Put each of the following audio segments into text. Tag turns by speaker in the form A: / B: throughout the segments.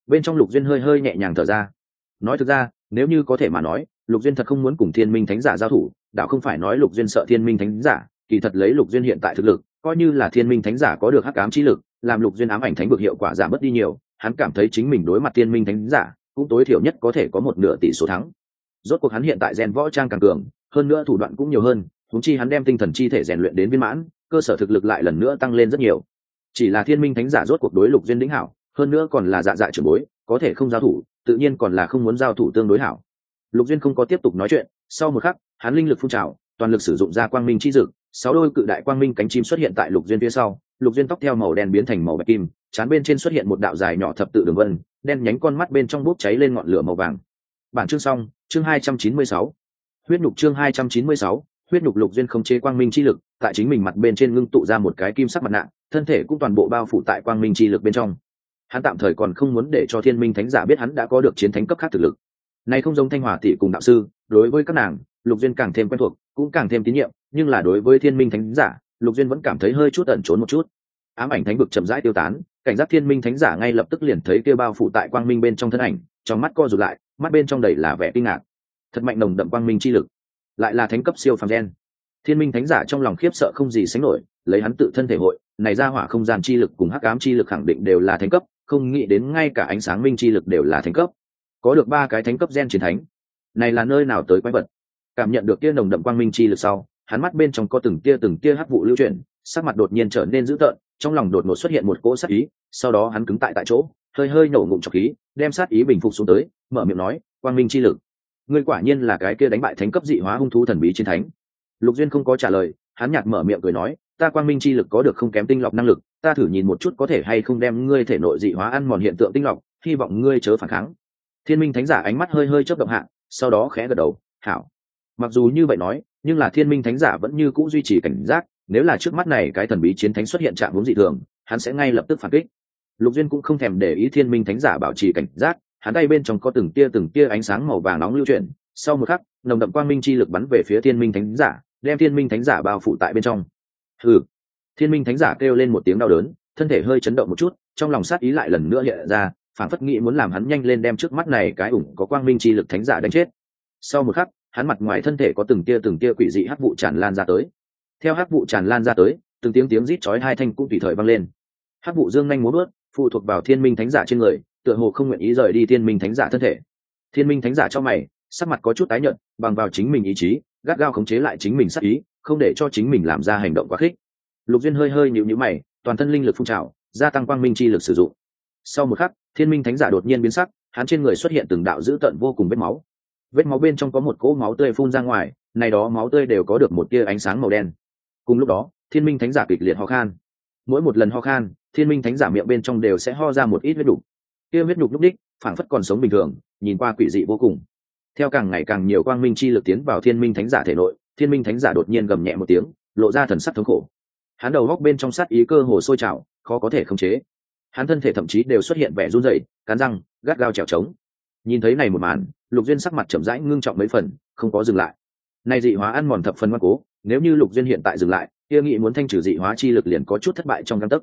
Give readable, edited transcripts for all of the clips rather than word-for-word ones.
A: Bên trong Lục Duyên hơi hơi nhẹ nhàng thở ra. Nói thực ra, nếu như có thể mà nói, Lục Duyên thật không muốn cùng Thiên Minh Thánh Giả giao thủ, đạo không phải nói Lục Duyên sợ Thiên Minh Thánh Giả, kỳ thật lấy Lục Duyên hiện tại thực lực, coi như là Thiên Minh Thánh Giả có được hắc ám chi lực, làm Lục Duyên ám ảnh thánh vực hiệu quả giảm mất đi nhiều, hắn cảm thấy chính mình đối mặt Thiên Minh Thánh Giả, cũng tối thiểu nhất có thể có một nửa tỷ số thắng. Rốt cuộc hắn hiện tại gen võ trang càng cường, hơn nữa thủ đoạn cũng nhiều hơn, huống chi hắn đem tinh thần chi thể rèn luyện đến viên mãn, cơ sở thực lực lại lần nữa tăng lên rất nhiều. Chỉ là Thiên Minh Thánh Giả rốt cuộc đối Lục Duyên đỉnh hảo, hơn nữa còn là dạ trưởng bối, có thể không giao thủ, tự nhiên còn là không muốn giao thủ tương đối hảo. Lục Duyên không có tiếp tục nói chuyện, sau một khắc, hắn linh lực phun trào, toàn lực sử dụng ra quang minh chi dực, 6 đôi cự đại quang minh cánh chim xuất hiện tại Lục Duyên phía sau, Lục Duyên tóc theo màu đen biến thành màu bạch kim, trán bên trên xuất hiện một đạo dài nhỏ thập tự đường vân, đen nhánh con mắt bên trong bốc cháy lên ngọn lửa màu vàng. Bản chương xong, chương 296. Huyết nhục chương 296, huyết nhục. Lục Duyên không chế quang minh chi lực, tại chính mình mặt bên trên ngưng tụ ra một cái kim sắc mặt nạ, thân thể cũng toàn bộ bao phủ tại quang minh chi lực bên trong. Hắn tạm thời còn không muốn để cho Thiên Minh Thánh Giả biết hắn đã có được chiến thánh cấp khác thực lực. Này không giống Thanh Hòa tỷ cùng đạo sư, đối với các nàng, Lục Duyên càng thêm quen thuộc, cũng càng thêm tín nhiệm, nhưng là đối với Thiên Minh Thánh Giả, Lục Duyên vẫn cảm thấy hơi chút ẩn trốn một chút. Ám ảnh thánh vực chậm rãi tiêu tán, cảnh giác Thiên Minh Thánh Giả ngay lập tức liền thấy kia bao phủ tại quang minh bên trong thân ảnh, trong mắt co rụt lại, mắt bên trong đầy là vẻ kinh ngạc. Thật mạnh nồng đậm quang minh chi lực, lại là thánh cấp siêu phàm gen. Thiên Minh Thánh Giả trong lòng khiếp sợ không gì sánh nổi, lấy hắn tự thân thể hội, này ra hỏa không gian chi lực cùng hắc ám chi lực khẳng định đều là thánh cấp, không nghĩ đến ngay cả ánh sáng minh chi lực đều là thánh cấp. Có được 3 cái thánh cấp gen chiến thánh, này là nơi nào tới quái vật. Cảm nhận được kia nồng đậm quang minh chi lực sau, hắn mắt bên trong có từng tia hắc vụ lưu chuyển, sắc mặt đột nhiên trở nên dữ tợn, trong lòng đột ngột xuất hiện một cỗ sát ý, sau đó hắn cứng tại chỗ, hơi hơi nổ ngụm trọc khí, đem sát ý bình phục xuống tới, mở miệng nói, quang minh chi lực, ngươi quả nhiên là cái kia đánh bại thánh cấp dị hóa hung thú thần bí chiến thánh. Lục Duyên không có trả lời, hắn nhạt mở miệng cười nói, ta quang minh chi lực có được không kém tinh lọc năng lực, ta thử nhìn một chút có thể hay không đem ngươi thể nội dị hóa ăn mòn hiện tượng tinh lọc, hy vọng ngươi chớ phản kháng. Thiên Minh Thánh Giả ánh mắt hơi hơi chớp động hạ, sau đó khẽ gật đầu, hảo. Mặc dù như vậy nói, nhưng là Thiên Minh Thánh Giả vẫn như cũ duy trì cảnh giác, nếu là trước mắt này cái thần bí chiến thánh xuất hiện trạng huống dị thường, hắn sẽ ngay lập tức phản kích. Lục Duyên cũng không thèm để ý Thiên Minh Thánh Giả bảo trì cảnh giác, hắn tay bên trong có từng tia ánh sáng màu vàng nóng lưu chuyển, sau một khắc, nồng đậm quang minh chi lực bắn về phía Thiên Minh Thánh Giả, đem Thiên Minh Thánh Giả bao phủ tại bên trong. Hừ. Thiên Minh Thánh Giả kêu lên một tiếng đau đớn, thân thể hơi chấn động một chút, trong lòng sát ý lại lần nữa hiện ra, phản phất nghĩ muốn làm hắn nhanh lên đem trước mắt này cái ủng có quang minh chi lực thánh giả đánh chết. Sau một khắc, hắn mặt ngoài thân thể có từng tia quỷ dị hắc vụ tràn lan ra tới. Theo hắc vụ tràn lan ra tới, từng tiếng rít chói hai thanh cũng tùy thời vang lên. Hắc vụ dương nhanh múa vớt, phụ thuộc vào Thiên Minh Thánh Giả trên người, tựa hồ không nguyện ý rời đi Thiên Minh Thánh Giả thân thể. Thiên Minh Thánh Giả trong mày, sắc mặt có chút tái nhợt, bằng vào chính mình ý chí, gắt gao khống chế lại chính mình sát ý, không để cho chính mình làm ra hành động quá khích. Lục Duyên hơi nhíu mày, toàn thân linh lực phun trào, gia tăng quang minh chi lực sử dụng. Sau một khắc, Thiên Minh Thánh Giả đột nhiên biến sắc, hắn trên người xuất hiện từng đạo dữ tợn vô cùng vết máu. Vết máu bên trong có một cỗ máu tươi phun ra ngoài, này đó máu tươi đều có được một tia ánh sáng màu đen. Cùng lúc đó, Thiên Minh Thánh Giả kịch liệt ho khan. Mỗi một lần ho khan, Thiên Minh Thánh Giả miệng bên trong đều sẽ ho ra một ít huyết đục. Kia huyết đục lúc đích, phảng phất còn sống bình thường, nhìn qua quỷ dị vô cùng. Theo càng ngày càng nhiều quang minh chi lực tiến vào Thiên Minh Thánh Giả thể nội, Thiên Minh Thánh Giả đột nhiên gầm nhẹ một tiếng, lộ ra thần sắc thống khổ. Hắn đầu góc bên trong sát ý cơ hồ sôi trào, khó có thể khống chế. Hắn thân thể thậm chí đều xuất hiện vẻ run rẩy, cắn răng, gắt gao trèo trống. Nhìn thấy này một màn, Lục Duyên sắc mặt chậm rãi ngưng trọng mấy phần, không có dừng lại. Này dị hóa ăn mòn thập phần ngoan cố, nếu như Lục Duyên hiện tại dừng lại, kia nghĩ muốn thanh trừ dị hóa chi lực liền có chút thất bại trong gang tấc.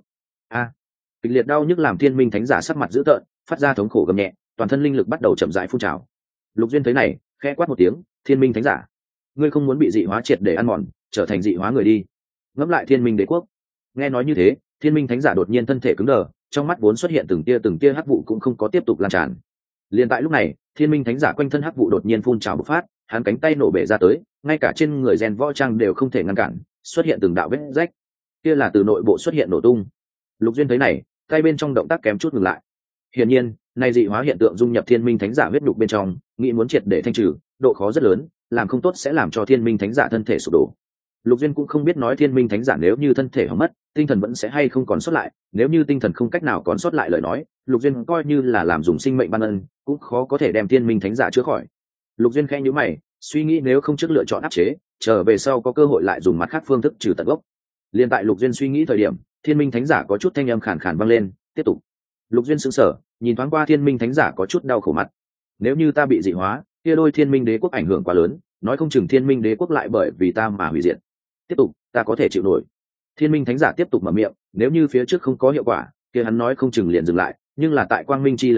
A: Kịch liệt đau nhức làm Thiên Minh Thánh Giả sắc mặt dữ tợn, phát ra thống khổ gầm nhẹ, toàn thân linh lực bắt đầu chậm rãi phun trào. Lục Duyên thấy này, khẽ quát một tiếng, Thiên Minh Thánh Giả, ngươi không muốn bị dị hóa triệt để ăn mòn, trở thành dị hóa người đi. Ngẫm lại Thiên Minh Đế quốc. Nghe nói như thế, Thiên Minh Thánh Giả đột nhiên thân thể cứng đờ, trong mắt vốn xuất hiện từng tia hắc vụ cũng không có tiếp tục lan tràn. Liên tại lúc này, Thiên Minh Thánh Giả quanh thân hắc vụ đột nhiên phun trào bộc phát, hắn cánh tay nổ bể ra tới, ngay cả trên người rèn võ trang đều không thể ngăn cản, xuất hiện từng đạo vết rách. Kia là từ nội bộ xuất hiện nổ tung. Lục Duyên thấy này, tay bên trong động tác kém chút ngừng lại. Hiển nhiên, này dị hóa hiện tượng dung nhập Thiên Minh Thánh Giả huyết nhục bên trong, nghĩ muốn triệt để thanh trừ, độ khó rất lớn, làm không tốt sẽ làm cho Thiên Minh Thánh Giả thân thể sụp đổ. Lục Duyên cũng không biết nói Thiên Minh Thánh Giả nếu như thân thể hỏng mất, tinh thần vẫn sẽ hay không còn sót lại, nếu như tinh thần không cách nào còn sót lại lời nói, Lục Duyên coi như là làm dùng sinh mệnh ban ân, cũng khó có thể đem Thiên Minh Thánh Giả chữa khỏi. Lục Duyên khẽ nhíu mày, suy nghĩ nếu không trước lựa chọn áp chế, trở về sau có cơ hội lại dùng mặt khác phương thức trừ tận gốc. Liên tại Lục Duyên suy nghĩ thời điểm, Thiên Minh Thánh Giả có chút thanh âm khàn khàn vang lên, tiếp tục. Lục Duyên sững sờ, nhìn thoáng qua Thiên Minh Thánh Giả có chút đau khổ mặt. Nếu như ta bị dị hóa, kia đôi Thiên Minh Đế quốc ảnh hưởng quá lớn, nói không chừng Thiên Minh Đế quốc lại bởi vì ta mà hủy diệt. Tiếp tục, ta có thể chịu nổi. Thiên Minh Thánh Giả tiếp tục mở miệng, nếu như phía trước không có hiệu quả, kia hắn nói không chừng liền dừng lại, nhưng là tại quang minh chi lực hạ,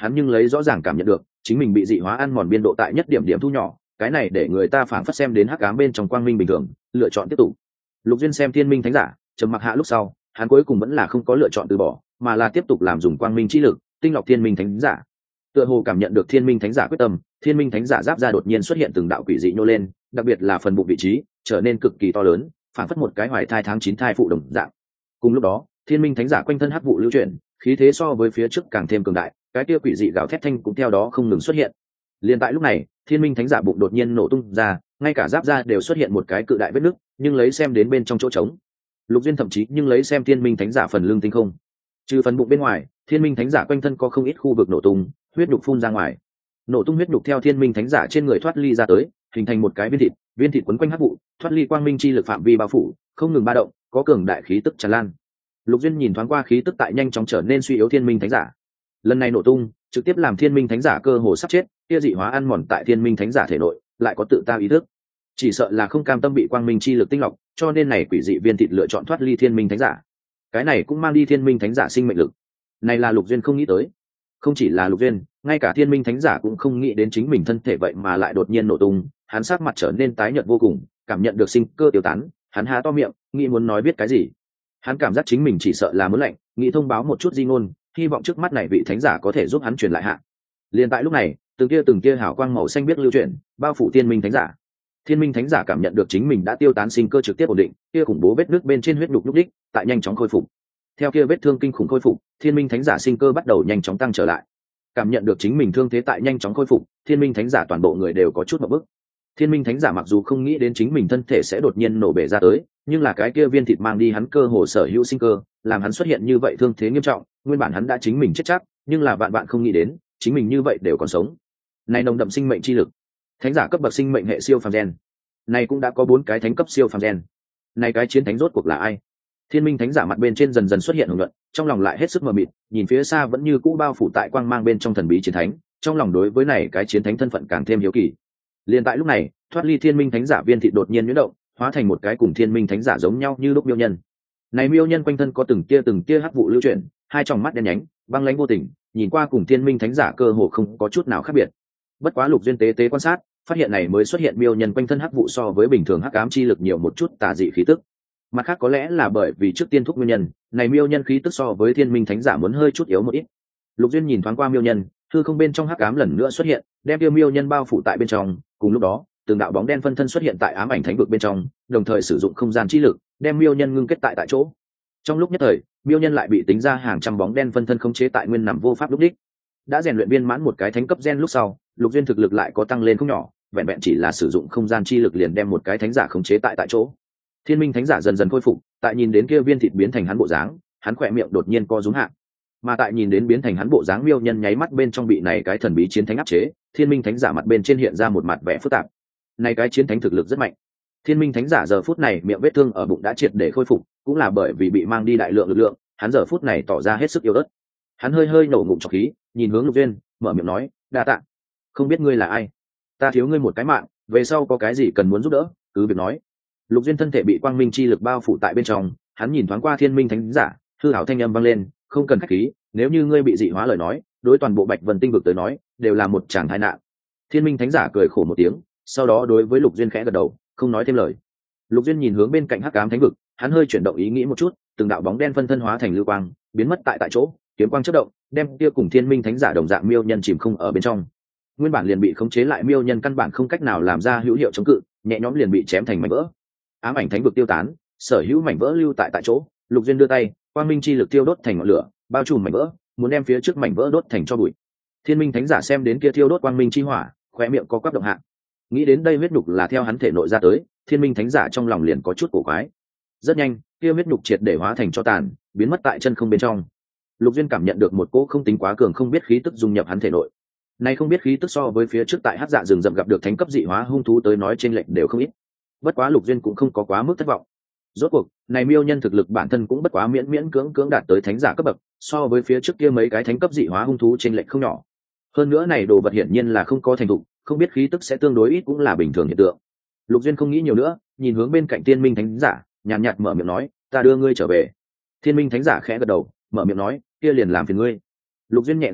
A: hắn nhưng lấy rõ ràng cảm nhận được chính mình bị dị hóa ăn mòn biên độ tại nhất điểm điểm thu nhỏ, cái này để người ta phảng phất xem đến hắc ám bên trong quang minh bình thường, lựa chọn tiếp tục. Lục Duyên xem thiên minh thánh giả trầm mặc hạ lúc sau, hắn cuối cùng vẫn là không có lựa chọn từ bỏ, mà là tiếp tục làm dùng quang minh chi lực tinh lọc thiên minh thánh giả. Tựa hồ cảm nhận được thiên minh thánh giả quyết tâm, thiên minh thánh giả giáp ra đột nhiên xuất hiện từng đạo quỷ dị nhô lên, đặc biệt là phần bụng vị trí trở nên cực kỳ to lớn, phảng phất một cái hoài thai tháng 9 thai phụ đồng dạng. Cùng lúc đó, thiên minh thánh giả quanh thân hắc vụ lưu chuyển, khí thế so với phía trước càng thêm cường đại, cái kia quỷ dị gào thét thanh cũng theo đó không ngừng xuất hiện. Liên tại lúc này, thiên minh thánh giả bụng đột nhiên nổ tung ra, ngay cả giáp da đều xuất hiện một cái cự đại vết nứt, nhưng lấy xem đến bên trong chỗ trống. Lục Duyên thậm chí nhưng lấy xem thiên minh thánh giả phần lưng tinh không, trừ phần bụng bên ngoài, thiên minh thánh giả quanh thân có không ít khu vực nổ tung, huyết nhục phun ra ngoài. Nổ tung huyết nhục theo thiên minh thánh giả trên người thoát ly ra tới, hình thành một cái viên thịt quấn quanh hắc vụ, thoát ly quang minh chi lực phạm vi bao phủ, không ngừng ba động, có cường đại khí tức tràn lan. Lục Duyên nhìn thoáng qua khí tức tại nhanh chóng trở nên suy yếu thiên minh thánh giả. Lần này nổ tung, trực tiếp làm thiên minh thánh giả cơ hồ sắp chết, kia dị hóa ăn mòn tại thiên minh thánh giả thể nội, lại có tự ta ý thức. Chỉ sợ là không cam tâm bị quang minh chi lực tinh lọc, cho nên này quỷ dị viên thịt lựa chọn thoát ly thiên minh thánh giả. Cái này cũng mang đi thiên minh thánh giả sinh mệnh lực. Này là Lục Duyên không nghĩ tới. Không chỉ là Lục Duyên, ngay cả thiên minh thánh giả cũng không nghĩ đến chính mình thân thể vậy mà lại đột nhiên nổ tung, hắn sắc mặt trở nên tái nhợt vô cùng, cảm nhận được sinh cơ tiêu tán, hắn há to miệng, nghĩ muốn nói biết cái gì. Hắn cảm giác chính mình chỉ sợ là muốn lạnh, nghĩ thông báo một chút di ngôn, hy vọng trước mắt này vị thánh giả có thể giúp hắn truyền lại hạ. Liên tại lúc này, từng kia hào quang màu xanh biết lưu chuyển, bao phủ thiên minh thánh giả. Thiên minh thánh giả cảm nhận được chính mình đã tiêu tán sinh cơ trực tiếp ổn định, kia khủng bố vết nước bên trên huyết đục lúc đích, tại nhanh chóng khôi phục. Theo kia vết thương kinh khủng khôi phục, thiên minh thánh giả sinh cơ bắt đầu nhanh chóng tăng trở lại. Cảm nhận được chính mình thương thế tại nhanh chóng khôi phục, thiên minh thánh giả toàn bộ người đều có chút ngộp bức. Thiên minh thánh giả mặc dù không nghĩ đến chính mình thân thể sẽ đột nhiên nổ bể ra tới, nhưng là cái kia viên thịt mang đi hắn cơ hồ sở hữu sinh cơ, làm hắn xuất hiện như vậy thương thế nghiêm trọng, nguyên bản hắn đã chính mình chết chắc, nhưng là bạn không nghĩ đến chính mình như vậy đều còn sống. Này nồng đậm sinh mệnh chi lực, thánh giả cấp bậc sinh mệnh hệ siêu phàm gen, này cũng đã có 4 cái thánh cấp siêu phàm gen. Này cái chiến thánh rốt cuộc là ai? Thiên minh thánh giả mặt bên trên dần dần xuất hiện hồng luận, trong lòng lại hết sức mờ mịt, nhìn phía xa vẫn như cũ bao phủ tại quang mang bên trong thần bí chiến thánh, trong lòng đối với này cái chiến thánh thân phận càng thêm hiếu kỳ. Liên tại lúc này, thoát ly thiên minh thánh giả viên thịt đột nhiên nhuyễn động, hóa thành một cái cùng thiên minh thánh giả giống nhau như lúc miêu nhân. Này miêu nhân quanh thân có từng tia hắc vụ lưu chuyển, hai tròng mắt đen nhánh, băng lãnh vô tình, nhìn qua cùng thiên minh thánh giả cơ hồ không có chút nào khác biệt. Bất quá Lục Duyên tế tế quan sát, phát hiện này mới xuất hiện miêu nhân quanh thân hắc vụ so với bình thường hắc ám chi lực nhiều một chút tà dị khí tức. Mặt khác có lẽ là bởi vì trước tiên thúc nguyên nhân, này miêu nhân khí tức so với thiên minh thánh giả muốn hơi chút yếu một ít. Lục Duyên nhìn thoáng qua miêu nhân, hư không bên trong hắc ám lần nữa xuất hiện, đem tiêu miêu nhân bao phủ tại bên trong. Cùng lúc đó, từng đạo bóng đen phân thân xuất hiện tại ám ảnh thánh vực bên trong, đồng thời sử dụng không gian chi lực đem miêu nhân ngưng kết tại chỗ. Trong lúc nhất thời, miêu nhân lại bị tính ra hàng trăm bóng đen phân thân khống chế tại nguyên nằm vô pháp lúc đích. Đã rèn luyện viên mãn một cái thánh cấp gen lúc sau, Lục Duyên thực lực lại có tăng lên không nhỏ, vẹn vẹn chỉ là sử dụng không gian chi lực liền đem một cái thánh giả khống chế tại chỗ. Thiên minh thánh giả dần dần khôi phục, tại nhìn đến kia viên thịt biến thành hắn bộ dáng, hắn khỏe miệng đột nhiên co rúm hạ. Mà tại nhìn đến biến thành hắn bộ dáng miêu nhân nháy mắt bên trong bị này cái thần bí chiến thánh áp chế, thiên minh thánh giả mặt bên trên hiện ra một mặt vẻ phức tạp. Này cái chiến thánh thực lực rất mạnh. Thiên minh thánh giả giờ phút này miệng vết thương ở bụng đã triệt để khôi phục, cũng là bởi vì bị mang đi đại lượng lực lượng, hắn giờ phút này tỏ ra hết sức yếu ớt. Hắn hơi nổ ngụm trọc khí, nhìn hướng Lục Duyên, mở miệng nói, đa tạ. Không biết ngươi là ai, ta thiếu ngươi một cái mạng, về sau có cái gì cần muốn giúp đỡ, cứ việc nói. Lục Duyên thân thể bị quang minh chi lực bao phủ tại bên trong, hắn nhìn thoáng qua thiên minh thánh giả, hư hảo thanh âm vang lên, không cần khách khí, nếu như ngươi bị dị hóa lời nói, đối toàn bộ Bạch Vân tinh vực tới nói, đều là một tràng tai nạn. Thiên minh thánh giả cười khổ một tiếng, sau đó đối với Lục Duyên khẽ gật đầu, không nói thêm lời. Lục Duyên nhìn hướng bên cạnh hắc ám thánh vực, hắn hơi chuyển động ý nghĩ một chút, từng đạo bóng đen phân thân hóa thành lưu quang, biến mất tại chỗ, kiếm quang chớp động, đem kia cùng thiên minh thánh giả đồng dạng miêu nhân chìm không ở bên trong. Nguyên bản liền bị khống chế lại miêu nhân căn bản không cách nào làm ra hữu hiệu chống cự, nhẹ nhõm liền bị chém thành mảnh vỡ. Ám ảnh thánh vực tiêu tán, sở hữu mảnh vỡ lưu tại chỗ. Lục Duyên đưa tay, quang minh chi lực tiêu đốt thành ngọn lửa, bao trùm mảnh vỡ, muốn đem phía trước mảnh vỡ đốt thành tro bụi. Thiên minh thánh giả xem đến kia thiêu đốt quang minh chi hỏa, khóe miệng có quắp động hạ. Nghĩ đến đây huyết nhục là theo hắn thể nội ra tới, thiên minh thánh giả trong lòng liền có chút cổ quái. Rất nhanh, kia huyết nhục triệt để hóa thành tro tàn, biến mất tại chân không bên trong. Lục Duyên cảm nhận được một cỗ không tính quá cường không biết khí tức dung nhập hắn thể nội. Này không biết khí tức so với phía trước tại Hắc Dạ rừng rậm gặp được thánh cấp dị hóa hung thú tới nói trên lệch đều không ít. Bất quá Lục Duyên cũng không có quá mức thất vọng. Rốt cuộc, này miêu nhân thực lực bản thân cũng bất quá miễn cưỡng đạt tới thánh giả cấp bậc, so với phía trước kia mấy cái thánh cấp dị hóa hung thú trên lệch không nhỏ. Hơn nữa này đồ vật hiển nhiên là không có thành tựu, không biết khí tức sẽ tương đối ít cũng là bình thường hiện tượng. Lục Duyên không nghĩ nhiều nữa, nhìn hướng bên cạnh Thiên Minh Thánh giả, nhàn nhạt mở miệng nói, "Ta đưa ngươi trở về." Thiên Minh Thánh giả khẽ gật đầu, mở miệng nói, "Kia liền làm phiền ngươi." Lục Duyên nhẹ gật đầu,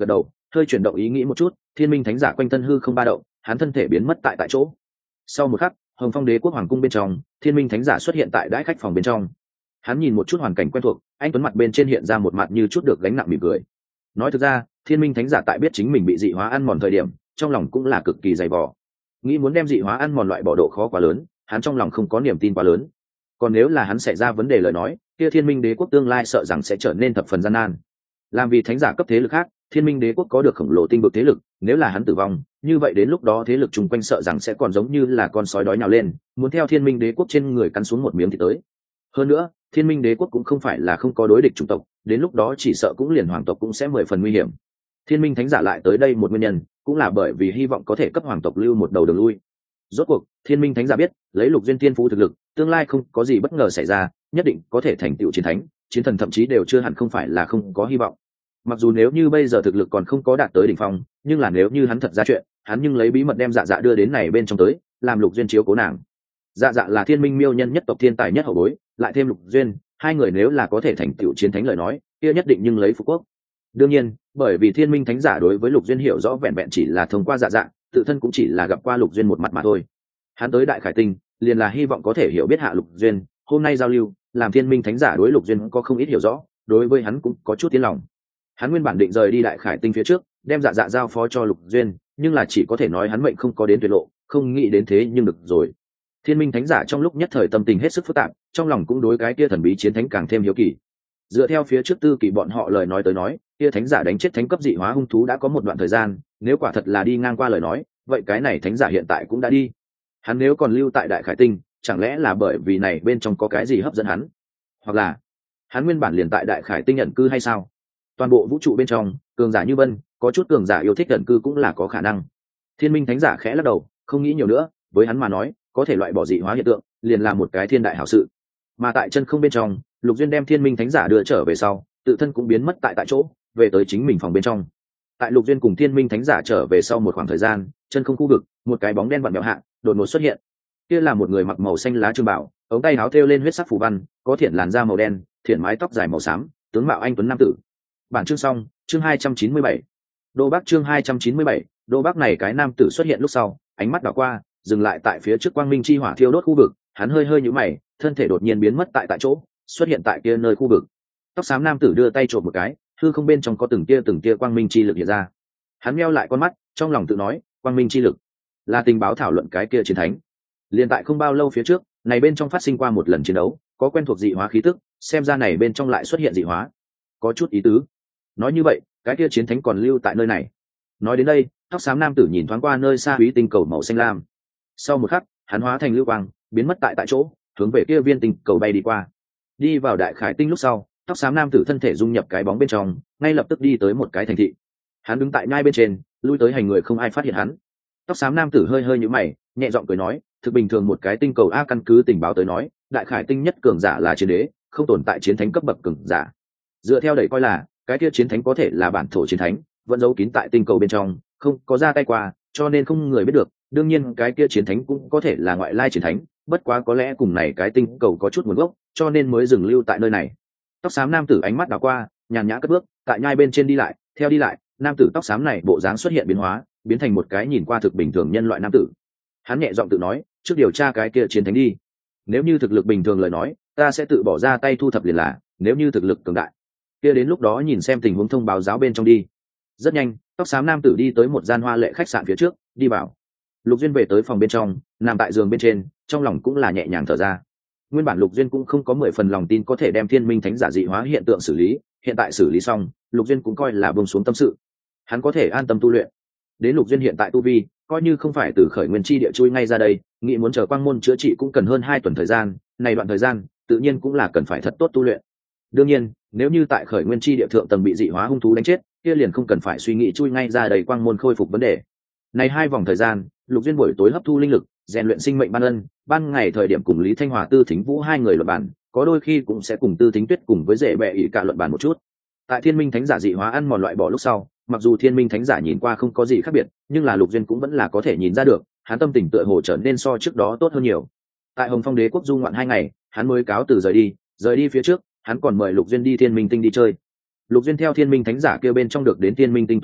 A: hơi chuyển động ý nghĩ một chút, thiên minh thánh giả quanh thân hư không ba động, hắn thân thể biến mất tại chỗ. Sau một khắc, hồng phong đế quốc hoàng cung bên trong, thiên minh thánh giả xuất hiện tại đãi khách phòng bên trong. Hắn nhìn một chút hoàn cảnh quen thuộc, anh tuấn mặt bên trên hiện ra một mặt như chút được gánh nặng mỉm cười. Nói thực ra, thiên minh thánh giả tại biết chính mình bị dị hóa ăn mòn thời điểm, trong lòng cũng là cực kỳ dày vò. Nghĩ muốn đem dị hóa ăn mòn loại bỏ độ khó quá lớn, hắn trong lòng không có niềm tin quá lớn. Còn nếu là hắn xảy ra vấn đề lời nói, kia thiên minh đế quốc tương lai sợ rằng sẽ trở nên thập phần gian nan. Làm vì thánh giả cấp thế lực khác, thiên minh đế quốc có được khổng lồ tinh vực thế lực, nếu là hắn tử vong, như vậy đến lúc đó thế lực chung quanh sợ rằng sẽ còn giống như là con sói đói nhào lên, muốn theo thiên minh đế quốc trên người cắn xuống một miếng thì tới. Hơn nữa, thiên minh đế quốc cũng không phải là không có đối địch chủng tộc, đến lúc đó chỉ sợ cũng liền hoàng tộc cũng sẽ 10 phần nguy hiểm. Thiên minh thánh giả lại tới đây một nguyên nhân, cũng là bởi vì hy vọng có thể cấp hoàng tộc lưu một đầu đường lui. Rốt cuộc, thiên minh thánh giả biết, lấy Lục Duyên tiên phú thực lực, tương lai không có gì bất ngờ xảy ra, nhất định có thể thành tựu chiến thánh, chiến thần thậm chí đều chưa hẳn không phải là không có hy vọng. Mặc dù nếu như bây giờ thực lực còn không có đạt tới đỉnh phong, nhưng là nếu như hắn thật ra chuyện, hắn nhưng lấy bí mật đem Dạ Dạ đưa đến này bên trong tới, làm Lục Duyên chiếu cố nàng. Dạ Dạ là thiên minh miêu nhân nhất tộc thiên tài nhất hậu bối, lại thêm Lục Duyên, hai người nếu là có thể thành tựu chiến thánh lời nói, kia nhất định nhưng lấy phục quốc. Đương nhiên, bởi vì thiên minh thánh giả đối với Lục Duyên hiểu rõ vẹn vẹn chỉ là thông qua Dạ Dạ, tự thân cũng chỉ là gặp qua Lục Duyên một mặt mà thôi. Hắn tới Đại Khải Tinh, liền là hy vọng có thể hiểu biết hạ Lục Duyên, hôm nay giao lưu, làm thiên minh thánh giả đối Lục Duyên có không ít hiểu rõ, đối với hắn cũng có chút tiến lòng. Hắn nguyên bản định rời đi Đại Khải Tinh phía trước, đem Dạ Dạ giao phó cho Lục Duyên, nhưng là chỉ có thể nói hắn mệnh không có đến tuyệt lộ, không nghĩ đến thế nhưng được rồi. Thiên minh thánh giả trong lúc nhất thời tâm tình hết sức phức tạp, trong lòng cũng đối cái kia thần bí chiến thánh càng thêm hiếu kỳ. Dựa theo phía trước Tư Kỳ bọn họ lời nói tới nói, kia thánh giả đánh chết thánh cấp dị hóa hung thú đã có một đoạn thời gian, nếu quả thật là đi ngang qua lời nói, vậy cái này thánh giả hiện tại cũng đã đi. Hắn nếu còn lưu tại Đại Khải Tinh, chẳng lẽ là bởi vì này bên trong có cái gì hấp dẫn hắn, hoặc là hắn nguyên bản liền tại Đại Khải Tinh ẩn cư hay sao? Toàn bộ vũ trụ bên trong, cường giả như Vân, có chút cường giả yêu thích ẩn cư cũng là có khả năng. Thiên minh thánh giả khẽ lắc đầu, không nghĩ nhiều nữa, với hắn mà nói, có thể loại bỏ dị hóa hiện tượng, liền là một cái thiên đại hảo sự. Mà tại chân không bên trong, Lục Duyên đem thiên minh thánh giả đưa trở về sau, tự thân cũng biến mất tại chỗ, về tới chính mình phòng bên trong. Tại Lục Duyên cùng thiên minh thánh giả trở về sau một khoảng thời gian, chân không khu vực, một cái bóng đen vặn vẹo hạ, đột ngột xuất hiện. Kia là một người mặc màu xanh lá trường bào, ống tay áo thêu lên huyết sắc phù văn, có thiện làn da màu đen, thiện mái tóc dài màu xám, tướng mạo anh tuấn nam tử. Bản chương xong, chương 297. Đô Bắc chương 297, Đô Bắc này cái nam tử xuất hiện lúc sau, ánh mắt đảo qua, dừng lại tại phía trước quang minh chi hỏa thiêu đốt khu vực, hắn hơi hơi nhíu mày, thân thể đột nhiên biến mất tại chỗ, xuất hiện tại kia nơi khu vực. Tóc xám nam tử đưa tay chộp một cái, hư không bên trong có từng tia quang minh chi lực hiện ra. Hắn meo lại con mắt, trong lòng tự nói, quang minh chi lực là tình báo thảo luận cái kia chiến thánh. Liên tại không bao lâu phía trước, này bên trong phát sinh qua một lần chiến đấu, có quen thuộc dị hóa khí tức, xem ra này bên trong lại xuất hiện dị hóa, có chút ý tứ. Nói như vậy, cái kia chiến thánh còn lưu tại nơi này. Nói đến đây, tóc xám nam tử nhìn thoáng qua nơi xa úy tinh cầu màu xanh lam. Sau một khắc, hắn hóa thành lưu quang, biến mất tại chỗ, hướng về kia viên tinh cầu bay đi qua. Đi vào Đại Khải Tinh lúc sau, tóc xám nam tử thân thể dung nhập cái bóng bên trong, ngay lập tức đi tới một cái thành thị. Hắn đứng tại nhai bên trên, lui tới hành người không ai phát hiện hắn. Tóc xám nam tử hơi hơi nhíu mày, nhẹ giọng cười nói, thực bình thường một cái tinh cầu a, căn cứ tình báo tới nói, Đại Khải Tinh nhất cường giả là chiến đế, không tồn tại chiến thánh cấp bậc cường giả. Dựa theo đẩy coi là cái kia chiến thánh có thể là bản thổ chiến thánh, vẫn giấu kín tại tinh cầu bên trong, không có ra tay qua, cho nên không người biết được. Đương nhiên cái kia chiến thánh cũng có thể là ngoại lai chiến thánh, bất quá có lẽ cùng này cái tinh cầu có chút nguồn gốc, cho nên mới dừng lưu tại nơi này. Tóc xám nam tử ánh mắt đảo qua, nhàn nhã cất bước, tại nhai bên trên đi lại, theo đi lại, nam tử tóc xám này bộ dáng xuất hiện biến hóa, biến thành một cái nhìn qua thực bình thường nhân loại nam tử. Hắn nhẹ giọng tự nói, trước điều tra cái kia chiến thánh đi. Nếu như thực lực bình thường lời nói, ta sẽ tự bỏ ra tay thu thập liền là, nếu như thực lực cường đại, kia đến lúc đó nhìn xem tình huống thông báo giáo bên trong đi. Rất nhanh, tóc xám nam tử đi tới một gian hoa lệ khách sạn phía trước, đi vào. Lục Duyên về tới phòng bên trong, nằm tại giường bên trên, trong lòng cũng là nhẹ nhàng thở ra. Nguyên bản Lục Duyên cũng không có 10 phần lòng tin có thể đem thiên minh thánh giả dị hóa hiện tượng xử lý, hiện tại xử lý xong, Lục Duyên cũng coi là buông xuống tâm sự. Hắn có thể an tâm tu luyện. Đến Lục Duyên hiện tại tu vi, coi như không phải từ khởi nguyên chi địa chui ngay ra đây, nghĩ muốn chờ quang môn chữa trị cũng cần hơn 2 tuần thời gian, này đoạn thời gian, tự nhiên cũng là cần phải thật tốt tu luyện. Đương nhiên, nếu như tại khởi nguyên chi địa thượng tầng bị dị hóa hung thú đánh chết, kia liền không cần phải suy nghĩ chui ngay ra đầy quang môn khôi phục vấn đề. Này 2 vòng thời gian, Lục Duyên buổi tối hấp thu linh lực, rèn luyện sinh mệnh ban ân, ban ngày thời điểm cùng Lý Thanh Hòa, Tư Thính Vũ hai người luận bàn, có đôi khi cũng sẽ cùng Tư Thính Tuyết cùng với Dễ Bệ ỷ cả luận bàn một chút. Tại Thiên Minh Thánh giả dị hóa ăn mòn loại bỏ lúc sau, mặc dù Thiên Minh Thánh giả nhìn qua không có gì khác biệt, nhưng là Lục Duyên cũng vẫn là có thể nhìn ra được, hắn tâm tình tựa hồ trở nên so trước đó tốt hơn nhiều. Tại Hồng Phong Đế quốc du ngoạn 2 ngày, hắn mới cáo từ rời đi phía trước, hắn còn mời Lục Duyên đi Thiên Minh Tinh đi chơi. Lục Duyên theo Thiên Minh Thánh giả kia bên trong được đến Thiên Minh Tinh tọa độ,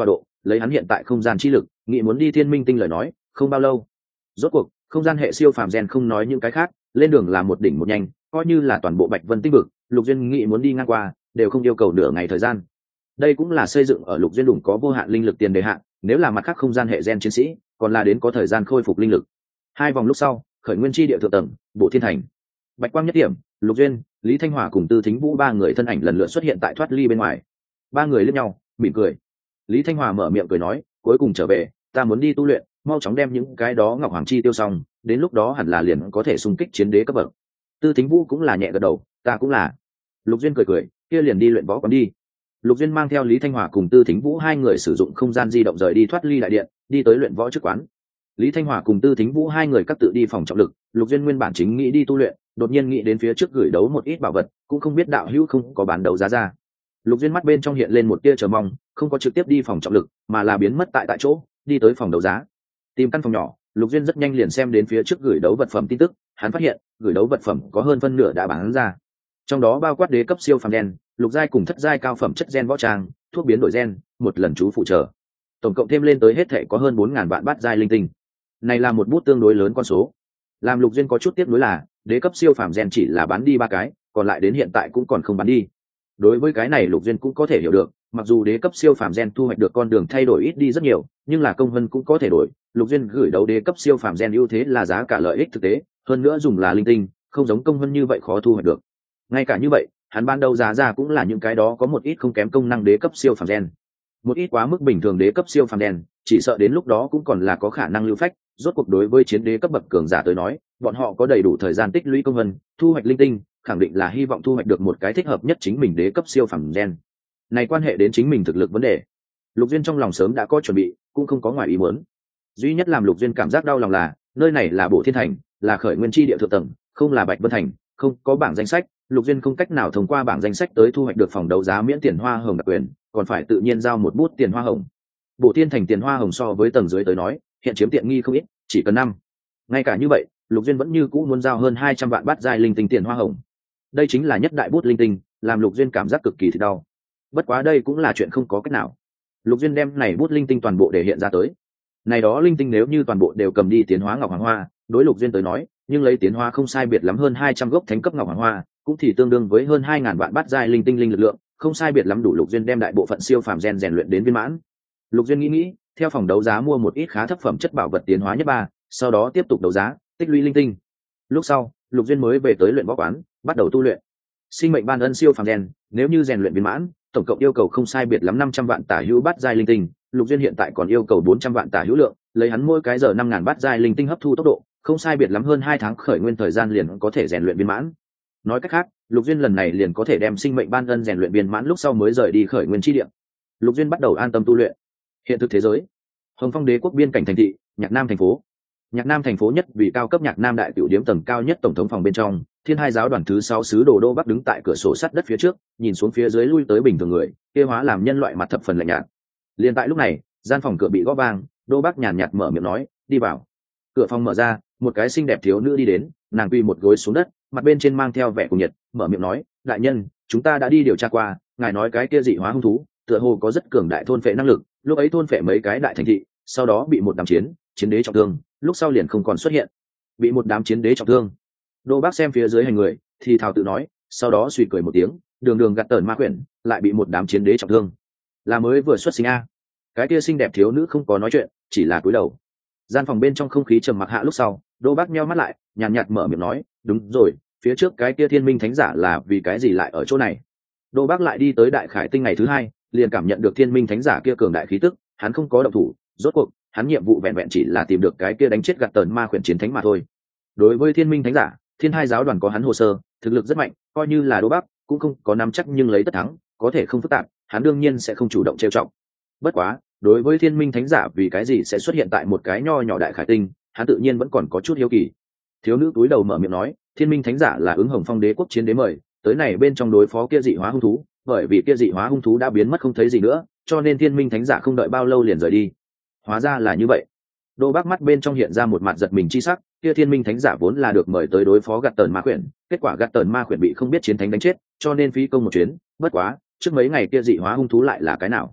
A: lấy hắn hiện tại không gian chi lực nghĩ muốn đi thiên minh tinh lời nói không bao lâu. Rốt cuộc không gian hệ siêu phàm gen không nói những cái khác, lên đường là một đỉnh một nhanh, coi như là toàn bộ Bạch Vân tinh vực Lục Duyên nghĩ muốn đi ngang qua đều không yêu cầu nửa ngày thời gian. Đây cũng là xây dựng ở Lục Duyên đủng có vô hạn linh lực tiền đề hạn, nếu là mặt khác không gian hệ gen chiến sĩ còn là đến có thời gian khôi phục linh lực. 2 vòng lúc sau khởi nguyên chi địa thượng tầng bộ thiên thành, bạch quang nhất điểm, Lục Duyên, Lý Thanh Hòa cùng Tư Thính Vũ 3 người thân ảnh lần lượt xuất hiện tại thoát ly bên ngoài. 3 người liếc nhau mỉm cười. Lý Thanh Hòa mở miệng cười nói, cuối cùng trở về, ta muốn đi tu luyện, mau chóng đem những cái đó ngọc hoàng chi tiêu xong, đến lúc đó hẳn là liền có thể xung kích chiến đế cấp bậc. Tư Thính Vũ cũng là nhẹ gật đầu, ta cũng là. Lục Duyên cười cười, kia liền đi luyện võ quán đi. Lục Duyên mang theo Lý Thanh Hòa cùng Tư Thính Vũ 2 người sử dụng không gian di động rời đi thoát ly đại điện, đi tới luyện võ trước quán. Lý Thanh Hòa cùng Tư Thính Vũ 2 người các tự đi phòng trọng lực. Lục Duyên nguyên bản chính nghĩ đi tu luyện, đột nhiên nghĩ đến phía trước gửi đấu một ít bảo vật, cũng không biết đạo hữu không có bán đấu giá ra. Lục Duyên mắt bên trong hiện lên một tia chờ mong, không có trực tiếp đi phòng trọng lực, mà là biến mất tại chỗ, đi tới phòng đấu giá. Tìm căn phòng nhỏ, Lục Duyên rất nhanh liền xem đến phía trước gửi đấu vật phẩm tin tức, hắn phát hiện, gửi đấu vật phẩm có hơn phân nửa đã bán ra. Trong đó bao quát đế cấp siêu phàm đen, lục giai cùng thất giai cao phẩm chất gen võ trang, thuốc biến đổi gen, một lần chú phụ trợ. Tổng cộng thêm lên tới hết thảy có hơn 4000 vạn bát giai linh tinh. Này là một bút tương đối lớn con số. Làm Lục Duyên có chút tiếc nuối là, đế cấp siêu phàm gen chỉ là bán đi 3 cái, còn lại đến hiện tại cũng còn không bán đi. Đối với cái này Lục Duyên cũng có thể hiểu được, mặc dù đế cấp siêu phàm gen thu hoạch được con đường thay đổi ít đi rất nhiều, nhưng là công vân cũng có thể đổi. Lục Duyên gửi đấu đế cấp siêu phàm gen ưu thế là giá cả lợi ích thực tế, hơn nữa dùng là linh tinh, không giống công vân như vậy khó thu hoạch được. Ngay cả như vậy, hắn ban đầu giá ra cũng là những cái đó có một ít không kém công năng đế cấp siêu phàm gen. Một ít quá mức bình thường đế cấp siêu phàm đen, chỉ sợ đến lúc đó cũng còn là có khả năng lưu phách. Rốt cuộc đối với chiến đế cấp bậc cường giả tới nói, bọn họ có đầy đủ thời gian tích lũy công vân, thu hoạch linh tinh, khẳng định là hy vọng thu hoạch được một cái thích hợp nhất chính mình đế cấp siêu phàm gen. Này quan hệ đến chính mình thực lực vấn đề. Lục Duyên trong lòng sớm đã có chuẩn bị, cũng không có ngoài ý muốn. Duy nhất làm Lục Duyên cảm giác đau lòng là, nơi này là Bổ Thiên Thành, là khởi nguyên chi địa thượng tầng, không là Bạch Vân Thành, không có bảng danh sách. Lục Duyên không cách nào thông qua bảng danh sách tới thu hoạch được phòng đấu giá miễn tiền hoa hồng đặc quyền, còn phải tự nhiên giao một bút tiền hoa hồng. Bổ Thiên Thành tiền hoa hồng so với tầng dưới tới nói, hiện chiếm tiện nghi không ít, chỉ cần 5. Ngay cả như vậy, Lục Duyên vẫn như cũ muốn giao hơn 200 vạn bát giai linh tinh tiền hoa hồng. Đây chính là nhất đại bút linh tinh, làm Lục Duyên cảm giác cực kỳ thì đau. Bất quá đây cũng là chuyện không có cách nào. Lục Duyên đem này bút linh tinh toàn bộ để hiện ra tới. Này đó linh tinh nếu như toàn bộ đều cầm đi tiến hóa ngọc hoàng hoa, đối Lục Duyên tới nói, nhưng lấy tiến hóa không sai biệt lắm hơn 200 gốc thánh cấp ngọc hoàng hoa, cũng thì tương đương với hơn 2000 vạn bát giai linh tinh linh lực lượng, không sai biệt lắm đủ Lục Duyên đem đại bộ phận siêu phàm gen rèn luyện đến viên mãn. Lục Duyên nghĩ, theo phòng đấu giá mua một ít khá thấp phẩm chất bảo vật tiến hóa nhất 3, sau đó tiếp tục đấu giá, tích lũy linh tinh. Lúc sau, Lục Duyên mới về tới luyện võ quán, bắt đầu tu luyện. Sinh mệnh ban ân siêu phàm gen, nếu như rèn luyện viên mãn, tổng cộng yêu cầu không sai biệt lắm 500 vạn tả hữu bát giai linh tinh, Lục Duyên hiện tại còn yêu cầu 400 vạn tả hữu lượng, lấy hắn mỗi cái giờ 5000 bát giai linh tinh hấp thu tốc độ, không sai biệt lắm hơn 2 tháng khởi nguyên thời gian liền có thể rèn luyện viên mãn. Nói cách khác, Lục Duyên lần này liền có thể đem sinh mệnh ban ân rèn luyện viên mãn lúc sau mới rời đi khởi nguyên chi địa. Lục Duyên bắt đầu an tâm tu luyện. Hiện thực thế giới, Hồng Phong Đế quốc biên cảnh thành thị, Nhạc Nam thành phố. Nhạc Nam thành phố nhất vì cao cấp Nhạc Nam đại tiểu điếm tầng cao nhất tổng thống phòng bên trong, Thiên Hai giáo đoàn thứ 6 sứ Đồ Đô Bắc đứng tại cửa sổ sắt đất phía trước, nhìn xuống phía dưới lui tới bình thường người, kia hóa làm nhân loại mặt thập phần lạnh nhạt. Liên tại lúc này, gian phòng cửa bị gõ vang, Đô Bắc nhàn nhạt mở miệng nói, "Đi vào." Cửa phòng mở ra, một cái xinh đẹp thiếu nữ đi đến, nàng quỳ một gối xuống đất, mặt bên trên mang theo vẻ cuồng nhiệt, mở miệng nói, "Đại nhân, chúng ta đã đi điều tra qua, ngài nói cái kia dị hóa hung thú, tựa hồ có rất cường đại thôn phệ năng lực, lúc ấy thôn phệ mấy cái đại thành thị, sau đó bị một đám chiến đế trọng thương, lúc sau liền không còn xuất hiện." Bị một đám chiến đế trọng thương. Đô Bác xem phía dưới hành người, thì thào tự nói, sau đó suy cười một tiếng, đường đường gặt tởn ma quyển, lại bị một đám chiến đế trọng thương. Là mới vừa xuất sinh a. Cái kia xinh đẹp thiếu nữ không có nói chuyện, chỉ là cúi đầu. Gian phòng bên trong không khí trầm mặc hạ lúc sau, Đô Bác nheo mắt lại, nhàn nhạt mở miệng nói, "Đúng rồi, phía trước cái kia thiên minh thánh giả là vì cái gì lại ở chỗ này?" Đô Bác lại đi tới Đại Khải Tinh ngày thứ 2, liền cảm nhận được thiên minh thánh giả kia cường đại khí tức, hắn không có động thủ, rốt cuộc, hắn nhiệm vụ vẹn vẹn chỉ là tìm được cái kia đánh chết gặt tởn ma quyển chiến thánh mà thôi. Đối với thiên minh thánh giả, Thiên Hai giáo đoàn có hắn hồ sơ, thực lực rất mạnh, coi như là Đô Bác cũng không có nắm chắc nhưng lấy tất thắng, có thể không phức tạp, hắn đương nhiên sẽ không chủ động trêu chọc. Bất quá, đối với thiên minh thánh giả vì cái gì sẽ xuất hiện tại một cái nho nhỏ Đại Khải Tinh, hắn tự nhiên vẫn còn có chút hiếu kỳ. Thiếu nữ túi đầu mở miệng nói, thiên minh thánh giả là ứng Hồng Phong Đế quốc chiến đế mời, tới này bên trong đối phó kia dị hóa hung thú, bởi vì kia dị hóa hung thú đã biến mất không thấy gì nữa, cho nên thiên minh thánh giả không đợi bao lâu liền rời đi. Hóa ra là như vậy. Đô Bác mắt bên trong hiện ra một mặt giật mình chi sắc, kia thiên minh thánh giả vốn là được mời tới đối phó gặt tờn ma quyển, kết quả gặt tờn ma quyển bị không biết chiến thánh đánh chết, cho nên phí công một chuyến. Bất quá, trước mấy ngày kia dị hóa hung thú lại là cái nào?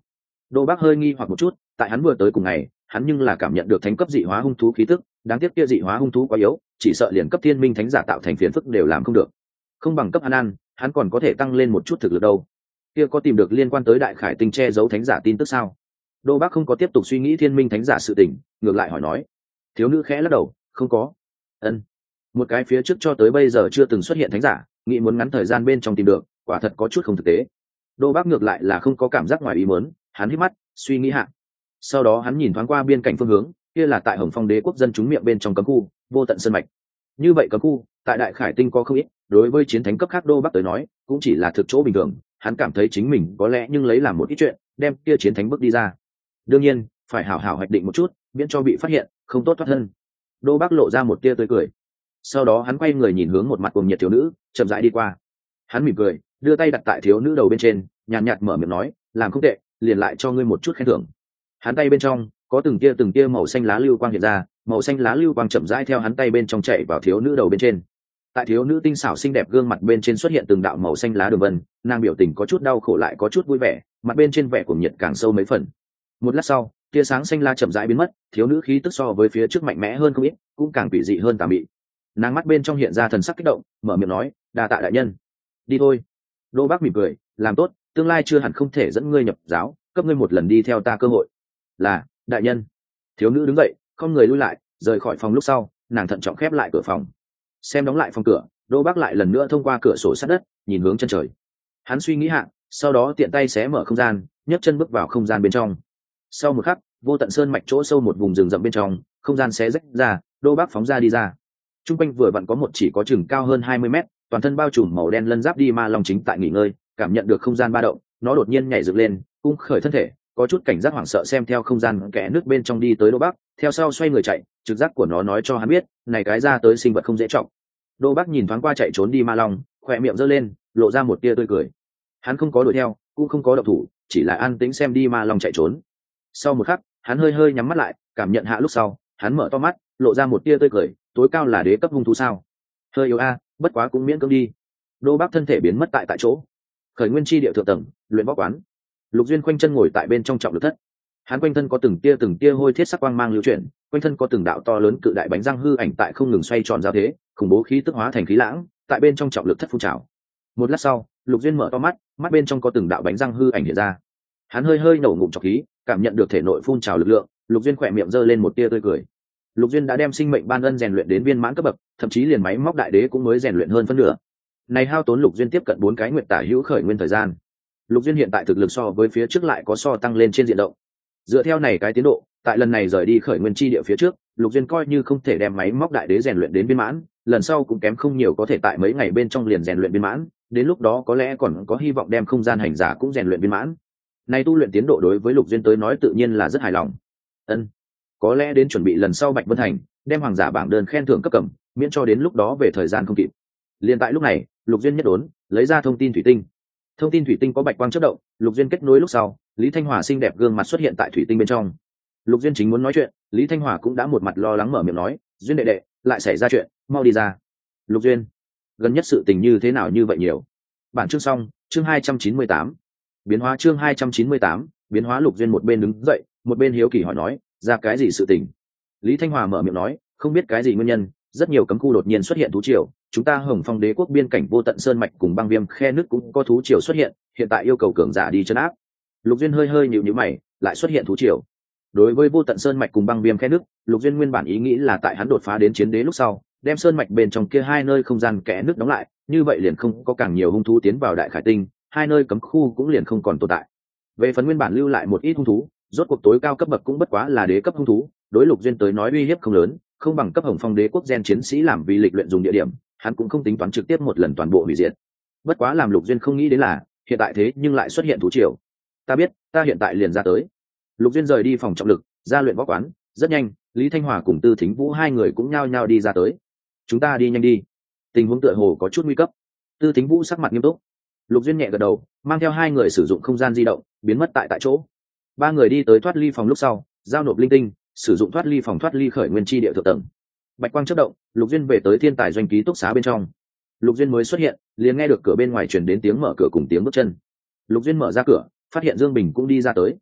A: Đô Bác hơi nghi hoặc một chút, tại hắn vừa tới cùng ngày, hắn nhưng là cảm nhận được thánh cấp dị hóa hung thú khí tức, đáng tiếc kia dị hóa hung thú quá yếu, chỉ sợ liền cấp thiên minh thánh giả tạo thành phiền phức đều làm không được. Không bằng cấp hắn còn có thể tăng lên một chút thực lực đâu. Kia có tìm được liên quan tới Đại Khải Tinh che giấu thánh giả tin tức sao? Đô Bác không có tiếp tục suy nghĩ thiên minh thánh giả sự tình, ngược lại hỏi nói. Thiếu nữ khẽ lắc đầu, không có. Ân, một cái phía trước cho tới bây giờ chưa từng xuất hiện thánh giả, nghĩ muốn ngắn thời gian bên trong tìm được, quả thật có chút không thực tế. Đô Bác ngược lại là không có cảm giác ngoài ý muốn, hắn hít mắt suy nghĩ hạ, sau đó hắn nhìn thoáng qua biên cảnh phương hướng, kia là tại Hồng Phong Đế quốc dân chúng miệng bên trong cấm khu Vô Tận Sơn mạch. Như vậy cấm khu tại Đại Khải Tinh có không ít, đối với chiến thánh cấp khác Đô Bác tới nói cũng chỉ là thực chỗ bình thường. Hắn cảm thấy chính mình có lẽ nhưng lấy làm một ít chuyện đem kia chiến thánh bước đi ra, đương nhiên phải hảo hảo hoạch định một chút, miễn cho bị phát hiện không tốt thoát thân. Đô Bác lộ ra một tia tươi cười, sau đó hắn quay người nhìn hướng một mặt cuồng nhiệt thiếu nữ, chậm rãi đi qua. Hắn mỉm cười, đưa tay đặt tại thiếu nữ đầu bên trên, nhàn nhạt mở miệng nói, làm không tệ, liền lại cho ngươi một chút khen thưởng. Hắn tay bên trong có từng tia màu xanh lá lưu quang hiện ra, màu xanh lá lưu quang chậm rãi theo hắn tay bên trong chạy vào thiếu nữ đầu bên trên. Tại thiếu nữ tinh xảo xinh đẹp gương mặt bên trên xuất hiện từng đạo màu xanh lá đường vân, nàng biểu tình có chút đau khổ lại có chút vui vẻ, mặt bên trên vẻ cuồng nhiệt càng sâu mấy phần. Một lát sau, tia sáng xanh lá chậm rãi biến mất, thiếu nữ khí tức so với phía trước mạnh mẽ hơn không ít, cũng càng quỷ dị hơn tà mị. Nàng mắt bên trong hiện ra thần sắc kích động, mở miệng nói, đa tạ đại nhân. Đi thôi. Đô Bác mỉm cười, làm tốt, tương lai chưa hẳn không thể dẫn ngươi nhập giáo, cấp ngươi một lần đi theo ta cơ hội. Là, đại nhân. Thiếu nữ đứng dậy, không người lui lại, rời khỏi phòng lúc sau, nàng thận trọng khép lại cửa phòng. Xem đóng lại phòng cửa, Đô Bác lại lần nữa thông qua cửa sổ sát đất, nhìn hướng chân trời. Hắn suy nghĩ hạ, sau đó tiện tay xé mở không gian, nhấc chân bước vào không gian bên trong. Sau một khắc, Vô Tận Sơn mạch chỗ sâu một vùng rừng rậm bên trong, không gian xé rách ra, Đô Bác phóng ra đi ra. Trung quanh vừa vặn có một chỉ có chừng cao hơn 20 mét, toàn thân bao trùm màu đen lân giáp đi ma long chính tại nghỉ ngơi, cảm nhận được không gian ba động, nó đột nhiên nhảy dựng lên, cung khởi thân thể, có chút cảnh giác hoảng sợ xem theo không gian kẽ nước bên trong đi tới Đô Bác, theo sau xoay người chạy, trực giác của nó nói cho hắn biết, này cái ra tới sinh vật không dễ trọng. Đô Bác nhìn thoáng qua chạy trốn đi ma long, khỏe miệng giơ lên, lộ ra một tia tươi cười. Hắn không có đuổi theo, cũng không có động thủ, chỉ là an tĩnh xem đi ma long chạy trốn. Sau một khắc, hắn hơi nhắm mắt lại, cảm nhận hạ lúc sau, hắn mở to mắt, lộ ra một tia tươi cười, tối cao là đế cấp hung thú sao? Hơi yếu a, bất quá cũng miễn cưỡng đi. Đô Bác thân thể biến mất tại chỗ. Khởi Nguyên chi địa thượng tầng, luyện võ quán. Lục Duyên khoanh chân ngồi tại bên trong trọng lực thất. Hắn quanh thân có từng tia hôi thiết sắc quang mang lưu chuyển, quanh thân có từng đạo to lớn cự đại bánh răng hư ảnh tại không ngừng xoay tròn giao thế, khủng bố khí tức hóa thành khí lãng, tại bên trong trọng lực thất phun trào. Một lát sau, Lục Duyên mở to mắt, mắt bên trong có từng đạo bánh răng hư ảnh hiện ra. Hắn hơi nổ ngụm trọc khí, cảm nhận được thể nội phun trào lực lượng, Lục Duyên khỏe miệng giơ lên một tia tươi cười. Lục Duyên đã đem sinh mệnh ban ân rèn luyện đến viên mãn cấp bậc, thậm chí liền máy móc đại đế cũng mới rèn luyện hơn phân nửa. Này hao tốn Lục Duyên tiếp cận 4 cái nguyệt tả hữu khởi nguyên thời gian. Lục Duyên hiện tại thực lực so với phía trước lại có so tăng lên trên diện rộng. Dựa theo này cái tiến độ, tại lần này rời đi khởi nguyên chi địa phía trước, Lục Duyên coi như không thể đem máy móc đại đế rèn luyện đến viên mãn, lần sau cũng kém không nhiều có thể tại mấy ngày bên trong liền rèn luyện viên mãn, đến lúc đó có lẽ còn có hy vọng đem không gian hành giả cũng rèn luyện viên mãn. Này tu luyện tiến độ đối với Lục Duyên tới nói tự nhiên là rất hài lòng. Ân, có lẽ đến chuẩn bị lần sau Bạch Vân Thành, đem hoàng giả bảng đơn khen thưởng cấp cầm, miễn cho đến lúc đó về thời gian không kịp. Liên tại lúc này, Lục Duyên nhất đốn, lấy ra thông tin thủy tinh. Thông tin thủy tinh có bạch quang chớp động, Lục Duyên kết nối lúc sau, Lý Thanh Hòa xinh đẹp gương mặt xuất hiện tại thủy tinh bên trong. Lục Duyên chính muốn nói chuyện, Lý Thanh Hòa cũng đã một mặt lo lắng mở miệng nói, "Duyên đệ đệ, lại xảy ra chuyện, mau đi ra." Lục Duyên, gần nhất sự tình như thế nào như vậy nhiều. Bản chương xong, chương 298. Biến hóa chương 298, biến hóa. Lục Duyên một bên đứng dậy, một bên hiếu kỳ hỏi nói, "Ra cái gì sự tình?" Lý Thanh Hòa mở miệng nói, "Không biết cái gì nguyên nhân, rất nhiều cấm khu đột nhiên xuất hiện thú triều, chúng ta Hồng Phong Đế quốc biên cảnh Vô Tận Sơn mạch cùng băng viêm khe nước cũng có thú triều xuất hiện, hiện tại yêu cầu cường giả đi trấn áp." Lục Duyên hơi nhíu mày, lại xuất hiện thú triều. Đối với Vô Tận Sơn mạch cùng băng viêm khe nước, Lục Duyên nguyên bản ý nghĩ là tại hắn đột phá đến chiến đế lúc sau, đem sơn mạch bên trong kia hai nơi không gian kẽ nước đóng lại, như vậy liền không có càng nhiều hung thú tiến vào Đại Khải Tinh, hai nơi cấm khu cũng liền không còn tồn tại. Về phần nguyên bản lưu lại một ít hung thú, rốt cuộc tối cao cấp bậc cũng bất quá là đế cấp hung thú, đối Lục Duyên tới nói uy hiếp không lớn, không bằng cấp Hồng Phong Đế quốc gen chiến sĩ làm vì lịch luyện dùng địa điểm, hắn cũng không tính toán trực tiếp một lần toàn bộ hủy diệt. Bất quá làm Lục Duyên không nghĩ đến là, hiện tại thế nhưng lại xuất hiện thú triều. "Ta biết, ta hiện tại liền ra tới." Lục Duyên rời đi phòng trọng lực, ra luyện võ quán, rất nhanh, Lý Thanh Hòa cùng Tư Thính Vũ hai người cũng nhao nhao đi ra tới. "Chúng ta đi nhanh đi." Tình huống tựa hồ có chút nguy cấp. Tư Thính Vũ sắc mặt nghiêm túc. Lục Duyên nhẹ gật đầu, mang theo hai người sử dụng không gian di động, biến mất tại chỗ. Ba người đi tới thoát ly phòng lúc sau, giao nộp linh tinh, sử dụng thoát ly phòng thoát ly khởi nguyên chi địa thượng tầng. Bạch quang chớp động, Lục Duyên về tới thiên tài doanh ký túc xá bên trong. Lục Duyên mới xuất hiện, liền nghe được cửa bên ngoài truyền đến tiếng mở cửa cùng tiếng bước chân. Lục Duyên mở ra cửa, phát hiện Dương Bình cũng đi ra tới.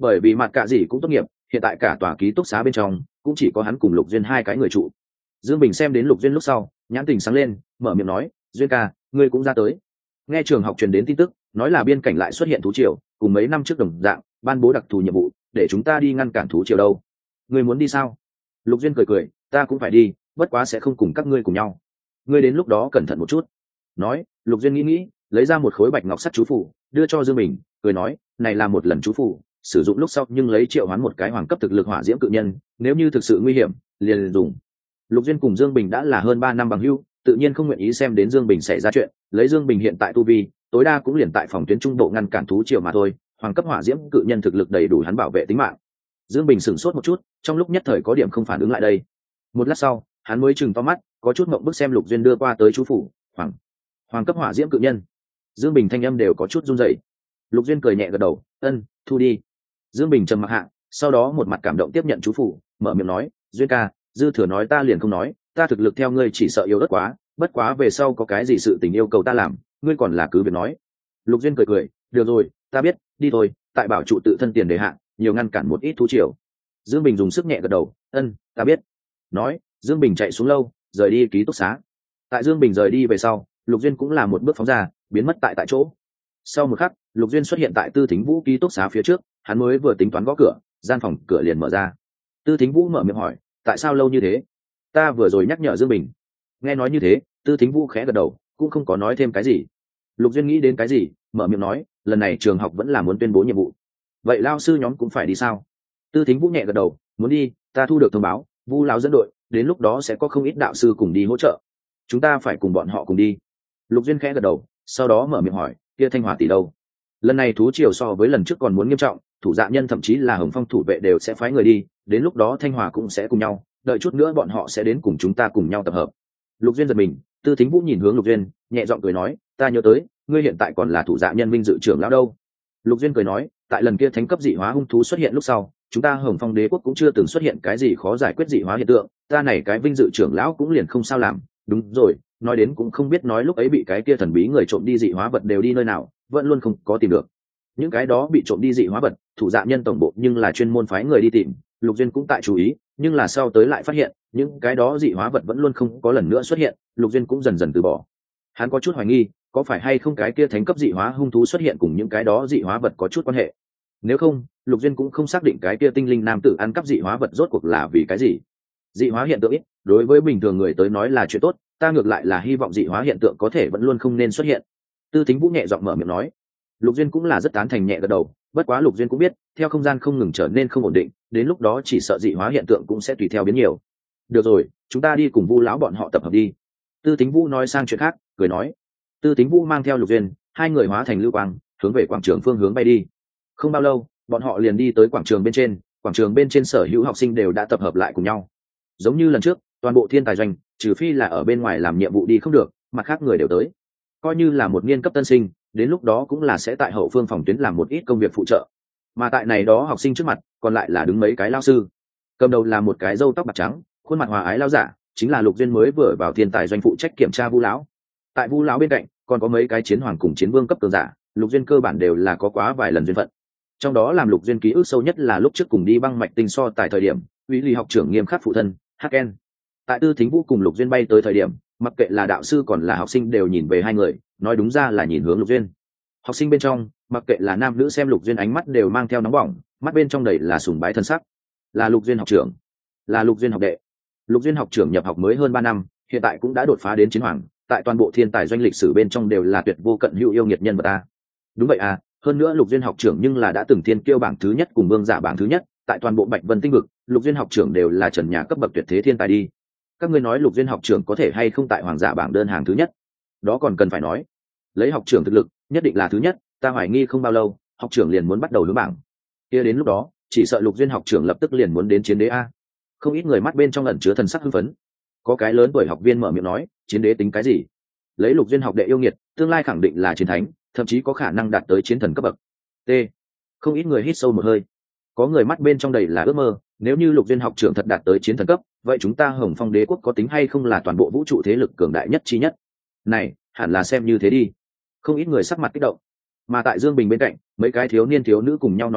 A: bởi vì mặt cạ dì cũng tốt nghiệp, hiện tại cả tòa ký túc xá bên trong cũng chỉ có hắn cùng Lục Duyên hai cái người trụ. Dương Bình xem đến Lục Duyên lúc sau, nhãn tình sáng lên, mở miệng nói, Duyên ca, ngươi cũng ra tới. Nghe trường học truyền đến tin tức, nói là biên cảnh lại xuất hiện thú triều, cùng mấy năm trước đồng dạng, ban bố đặc thù nhiệm vụ để chúng ta đi ngăn cản thú triều đâu. Ngươi muốn đi sao? Lục Duyên cười cười, ta cũng phải đi, bất quá sẽ không cùng các ngươi cùng nhau. Ngươi đến lúc đó cẩn thận một chút. Nói, Lục Duyên nghĩ, lấy ra một khối bạch ngọc sắt chú phủ, đưa cho Dương Bình, cười nói, này là một lần chú phủ, sử dụng lúc sau nhưng lấy triệu hoán một cái hoàng cấp thực lực hỏa diễm cự nhân, nếu như thực sự nguy hiểm, liền dùng. Lục Duyên cùng Dương Bình đã là hơn 3 năm bằng hữu, tự nhiên không nguyện ý xem đến Dương Bình xảy ra chuyện, lấy Dương Bình hiện tại tu vi, tối đa cũng liền tại phòng tuyến trung bộ ngăn cản thú triều mà thôi, hoàng cấp hỏa diễm cự nhân thực lực đầy đủ hắn bảo vệ tính mạng. Dương Bình sửng sốt một chút, trong lúc nhất thời có điểm không phản ứng lại đây. Một lát sau, hắn mới chừng to mắt, có chút ngượng bức xem Lục Duyên đưa qua tới chú phủ, hoàng cấp hỏa diễm cự nhân. Dương Bình thanh âm đều có chút run rẩy. Lục Duyên cười nhẹ gật đầu, ân, thu đi. Dương Bình trầm mặc hạ, sau đó một mặt cảm động tiếp nhận chú phủ, mở miệng nói, Duyên ca, dư thừa nói ta liền không nói, ta thực lực theo ngươi chỉ sợ yếu ớt quá, bất quá về sau có cái gì sự tình yêu cầu ta làm, ngươi còn là cứ việc nói. Lục Duyên cười cười, được rồi, ta biết, đi thôi, tại bảo trụ tự thân tiền đề hạn, nhiều ngăn cản một ít thú triều. Dương Bình dùng sức nhẹ gật đầu, ân, ta biết. Nói, Dương Bình chạy xuống lâu, rời đi ký túc xá. Tại Dương Bình rời đi về sau, Lục Duyên cũng là một bước phóng ra, biến mất tại chỗ. Sau một khắc, Lục Duyên xuất hiện tại Tư Thính Vũ ký túc xá phía trước, hắn mới vừa tính toán gõ cửa, gian phòng cửa liền mở ra. Tư Thính Vũ mở miệng hỏi, tại sao lâu như thế? Ta vừa rồi nhắc nhở Dương Bình. Nghe nói như thế, Tư Thính Vũ khẽ gật đầu, cũng không có nói thêm cái gì. Lục Duyên nghĩ đến cái gì, mở miệng nói, lần này trường học vẫn là muốn tuyên bố nhiệm vụ. Vậy lao sư nhóm cũng phải đi sao? Tư Thính Vũ nhẹ gật đầu, muốn đi, ta thu được thông báo, Vu lão dẫn đội, đến lúc đó sẽ có không ít đạo sư cùng đi hỗ trợ. Chúng ta phải cùng bọn họ cùng đi. Lục Duyên khẽ gật đầu, sau đó mở miệng hỏi, kia Thanh Hòa tỷ đâu? Lần này thú triều so với lần trước còn muốn nghiêm trọng, thủ dạ nhân thậm chí là Hồng Phong thủ vệ đều sẽ phái người đi, đến lúc đó Thanh Hòa cũng sẽ cùng nhau, đợi chút nữa bọn họ sẽ đến cùng chúng ta cùng nhau tập hợp. Lục Duyên giật mình, Tư Thính Vũ nhìn hướng Lục Duyên, nhẹ giọng cười nói, ta nhớ tới, ngươi hiện tại còn là thủ dạ nhân vinh dự trưởng lão đâu. Lục Duyên cười nói, tại lần kia thánh cấp dị hóa hung thú xuất hiện lúc sau, chúng ta Hồng Phong đế quốc cũng chưa từng xuất hiện cái gì khó giải quyết dị hóa hiện tượng, ta này cái vinh dự trưởng lão cũng liền không sao làm. Đúng rồi, nói đến cũng không biết nói lúc ấy bị cái kia thần bí người trộm đi dị hóa vật đều đi nơi nào, vẫn luôn không có tìm được. Những cái đó bị trộm đi dị hóa vật, thủ dạ nhân tổng bộ nhưng là chuyên môn phái người đi tìm, Lục Duyên cũng tại chú ý, nhưng là sau tới lại phát hiện, những cái đó dị hóa vật vẫn luôn không có lần nữa xuất hiện, Lục Duyên cũng dần dần từ bỏ. Hắn có chút hoài nghi, có phải hay không cái kia thánh cấp dị hóa hung thú xuất hiện cùng những cái đó dị hóa vật có chút quan hệ. Nếu không, Lục Duyên cũng không xác định cái kia tinh linh nam tử ăn cắp dị hóa vật rốt cuộc là vì cái gì. Dị hóa hiện tượng ít, đối với bình thường người tới nói là chuyện tốt, ta ngược lại là hy vọng dị hóa hiện tượng có thể vẫn luôn không nên xuất hiện. Tư Thính Vũ nhẹ giọng mở miệng nói. Lục Duyên cũng là rất tán thành nhẹ gật đầu, bất quá Lục Duyên cũng biết, theo không gian không ngừng trở nên không ổn định, đến lúc đó chỉ sợ dị hóa hiện tượng cũng sẽ tùy theo biến nhiều. Được rồi, chúng ta đi cùng Vu lão bọn họ tập hợp đi. Tư Thính Vũ nói sang chuyện khác, cười nói. Tư Thính Vũ mang theo Lục Duyên, hai người hóa thành lưu quang, hướng về quảng trường phương hướng bay đi. Không bao lâu, bọn họ liền đi tới quảng trường bên trên sở hữu học sinh đều đã tập hợp lại cùng nhau. Giống như lần trước, toàn bộ thiên tài doanh, trừ phi là ở bên ngoài làm nhiệm vụ đi không được, mặt khác người đều tới. Coi như là một niên cấp tân sinh, đến lúc đó cũng là sẽ tại hậu phương phòng tuyến làm một ít công việc phụ trợ. Mà tại này đó học sinh trước mặt, còn lại là đứng mấy cái lao sư. Cầm đầu là một cái râu tóc bạc trắng, khuôn mặt hòa ái lao giả, chính là Lục Duyên mới vừa vào thiên tài doanh phụ trách kiểm tra Vu lão. Tại Vu lão bên cạnh, còn có mấy cái chiến hoàng cùng chiến vương cấp cường giả, Lục Duyên cơ bản đều là có quá vài lần duyên phận. Trong đó làm Lục Duyên ký ức sâu nhất là lúc trước cùng đi băng mạch tinh so tại thời điểm, Uy Lý học trưởng nghiêm khắc phụ thân, Haken. Tại Tư Thính Vũ cùng Lục Duyên bay tới thời điểm, mặc kệ là đạo sư còn là học sinh đều nhìn về hai người, nói đúng ra là nhìn hướng Lục Duyên. Học sinh bên trong, mặc kệ là nam nữ xem Lục Duyên ánh mắt đều mang theo nóng bỏng, mắt bên trong đầy là sùng bái thân sắc. Là Lục Duyên học trưởng, là Lục Duyên học đệ. Lục Duyên học trưởng nhập học mới hơn 3 năm, hiện tại cũng đã đột phá đến chiến hoàng, tại toàn bộ thiên tài doanh lịch sử bên trong đều là tuyệt vô cận hữu yêu nghiệt nhân vật ta. Đúng vậy à, hơn nữa Lục Duyên học trưởng nhưng là đã từng thiên kiêu bảng thứ nhất cùng vương giả bảng thứ nhất, tại toàn bộ Bạch Vân tinh vực, Lục Duyên học trưởng đều là trần nhà cấp bậc tuyệt thế thiên tài đi. Các ngươi nói Lục Duyên học trưởng có thể hay không tại hoàng giả bảng đơn hàng thứ nhất? Đó còn cần phải nói. Lấy học trưởng thực lực, nhất định là thứ nhất, ta hoài nghi không bao lâu, học trưởng liền muốn bắt đầu hướng bảng. Kia đến lúc đó, chỉ sợ Lục Duyên học trưởng lập tức liền muốn đến chiến đế a. Không ít người mắt bên trong ẩn chứa thần sắc hưng phấn. Có cái lớn tuổi học viên mở miệng nói, chiến đế tính cái gì? Lấy Lục Duyên học đệ yêu nghiệt, tương lai khẳng định là chiến thánh, thậm chí có khả năng đạt tới chiến thần cấp bậc. T. Không ít người hít sâu một hơi. Có người mắt bên trong đầy là ước mơ, nếu như Lục Duyên học trưởng thật đạt tới chiến thần cấp, vậy chúng ta Hồng Phong đế quốc có tính hay không là toàn bộ vũ trụ thế lực cường đại nhất chi nhất? Này, hẳn là xem như thế đi. Không ít người sắc mặt kích động. Mà tại Dương Bình bên cạnh, mấy cái thiếu niên thiếu nữ cùng nhau nói chuyện,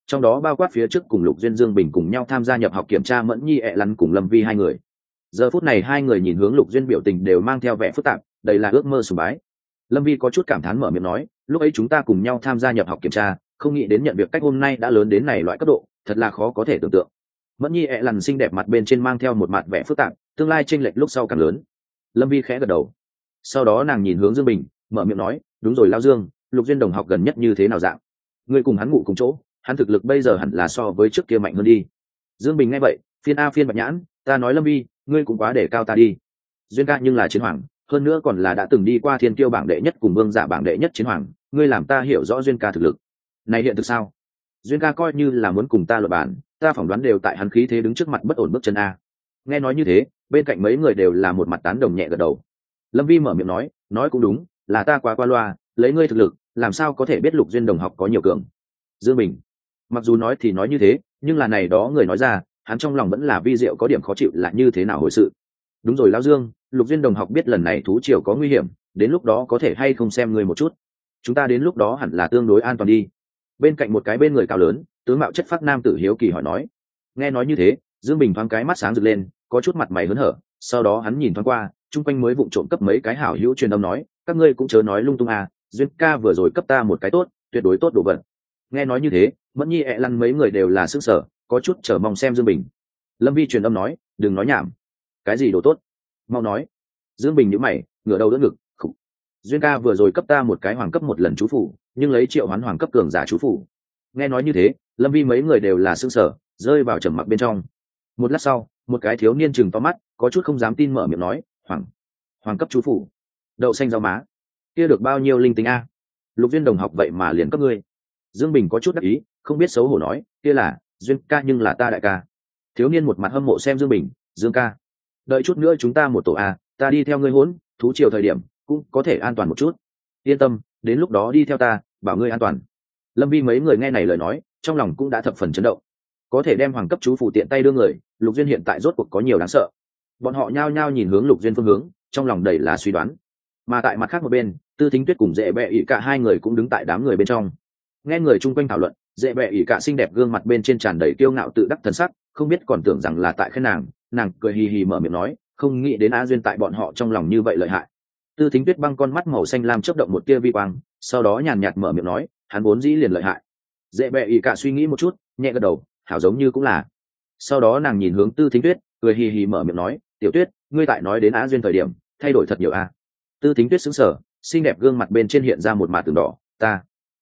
A: trong đó bao quát phía trước cùng Lục Duyên Dương Bình cùng nhau tham gia nhập học kiểm tra Mẫn Nhi ẹ lăn cùng Lâm Vi hai người. Giờ phút này hai người nhìn hướng Lục Duyên biểu tình đều mang theo vẻ phức tạp, đây là ước mơ sùng bái. Lâm Vi có chút cảm thán mở miệng nói, lúc ấy chúng ta cùng nhau tham gia nhập học kiểm tra, không nghĩ đến nhận việc cách hôm nay đã lớn đến này loại cấp độ, thật là khó có thể tưởng tượng. Mẫn Nhi ẹ lằn xinh đẹp mặt bên trên mang theo một mặt vẻ phức tạp, tương lai chênh lệch lúc sau càng lớn. Lâm Vi khẽ gật đầu, sau đó nàng nhìn hướng Dương Bình, mở miệng nói, đúng rồi Lao Dương, Lục Duyên đồng học gần nhất như thế nào dạng? Ngươi cùng hắn ngủ cùng chỗ, hắn thực lực bây giờ hẳn là so với trước kia mạnh hơn đi. Dương Bình nghe vậy, phiên a phiên bạch nhãn, ta nói Lâm Vi, ngươi cũng quá để cao ta đi. Duyên ca nhưng là chiến hoàng, hơn nữa còn là đã từng đi qua thiên kiêu bảng đệ nhất cùng vương giả bảng đệ nhất chiến hoàng, ngươi làm ta hiểu rõ Duyên ca thực lực. Này hiện thực sao? Duyên ca coi như là muốn cùng ta luận bàn, ta phỏng đoán đều tại hắn khí thế đứng trước mặt bất ổn bước chân a. Nghe nói như thế, bên cạnh mấy người đều là một mặt tán đồng nhẹ gật đầu. Lâm Vi mở miệng nói cũng đúng, là ta quá qua loa, lấy ngươi thực lực, làm sao có thể biết Lục Duyên đồng học có nhiều cường. Dương Bình, mặc dù nói thì nói như thế, nhưng là này đó người nói ra, hắn trong lòng vẫn là vi diệu có điểm khó chịu là như thế nào hồi sự. Đúng rồi Lão Dương, Lục Duyên đồng học biết lần này thú triều có nguy hiểm, đến lúc đó có thể hay không xem ngươi một chút. Chúng ta đến lúc đó hẳn là tương đối an toàn đi. Bên cạnh một cái bên người cao lớn, tướng mạo chất phác nam tử hiếu kỳ hỏi nói. Nghe nói như thế, Dương Bình thoáng cái mắt sáng rực lên, có chút mặt mày hớn hở, sau đó hắn nhìn thoáng qua, chung quanh mới vụng trộm cấp mấy cái hảo hữu truyền âm nói, các ngươi cũng chớ nói lung tung à, Duyên ca vừa rồi cấp ta một cái tốt, tuyệt đối tốt đồ vật. Nghe nói như thế, Mẫn Nhi ẹ lăn mấy người đều là sững sờ, có chút chờ mong xem Dương Bình. Lâm Vi truyền âm nói, đừng nói nhảm. Cái gì đồ tốt? Mau nói. Dương Bình nhíu mày, ngửa đầu đỡ ngực, khục. Duyên ca vừa rồi cấp ta một cái hoàng cấp một lần chú phủ, nhưng lấy triệu hoán hoàng cấp cường giả chú phủ. Nghe nói như thế, Lâm Vi mấy người đều là sững sờ, rơi vào trầm mặc bên trong. Một lát sau, một cái thiếu niên chừng to mắt, có chút không dám tin mở miệng nói, hoàng cấp chú phủ, đậu xanh rau má, kia được bao nhiêu linh tính a? Lục Duyên đồng học vậy mà liền cấp ngươi. Dương Bình có chút đắc ý, không biết xấu hổ nói, kia là Duyên ca nhưng là ta đại ca. Thiếu niên một mặt hâm mộ xem Dương Bình, Dương ca, đợi chút nữa chúng ta một tổ a, ta đi theo ngươi hỗn, thú chiều thời điểm cũng có thể an toàn một chút. Yên tâm, đến lúc đó đi theo ta, bảo ngươi an toàn. Lâm Vi mấy người nghe này lời nói, trong lòng cũng đã thập phần chấn động. Có thể đem hoàng cấp chú phủ tiện tay đưa người, Lục Duyên hiện tại rốt cuộc có nhiều đáng sợ. Bọn họ nhao nhao nhìn hướng Lục Duyên phương hướng, trong lòng đầy là suy đoán. Mà tại mặt khác một bên, Tư Thính Tuyết cùng Dễ Bẹ ỉ cả hai người cũng đứng tại đám người bên trong. Nghe người chung quanh thảo luận, Dễ Bẹ ỉ cả xinh đẹp gương mặt bên trên tràn đầy kiêu ngạo tự đắc thần sắc, không biết còn tưởng rằng là tại khen nàng cười hì hì mở miệng nói, không nghĩ đến Á Duyên tại bọn họ trong lòng như vậy lợi hại. Tư Thính Tuyết băng con mắt màu xanh lam chớp động một tia vi quang, sau đó nhàn nhạt mở miệng nói, hắn vốn dĩ liền lợi hại. Dễ Bẹ ỉ cả suy nghĩ một chút, nhẹ gật đầu, hảo giống như cũng là. Sau đó nàng nhìn hướng Tư Thính Tuyết, cười hì hì mở miệng nói, tiểu Tuyết, ngươi tại nói đến Á Duyên thời điểm thay đổi thật nhiều a. Tư Thính Tuyết sững sờ, xinh đẹp gương mặt bên trên hiện ra một mạt tường đỏ, ta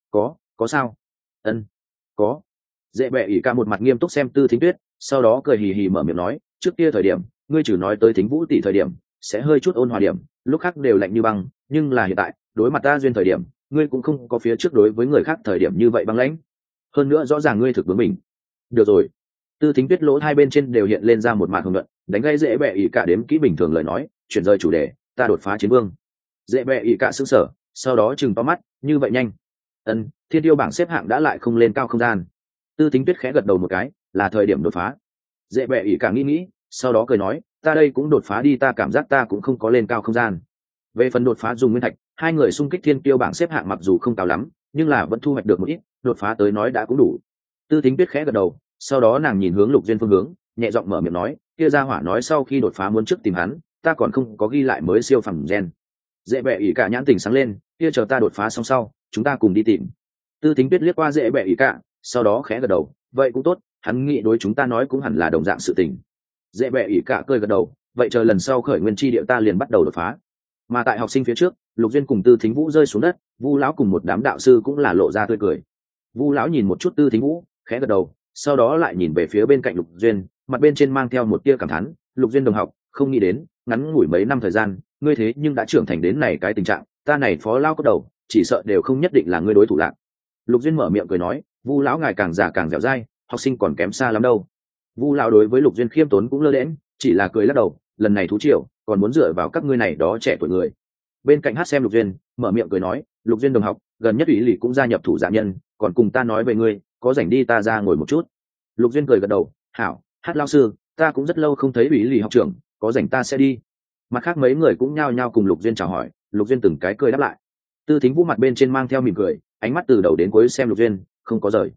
A: có sao? Ân, có. Dễ Bẹ ỉ cả một mặt nghiêm túc xem Tư Thính Tuyết, sau đó cười hì hì mở miệng nói, trước kia thời điểm ngươi chỉ nói tới Thính Vũ tỷ thời điểm sẽ hơi chút ôn hòa điểm, lúc khác đều lạnh như băng, nhưng là hiện tại đối mặt ta Duyên thời điểm ngươi cũng không có phía trước đối với người khác thời điểm như vậy băng lãnh, hơn nữa rõ ràng ngươi thực bướng mình. Được rồi. Tư Thính Tuyết lỗ hai bên trên đều hiện lên ra một mạt hồng luận, đánh gây Dễ Bẹ ỉ cả đếm kỹ bình thường lời nói, chuyển rời chủ đề, ta đột phá chiến vương. Dễ Bẹ ỉ cả sững sờ, sau đó chừng to mắt, như vậy nhanh? Ân, thiên tiêu bảng xếp hạng đã lại không lên cao không gian. Tư Thính Tuyết khẽ gật đầu một cái, là thời điểm đột phá. Dễ Bẹ ỉ cả nghĩ, sau đó cười nói, ta đây cũng đột phá đi, ta cảm giác ta cũng không có lên cao không gian. Về phần đột phá dùng nguyên thạch, hai người xung kích thiên tiêu bảng xếp hạng mặc dù không cao lắm, nhưng là vẫn thu hoạch được một ít, đột phá tới nói đã cũng đủ. Tư Thính Tuyết khẽ gật đầu, sau đó nàng nhìn hướng Lục Duyên phương hướng, nhẹ giọng mở miệng nói, kia gia hỏa nói sau khi đột phá muốn trước tìm hắn, ta còn không có ghi lại mới siêu phẩm gen. Dễ Bẹ ỉ cả nhãn tình sáng lên, kia chờ ta đột phá xong sau, chúng ta cùng đi tìm. Tư Thính Tuyết liếc qua Dễ Bẹ ỉ cả, sau đó khẽ gật đầu, vậy cũng tốt, hắn nghĩ đối chúng ta nói cũng hẳn là đồng dạng sự tình. Dễ Bẹ ỉ cả cười gật đầu, vậy chờ lần sau khởi nguyên chi địa ta liền bắt đầu đột phá. Mà tại học sinh phía trước, Lục Duyên cùng Tư Thính Vũ rơi xuống đất, Vu lão cùng một đám đạo sư cũng là lộ ra tươi cười. Vu lão nhìn một chút Tư Thính Vũ, khẽ gật đầu, sau đó lại nhìn về phía bên cạnh Lục Duyên, mặt bên trên mang theo một tia cảm thán, Lục Duyên đồng học, không nghĩ đến ngắn ngủi mấy năm thời gian ngươi thế nhưng đã trưởng thành đến này cái tình trạng, ta này phó lao có đầu chỉ sợ đều không nhất định là ngươi đối thủ lạc. Lục Duyên mở miệng cười nói, Vu lão ngài càng già càng dẻo dai, học sinh còn kém xa lắm đâu. Vu lão đối với Lục Duyên khiêm tốn cũng lơ đễnh, chỉ là cười lắc đầu, lần này thú triều còn muốn dựa vào các ngươi này đó trẻ tuổi người. Bên cạnh hát xem Lục Duyên mở miệng cười nói, Lục Duyên đồng học, gần nhất ủy lì cũng gia nhập thủ dạ nhân, còn cùng ta nói về ngươi, có rảnh đi ta ra ngồi một chút. Lục Duyên cười gật đầu, hảo, hát lao sư, ta cũng rất lâu không thấy ủy lì học trưởng, có rảnh ta sẽ đi. Mặt khác mấy người cũng nhao nhao cùng Lục Duyên chào hỏi, Lục Duyên từng cái cười đáp lại. Tư Thính Vũ mặt bên trên mang theo mỉm cười, ánh mắt từ đầu đến cuối xem Lục Duyên, không có rời.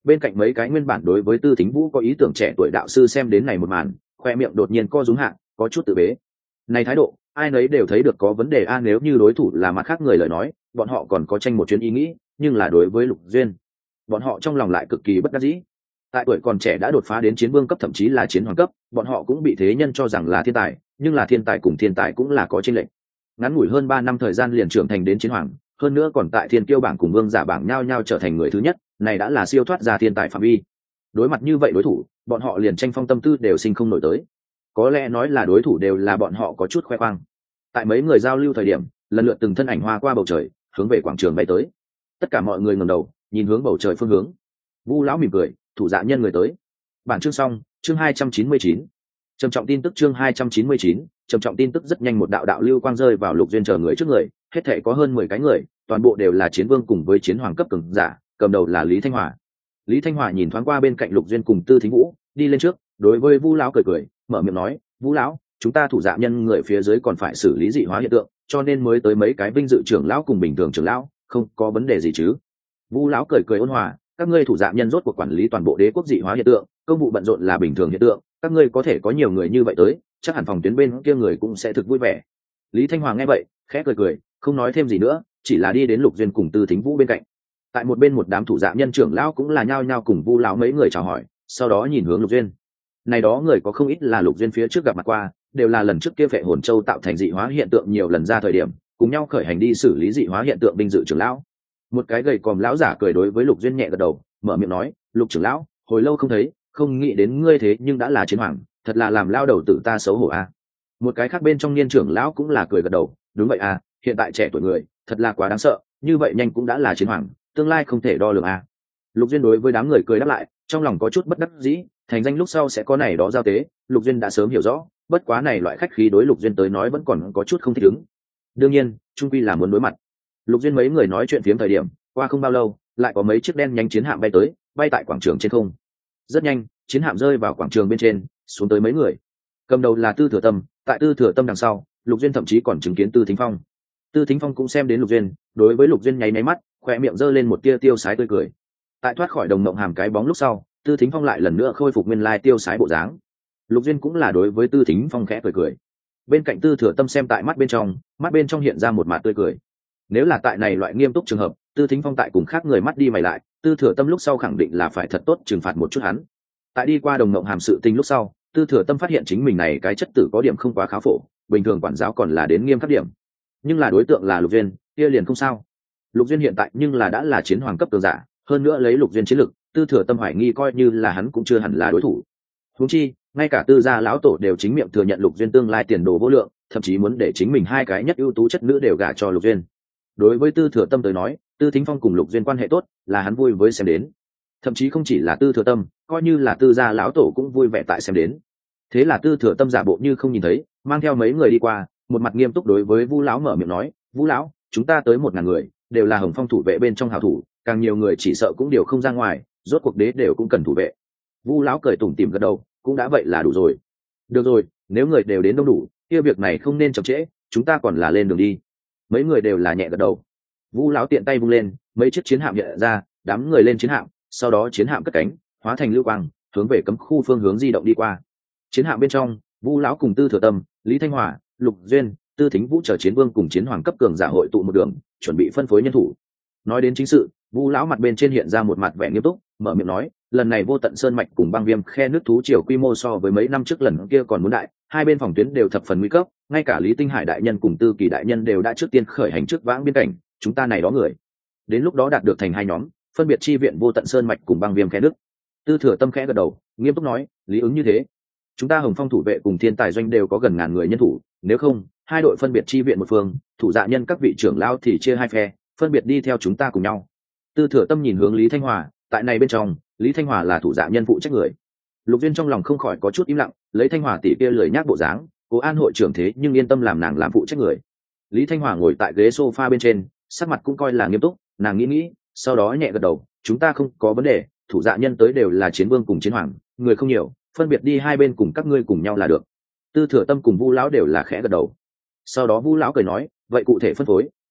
A: Bên cạnh mấy cái nguyên bản đối với Tư Thính Vũ có ý tưởng trẻ tuổi đạo sư xem đến này một màn, khoe miệng đột nhiên co rúm hạ, có chút tự bế. Này thái độ, ai nấy đều thấy được có vấn đề a, nếu như đối thủ là mặt khác người lời nói, bọn họ còn có tranh một chuyến ý nghĩ, nhưng là đối với Lục Duyên, bọn họ trong lòng lại cực kỳ bất đắc dĩ. Tại tuổi còn trẻ đã đột phá đến chiến vương cấp thậm chí là chiến hoàng cấp, bọn họ cũng bị thế nhân cho rằng là thiên tài, nhưng là thiên tài cùng thiên tài cũng là có chênh lệch. Ngắn ngủi hơn 3 năm thời gian liền trưởng thành đến chiến hoàng, hơn nữa còn tại thiên kiêu bảng cùng vương giả bảng nhao nhao trở thành người thứ nhất, này đã là siêu thoát ra thiên tài phạm vi. Đối mặt như vậy đối thủ, bọn họ liền tranh phong tâm tư đều sinh không nổi tới. Có lẽ nói là đối thủ đều là bọn họ có chút khoe khoang. Tại mấy người giao lưu thời điểm, lần lượt từng thân ảnh hoa qua bầu trời, hướng về quảng trường bay tới. Tất cả mọi người ngẩng đầu, nhìn hướng bầu trời phương hướng. Vu lão mỉm cười, thủ dạ nhân người tới. Bản chương xong, chương 299. Trầm trọng tin tức chương 299, trầm trọng tin tức rất nhanh một đạo đạo lưu quang rơi vào Lục Duyên chờ người trước người, hết thảy có hơn 10 cái người, toàn bộ đều là chiến vương cùng với chiến hoàng cấp cường giả, cầm đầu là Lý Thanh Hòa. Lý Thanh Hòa nhìn thoáng qua bên cạnh Lục Duyên cùng Tư Thính Vũ, đi lên trước, đối với Vu lão cười cười, mở miệng nói, "Vu lão, chúng ta thủ dạ nhân người phía dưới còn phải xử lý dị hóa hiện tượng, cho nên mới tới mấy cái vinh dự trưởng lão cùng bình thường trưởng lão, không có vấn đề gì chứ?" Vu lão cười cười ôn hòa, "Các ngươi thủ dạ nhân rốt cuộc quản lý toàn bộ đế quốc dị hóa hiện tượng, công vụ bận rộn là bình thường hiện tượng, các ngươi có thể có nhiều người như vậy tới, chắc hẳn phòng tuyến bên kia người cũng sẽ thực vui vẻ." Lý Thanh Hoàng nghe vậy, khẽ cười cười, không nói thêm gì nữa, chỉ là đi đến Lục Duyên cùng Tư Thính Vũ bên cạnh. Tại một bên một đám thủ dạ nhân trưởng lão cũng là nhao nhao cùng Vu lão mấy người chào hỏi, sau đó nhìn hướng Lục Duyên. Này đó người có không ít là Lục Duyên phía trước gặp mặt qua, đều là lần trước kia Phệ Hồn Châu tạo thành dị hóa hiện tượng nhiều lần ra thời điểm, cùng nhau khởi hành đi xử lý dị hóa hiện tượng binh dự trưởng lão. Một cái gầy còm lão giả cười đối với Lục Duyên nhẹ gật đầu, mở miệng nói, "Lục trưởng lão, hồi lâu không thấy, không nghĩ đến ngươi thế nhưng đã là chiến hoàng, thật là làm lao đầu tử ta xấu hổ a." Một cái khác bên trong niên trưởng lão cũng là cười gật đầu, "Đúng vậy à, hiện tại trẻ tuổi người, thật là quá đáng sợ, như vậy nhanh cũng đã là chiến hoàng, tương lai không thể đo lường a." Lục Duyên đối với đám người cười đáp lại, trong lòng có chút bất đắc dĩ, thành danh lúc sau sẽ có này đó giao tế, Lục Duyên đã sớm hiểu rõ, bất quá này loại khách khí đối Lục Duyên tới nói vẫn còn có chút không thích ứng. Đương nhiên, trung quy là muốn đối mặt. Lục Duyên mấy người nói chuyện phiếm thời điểm, qua không bao lâu, lại có mấy chiếc đen nhánh chiến hạm bay tới, bay tại quảng trường trên không. Rất nhanh, chiến hạm rơi vào quảng trường bên trên, xuống tới mấy người. Cầm đầu là Tư Thừa Tâm, tại Tư Thừa Tâm đằng sau, Lục Duyên thậm chí còn chứng kiến Tư Thính Phong. Tư Thính Phong cũng xem đến Lục Duyên, đối với Lục Duyên nháy mắt, khóe miệng giơ lên một tia tiêu sái tươi cười. Tại thoát khỏi đồng mộng hàm cái bóng lúc sau, Tư Thính Phong lại lần nữa khôi phục nguyên lai tiêu sái bộ dáng. Lục Duyên cũng là đối với Tư Thính Phong khẽ cười cười. Bên cạnh Tư Thừa Tâm xem tại mắt bên trong hiện ra một mặt tươi cười. Nếu là tại này loại nghiêm túc trường hợp, Tư Thính Phong tại cùng khác người mắt đi mày lại, Tư Thừa Tâm lúc sau khẳng định là phải thật tốt trừng phạt một chút hắn. Tại đi qua đồng mộng hàm sự tình lúc sau, Tư Thừa Tâm phát hiện chính mình này cái chất tử có điểm không quá khá phổ, bình thường quản giáo còn là đến nghiêm khắc điểm, nhưng là đối tượng là Lục Duyên, kia liền không sao. Lục Duyên hiện tại nhưng là đã là chiến hoàng cấp cường giả, hơn nữa lấy Lục Duyên chiến lực, Tư Thừa Tâm hoài nghi coi như là hắn cũng chưa hẳn là đối thủ. Huống chi, ngay cả Tư gia lão tổ đều chính miệng thừa nhận Lục Duyên tương lai tiền đồ vô lượng, thậm chí muốn để chính mình hai cái nhất ưu tú chất nữ đều gả cho Lục Duyên. Đối với Tư Thừa Tâm tới nói, Tư Thính Phong cùng Lục Duyên quan hệ tốt, là hắn vui với xem đến. Thậm chí không chỉ là Tư Thừa Tâm, coi như là Tư gia lão tổ cũng vui vẻ tại xem đến. Thế là Tư Thừa Tâm giả bộ như không nhìn thấy, mang theo mấy người đi qua, một mặt nghiêm túc đối với Vu lão mở miệng nói, "Vu lão, chúng ta tới 1000 người, đều là Hồng Phong thủ vệ bên trong hảo thủ, càng nhiều người chỉ sợ cũng đều không ra ngoài, rốt cuộc đế đều cũng cần thủ vệ." Vu lão cười tủm tỉm gật đầu, cũng đã vậy là đủ rồi. "Được rồi, nếu người đều đến đông đủ, kia việc này không nên chậm trễ, chúng ta còn là lên đường đi." Mấy người đều là nhẹ gật đầu. Vu lão tiện tay vung lên, mấy chiếc chiến hạm hiện ra, đám người lên chiến hạm, sau đó chiến hạm cất cánh, hóa thành lưu quang, hướng về cấm khu phương hướng di động đi qua. Chiến hạm bên trong, Vu lão cùng Tư Thừa Tâm, Lý Thanh Hòa, Lục Duyên, Tư Thính Vũ chờ chiến vương cùng chiến hoàng cấp cường giả hội tụ một đường, chuẩn bị phân phối nhân thủ. Nói đến chính sự, Vu lão mặt bên trên hiện ra một mặt vẻ nghiêm túc, mở miệng nói, "Lần này Vô Tận Sơn mạch cùng Băng Viêm khe nước thú triều quy mô so với mấy năm trước lần kia còn muốn đại, hai bên phòng tuyến đều thập phần nguy cấp, ngay cả Lý Tinh Hải đại nhân cùng Tư Kỳ đại nhân đều đã trước tiên khởi hành trước vãng biên cảnh, chúng ta này đó người, đến lúc đó đạt được thành hai nhóm, phân biệt chi viện Vô Tận Sơn mạch cùng Băng Viêm khe nước." Tư Thừa Tâm khẽ gật đầu, nghiêm túc nói, "Lý ứng như thế. Chúng ta Hồng Phong thủ vệ cùng Thiên Tài doanh đều có gần 1000 người nhân thủ, nếu không, hai đội phân biệt chi viện một phương, thủ dạ nhân các vị trưởng lão thì chia hai phe, phân biệt đi theo chúng ta cùng nhau." Tư Thừa Tâm nhìn hướng Lý Thanh Hòa, tại này bên trong, Lý Thanh Hòa là thủ dạ nhân phụ trách người. Lục Duyên trong lòng không khỏi có chút im lặng, lấy Thanh Hòa tỷ kia lười nhác bộ dáng, Cố An hội trưởng thế nhưng yên tâm làm nàng làm phụ trách người. Lý Thanh Hòa ngồi tại ghế sofa bên trên, sắc mặt cũng coi là nghiêm túc, nàng nghĩ, sau đó nhẹ gật đầu, "Chúng ta không có vấn đề, thủ dạ nhân tới đều là chiến vương cùng chiến hoàng, người không nhiều, phân biệt đi hai bên cùng các ngươi cùng nhau là được." Tư Thừa Tâm cùng Vu lão đều là khẽ gật đầu. Sau đó Vu lão cười nói, "Vậy cụ thể phân phối,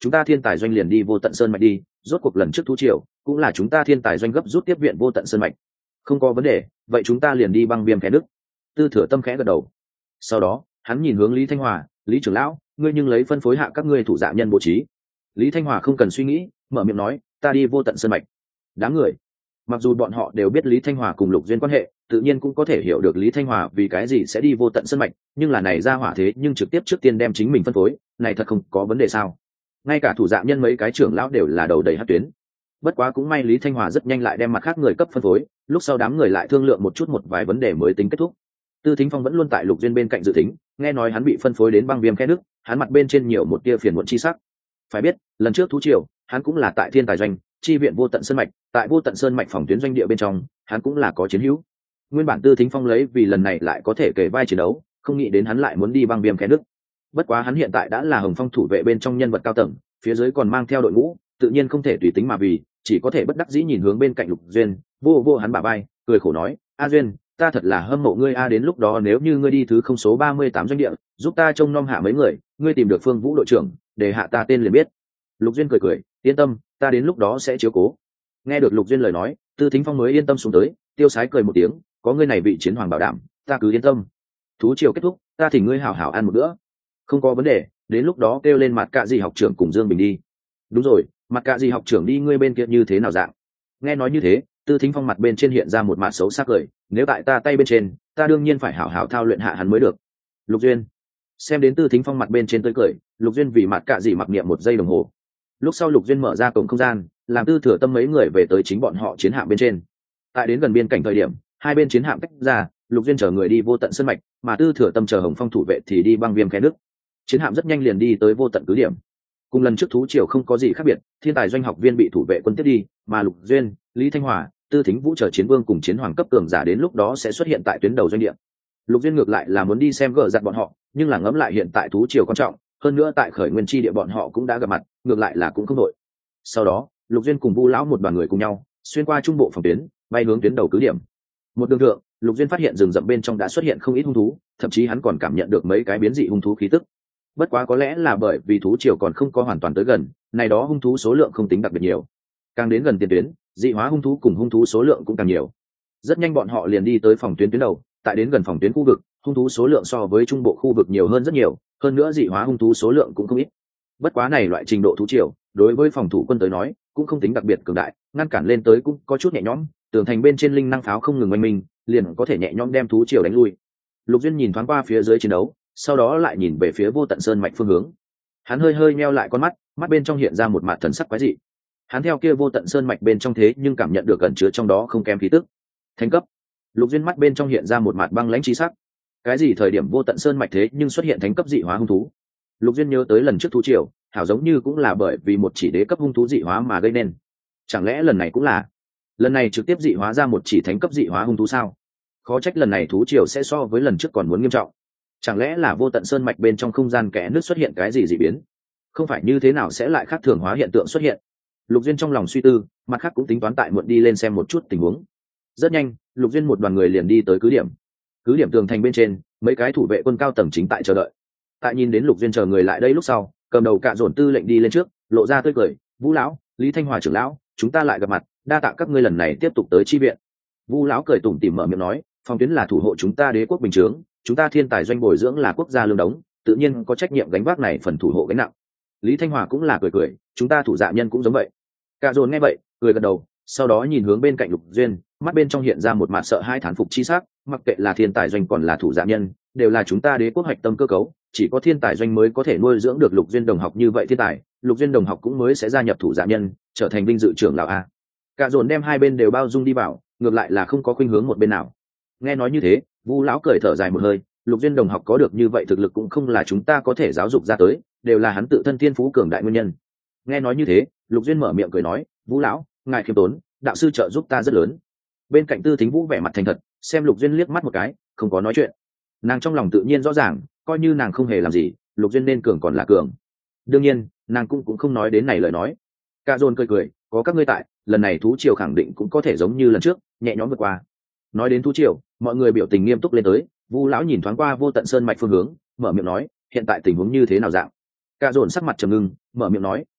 A: chúng ta thiên tài doanh liền đi vô tận sơn mạch đi, rốt cuộc lần trước thú triều cũng là chúng ta thiên tài doanh gấp rút tiếp viện vô tận sơn mạch. Không có vấn đề, vậy chúng ta liền đi băng viêm khe nước. Tư Thừa Tâm khẽ gật đầu. Sau đó hắn nhìn hướng Lý Thanh Hòa, Lý trưởng lão, ngươi nhưng lấy phân phối hạ các ngươi thủ dạ nhân bố trí. Lý Thanh Hòa không cần suy nghĩ, mở miệng nói, ta đi vô tận sơn mạch. Đám người, mặc dù bọn họ đều biết Lý Thanh Hòa cùng Lục Duyên quan hệ, tự nhiên cũng có thể hiểu được Lý Thanh Hòa vì cái gì sẽ đi vô tận sơn mạch, nhưng là này ra hỏa thế nhưng trực tiếp trước tiên đem chính mình phân phối, này thật không có vấn đề sao? Ngay cả thủ dạ nhân mấy cái trưởng lão đều là đầu đầy hất tuyến. Bất quá cũng may Lý Thanh Hòa rất nhanh lại đem mặt khác người cấp phân phối, lúc sau đám người lại thương lượng một chút một vài vấn đề mới tính kết thúc. Tư Thính Phong vẫn luôn tại Lục Duyên bên cạnh dự tính, nghe nói hắn bị phân phối đến băng viêm khe nước, hắn mặt bên trên nhiều một tia phiền muộn chi sắc. Phải biết, lần trước thú triều, hắn cũng là tại Thiên Tài doanh, chi viện vô tận sơn mạch, tại vô tận sơn mạch phòng tuyến doanh địa bên trong, hắn cũng là có chiến hữu. Nguyên bản Tư Thính Phong lấy vì lần này lại có thể kể vai chiến đấu, không nghĩ đến hắn lại muốn đi băng viêm khe nước. Bất quá hắn hiện tại đã là Hồng Phong thủ vệ bên trong nhân vật cao tầng, phía dưới còn mang theo đội ngũ, tự nhiên không thể tùy tính mà vì, chỉ có thể bất đắc dĩ nhìn hướng bên cạnh Lục Duyên, vô hắn bả vai, cười khổ nói, "A Duyên, ta thật là hâm mộ ngươi a, đến lúc đó nếu như ngươi đi thứ không số 38 doanh địa, giúp ta trông nom hạ mấy người, ngươi tìm được Phương Vũ đội trưởng, để hạ ta tên liền biết." Lục Duyên cười, "Yên tâm, ta đến lúc đó sẽ chiếu cố." Nghe được Lục Duyên lời nói, Tư Thính Phong mới yên tâm xuống tới, tiêu sái cười một tiếng, "Có ngươi này vị chiến hoàng bảo đảm, ta cứ yên tâm. Thú triều kết thúc, ta thỉnh ngươi hảo hảo ăn một bữa." "Không có vấn đề, đến lúc đó kêu lên mặt cạ gì học trưởng cùng Dương Bình đi." "Đúng rồi, mặt cạ gì học trưởng đi, ngươi bên kia như thế nào dạng?" Nghe nói như thế, Tư Thính Phong mặt bên trên hiện ra một mặt xấu sắc cười, "Nếu tại ta tay bên trên, ta đương nhiên phải hảo hảo thao luyện hạ hắn mới được." Lục Duyên xem đến Tư Thính Phong mặt bên trên tươi cười, Lục Duyên vì mặt cạ gì mặc niệm một giây đồng hồ. Lúc sau Lục Duyên mở ra cổng không gian, làm Tư Thừa Tâm mấy người về tới chính bọn họ chiến hạm bên trên. Tại đến gần biên cảnh thời điểm, hai bên chiến hạm tách ra, Lục Duyên chờ người đi vô tận sơn mạch, mà Tư Thừa Tâm chờ Hồng Phong thủ vệ thì đi băng viêm khe nước. Chiến hạm rất nhanh liền đi tới vô tận cứ điểm. Cùng lần trước thú triều không có gì khác biệt, thiên tài doanh học viên bị thủ vệ quân tiếp đi, mà Lục Duyên, Lý Thanh Hòa, Tư Thính Vũ chờ chiến vương cùng chiến hoàng cấp cường giả đến lúc đó sẽ xuất hiện tại tuyến đầu doanh địa. Lục Duyên ngược lại là muốn đi xem gỡ giặt bọn họ, nhưng là ngẫm lại hiện tại thú triều quan trọng, hơn nữa tại khởi nguyên chi địa bọn họ cũng đã gặp mặt, ngược lại là cũng không đội. Sau đó, Lục Duyên cùng Vu lão một đoàn người cùng nhau xuyên qua trung bộ phòng tuyến, bay hướng tuyến đầu cứ điểm. Một đường thượng, Lục Duyên phát hiện rừng rậm bên trong đã xuất hiện không ít hung thú, thậm chí hắn còn cảm nhận được mấy cái biến dị hung thú khí tức. Bất quá có lẽ là bởi vì thú triều còn không có hoàn toàn tới gần, này đó hung thú số lượng không tính đặc biệt nhiều. Càng đến gần tiền tuyến, dị hóa hung thú cùng hung thú số lượng cũng càng nhiều. Rất nhanh bọn họ liền đi tới phòng tuyến đầu, tại đến gần phòng tuyến khu vực, hung thú số lượng so với trung bộ khu vực nhiều hơn rất nhiều, hơn nữa dị hóa hung thú số lượng cũng không ít. Bất quá này loại trình độ thú triều, đối với phòng thủ quân tới nói, cũng không tính đặc biệt cường đại, ngăn cản lên tới cũng có chút nhẹ nhõm, tường thành bên trên linh năng pháo không ngừng oanh minh, liền có thể nhẹ nhõm đem thú triều đánh lui. Lục Duyên nhìn thoáng qua phía dưới chiến đấu, sau đó lại nhìn về phía vô tận sơn mạch phương hướng. Hắn hơi meo lại con mắt, mắt bên trong hiện ra một mạt thần sắc quái dị. Hắn theo kia vô tận sơn mạch bên trong thế nhưng cảm nhận được ẩn chứa trong đó không kém khí tức. Thánh cấp. Lục Duyên mắt bên trong hiện ra một mạt băng lãnh chi sắc. Cái gì thời điểm vô tận sơn mạch thế nhưng xuất hiện thánh cấp dị hóa hung thú? Lục Duyên nhớ tới lần trước thú triều, hảo giống như cũng là bởi vì một chỉ đế cấp hung thú dị hóa mà gây nên. Chẳng lẽ lần này cũng là? Lần này trực tiếp dị hóa ra một chỉ thánh cấp dị hóa hung thú sao? Khó trách lần này thú triều sẽ so với lần trước còn muốn nghiêm trọng. Chẳng lẽ là vô tận sơn mạch bên trong không gian kẽ nước xuất hiện cái gì dị biến? Không phải như thế nào sẽ lại khác thường hóa hiện tượng xuất hiện? Lục Duyên trong lòng suy tư, mặt khác cũng tính toán tại muộn đi lên xem một chút tình huống. Rất nhanh, Lục Duyên một đoàn người liền đi tới cứ điểm. Cứ điểm tường thành bên trên, mấy cái thủ vệ quân cao tầng chính tại chờ đợi. Tại nhìn đến Lục Duyên chờ người lại đây lúc sau, cầm đầu cạ dồn tư lệnh đi lên trước, lộ ra tươi cười, "Vũ lão, Lý Thanh Hòa trưởng lão, chúng ta lại gặp mặt, đa tạ các ngươi lần này tiếp tục tới chi viện." Vu lão cười tủm tỉm mở miệng nói, "Phòng tuyến là thủ hộ chúng ta đế quốc bình chướng, chúng ta thiên tài doanh bồi dưỡng là quốc gia lương đống, tự nhiên có trách nhiệm gánh vác này phần thủ hộ gánh nặng." Lý Thanh Hòa cũng là cười, "Chúng ta thủ dạ nhân cũng giống vậy." Cả dồn nghe vậy, cười gật đầu, sau đó nhìn hướng bên cạnh Lục Duyên, mắt bên trong hiện ra một mặt sợ hai thán phục chi sắc, mặc kệ là thiên tài doanh còn là thủ dạ nhân, đều là chúng ta đế quốc hạch tâm cơ cấu, chỉ có thiên tài doanh mới có thể nuôi dưỡng được Lục Duyên đồng học như vậy thiên tài, Lục Duyên đồng học cũng mới sẽ gia nhập thủ dạ nhân, trở thành vinh dự trưởng lão a. Cả dồn đem hai bên đều bao dung đi vào, ngược lại là không có khuynh hướng một bên nào. Nghe nói như thế, Vu lão cười thở dài một hơi, Lục Duyên đồng học có được như vậy thực lực cũng không là chúng ta có thể giáo dục ra tới, đều là hắn tự thân thiên phú cường đại nguyên nhân. Nghe nói như thế, Lục Duyên mở miệng cười nói, "Vũ lão, ngài khiêm tốn, đạo sư trợ giúp ta rất lớn." Bên cạnh Tư Thính Vũ vẻ mặt thành thật, xem Lục Duyên liếc mắt một cái, không có nói chuyện. Nàng trong lòng tự nhiên rõ ràng, coi như nàng không hề làm gì, Lục Duyên nên cường còn là cường. Đương nhiên, nàng cũng không nói đến này lời nói. Cả dồn cười, "Có các ngươi tại, lần này thú triều khẳng định cũng có thể giống như lần trước, nhẹ nhõm vượt qua." Nói đến thú triều, mọi người biểu tình nghiêm túc lên tới. Vu lão nhìn thoáng qua vô tận sơn mạch phương hướng, mở miệng nói, "Hiện tại tình huống như thế nào dạng?" Cả dồn sắc mặt trầm ngưng, mở miệng nói,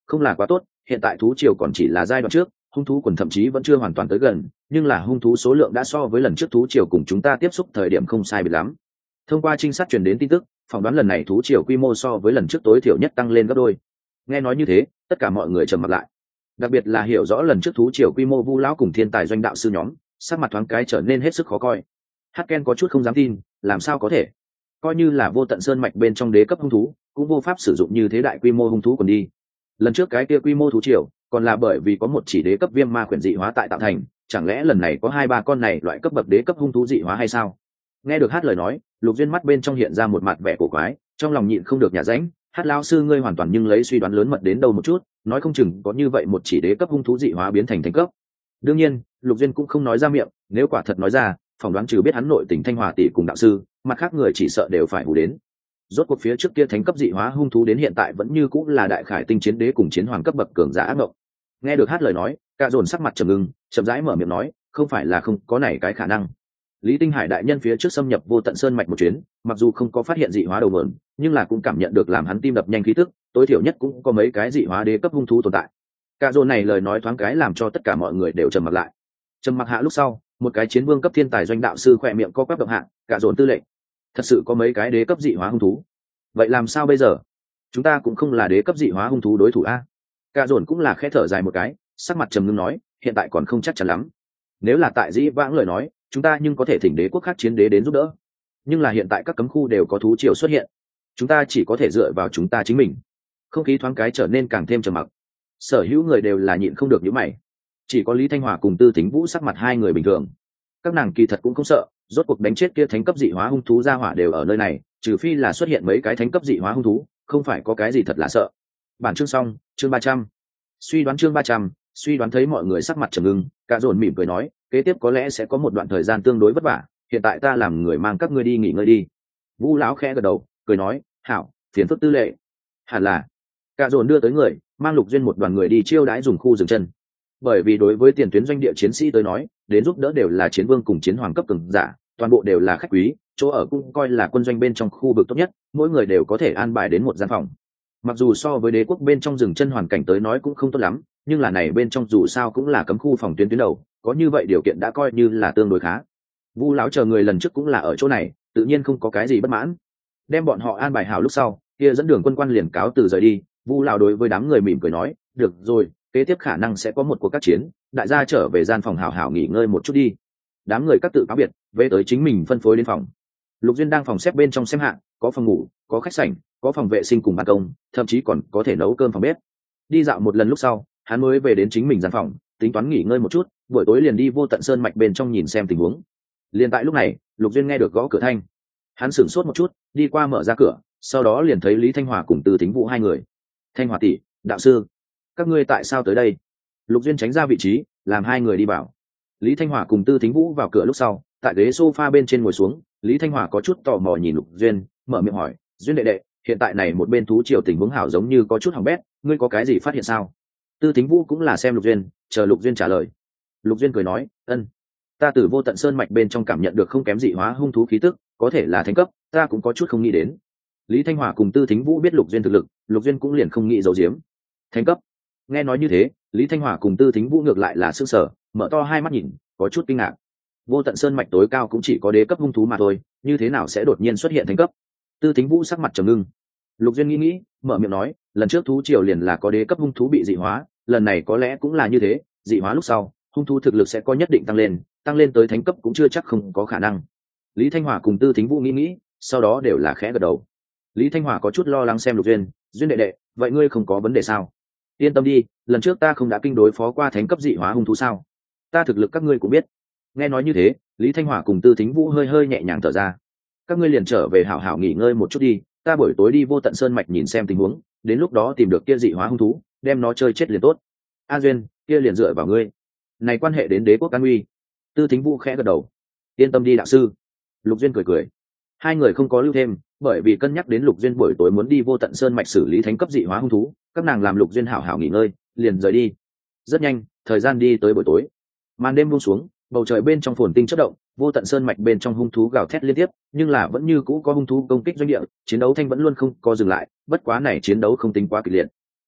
A: không là quá tốt, hiện tại thú triều còn chỉ là giai đoạn trước, hung thú quần thậm chí vẫn chưa hoàn toàn tới gần, nhưng là hung thú số lượng đã so với lần trước thú triều cùng chúng ta tiếp xúc thời điểm không sai biệt lắm. Thông qua trinh sát truyền đến tin tức, phỏng đoán lần này thú triều quy mô so với lần trước tối thiểu nhất tăng lên gấp đôi. Nghe nói như thế, tất cả mọi người trầm mặt lại. Đặc biệt là hiểu rõ lần trước thú triều quy mô Vu lão cùng thiên tài doanh đạo sư nhóm, sắc mặt thoáng cái trở nên hết sức khó coi. Hắc Ken có chút không dám tin, làm sao có thể? Coi như là Vô Tận Sơn mạch bên trong đế cấp hung thú, cũng vô pháp sử dụng như thế đại quy mô hung thú còn đi. Lần trước cái kia quy mô thú triều, còn là bởi vì có một chỉ đế cấp viêm ma quyển dị hóa tại tạo thành, chẳng lẽ lần này có 2-3 con này loại cấp bậc đế cấp hung thú dị hóa hay sao? Nghe được Hát lời nói, Lục Duyên mắt bên trong hiện ra một mặt vẻ cổ quái, trong lòng nhịn không được nhả rãnh. Hát lão sư ngươi hoàn toàn nhưng lấy suy đoán lớn mật đến đâu một chút, nói không chừng có như vậy một chỉ đế cấp hung thú dị hóa biến thành thánh cấp. Đương nhiên, Lục Duyên cũng không nói ra miệng, nếu quả thật nói ra, phỏng đoán trừ biết hắn nội tình Thanh Hòa tỷ cùng đạo sư, mặt khác người chỉ sợ đều phải hù đến. Rốt cuộc phía trước kia thánh cấp dị hóa hung thú đến hiện tại vẫn như cũng là đại khải tinh chiến đế cùng chiến hoàng cấp bậc cường giả ác mộng. Nghe được Hát lời nói, Cả Dồn sắc mặt trầm ngưng, chậm rãi mở miệng nói, không phải là không có này cái khả năng. Lý Tinh Hải đại nhân phía trước xâm nhập Vô Tận Sơn mạch một chuyến, mặc dù không có phát hiện dị hóa đầu mượn, nhưng là cũng cảm nhận được làm hắn tim đập nhanh khí tức, tối thiểu nhất cũng có mấy cái dị hóa đế cấp hung thú tồn tại. Cả Dồn này lời nói thoáng cái làm cho tất cả mọi người đều trầm mặc lại. Trầm mặc hạ lúc sau, một cái chiến vương cấp thiên tài doanh đạo sư khỏe miệng co quắp động hạ, Cả Dồn tư lệnh, thật sự có mấy cái đế cấp dị hóa hung thú. Vậy làm sao bây giờ? Chúng ta cũng không là đế cấp dị hóa hung thú đối thủ a. Cả Dồn cũng là khẽ thở dài một cái, sắc mặt trầm ngưng nói, hiện tại còn không chắc chắn lắm. Nếu là tại dĩ vãng lời nói, chúng ta nhưng có thể thỉnh đế quốc khác chiến đế đến giúp đỡ, nhưng là hiện tại các cấm khu đều có thú triều xuất hiện, chúng ta chỉ có thể dựa vào chúng ta chính mình. Không khí thoáng cái trở nên càng thêm trầm mặc, sở hữu người đều là nhịn không được những mày, chỉ có Lý Thanh Hòa cùng Tư Thính Vũ sắc mặt hai người bình thường. Các nàng kỳ thật cũng không sợ, rốt cuộc đánh chết kia thánh cấp dị hóa hung thú ra hỏa đều ở nơi này, trừ phi là xuất hiện mấy cái thánh cấp dị hóa hung thú, không phải có cái gì thật là sợ. Bản chương xong, chương 300. Suy đoán chương 300, suy đoán thấy mọi người sắc mặt trầm ngưng, Cả Dồn mỉm cười nói, kế tiếp có lẽ sẽ có một đoạn thời gian tương đối vất vả, hiện tại ta làm người mang các ngươi đi nghỉ ngơi đi. Vu lão khẽ gật đầu, cười nói, hảo, phiền phức tư lệ. Hẳn là. Cả Dồn đưa tới người, mang Lục Duyên một đoàn người đi chiêu đãi dùng khu dừng chân. Bởi vì đối với tiền tuyến doanh địa chiến sĩ tới nói, đến giúp đỡ đều là chiến vương cùng chiến hoàng cấp cường giả, toàn bộ đều là khách quý, chỗ ở cũng coi là quân doanh bên trong khu vực tốt nhất, mỗi người đều có thể an bài đến một gian phòng. Mặc dù so với đế quốc bên trong rừng chân hoàn cảnh tới nói cũng không tốt lắm, nhưng là này bên trong dù sao cũng là cấm khu phòng tuyến đầu, có như vậy điều kiện đã coi như là tương đối khá. Vu lão chờ người lần trước cũng là ở chỗ này, tự nhiên không có cái gì bất mãn. Đem bọn họ an bài hảo lúc sau, kia dẫn đường quân quan liền cáo từ rời đi. Vu lão đối với đám người mỉm cười nói, được rồi, kế tiếp khả năng sẽ có một cuộc các chiến, đại gia trở về gian phòng hảo hảo nghỉ ngơi một chút đi. Đám người các tự cáo biệt, về tới chính mình phân phối đến phòng. Lục Duyên đang phòng xếp bên trong xem hạng, có phòng ngủ, có khách sảnh, có phòng vệ sinh cùng ban công, thậm chí còn có thể nấu cơm phòng bếp. Đi dạo một lần lúc sau, hắn mới về đến chính mình gian phòng, tính toán nghỉ ngơi một chút, buổi tối liền đi Vô Tận Sơn mạch bên trong nhìn xem tình huống. Liền tại lúc này, Lục Duyên nghe được gõ cửa thanh. Hắn sửng sốt một chút, đi qua mở ra cửa, sau đó liền thấy Lý Thanh Hòa cùng Tư Thính Vũ hai người. Thanh Hòa tỷ, đạo sư, các ngươi tại sao tới đây? Lục Duyên tránh ra vị trí, làm hai người đi vào. Lý Thanh Hòa cùng Tư Thính Vũ vào cửa lúc sau, tại ghế sofa bên trên ngồi xuống. Lý Thanh Hòa có chút tò mò nhìn Lục Duyên, mở miệng hỏi, Duyên đệ đệ, hiện tại này một bên thú triều tình huống hảo giống như có chút hỏng bét, ngươi có cái gì phát hiện sao? Tư Thính Vũ cũng là xem Lục Duyên, chờ Lục Duyên trả lời. Lục Duyên cười nói, ân, ta từ Vô Tận Sơn mạch bên trong cảm nhận được không kém dị hóa hung thú khí tức, có thể là thánh cấp, ta cũng có chút không nghĩ đến. Lý Thanh Hòa cùng Tư Thính Vũ biết Lục Duyên thực lực, Lục Duyên cũng liền không nghĩ giấu giếm. Thánh cấp? Nghe nói như thế, Lý Thanh Hòa cùng Tư Thính Vũ ngược lại là sững sờ, mở to hai mắt nhìn, có chút kinh ngạc. Vô Tận Sơn mạch tối cao cũng chỉ có đế cấp hung thú mà thôi, như thế nào sẽ đột nhiên xuất hiện thánh cấp? Tư Thính Vũ sắc mặt trầm ngưng. Lục Duyên nghĩ, mở miệng nói, lần trước thú triều liền là có đế cấp hung thú bị dị hóa, lần này có lẽ cũng là như thế, dị hóa lúc sau, hung thú thực lực sẽ có nhất định tăng lên tới thánh cấp cũng chưa chắc không có khả năng. Lý Thanh Hòa cùng Tư Thính Vũ nghĩ, sau đó đều là khẽ gật đầu. Lý Thanh Hòa có chút lo lắng xem Lục Duyên, Duyên đệ đệ, vậy ngươi không có vấn đề sao? Yên tâm đi, lần trước ta không đã kinh đối phó qua thánh cấp dị hóa hung thú sao? Ta thực lực các ngươi cũng biết. Nghe nói như thế, Lý Thanh Hòa cùng Tư Thính Vũ hơi nhẹ nhàng thở ra. Các ngươi liền trở về hảo hảo nghỉ ngơi một chút đi, ta buổi tối đi Vô Tận Sơn mạch nhìn xem tình huống, đến lúc đó tìm được kia dị hóa hung thú, đem nó chơi chết liền tốt. A Duyên, kia liền dựa vào ngươi. Này quan hệ đến đế quốc an nguy. Tư Thính Vũ khẽ gật đầu. Yên tâm đi đạo sư. Lục Duyên cười. Hai người không có lưu thêm, bởi vì cân nhắc đến Lục Duyên buổi tối muốn đi Vô Tận Sơn mạch xử lý thánh cấp dị hóa hung thú, các nàng làm Lục Duyên hảo hảo nghỉ ngơi, liền rời đi. Rất nhanh, thời gian đi tới buổi tối. Màn đêm buông xuống, bầu trời bên trong phồn tinh chớp động, Vô Tận Sơn mạch bên trong hung thú gào thét liên tiếp, nhưng là vẫn như cũ có hung thú công kích doanh địa, chiến đấu thanh vẫn luôn không có dừng lại, bất quá này chiến đấu không tính quá kịch liệt.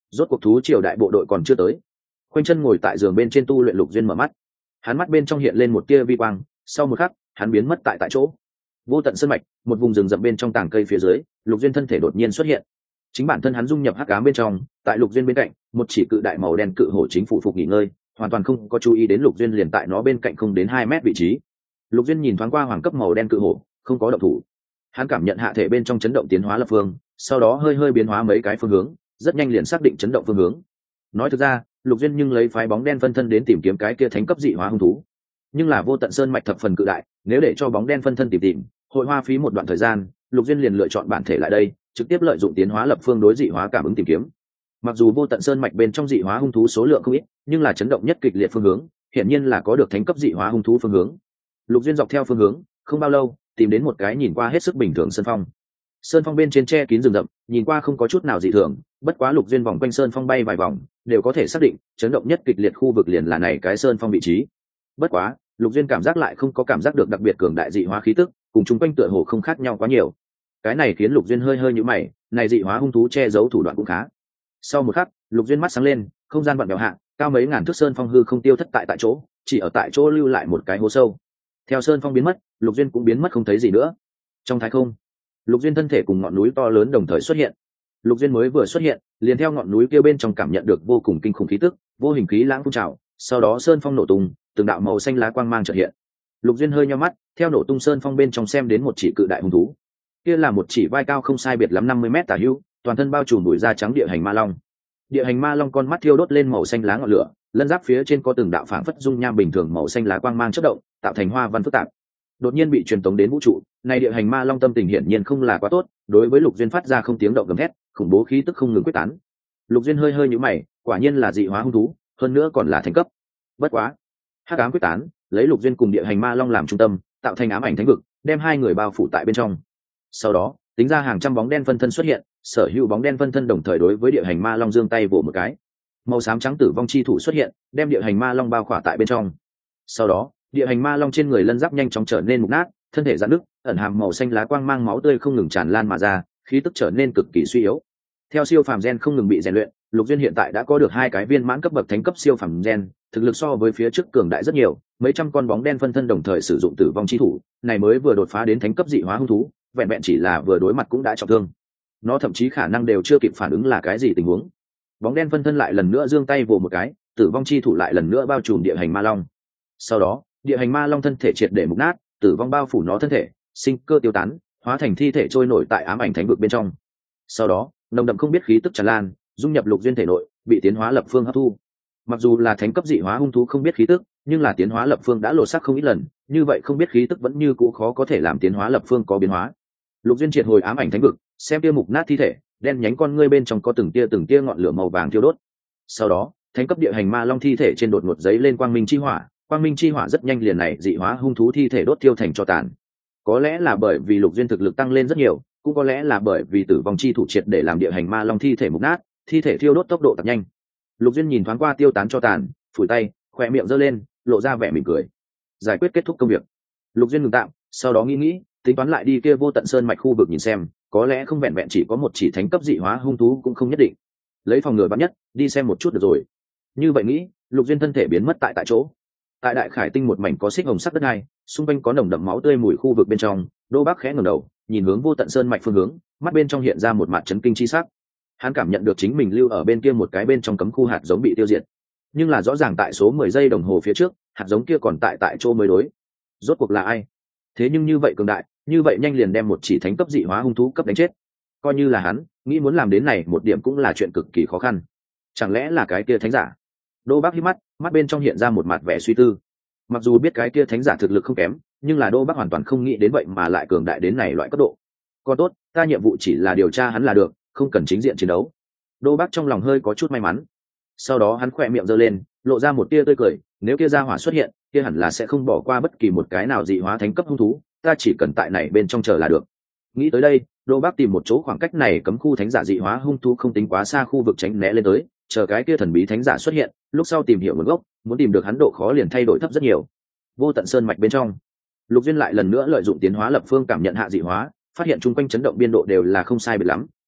A: Rốt cuộc thú triều đại bộ đội còn chưa tới. Khoanh chân ngồi tại giường bên trên tu luyện, Lục Duyên mở mắt, hắn mắt bên trong hiện lên một tia vi quang, sau một khắc hắn biến mất tại chỗ. Vô tận sơn mạch, một vùng rừng rậm bên trong tàng cây phía dưới, Lục Duyên thân thể đột nhiên xuất hiện. Chính bản thân hắn dung nhập hắc ám bên trong, tại Lục Duyên bên cạnh, một chỉ cự đại màu đen cự hổ chính phủ phục nghỉ ngơi, hoàn toàn không có chú ý đến Lục Duyên liền tại nó bên cạnh không đến 2 mét vị trí. Lục Duyên nhìn thoáng qua hoàng cấp màu đen cự hổ, không có động thủ. Hắn cảm nhận hạ thể bên trong chấn động tiến hóa lập phương, sau đó hơi hơi biến hóa mấy cái phương hướng, rất nhanh liền xác định chấn động phương hướng. Nói thực ra, Lục Duyên nhưng lấy phái bóng đen phân thân đến tìm kiếm cái kia thánh cấp dị hóa hung thú, nhưng là vô tận sơn mạch thập phần cự đại, nếu để cho bóng đen phân thân tìm, hội hoa phí một đoạn thời gian. Lục Duyên liền lựa chọn bản thể lại đây, trực tiếp lợi dụng tiến hóa lập phương đối dị hóa cảm ứng tìm kiếm. Mặc dù vô tận sơn mạch bên trong dị hóa hung thú số lượng không ít, nhưng là chấn động nhất kịch liệt phương hướng, hiển nhiên là có được thánh cấp dị hóa hung thú phương hướng. Lục Duyên dọc theo phương hướng, không bao lâu tìm đến một cái nhìn qua hết sức bình thường sơn phong. Sơn phong bên trên che kín rừng rậm, nhìn qua không có chút nào dị thường, bất quá Lục Duyên vòng quanh sơn phong bay vài vòng, đều có thể xác định chấn động nhất kịch liệt khu vực liền là này cái sơn phong vị trí. Bất quá Lục Duyên cảm giác lại không có cảm giác được đặc biệt cường đại dị hóa khí tức, cùng chúng quanh tựa hồ không khác nhau quá nhiều. Cái này khiến Lục Duyên hơi hơi nhíu mày, này dị hóa hung thú che giấu thủ đoạn cũng khá. Sau một khắc, Lục Duyên mắt sáng lên, không gian vặn vẹo hạ, cao mấy ngàn thước sơn phong hư không tiêu thất tại chỗ, chỉ ở tại chỗ lưu lại một cái hố sâu. Theo sơn phong biến mất, Lục Duyên cũng biến mất không thấy gì nữa. Trong thái không, Lục Duyên thân thể cùng ngọn núi to lớn đồng thời xuất hiện. Lục Duyên mới vừa xuất hiện, liền theo ngọn núi kia bên trong cảm nhận được vô cùng kinh khủng khí tức, vô hình khí lãng phun trào, sau đó sơn phong nổ tung, từng đạo màu xanh lá quang mang chợt hiện. Lục Duyên hơi nhíu mắt, theo nổ tung sơn phong bên trong xem đến một chỉ cự đại hung thú. Kia là một chỉ vai cao không sai biệt lắm 50 mét tả hữu, toàn thân bao trùm bụi da trắng địa hành ma long. Địa hành ma long con mắt thiêu đốt lên màu xanh lá ngọn lửa, lân giáp phía trên có từng đạo phảng phất dung nham bình thường màu xanh lá quang mang chớp động, tạo thành hoa văn phức tạp. Đột nhiên bị truyền tống đến vũ trụ, này địa hành ma long tâm tình hiển nhiên không là quá tốt, đối với Lục Duyên phát ra không tiếng động gầm thét, khủng bố khí tức không ngừng quyết tán. Lục Duyên hơi hơi nhíu mày, quả nhiên là dị hóa hung thú, hơn nữa còn là thánh cấp. Bất quá, hắc ám quyết tán, lấy Lục Duyên cùng địa hành ma long làm trung tâm, tạo thành ám ảnh thánh vực, đem hai người bao phủ tại bên trong. Sau đó, tính ra hàng trăm bóng đen phân thân xuất hiện, sở hữu bóng đen phân thân đồng thời đối với địa hành ma long giương tay vỗ một cái. Màu xám trắng tử vong chi thủ xuất hiện, đem địa hành ma long bao khỏa tại bên trong. Sau đó, địa hành ma long trên người lân giáp nhanh chóng trở nên mục nát, thân thể rạn nứt, ẩn hàm màu xanh lá quang mang máu tươi không ngừng tràn lan mà ra, khí tức trở nên cực kỳ suy yếu. Theo siêu phàm gen không ngừng bị rèn luyện, Lục Duyên hiện tại đã có được 2 cái viên mãn cấp bậc thánh cấp siêu phàm gen, thực lực so với phía trước cường đại rất nhiều, mấy trăm con bóng đen phân thân đồng thời sử dụng tử vong chi thủ, này mới vừa đột phá đến thánh cấp dị hóa hung thú, vẹn vẹn chỉ là vừa đối mặt cũng đã trọng thương. Nó thậm chí khả năng đều chưa kịp phản ứng là cái gì tình huống. Bóng đen phân thân lại lần nữa giương tay vồ một cái, tử vong chi thủ lại lần nữa bao trùm địa hành ma long. Sau đó, địa hành ma long thân thể triệt để mục nát, tử vong bao phủ nó thân thể, sinh cơ tiêu tán, hóa thành thi thể trôi nổi tại ám ảnh thánh vực bên trong. Sau đó, nồng đậm không biết khí tức tràn lan, dung nhập Lục Duyên thể nội, bị tiến hóa lập phương hấp thu. Mặc dù là thánh cấp dị hóa hung thú không biết khí tức, nhưng là tiến hóa lập phương đã lột xác không ít lần, như vậy không biết khí tức vẫn như cũ khó có thể làm tiến hóa lập phương có biến hóa. Lục Duyên triệt hồi ám ảnh thánh vực, xem tia mục nát thi thể, đen nhánh con ngươi bên trong có từng tia ngọn lửa màu vàng thiêu đốt. Sau đó, thánh cấp địa hành ma long thi thể trên đột ngột giấy lên quang minh chi hỏa, quang minh chi hỏa rất nhanh liền này dị hóa hung thú thi thể đốt tiêu thành tro tàn. Có lẽ là bởi vì Lục Duyên thực lực tăng lên rất nhiều, cũng có lẽ là bởi vì tử vong chi thủ triệt để làm địa hành ma long thi thể mục nát, thi thể thiêu đốt tốc độ tăng nhanh. Lục Duyên nhìn thoáng qua tiêu tán tro tàn, phủi tay, khóe miệng giơ lên, lộ ra vẻ mỉm cười. Giải quyết kết thúc công việc. Lục Duyên ngừng tạm, sau đó nghĩ, tính toán lại đi kia vô tận sơn mạch khu vực nhìn xem, có lẽ không vẹn vẹn chỉ có một chỉ thánh cấp dị hóa hung thú cũng không nhất định. Lấy phòng ngừa vạn nhất, đi xem một chút được rồi. Như vậy nghĩ, Lục Duyên thân thể biến mất tại chỗ. Tại Đại Khải Tinh một mảnh có xích hồng sắc đất đai, xung quanh có nồng đậm máu tươi mùi khu vực bên trong, Đô Bác khẽ ngẩng đầu, nhìn hướng vô tận sơn mạch phương hướng, mắt bên trong hiện ra một mặt chấn kinh chi sắc. Hắn cảm nhận được chính mình lưu ở bên kia một cái bên trong cấm khu hạt giống bị tiêu diệt, nhưng là rõ ràng tại số 10 giây đồng hồ phía trước, hạt giống kia còn tại chỗ mới đối. Rốt cuộc là ai? Thế nhưng như vậy cường đại, như vậy nhanh liền đem một chỉ thánh cấp dị hóa hung thú cấp đánh chết. Coi như là hắn, nghĩ muốn làm đến này một điểm cũng là chuyện cực kỳ khó khăn. Chẳng lẽ là cái kia thánh giả? Đô Bác hít mắt, mắt bên trong hiện ra một mặt vẻ suy tư. Mặc dù biết cái kia thánh giả thực lực không kém, nhưng là Đô Bác hoàn toàn không nghĩ đến vậy mà lại cường đại đến này loại cấp độ. Còn tốt, ta nhiệm vụ chỉ là điều tra hắn là được, không cần chính diện chiến đấu. Đô Bác trong lòng hơi có chút may mắn. Sau đó hắn khỏe miệng giơ lên, lộ ra một tia tươi cười, nếu kia gia hỏa xuất hiện, kia hẳn là sẽ không bỏ qua bất kỳ một cái nào dị hóa thánh cấp hung thú, ta chỉ cần tại này bên trong chờ là được. Nghĩ tới đây, Đô Bác tìm một chỗ khoảng cách này cấm khu thánh giả dị hóa hung thú không tính quá xa khu vực tránh né lên tới, chờ cái kia thần bí thánh giả xuất hiện, lúc sau tìm hiểu nguồn gốc, muốn tìm được hắn độ khó liền thay đổi thấp rất nhiều. Vô tận sơn mạch bên trong, Lục Duyên lại lần nữa lợi dụng tiến hóa lập phương cảm nhận hạ dị hóa, phát hiện chung quanh chấn động biên độ đều là không sai biệt lắm,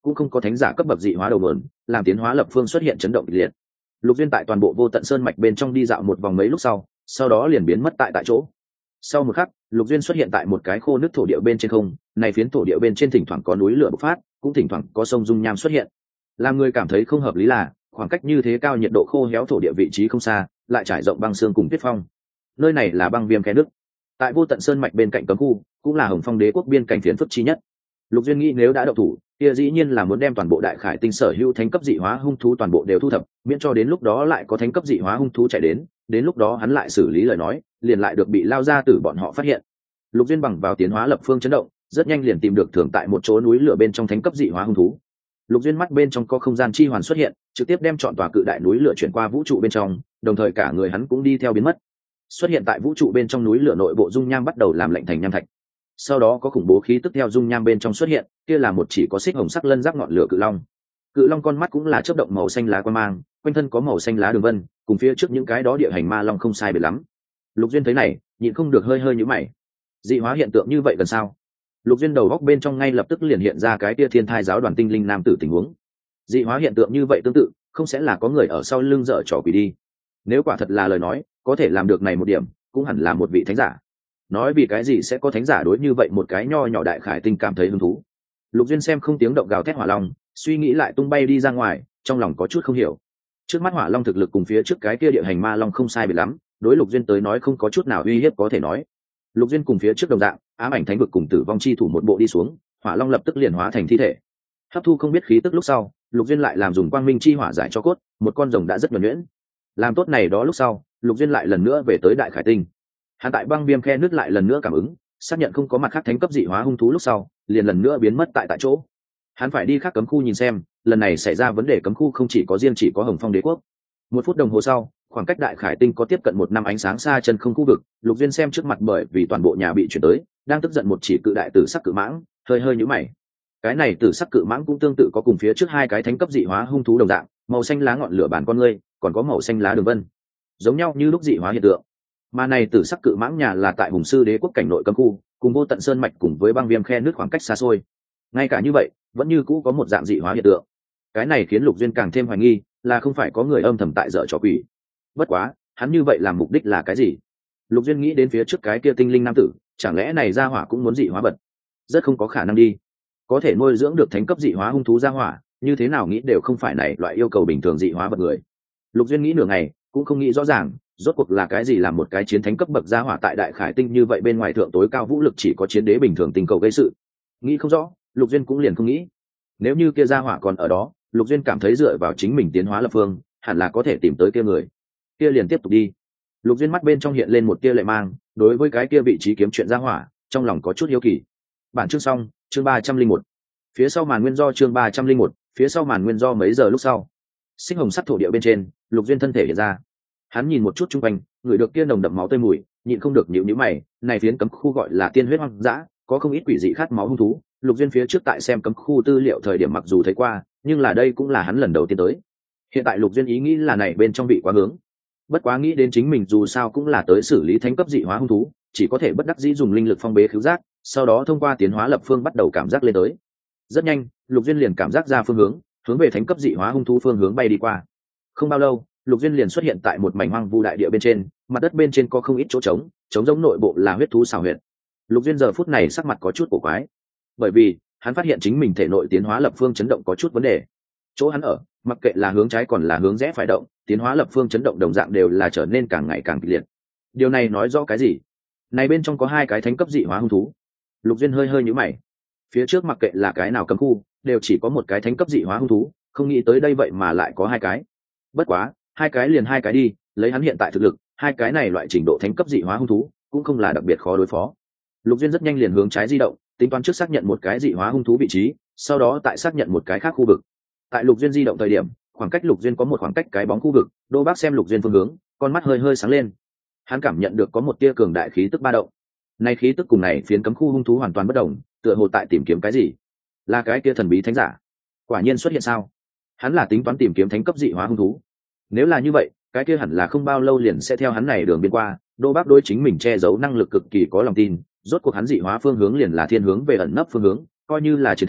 A: cũng không có thánh giả cấp bậc dị hóa đầu mượn, làm tiến hóa lập phương xuất hiện chấn động kịch liệt. Lục Duyên tại toàn bộ vô tận sơn mạch bên trong đi dạo một vòng mấy lúc sau đó liền biến mất tại chỗ. Sau một khắc, Lục Duyên xuất hiện tại một cái khô nước thổ địa bên trên không, này phiến thổ địa bên trên thỉnh thoảng có núi lửa bộc phát, cũng thỉnh thoảng có sông dung nham xuất hiện. Làm người cảm thấy không hợp lý là, khoảng cách như thế cao nhiệt độ khô héo thổ địa vị trí không xa, lại trải rộng băng xương cùng tuyết phong. Nơi này là băng viêm khe nước. Tại vô tận sơn mạch bên cạnh cấm khu, cũng là Hồng Phong Đế quốc biên cảnh phiến phức chi nhất. Lục Duyên nghĩ nếu đã động thủ, kia dĩ nhiên là muốn đem toàn bộ đại khải tinh sở hữu thánh cấp dị hóa hung thú toàn bộ đều thu thập, miễn cho đến lúc đó lại có thánh cấp dị hóa hung thú chạy đến lúc đó hắn lại xử lý lời nói, liền lại được bị lao ra từ bọn họ phát hiện. Lục Duyên bằng vào tiến hóa lập phương chấn động, rất nhanh liền tìm được thường tại một chỗ núi lửa bên trong thánh cấp dị hóa hung thú. Lục Duyên mắt bên trong có không gian chi hoàn xuất hiện, trực tiếp đem trọn tòa cự đại núi lửa chuyển qua vũ trụ bên trong, đồng thời cả người hắn cũng đi theo biến mất. Xuất hiện tại vũ trụ bên trong núi lửa nội bộ dung nham bắt đầu làm lạnh thành nham thạch. Sau đó có khủng bố khí tức theo dung nham bên trong xuất hiện, kia là một chỉ có xích hồng sắc lân giáp ngọn lửa cự long. Cự long con mắt cũng là chớp động màu xanh lá quang mang, quanh thân có màu xanh lá đường vân, cùng phía trước những cái đó địa hành ma long không sai biệt lắm. Lục Duyên thấy này, nhịn không được hơi nhíu mày. Dị hóa hiện tượng như vậy gần sao? Lục Duyên đầu góc bên trong ngay lập tức liền hiện ra cái tia thiên thai giáo đoàn tinh linh nam tử tình huống. Dị hóa hiện tượng như vậy tương tự, không sẽ là có người ở sau lưng dở trò quỷ đi. Nếu quả thật là lời nói, có thể làm được này một điểm, cũng hẳn là một vị thánh giả. Nói vì cái gì sẽ có thánh giả đối như vậy một cái nho nhỏ đại khải tinh cảm thấy hứng thú. Lục Duyên xem không tiếng động gào thét hỏa long, suy nghĩ lại tung bay đi ra ngoài, trong lòng có chút không hiểu. Trước mắt hỏa long thực lực cùng phía trước cái kia địa hành ma long không sai biệt lắm, đối Lục Duyên tới nói không có chút nào uy hiếp có thể nói. Lục Duyên cùng phía trước đồng dạng, ám ảnh thánh vực cùng tử vong chi thủ một bộ đi xuống, hỏa long lập tức liền hóa thành thi thể. Hấp thu không biết khí tức lúc sau, Lục Duyên lại làm dùng quang minh chi hỏa giải cho cốt, một con rồng đã rất nhuần nhuyễn. Làm tốt này đó lúc sau, Lục Duyên lại lần nữa về tới đại khải tinh. Hắn tại băng viêm khe nước lại lần nữa cảm ứng, xác nhận không có mặt khác thánh cấp dị hóa hung thú lúc sau, liền lần nữa biến mất tại chỗ. Hắn phải đi khác cấm khu nhìn xem, lần này xảy ra vấn đề cấm khu không chỉ có riêng chỉ có Hồng Phong Đế quốc. Một phút đồng hồ sau, khoảng cách đại khải tinh có tiếp cận 1 năm ánh sáng xa chân không khu vực, Lục Duyên xem trước mặt bởi vì toàn bộ nhà bị chuyển tới, đang tức giận một chỉ cự đại tử sắc cự mãng, hơi nhíu mày. Cái này tử sắc cự mãng cũng tương tự có cùng phía trước hai cái thánh cấp dị hóa hung thú đồng dạng, màu xanh lá ngọn lửa bản con ngươi, còn có màu xanh lá đường vân, giống nhau như lúc dị hóa hiện tượng. Mà này tử sắc cự mãng nhà là tại Hùng Sư Đế quốc cảnh nội cấm khu, cùng vô tận sơn mạch cùng với băng viêm khe nước khoảng cách xa xôi. Ngay cả như vậy, vẫn như cũ có một dạng dị hóa hiện tượng. Cái này khiến Lục Duyên càng thêm hoài nghi, là không phải có người âm thầm tại dở trò quỷ. Bất quá, hắn như vậy làm mục đích là cái gì? Lục Duyên nghĩ đến phía trước cái kia tinh linh nam tử, chẳng lẽ này gia hỏa cũng muốn dị hóa vật? Rất không có khả năng đi. Có thể nuôi dưỡng được thánh cấp dị hóa hung thú gia hỏa, như thế nào nghĩ đều không phải này loại yêu cầu bình thường dị hóa vật người. Lục Duyên nghĩ nửa ngày, cũng không nghĩ rõ ràng, rốt cuộc là cái gì làm một cái chiến thánh cấp bậc gia hỏa tại đại khải tinh như vậy bên ngoài thượng tối cao vũ lực chỉ có chiến đế bình thường tinh cầu gây sự. Nghĩ không rõ, Lục Duyên cũng liền không nghĩ. Nếu như kia gia hỏa còn ở đó, Lục Duyên cảm thấy dựa vào chính mình tiến hóa lập phương, hẳn là có thể tìm tới kia người. Kia liền tiếp tục đi. Lục Duyên mắt bên trong hiện lên một tia lệ mang, đối với cái kia vị trí kiếm chuyện gia hỏa, trong lòng có chút hiếu kỳ. Bản chương xong, chương 301. Phía sau màn nguyên do chương 301, phía sau màn nguyên do mấy giờ lúc sau. Sinh hồng sắc thổ địa bên trên, Lục Duyên thân thể hiện ra. Hắn nhìn một chút chung quanh, ngửi được kia nồng đậm máu tươi mùi, nhịn không được nhíu mày, này phiến cấm khu gọi là tiên huyết hoang dã, có không ít quỷ dị khát máu hung thú. Lục Duyên phía trước tại xem cấm khu tư liệu thời điểm mặc dù thấy qua, nhưng là đây cũng là hắn lần đầu tiên tới. Hiện tại Lục Duyên ý nghĩ là này bên trong bị quá hướng. Bất quá nghĩ đến chính mình dù sao cũng là tới xử lý thánh cấp dị hóa hung thú, chỉ có thể bất đắc dĩ dùng linh lực phong bế khứu giác, sau đó thông qua tiến hóa lập phương bắt đầu cảm giác lên tới. Rất nhanh, Lục Duyên liền cảm giác ra phương hướng về thánh cấp dị hóa hung thú phương hướng bay đi qua. Không bao lâu, Lục Duyên liền xuất hiện tại một mảnh hoang vu đại địa bên trên, mặt đất bên trên có không ít chỗ trống giống nội bộ là huyết thú xào huyệt. Lục Duyên giờ phút này sắc mặt có chút cổ quái, bởi vì hắn phát hiện chính mình thể nội tiến hóa lập phương chấn động có chút vấn đề. Chỗ hắn ở, mặc kệ là hướng trái còn là hướng rẽ phải động, tiến hóa lập phương chấn động đồng dạng đều là trở nên càng ngày càng kịch liệt. Điều này nói rõ cái gì? Này bên trong có hai cái thánh cấp dị hóa hung thú. Lục Duyên hơi nhíu mày. Phía trước mặc kệ là cái nào cấm khu, đều chỉ có một cái thánh cấp dị hóa hung thú, không nghĩ tới đây vậy mà lại có hai cái. Bất quá, hai cái liền hai cái đi, lấy hắn hiện tại thực lực, hai cái này loại trình độ thánh cấp dị hóa hung thú cũng không là đặc biệt khó đối phó. Lục Duyên rất nhanh liền hướng trái di động, tính toán trước xác nhận một cái dị hóa hung thú vị trí, sau đó tại xác nhận một cái khác khu vực. Tại Lục Duyên di động thời điểm, khoảng cách Lục Duyên có một khoảng cách cái bóng khu vực, Đô Bác xem Lục Duyên phương hướng, con mắt hơi sáng lên. Hắn cảm nhận được có một tia cường đại khí tức ba động. Này khí tức cùng này phiến cấm khu hung thú hoàn toàn bất động, tựa hồ tại tìm kiếm cái gì. Là cái kia thần bí thánh giả. Quả nhiên xuất hiện sao? Hắn là tính toán tìm kiếm thánh cấp dị hóa hung thú. Nếu là như vậy, cái kia hẳn là không bao lâu liền sẽ theo hắn này đường biên qua. Đô Bác đối chính mình che giấu năng lực cực kỳ có lòng tin, rốt cuộc hắn dị hóa phương hướng liền là thiên hướng về ẩn nấp phương hướng, coi như là chiến thánh,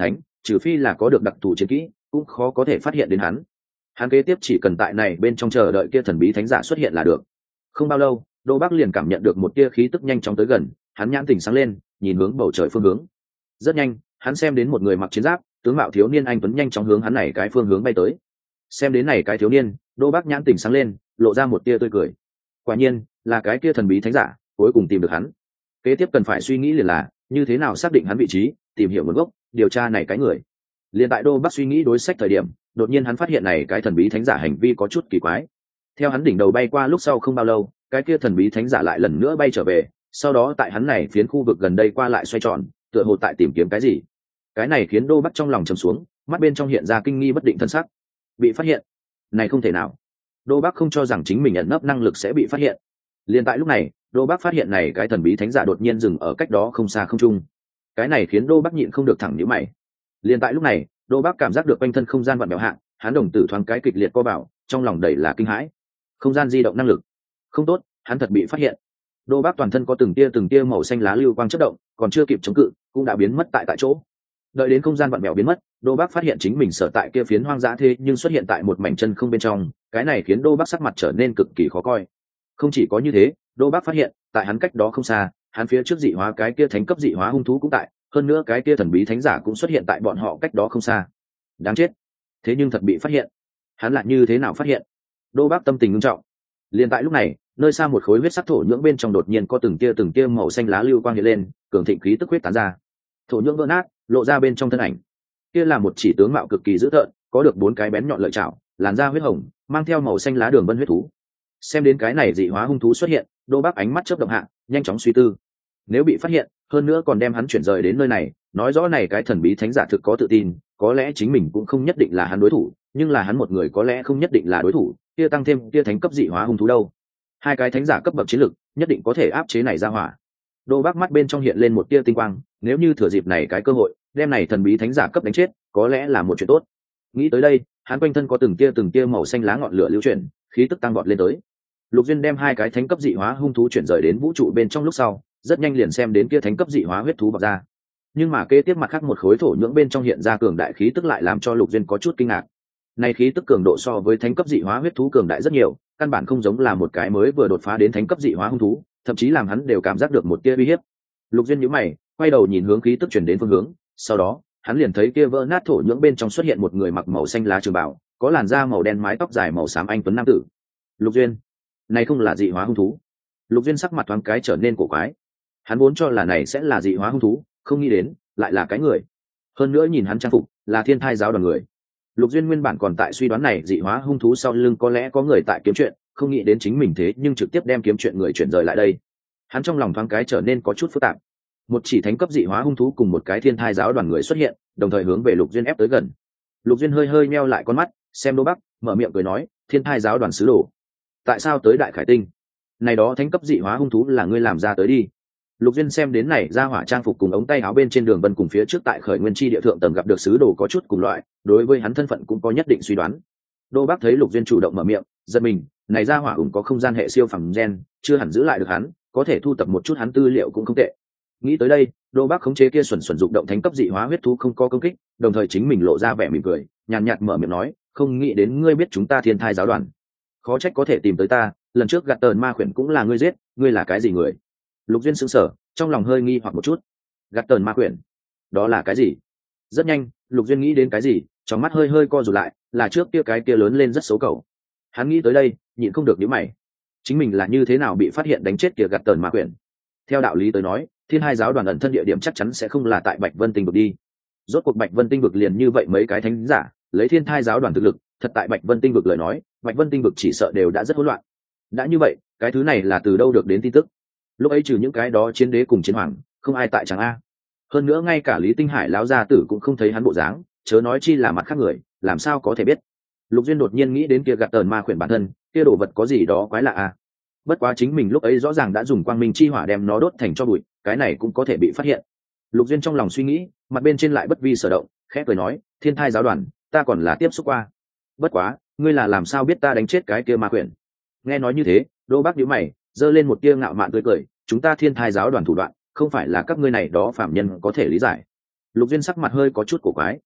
A: trừ phi là có được đặc thù chiến kỹ cũng khó có thể phát hiện đến hắn kế tiếp chỉ cần tại này bên trong chờ đợi kia thần bí thánh giả xuất hiện là được. Không bao lâu Đô Bắc liền cảm nhận được một tia khí tức nhanh chóng tới gần, hắn nhãn tỉnh sáng lên nhìn hướng bầu trời phương hướng. Rất nhanh hắn xem đến một người mặc chiến giáp tướng mạo thiếu niên anh tuấn nhanh chóng hướng hắn này cái phương hướng bay tới. Xem đến này cái thiếu niên, Đô Bắc nhãn tỉnh sáng lên lộ ra một tia tươi cười. Quả nhiên là cái kia thần bí thánh giả, cuối cùng tìm được hắn. Kế tiếp cần phải suy nghĩ liền là như thế nào xác định hắn vị trí, tìm hiểu nguồn gốc, điều tra này cái người. Liên tại Đô Bắc suy nghĩ đối sách thời điểm, đột nhiên hắn phát hiện này cái thần bí thánh giả hành vi có chút kỳ quái. Theo hắn đỉnh đầu bay qua lúc sau không bao lâu, cái kia thần bí thánh giả lại lần nữa bay trở về, sau đó tại hắn này phiến khu vực gần đây qua lại xoay tròn, tựa hồ tại tìm kiếm cái gì. Cái này khiến Đô Bắc trong lòng trầm xuống, mắt bên trong hiện ra kinh nghi bất định thân sắc. Bị phát hiện? Này không thể nào. Đô Bắc không cho rằng chính mình ẩn nấp năng lực sẽ bị phát hiện. Liên tại lúc này, Đô Bắc phát hiện này cái thần bí thánh giả đột nhiên dừng ở cách đó không xa không trung. Cái này khiến Đô Bắc nhịn không được thẳng nhíu mày. Liên tại lúc này, Đô Bắc cảm giác được quanh thân không gian vặn vẹo hạ, hắn đồng tử thoáng cái kịch liệt co vào, trong lòng đầy là kinh hãi. Không gian di động năng lực. Không tốt, hắn thật bị phát hiện. Đô Bắc toàn thân có từng tia màu xanh lá lưu quang chớp động, còn chưa kịp chống cự, cũng đã biến mất tại chỗ. Đợi đến không gian vặn vẹo biến mất, Đô Bắc phát hiện chính mình sở tại kia phiến hoang dã thế nhưng xuất hiện tại một mảnh chân không bên trong, cái này khiến Đô Bắc sắc mặt trở nên cực kỳ khó coi. Không chỉ có như thế, Đô Bắc phát hiện, tại hắn cách đó không xa, hắn phía trước dị hóa cái kia thánh cấp dị hóa hung thú cũng tại, hơn nữa cái kia thần bí thánh giả cũng xuất hiện tại bọn họ cách đó không xa. Đáng chết, thế nhưng thật bị phát hiện. Hắn lại như thế nào phát hiện? Đô Bắc tâm tình nghiêm trọng. Liên tại lúc này, nơi xa một khối huyết sắc thổ nhưỡng bên trong đột nhiên có từng tia màu xanh lá lưu quang hiện lên, cường thịnh khí tức huyết tán ra. Thổ nhưỡng vỡ nát, lộ ra bên trong thân ảnh. Kia là một chỉ tướng mạo cực kỳ dữ tợn, có được 4 cái bén nhọn lợi chảo, làn da huyết hồng, mang theo màu xanh lá đường vân huyết thú. Xem đến cái này dị hóa hung thú xuất hiện, Đô Bắc ánh mắt chớp động hạ, nhanh chóng suy tư. Nếu bị phát hiện, hơn nữa còn đem hắn chuyển rời đến nơi này, nói rõ này cái thần bí thánh giả thực có tự tin, có lẽ chính mình cũng không nhất định là hắn đối thủ, nhưng là hắn một người có lẽ không nhất định là đối thủ, kia tăng thêm kia thánh cấp dị hóa hung thú đâu. Hai cái thánh giả cấp bậc chiến lực, nhất định có thể áp chế này ra hỏa. Đô Bắc mắt bên trong hiện lên một tia tinh quang, nếu như thừa dịp này cái cơ hội, đem này thần bí thánh giả cấp đánh chết, có lẽ là một chuyện tốt. Nghĩ tới đây, hắn quanh thân có từng tia màu xanh lá ngọn lửa lưu chuyển, khí tức tăng vọt lên tới. Lục Duyên đem hai cái thánh cấp dị hóa hung thú chuyển rời đến vũ trụ bên trong lúc sau, rất nhanh liền xem đến kia thánh cấp dị hóa huyết thú bộc ra. Nhưng mà kế tiếp mặt khác một khối thổ nhưỡng bên trong hiện ra cường đại khí tức lại làm cho Lục Duyên có chút kinh ngạc. Này khí tức cường độ so với thánh cấp dị hóa huyết thú cường đại rất nhiều, căn bản không giống là một cái mới vừa đột phá đến thánh cấp dị hóa hung thú, thậm chí làm hắn đều cảm giác được một tia uy hiếp. Lục Duyên nhíu mày, quay đầu nhìn hướng khí tức truyền đến phương hướng, sau đó, hắn liền thấy kia vỡ nát thổ nhưỡng bên trong xuất hiện một người mặc màu xanh lá trường bào, có làn da màu đen mái tóc dài màu xám anh tuấn nam tử. Lục Duyên, này không là dị hóa hung thú. Lục Duyên sắc mặt thoáng cái trở nên cổ quái. Hắn vốn cho là này sẽ là dị hóa hung thú, không nghĩ đến lại là cái người. Hơn nữa nhìn hắn trang phục, là Thiên Thai giáo đoàn người. Lục Duyên nguyên bản còn tại suy đoán này dị hóa hung thú sau lưng có lẽ có người tại kiếm chuyện, không nghĩ đến chính mình thế nhưng trực tiếp đem kiếm chuyện người chuyển rời lại đây. Hắn trong lòng thoáng cái trở nên có chút phức tạp. Một chỉ thánh cấp dị hóa hung thú cùng một cái Thiên Thai giáo đoàn người xuất hiện, đồng thời hướng về Lục Duyên ép tới gần. Lục Duyên hơi meo lại con mắt, xem Đô Bắc, mở miệng cười nói, Thiên Thai giáo đoàn sứ đồ, tại sao tới Đại Khải Tinh? Này đó thánh cấp dị hóa hung thú là ngươi làm ra tới đi. Lục Duyên xem đến này ra hỏa trang phục cùng ống tay áo bên trên đường vân cùng phía trước tại Khởi Nguyên Chi địa thượng tầng gặp được sứ đồ có chút cùng loại, đối với hắn thân phận cũng có nhất định suy đoán. Đô Bắc thấy Lục Duyên chủ động mở miệng, giật mình, này ra hỏa cũng có không gian hệ siêu phẩm gen, chưa hẳn giữ lại được hắn, có thể thu tập một chút hắn tư liệu cũng không tệ. Nghĩ tới đây, Đô Bắc khống chế kia xuẩn dụng động thánh cấp dị hóa huyết thú không có công kích, đồng thời chính mình lộ ra vẻ mỉm cười, nhàn nhạt mở miệng nói, không nghĩ đến ngươi biết chúng ta Thiên Thai giáo đoàn, khó trách có thể tìm tới ta, lần trước gạt tờn ma khuyển cũng là ngươi giết, ngươi là cái gì người? Lục Duyên sững sờ, trong lòng hơi nghi hoặc một chút. Gạt tờn ma khuyển, đó là cái gì? Rất nhanh, Lục Duyên nghĩ đến cái gì, trong mắt hơi co rụt lại, là trước kia cái kia lớn lên rất xấu cầu. Hắn nghĩ tới đây, nhịn không được nhíu mày. Chính mình là như thế nào bị phát hiện đánh chết kia gạt tờn ma khuyển? Theo đạo lý tới nói, Thiên Hai giáo đoàn ẩn thân địa điểm chắc chắn sẽ không là tại Bạch Vân Tinh vực đi. Rốt cuộc Bạch Vân Tinh vực liền như vậy mấy cái thánh giả, lấy Thiên Thai giáo đoàn thực lực, thật tại Bạch Vân Tinh vực lời nói, Bạch Vân Tinh vực chỉ sợ đều đã rất hỗn loạn. Đã như vậy, cái thứ này là từ đâu được đến tin tức? Lúc ấy trừ những cái đó chiến đế cùng chiến hoàng, không ai tại chẳng a. Hơn nữa ngay cả Lý Tinh Hải lão gia tử cũng không thấy hắn bộ dáng, chớ nói chi là mặt khác người, làm sao có thể biết? Lục Duyên đột nhiên nghĩ đến kia gạt tờn ma khuyển bản thân, kia đồ vật có gì đó quái lạ a. Bất quá chính mình lúc ấy rõ ràng đã dùng quang minh chi hỏa đem nó đốt thành tro bụi, cái này cũng có thể bị phát hiện. Lục Duyên trong lòng suy nghĩ, mặt bên trên lại bất vi sở động, khẽ cười nói, Thiên Thai giáo đoàn, ta còn là tiếp xúc qua. Bất quá, ngươi là làm sao biết ta đánh chết cái kia ma khuyển? Nghe nói như thế, Đô Bắc nhíu mày, giơ lên một tia ngạo mạn tươi cười, chúng ta Thiên Thai giáo đoàn thủ đoạn, không phải là các ngươi này đó phạm nhân có thể lý giải. Lục Duyên sắc mặt hơi có chút cổ quái.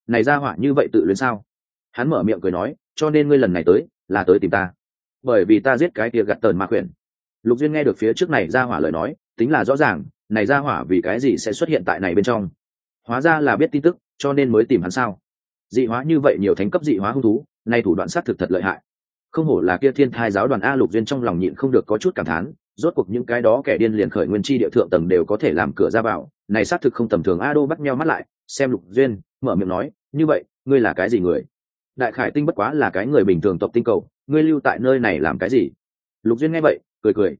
A: này ra hỏa như vậy tự luyến sao? Hắn mở miệng cười nói, cho nên ngươi lần này tới là tới tìm ta, bởi vì ta giết cái kia gạt tờn ma khuyển. Lục Duyên nghe được phía trước này ra hỏa lời nói, tính là rõ ràng, này ra hỏa vì cái gì sẽ xuất hiện tại này bên trong. Hóa ra là biết tin tức, cho nên mới tìm hắn sao? Dị hóa như vậy nhiều thánh cấp dị hóa hung thú, nay thủ đoạn sát thực thật lợi hại. Không hổ là kia Thiên Thai giáo đoàn a. Lục Duyên trong lòng nhịn không được có chút cảm thán, rốt cuộc những cái đó kẻ điên liền khởi nguyên chi địa thượng tầng đều có thể làm cửa ra vào, này sát thực không tầm thường a. Đô bắt nheo mắt lại, xem Lục Duyên, mở miệng nói, như vậy, ngươi là cái gì người? Đại Khải tinh bất quá là cái người bình thường tộc tinh cầu, ngươi lưu tại nơi này làm cái gì? Lục Duyên nghe vậy, cười cười,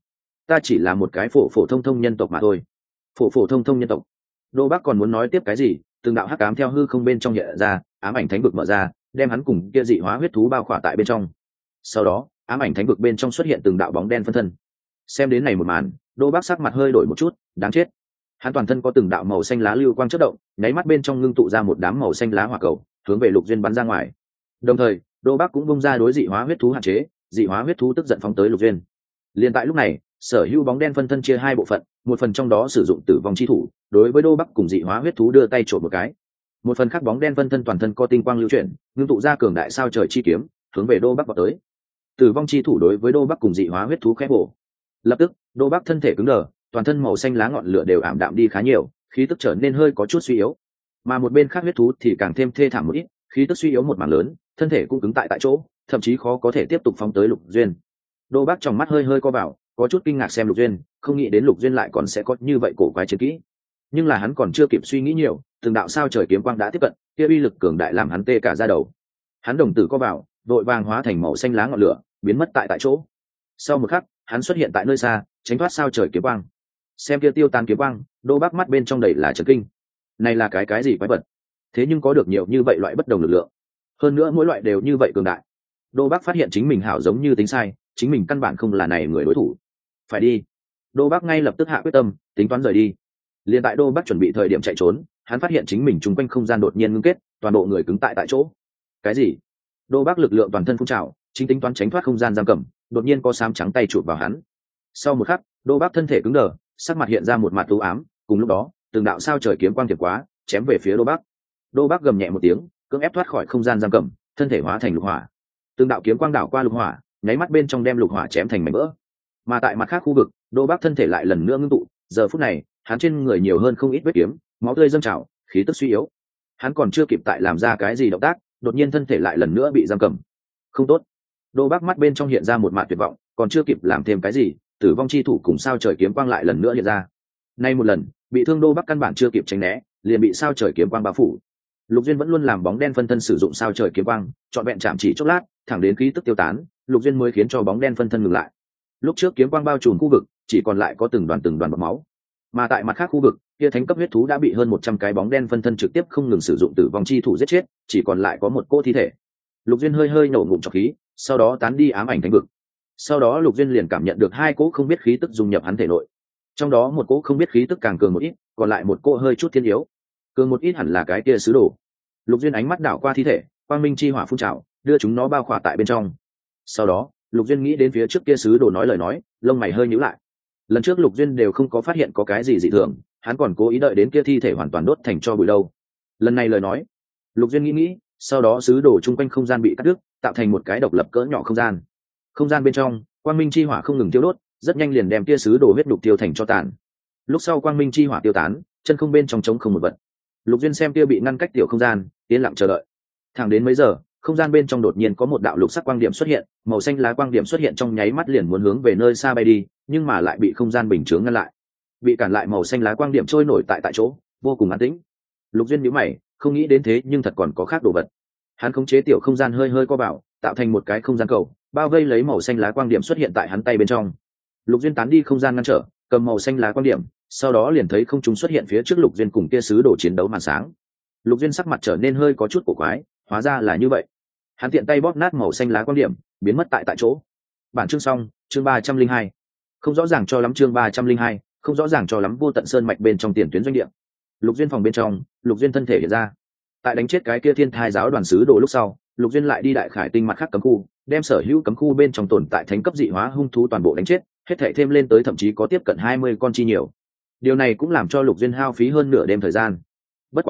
A: ta chỉ là một cái phổ thông nhân tộc mà thôi. Phổ thông nhân tộc. Đô Bắc còn muốn nói tiếp cái gì, từng đạo hắc ám theo hư không bên trong hiện ra, ám ảnh thánh vực mở ra, đem hắn cùng kia dị hóa huyết thú bao khỏa tại bên trong. Sau đó, ám ảnh thánh vực bên trong xuất hiện từng đạo bóng đen phân thân. Xem đến này một màn, Đô Bắc sắc mặt hơi đổi một chút, đáng chết. Hắn toàn thân có từng đạo màu xanh lá lưu quang chớp động, nháy mắt bên trong ngưng tụ ra một đám màu xanh lá hỏa cầu, hướng về Lục Duyên bắn ra ngoài. Đồng thời, Đô Bắc cũng bung ra đối dị hóa huyết thú hạn chế, dị hóa huyết thú tức giận phóng tới Lục Duyên. Liên tại lúc này, sở hữu bóng đen phân thân chia hai bộ phận, một phần trong đó sử dụng tử vong chi thủ, đối với Đô Bắc cùng dị hóa huyết thú đưa tay trộn một cái. Một phần khác bóng đen phân thân toàn thân có tinh quang lưu chuyển, ngưng tụ ra cường đại sao trời chi kiếm, hướng về Đô Bắc vọt tới. Tử vong chi thủ đối với Đô Bắc cùng dị hóa huyết thú khẽ bổ. Lập tức, Đô Bắc thân thể cứng đờ, toàn thân màu xanh lá ngọn lửa đều ảm đạm đi khá nhiều, khí tức trở nên hơi có chút suy yếu. Mà một bên khác huyết thú thì càng thêm thê thảm một ít, khí tức suy yếu một mảng lớn, thân thể cũng cứng tại chỗ, thậm chí khó có thể tiếp tục phóng tới Lục Duyên. Đô Bắc trong mắt hơi co vào, có chút kinh ngạc xem Lục Duyên, không nghĩ đến Lục Duyên lại còn sẽ có như vậy cổ quái chiến kỹ. Nhưng là hắn còn chưa kịp suy nghĩ nhiều, từng đạo sao trời kiếm quang đã tiếp cận, kia uy lực cường đại làm hắn tê cả da đầu. Hắn đồng tử co vào, vội vàng hóa thành màu xanh lá ngọn lửa, biến mất tại chỗ. Sau một khắc, hắn xuất hiện tại nơi xa, tránh thoát sao trời kiếm quang. Xem kia tiêu tan kiếm quang, Đô Bắc mắt bên trong đầy là chấn kinh. Này là cái gì quái vật? Thế nhưng có được nhiều như vậy loại bất đồng lực lượng, hơn nữa mỗi loại đều như vậy cường đại. Đô Bắc phát hiện chính mình hảo giống như tính sai, chính mình căn bản không là này người đối thủ. Phải đi. Đô Bắc ngay lập tức hạ quyết tâm, tính toán rời đi. Liên tại Đô Bắc chuẩn bị thời điểm chạy trốn, hắn phát hiện chính mình chung quanh không gian đột nhiên ngưng kết, toàn bộ người cứng tại chỗ. Cái gì? Đô Bắc lực lượng toàn thân phun trào, chính tính toán tránh thoát không gian giam cầm, đột nhiên có xám trắng tay chụp vào hắn. Sau một khắc, Đô Bắc thân thể cứng đờ, sắc mặt hiện ra một mặt u ám, cùng lúc đó, từng đạo sao trời kiếm quang tiệp quá, chém về phía Đô Bắc. Đô Bắc gầm nhẹ một tiếng, cưỡng ép thoát khỏi không gian giam cầm, thân thể hóa thành lục hỏa. Từng đạo kiếm quang đảo qua lục hỏa, nháy mắt bên trong đem lục hỏa chém thành mảnh vỡ. Mà tại mặt khác khu vực, Đô Bắc thân thể lại lần nữa ngưng tụ, giờ phút này, hắn trên người nhiều hơn không ít vết kiếm, máu tươi dâng trào, khí tức suy yếu. Hắn còn chưa kịp tại làm ra cái gì động tác, đột nhiên thân thể lại lần nữa bị giam cầm. Không tốt. Đô Bắc mắt bên trong hiện ra một mạt tuyệt vọng, còn chưa kịp làm thêm cái gì, tử vong chi thủ cùng sao trời kiếm quang lại lần nữa hiện ra. Nay một lần, bị thương Đô Bắc căn bản chưa kịp tránh né, liền bị sao trời kiếm quang bao phủ. Lục Duyên vẫn luôn làm bóng đen phân thân sử dụng sao trời kiếm quang, trọn vẹn chạm chỉ chốc lát, thẳng đến khí tức tiêu tán, Lục Duyên mới khiến cho bóng đen phân thân ngừng lại. Lúc trước kiếm quang bao trùm khu vực, chỉ còn lại có từng đoàn bọt máu. Mà tại mặt khác khu vực, kia thánh cấp huyết thú đã bị hơn 100 cái bóng đen phân thân trực tiếp không ngừng sử dụng tử vong chi thủ giết chết, chỉ còn lại có một cỗ thi thể. Lục Duyên hơi nổ ngụm trọc khí, sau đó tán đi ám ảnh thánh vực. Sau đó Lục Duyên liền cảm nhận được hai cỗ không biết khí tức dung nhập hắn thể nội. Trong đó một cỗ không biết khí tức càng cường một ít, còn lại một cỗ hơi chút thiên yếu. Cường một ít hẳn là cái kia sứ đồ. Lục Duyên ánh mắt đảo qua thi thể, quang minh chi hỏa phun trào, đưa chúng nó bao khỏa tại bên trong. Sau đó, Lục Duyên nghĩ đến phía trước kia sứ đồ nói lời nói, lông mày hơi nhíu lại. Lần trước Lục Duyên đều không có phát hiện có cái gì dị thường, hắn còn cố ý đợi đến kia thi thể hoàn toàn đốt thành tro bụi đâu. Lần này lời nói, Lục Duyên nghĩ, sau đó sứ đồ chung quanh không gian bị cắt đứt, tạo thành một cái độc lập cỡ nhỏ không gian. Không gian bên trong, quang minh chi hỏa không ngừng tiêu đốt, rất nhanh liền đem kia sứ đồ huyết đục tiêu thành cho tàn. Lúc sau quang minh chi hỏa tiêu tán, chân không bên trong trống không một vật. Lục Duyên xem kia bị ngăn cách tiểu không gian, yên lặng chờ đợi. Thẳng đến mấy giờ, không gian bên trong đột nhiên có một đạo lục sắc quang điểm xuất hiện, màu xanh lá quang điểm xuất hiện trong nháy mắt liền muốn hướng về nơi xa bay đi, nhưng mà lại bị không gian bình chướng ngăn lại. Bị cản lại màu xanh lá quang điểm trôi nổi tại chỗ, vô cùng an tĩnh. Lục Duyên nhíu mày, không nghĩ đến thế nhưng thật còn có khác đồ vật. Hắn khống chế tiểu không gian hơi co vào, tạo thành một cái không gian cầu, bao vây lấy màu xanh lá quang điểm xuất hiện tại hắn tay bên trong. Lục Duyên tán đi không gian ngăn trở, cầm màu xanh lá quang điểm, sau đó liền thấy không trung xuất hiện phía trước Lục Duyên cùng kia sứ đồ chiến đấu màn sáng. Lục Duyên sắc mặt trở nên hơi có chút cổ quái, hóa ra là như vậy. Hắn tiện tay bóp nát màu xanh lá quang điểm, biến mất tại chỗ. Bản chương xong, chương 302. Không rõ ràng cho lắm chương 302, không rõ ràng cho lắm vô tận sơn mạch bên trong tiền tuyến doanh địa. Lục Duyên phòng bên trong, Lục Duyên thân thể hiện ra. Tại đánh chết cái kia Thiên Thai giáo đoàn sứ đồ lúc sau, Lục Duyên lại đi Đại Khải tinh mặt khác cấm khu, đem sở hữu cấm khu bên trong tồn tại thánh cấp dị hóa hung thú toàn bộ đánh chết, hết thảy thêm lên tới thậm chí có tiếp cận 20 con chi nhiều. Điều này cũng làm cho Lục Duyên hao phí hơn nửa đêm thời gian. Bất quá,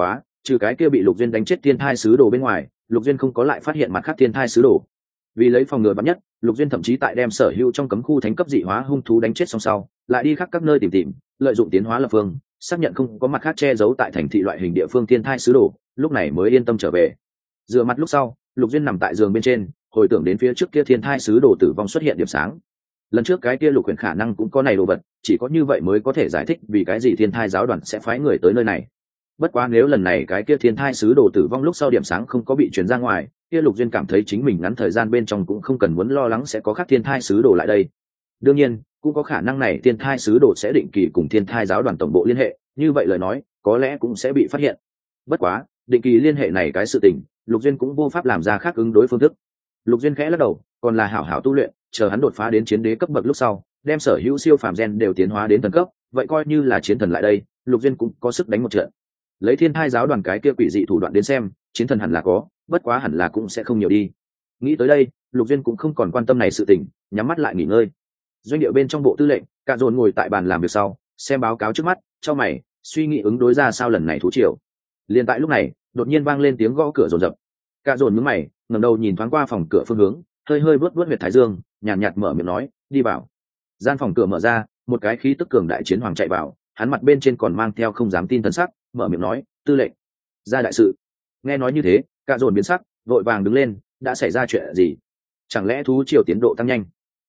A: trừ cái kia bị Lục Duyên đánh chết thiên thai sứ đồ bên ngoài, Lục Duyên không có lại phát hiện mặt khác thiên thai sứ đồ. Vì lấy phòng ngừa vắn nhất, Lục Duyên thậm chí tại đem sở hữu trong cấm khu thánh cấp dị hóa hung thú đánh chết xong sau, lại đi khắp các nơi tìm, lợi dụng tiến hóa lập phương, xác nhận không có mặt khác che giấu tại thành thị loại hình địa phương thiên thai sứ đồ, lúc này mới yên tâm trở về. Rửa mặt lúc sau, Lục Duyên nằm tại giường bên trên, hồi tưởng đến phía trước kia thiên thai sứ đồ tử vong xuất hiện điểm sáng. Lần trước cái kia Lục Huyền khả năng cũng có này đồ vật, chỉ có như vậy mới có thể giải thích vì cái gì thiên thai giáo đoàn sẽ phái người tới nơi này. Bất quá nếu lần này cái kia thiên thai sứ đồ tử vong lúc sau điểm sáng không có bị truyền ra ngoài, kia Lục Duyên cảm thấy chính mình ngắn thời gian bên trong cũng không cần muốn lo lắng sẽ có khác thiên thai sứ đồ lại đây. Đương nhiên cũng có khả năng này thiên thai sứ đồ sẽ định kỳ cùng thiên thai giáo đoàn tổng bộ liên hệ, như vậy lời nói có lẽ cũng sẽ bị phát hiện. Bất quá định kỳ liên hệ này cái sự tình, Lục Duyên cũng vô pháp làm ra khác ứng đối phương thức. Lục Duyên khẽ lắc đầu, còn là hảo hảo tu luyện, chờ hắn đột phá đến chiến đế cấp bậc lúc sau, đem sở hữu siêu phàm gen đều tiến hóa đến thần cấp, vậy coi như là chiến thần lại đây, Lục Duyên cũng có sức đánh một trận. Lấy thiên thai giáo đoàn cái kia quỷ dị thủ đoạn đến xem, chiến thần hẳn là có, bất quá hẳn là cũng sẽ không nhiều đi. Nghĩ tới đây, Lục Duyên cũng không còn quan tâm này sự tình, nhắm mắt lại nghỉ ngơi. Doanh địa bên trong bộ tư lệnh, Cạ Dồn ngồi tại bàn làm việc sau, xem báo cáo trước mắt, chau mày, suy nghĩ ứng đối ra sao lần này thú triều. Liên tại lúc này, đột nhiên vang lên tiếng gõ cửa rồn rập. Cạ Dồn nhướng mày, ngẩng đầu nhìn thoáng qua phòng cửa phương hướng, hơi hơi vuốt huyệt thái dương, nhàn nhạt mở miệng nói, đi vào. Gian phòng cửa mở ra, một cái khí tức cường đại chiến hoàng chạy vào, hắn mặt bên trên còn mang theo không dám tin thần sắc, mở miệng nói, tư lệnh, ra đại sự. Nghe nói như thế, Cạ Dồn biến sắc, vội vàng đứng lên, đã xảy ra chuyện gì? Chẳng lẽ thú triều tiến độ tăng nhanh?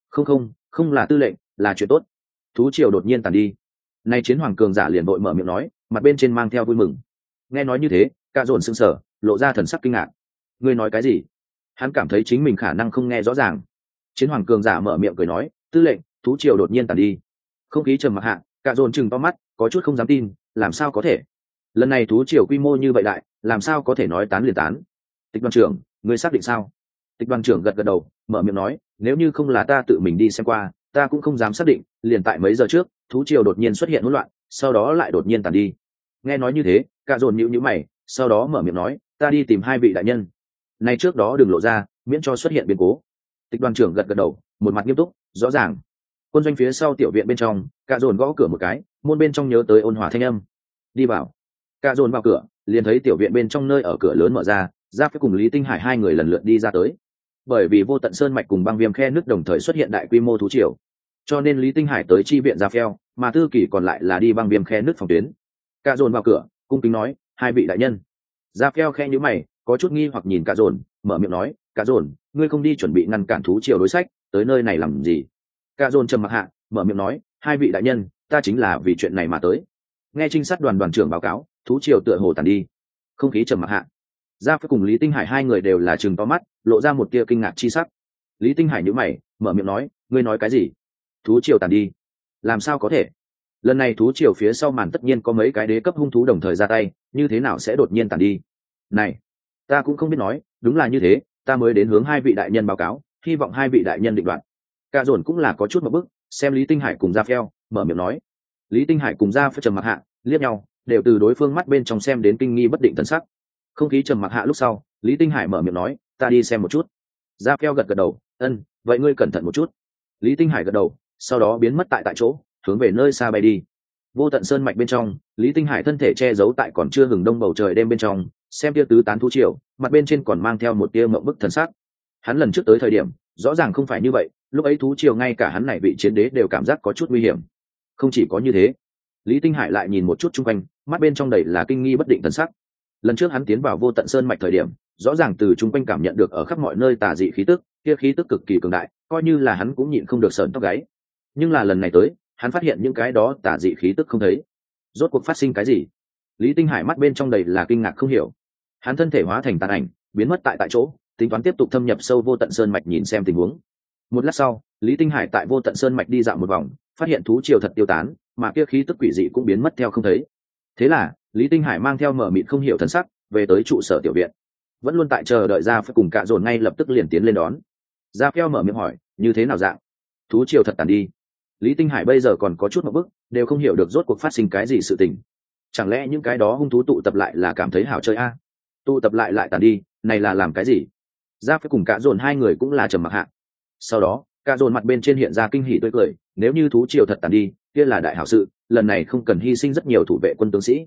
A: Không là tư lệnh, là chuyện tốt. Thú triều đột nhiên tàn đi. Nay chiến hoàng cường giả liền vội mở miệng nói, mặt bên trên mang theo vui mừng. Nghe nói như thế, Cạ Dồn sững sờ, lộ ra thần sắc kinh ngạc. Ngươi nói cái gì? Hắn cảm thấy chính mình khả năng không nghe rõ ràng. Chiến hoàng cường giả mở miệng cười nói, tư lệnh, thú triều đột nhiên tàn đi. Không khí trầm mặc hạ, Cạ Dồn chừng to mắt, có chút không dám tin, làm sao có thể? Lần này thú triều quy mô như vậy đại, làm sao có thể nói tán liền tán? Tịch đoàn trưởng, ngươi xác định sao? Tịch đoàn trưởng gật gật đầu, mở miệng nói, nếu như không là ta tự mình đi xem qua, ta cũng không dám xác định. Liền tại mấy giờ trước, thú triều đột nhiên xuất hiện hỗn loạn, sau đó lại đột nhiên tàn đi. Nghe nói như thế, Cạ Dồn nhíu nhíu mày, sau đó mở miệng nói, ta đi tìm hai vị đại nhân. Này trước đó đừng lộ ra, miễn cho xuất hiện biến cố. Tịch đoàn trưởng gật gật đầu, một mặt nghiêm túc, rõ ràng. Quân doanh phía sau tiểu viện bên trong, Cạ Dồn gõ cửa một cái, môn bên trong nhớ tới ôn hòa thanh âm. Đi vào. Cạ Dồn vào cửa, liền thấy tiểu viện bên trong nơi ở cửa lớn mở ra, Giáp với cùng Lý Tinh Hải hai người lần lượt đi ra tới. Bởi vì Vô Tận Sơn mạch cùng băng viêm khe nước đồng thời xuất hiện đại quy mô thú triều, cho nên Lý Tinh Hải tới chi viện Giáp Phèo, mà Tư Kỳ còn lại là đi băng viêm khe nước phòng tuyến. Cạ Dồn vào cửa, cung kính nói, hai vị đại nhân. Giáp Phèo khe nhíu mày, có chút nghi hoặc nhìn Cạ Dồn, mở miệng nói, Cạ Dồn, ngươi không đi chuẩn bị ngăn cản thú triều đối sách, tới nơi này làm gì? Cạ Dồn trầm mặc hạ, mở miệng nói, hai vị đại nhân, ta chính là vì chuyện này mà tới. Nghe trinh sát đoàn trưởng báo cáo, thú triều tựa hồ tàn đi. Không khí trầm mặc hạ, Giáp với cùng Lý Tinh Hải hai người đều là trừng to mắt, lộ ra một tia kinh ngạc chi sắc. Lý Tinh Hải nhíu mày, mở miệng nói, ngươi nói cái gì? Thú triều tàn đi? Làm sao có thể? Lần này thú triều phía sau màn tất nhiên có mấy cái đế cấp hung thú đồng thời ra tay, như thế nào sẽ đột nhiên tàn đi? Này, ta cũng không biết nói, đúng là như thế, ta mới đến hướng hai vị đại nhân báo cáo, hy vọng hai vị đại nhân định đoạt. Cạ Dồn cũng là có chút một bức, xem Lý Tinh Hải cùng Gia Phèo, mở miệng nói. Lý Tinh Hải cùng Gia Phèo trầm mặc hạ, liếc nhau, đều từ đối phương mắt bên trong xem đến kinh nghi bất định thần sắc. Không khí trầm mặc hạ lúc sau, Lý Tinh Hải mở miệng nói, ta đi xem một chút. Gia Phèo gật gật đầu, ân, vậy ngươi cẩn thận một chút. Lý Tinh Hải gật đầu, sau đó biến mất tại chỗ, hướng về nơi xa bay đi. Vô Tận Sơn mạch bên trong, Lý Tinh Hải thân thể che giấu tại còn chưa hừng đông bầu trời đêm bên trong, xem tia tứ tán thú triều, mặt bên trên còn mang theo một tia mộng bức thần sắc. Hắn lần trước tới thời điểm, rõ ràng không phải như vậy, lúc ấy thú triều ngay cả hắn này vị chiến đế đều cảm giác có chút nguy hiểm. Không chỉ có như thế, Lý Tinh Hải lại nhìn một chút xung quanh, mắt bên trong đầy là kinh nghi bất định thần sắc. Lần trước hắn tiến vào Vô Tận Sơn mạch thời điểm, rõ ràng từ chung quanh cảm nhận được ở khắp mọi nơi tà dị khí tức, kia khí tức cực kỳ cường đại, coi như là hắn cũng nhịn không được sởn tóc gáy. Nhưng là lần này tới, hắn phát hiện những cái đó tà dị khí tức không thấy. Rốt cuộc phát sinh cái gì? Lý Tinh Hải mắt bên trong đầy là kinh ngạc không hiểu. Hắn thân thể hóa thành tàn ảnh, biến mất tại chỗ, tính toán tiếp tục thâm nhập sâu Vô Tận Sơn mạch nhìn xem tình huống. Một lát sau, Lý Tinh Hải tại Vô Tận Sơn mạch đi dạo một vòng, phát hiện thú triều thật tiêu tán, mà kia khí tức quỷ dị cũng biến mất theo không thấy. Thế là, Lý Tinh Hải mang theo mở mịt không hiểu thần sắc, về tới trụ sở tiểu viện. Vẫn luôn tại chờ đợi Gia Phèo cùng Cạ Dồn ngay lập tức liền tiến lên đón. Gia Phèo mở miệng hỏi, như thế nào dạng? Thú triều thật tàn đi. Lý Tinh Hải bây giờ còn có chút một bức, đều không hiểu được rốt cuộc phát sinh cái gì sự tình. Chẳng lẽ những cái đó hung thú tụ tập lại là cảm thấy hảo chơi a? Tụ tập lại tàn đi, này là làm cái gì? Gia Phèo cùng Cạ Dồn hai người cũng là trầm mặc hạ. Sau đó, Cạ Dồn mặt bên trên hiện ra kinh hỉ tươi cười, nếu như thú triều thật tàn đi, kia là đại hảo sự, lần này không cần hy sinh rất nhiều thủ vệ quân tướng sĩ.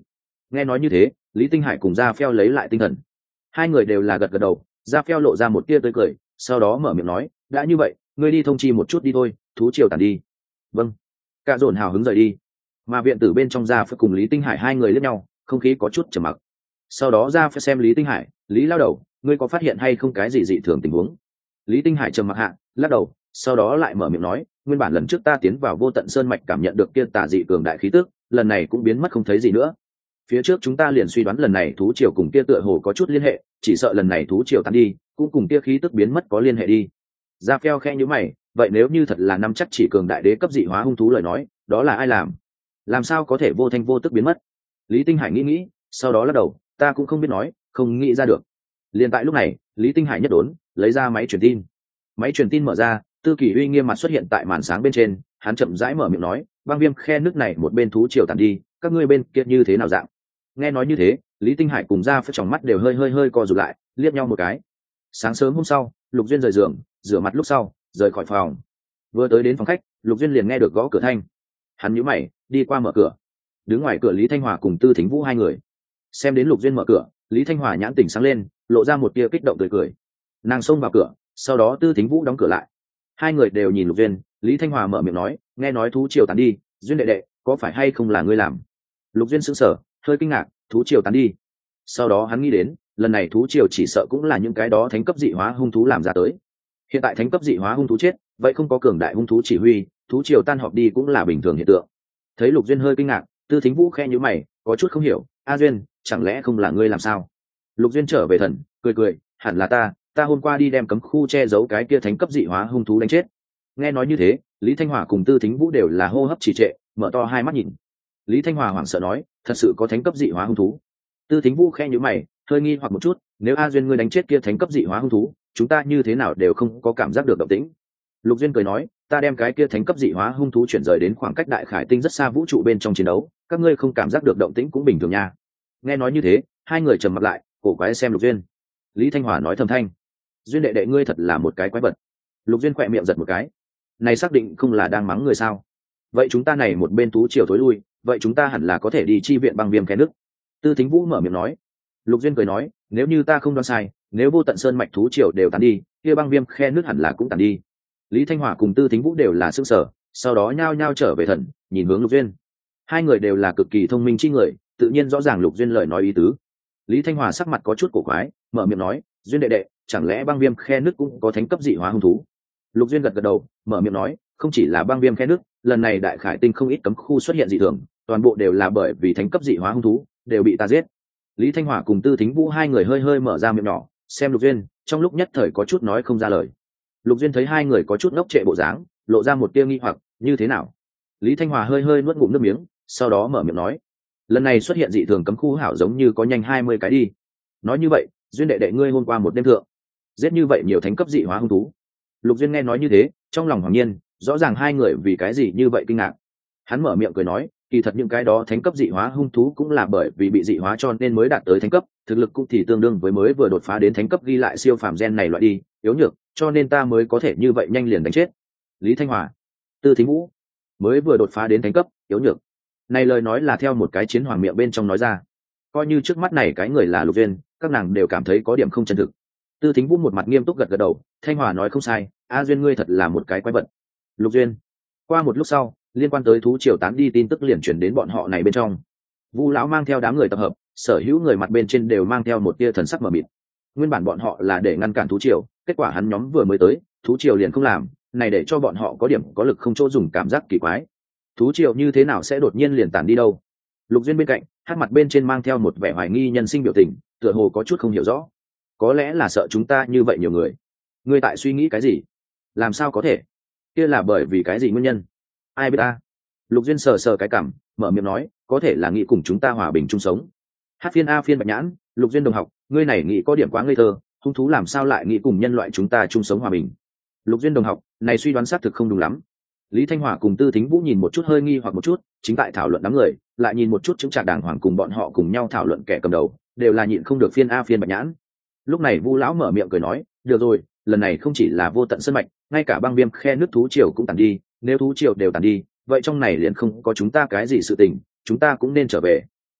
A: Nghe nói như thế, Lý Tinh Hải cùng Gia Phèo lấy lại tinh thần. Hai người đều là gật gật đầu. Gia Phèo lộ ra một tia tươi cười, sau đó mở miệng nói, đã như vậy, ngươi đi thông chi một chút đi thôi, thú triều tàn đi. Vâng. Cả dồn hào hứng rời đi. Mà viện tử bên trong Gia Phèo cùng Lý Tinh Hải hai người liếc nhau, không khí có chút trầm mặc. Sau đó Gia Phèo xem Lý Tinh Hải, Lý lao đầu, ngươi có phát hiện hay không cái gì dị thường tình huống? Lý Tinh Hải trầm mặc hạ, lắc đầu, sau đó lại mở miệng nói, nguyên bản lần trước ta tiến vào Vô Tận Sơn mạch cảm nhận được kia tà dị cường đại khí tức, lần này cũng biến mất không thấy gì nữa. Phía trước chúng ta liền suy đoán lần này thú triều cùng kia tựa hồ có chút liên hệ, chỉ sợ lần này thú triều tan đi cũng cùng kia khí tức biến mất có liên hệ đi. Ra Phèo khẽ nhíu mày, vậy nếu như thật là năm chắc chỉ cường đại đế cấp dị hóa hung thú lời nói, đó là ai làm sao có thể vô thanh vô tức biến mất? Lý Tinh Hải nghĩ, sau đó lắc đầu, ta cũng không biết nói, không nghĩ ra được. Liền tại lúc này, Lý Tinh Hải nhất đốn, lấy ra máy truyền tin. Máy truyền tin mở ra, Tư Kỷ uy nghiêm mặt xuất hiện tại màn sáng bên trên, hắn chậm rãi mở miệng nói, băng viêm khe nước này một bên thú triều tàn đi, các ngươi bên kia như thế nào dạng? Nghe nói như thế, Lý Tinh Hải cùng Gia Phèo trong mắt đều hơi co rụt lại, liếc nhau một cái. Sáng sớm hôm sau, Lục Duyên rời giường, rửa mặt lúc sau, rời khỏi phòng. Vừa tới đến phòng khách, Lục Duyên liền nghe được gõ cửa thanh. Hắn nhíu mày, đi qua mở cửa. Đứng ngoài cửa Lý Thanh Hòa cùng Tư Thính Vũ hai người. Xem đến Lục Duyên mở cửa, Lý Thanh Hòa nhãn tỉnh sáng lên, lộ ra một tia kích động tươi cười. Nàng xông vào cửa, sau đó Tư Thính Vũ đóng cửa lại. Hai người đều nhìn Lục Duyên. Lý Thanh Hòa mở miệng nói, nghe nói thú triều tán đi, Duyên đệ đệ, có phải hay không là ngươi làm? Lục Duyên sững sờ, hơi kinh ngạc, thú triều tán đi. Sau đó hắn nghĩ đến, lần này thú triều chỉ sợ cũng là những cái đó thánh cấp dị hóa hung thú làm ra tới. Hiện tại thánh cấp dị hóa hung thú chết, vậy không có cường đại hung thú chỉ huy, thú triều tan họp đi cũng là bình thường hiện tượng. Thấy Lục Duyên hơi kinh ngạc, Tư Thính Vũ khẽ nhíu mày, có chút không hiểu, A Duyên, chẳng lẽ không là ngươi làm sao? Lục Duyên trở về thần, cười, hẳn là ta hôm qua đi đem cấm khu che giấu cái kia thánh cấp dị hóa hung thú đánh chết. Nghe nói như thế, Lý Thanh Hòa cùng Tư Thính Vũ đều là hô hấp trì trệ, mở to hai mắt nhìn. Lý Thanh Hòa hoảng sợ nói, thật sự có thánh cấp dị hóa hung thú? Tư Thính Vũ khẽ nhíu mày, hơi nghi hoặc một chút, nếu A Duyên ngươi đánh chết kia thánh cấp dị hóa hung thú, chúng ta như thế nào đều không có cảm giác được động tĩnh. Lục Duyên cười nói, ta đem cái kia thánh cấp dị hóa hung thú chuyển rời đến khoảng cách đại khải tinh rất xa vũ trụ bên trong chiến đấu, các ngươi không cảm giác được động tĩnh cũng bình thường nha. Nghe nói như thế, hai người trầm mặt lại, cổ quái xem Lục Duyên. Lý Thanh Hòa nói thầm thanh, Duyên đệ đệ ngươi thật là một cái quái vật. Lục Duyên khỏe miệng giật một cái, này xác định không là đang mắng người sao? Vậy chúng ta này một bên thú triều thối lui, vậy chúng ta hẳn là có thể đi chi viện băng viêm khe nước. Tư Thính Vũ mở miệng nói. Lục Duyên cười nói, nếu như ta không đoán sai, nếu Vô Tận Sơn mạch thú triều đều tàn đi, kia băng viêm khe nước hẳn là cũng tàn đi. Lý Thanh Hòa cùng Tư Thính Vũ đều là sững sờ, sau đó nhao nhao trở về thần, nhìn hướng Lục Duyên. Hai người đều là cực kỳ thông minh chi người, tự nhiên rõ ràng Lục Duyên lời nói ý tứ. Lý Thanh Hòa sắc mặt có chút cổ quái, mở miệng nói, Duyên đệ đệ, chẳng lẽ băng viêm khe nước cũng có thánh cấp dị hóa hung thú? Lục Duyên gật gật đầu, mở miệng nói, không chỉ là băng viêm khe nước, lần này đại khải tinh không ít cấm khu xuất hiện dị thường, toàn bộ đều là bởi vì thánh cấp dị hóa hung thú đều bị ta giết. Lý Thanh Hòa cùng Tư Thính Vũ hai người hơi mở ra miệng nhỏ, xem Lục Duyên, trong lúc nhất thời có chút nói không ra lời. Lục Duyên thấy hai người có chút ngốc trệ bộ dáng, lộ ra một tia nghi hoặc, như thế nào? Lý Thanh Hòa hơi nuốt ngụm nước miếng, sau đó mở miệng nói, lần này xuất hiện dị thường cấm khu hảo giống như có nhanh 20 cái đi. Nói như vậy, Duyên đệ đệ ngươi hôm qua một đêm thượng giết như vậy nhiều thánh cấp dị hóa hung thú. Lục Duyên nghe nói như thế, trong lòng hoàng nhiên, rõ ràng hai người vì cái gì như vậy kinh ngạc. Hắn mở miệng cười nói, kỳ thật những cái đó thánh cấp dị hóa hung thú cũng là bởi vì bị dị hóa cho nên mới đạt tới thánh cấp, thực lực cũng thì tương đương với mới vừa đột phá đến thánh cấp ghi lại siêu phàm gen này loại đi, yếu nhược, cho nên ta mới có thể như vậy nhanh liền đánh chết. Lý Thanh Hòa, Tư Thính Vũ, mới vừa đột phá đến thánh cấp, yếu nhược. Này lời nói là theo một cái chiến hoàng miệng bên trong nói ra. Coi như trước mắt này cái người là Lục Duyên, các nàng đều cảm thấy có điểm không chân thực. Tư Thính Vũ một mặt nghiêm túc gật gật đầu, Thanh Hòa nói không sai, A Duyên ngươi thật là một cái quái vật. Lục Duyên. Qua một lúc sau, liên quan tới thú triều tán đi tin tức liền chuyển đến bọn họ này bên trong. Vu lão mang theo đám người tập hợp, sở hữu người mặt bên trên đều mang theo một tia thần sắc mờ mịt. Nguyên bản bọn họ là để ngăn cản thú triều, kết quả hắn nhóm vừa mới tới, thú triều liền không làm, này để cho bọn họ có điểm có lực không chỗ dùng cảm giác kỳ quái. Thú triều như thế nào sẽ đột nhiên liền tản đi đâu? Lục Duyên bên cạnh, hát mặt bên trên mang theo một vẻ hoài nghi nhân sinh biểu tình, tựa hồ có chút không hiểu rõ. Có lẽ là sợ chúng ta như vậy nhiều người. Ngươi tại suy nghĩ cái gì? Làm sao có thể? Kia là bởi vì cái gì nguyên nhân? Ai biết ta? Lục Duyên sờ cái cằm, mở miệng nói, có thể là nghĩ cùng chúng ta hòa bình chung sống. Hát phiên A phiên Bạch Nhãn, Lục Duyên đồng học, ngươi này nghĩ có điểm quá ngây thơ, hung thú làm sao lại nghĩ cùng nhân loại chúng ta chung sống hòa bình? Lục Duyên đồng học, này suy đoán xác thực không đúng lắm. Lý Thanh Hòa cùng Tư Thính Vũ nhìn một chút hơi nghi hoặc một chút, chính tại thảo luận đám người, lại nhìn một chút chứng trạc đàng hoàng cùng bọn họ cùng nhau thảo luận kẻ cầm đầu, đều là nhịn không được phiên A phiên Bạch Nhãn. Lúc này Vu lão mở miệng cười nói, được rồi, lần này không chỉ là Vô Tận Sơn mạch, ngay cả băng viêm khe nước thú triều cũng tàn đi, nếu thú triều đều tàn đi, vậy trong này liền không có chúng ta cái gì sự tình, chúng ta cũng nên trở về.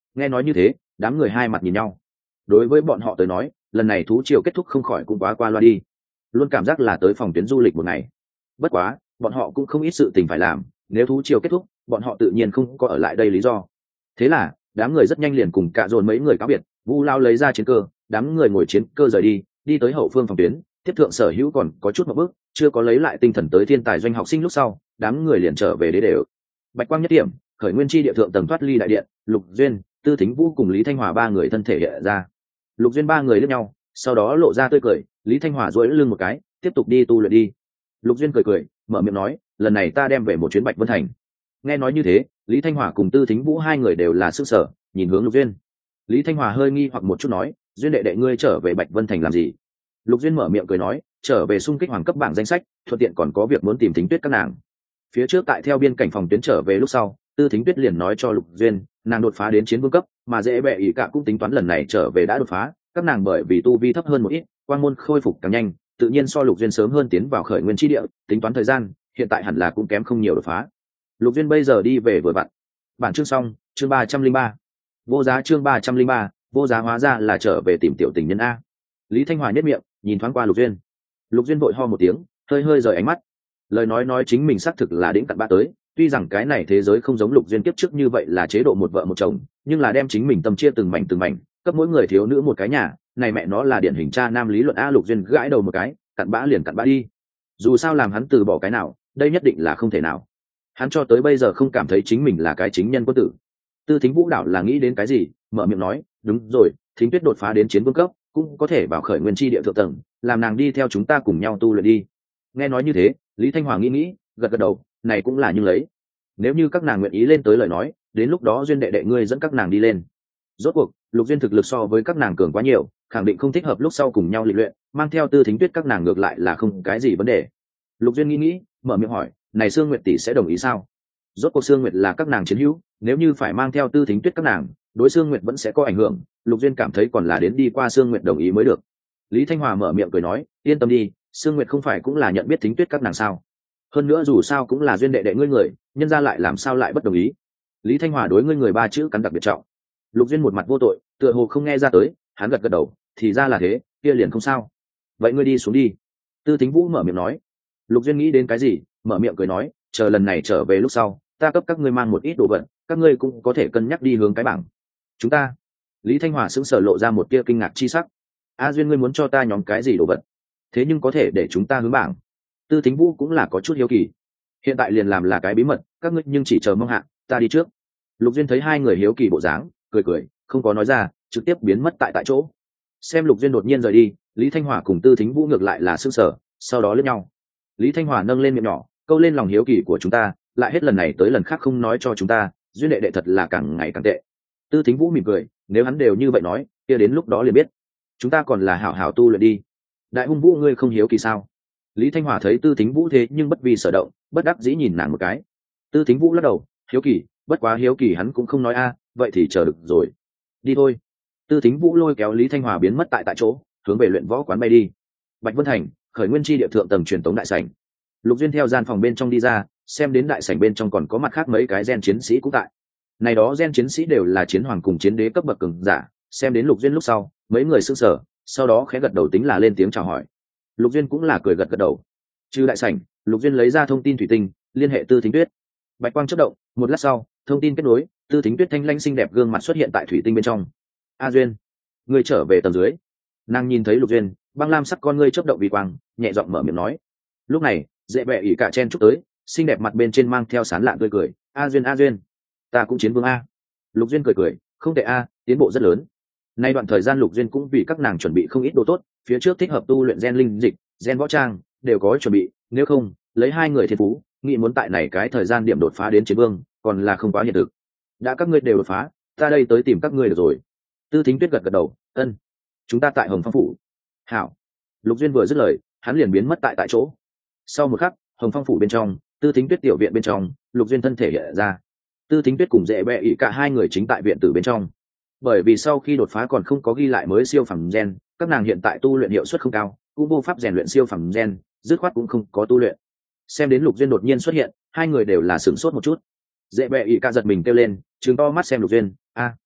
A: Nghe nói như thế, đám người hai mặt nhìn nhau. Đối với bọn họ tới nói, lần này thú triều kết thúc không khỏi cũng quá qua loa đi, luôn cảm giác là tới phòng tuyến du lịch một ngày. Bất quá bọn họ cũng không ít sự tình phải làm, nếu thú triều kết thúc bọn họ tự nhiên không có ở lại đây lý do. Thế là đám người rất nhanh liền cùng cạ dồn mấy người cáo biệt. Vu Lao lấy ra chiến cơ, đám người ngồi chiến cơ rời đi, đi tới hậu phương phòng tuyến. Tiếp thượng Sở Hữu còn có chút một bước, chưa có lấy lại tinh thần tới thiên tài doanh học sinh lúc sau, đám người liền trở về đế đều. Bạch quang nhất điểm, khởi nguyên chi địa thượng tầng thoát ly đại điện, Lục Duyên, Tư Thính Vũ cùng Lý Thanh Hòa ba người thân thể hiện ra. Lục Duyên ba người liếc nhau, sau đó lộ ra tươi cười. Lý Thanh Hòa duỗi lưng một cái, tiếp tục đi tu luyện đi. Lục Duyên cười cười, mở miệng nói, lần này ta đem về một chuyến Bạch Vân Thành. Nghe nói như thế, Lý Thanh Hòa cùng Tư Thính Vũ hai người đều là sức sở, nhìn hướng Lục Duyên. Lý Thanh Hòa hơi nghi hoặc một chút nói, Duyên đệ đệ ngươi trở về Bạch Vân Thành làm gì? Lục Duyên mở miệng cười nói, trở về xung kích hoàng cấp bảng danh sách, thuận tiện còn có việc muốn tìm Thính Tuyết các nàng. Phía trước tại theo biên cảnh phòng tuyến trở về lúc sau, Tư Thính Tuyết liền nói cho Lục Duyên, nàng đột phá đến chiến vương cấp, mà dễ bẹ ý cả cũng tính toán lần này trở về đã đột phá, các nàng bởi vì tu vi thấp hơn một ít, quang môn khôi phục càng nhanh, tự nhiên so Lục Duyên sớm hơn tiến vào khởi nguyên chi địa, tính toán thời gian, hiện tại hẳn là cũng kém không nhiều đột phá. Lục Duyên bây giờ đi về vừa vặn. Bản chương xong, chương 303. Vô giá chương 303, vô giá hóa ra là trở về tìm tiểu tình nhân a. Lý Thanh Hòa nhếch miệng, nhìn thoáng qua Lục Duyên. Lục Duyên vội ho một tiếng, hơi rời ánh mắt. Lời nói chính mình xác thực là đỉnh cặn bã tới, tuy rằng cái này thế giới không giống Lục Duyên kiếp trước như vậy là chế độ một vợ một chồng, nhưng là đem chính mình tâm chia từng mảnh, cấp mỗi người thiếu nữ một cái nhà, này mẹ nó là điển hình cha nam lý luận a. Lục Duyên gãi đầu một cái, cặn bã liền cặn bã đi. Dù sao làm hắn từ bỏ cái nào, đây nhất định là không thể nào. Hắn cho tới bây giờ không cảm thấy chính mình là cái chính nhân quân tử. Tư Thính Vũ đảo là nghĩ đến cái gì, mở miệng nói, đúng rồi, Thính Tuyết đột phá đến chiến vương cấp, cũng có thể vào khởi nguyên chi địa thượng tầng, làm nàng đi theo chúng ta cùng nhau tu luyện đi. Nghe nói như thế, Lý Thanh Hòa nghĩ, gật đầu, này cũng là nhưng lấy. Nếu như các nàng nguyện ý lên tới lời nói, đến lúc đó Duyên đệ đệ ngươi dẫn các nàng đi lên. Rốt cuộc Lục Duyên thực lực so với các nàng cường quá nhiều, khẳng định không thích hợp lúc sau cùng nhau lịch luyện, mang theo Tư Thính Tuyết các nàng ngược lại là không cái gì vấn đề. Lục Duyên nghĩ, mở miệng hỏi, này Sương Nguyệt tỷ sẽ đồng ý sao? Rốt cuộc Sương Nguyệt là các nàng chiến hữu, nếu như phải mang theo Tư Thính Tuyết các nàng, đối Sương Nguyệt vẫn sẽ có ảnh hưởng. Lục Duyên cảm thấy còn là đến đi qua Sương Nguyệt đồng ý mới được. Lý Thanh Hòa mở miệng cười nói, yên tâm đi, Sương Nguyệt không phải cũng là nhận biết Thính Tuyết các nàng sao? Hơn nữa dù sao cũng là Duyên đệ đệ ngươi người, nhân ra lại làm sao lại bất đồng ý? Lý Thanh Hòa đối ngươi người ba chữ cắn đặc biệt trọng. Lục Duyên một mặt vô tội, tựa hồ không nghe ra tới, hắn gật đầu, thì ra là thế, kia liền không sao. Vậy ngươi đi xuống đi. Tư Thính Vũ mở miệng nói. Lục Duyên nghĩ đến cái gì, mở miệng cười nói, chờ lần này trở về lúc sau, ta cấp các ngươi mang một ít đồ vật, các ngươi cũng có thể cân nhắc đi hướng cái bảng. Chúng ta. Lý Thanh Hòa sững sờ lộ ra một tia kinh ngạc chi sắc. A Duyên ngươi muốn cho ta nhóm cái gì đồ vật? Thế nhưng có thể để chúng ta hướng bảng. Tư Thính Vũ cũng là có chút hiếu kỳ. Hiện tại liền làm là cái bí mật, các ngươi nhưng chỉ chờ mong hạ, ta đi trước. Lục Duyên thấy hai người hiếu kỳ bộ dáng, cười, không có nói ra, trực tiếp biến mất tại chỗ. Xem Lục Duyên đột nhiên rời đi, Lý Thanh Hòa cùng Tư Thính Vũ ngược lại là sững sờ, sau đó liếc nhau. Lý Thanh Hòa nâng lên miệng nhỏ, câu lên lòng hiếu kỳ của chúng ta, lại hết lần này tới lần khác không nói cho chúng ta, Duyên đệ đệ thật là càng ngày càng tệ. Tư Thính Vũ mỉm cười, nếu hắn đều như vậy nói, kia đến lúc đó liền biết. Chúng ta còn là hảo hảo tu luyện đi. Đại Hung Vũ ngươi không hiếu kỳ sao? Lý Thanh Hòa thấy Tư Thính Vũ thế nhưng bất vi sở động, bất đắc dĩ nhìn nàng một cái. Tư Thính Vũ lắc đầu, hiếu kỳ, bất quá hiếu kỳ hắn cũng không nói a, vậy thì chờ được rồi. Đi thôi. Tư Thính Vũ lôi kéo Lý Thanh Hòa biến mất tại chỗ, hướng về luyện võ quán bay đi. Bạch Vân Thành, khởi nguyên chi địa thượng tầng truyền tống đại sảnh. Lục Duyên theo gian phòng bên trong đi ra, xem đến đại sảnh bên trong còn có mặt khác mấy cái gen chiến sĩ cũng tại. Này đó gen chiến sĩ đều là chiến hoàng cùng chiến đế cấp bậc cường giả, xem đến Lục Duyên lúc sau, mấy người sững sờ, sau đó khẽ gật đầu tính là lên tiếng chào hỏi. Lục Duyên cũng là cười gật đầu. Trừ đại sảnh, Lục Duyên lấy ra thông tin thủy tinh, liên hệ Tư Thính Tuyết. Bạch quang chớp động, một lát sau, thông tin kết nối, Tư Thính Tuyết thanh lãnh xinh đẹp gương mặt xuất hiện tại thủy tinh bên trong. A Duyên, ngươi trở về tầng dưới. Nàng nhìn thấy Lục Duyên, băng lam sắc con ngươi chớp động vì quang, nhẹ giọng mở miệng nói. Lúc này, dễ bẹ ỉ cả chen chúc tới, xinh đẹp mặt bên trên mang theo sán lạ tươi cười. A Duyên, ta cũng chiến vương a. Lục Duyên cười, không tệ a, tiến bộ rất lớn. Nay đoạn thời gian Lục Duyên cũng vì các nàng chuẩn bị không ít đồ tốt, phía trước thích hợp tu luyện gen linh dịch, gen võ trang đều có chuẩn bị, nếu không, lấy hai người thiên phú, nghĩ muốn tại này cái thời gian điểm đột phá đến chiến vương, còn là không quá hiện thực. Đã các ngươi đều đột phá, ta đây tới tìm các ngươi được rồi. Tư Thính Tuyết gật gđầu, ân. Chúng ta tại Hồng Phong phủ. Hảo. Lục Duyên vừa dứt lời, hắn liền biến mất tại chỗ. Sau một khắc, Hồng Phong phủ bên trong, Tư Thính Tuyết tiểu viện bên trong, Lục Duyên thân thể hiện ra. Tư Thính Tuyết cùng dễ bẹ ỉ cả hai người chính tại viện tử bên trong. Bởi vì sau khi đột phá còn không có ghi lại mới siêu phẩm gen, các nàng hiện tại tu luyện hiệu suất không cao, cũng vô pháp rèn luyện siêu phẩm gen, dứt khoát cũng không có tu luyện. Xem đến Lục Duyên đột nhiên xuất hiện, hai người đều là sửng sốt một chút. Dễ bẹ ỉ cả giật mình kêu lên, trừng to mắt xem Lục Duyên, a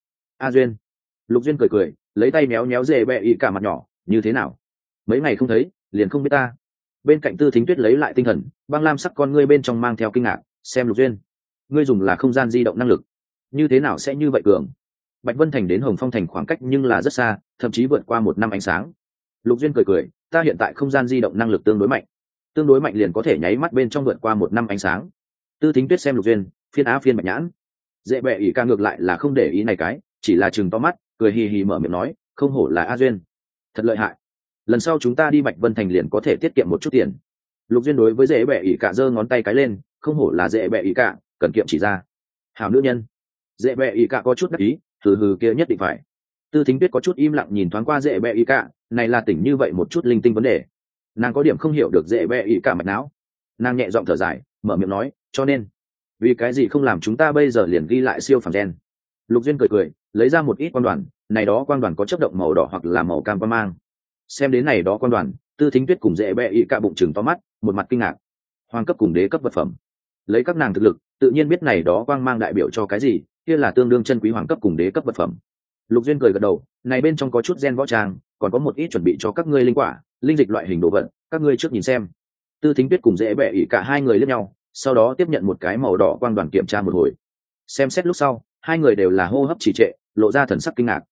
A: A Duyên. Lục Duyên cười cười, lấy tay méo méo dễ bẹ ỉ cả mặt nhỏ, như thế nào? Mấy ngày không thấy, liền không biết ta. Bên cạnh Tư Thính Tuyết lấy lại tinh thần, băng lam sắc con ngươi bên trong mang theo kinh ngạc, xem Lục Duyên, ngươi dùng là không gian di động năng lực, như thế nào sẽ như vậy cường? Bạch Vân Thành đến Hồng Phong Thành khoảng cách nhưng là rất xa, thậm chí vượt qua 1 năm ánh sáng. Lục Duyên cười cười, ta hiện tại không gian di động năng lực tương đối mạnh liền có thể nháy mắt bên trong vượt qua 1 năm ánh sáng. Tư Thính Tuyết xem Lục Duyên, phiên á phiên bạch nhãn. Dễ bẹ ỉ ca ngược lại là không để ý này cái, chỉ là chừng to mắt, cười hì hì mở miệng nói, không hổ là A Duyên, thật lợi hại. Lần sau chúng ta đi Bạch Vân Thành liền có thể tiết kiệm một chút tiền. Lục Duyên đối với dễ bẹ ỉ cả giơ ngón tay cái lên, không hổ là dễ bẹ ỉ cả, cần kiệm chỉ ra. Hảo nữ nhân. Dễ bẹ ỉ cả có chút đắc ý, hừ hừ kia nhất định phải. Tư Thính Tuyết có chút im lặng nhìn thoáng qua dễ bẹ ỉ cả, này là tỉnh như vậy một chút linh tinh vấn đề. Nàng có điểm không hiểu được dễ bẹ ỉ cả mạch não. Nàng nhẹ giọng thở dài, mở miệng nói, cho nên vì cái gì không làm chúng ta bây giờ liền ghi lại siêu phàm gen. Lục Duyên cười cười, lấy ra một ít quang đoàn, này đó quang đoàn có chớp động màu đỏ hoặc là màu cam quang mang. Xem đến này đó quang đoàn, Tư Thính Tuyết cùng dễ bẹ ỉ cả bụng chừng to mắt, một mặt kinh ngạc. Hoàng cấp cùng đế cấp vật phẩm, lấy các nàng thực lực tự nhiên biết này đó quang mang đại biểu cho cái gì, kia là tương đương chân quý hoàng cấp cùng đế cấp vật phẩm. Lục Duyên cười gật đầu, này bên trong có chút gen võ trang, còn có một ít chuẩn bị cho các ngươi linh quả, linh dịch loại hình đồ vật, các ngươi trước nhìn xem. Tư Thính Tuyết cùng dễ bẹ ỉ cả hai người liếc nhau, sau đó tiếp nhận một cái màu đỏ quang đoàn kiểm tra một hồi. Xem xét lúc sau, hai người đều là hô hấp trì trệ, lộ ra thần sắc kinh ngạc.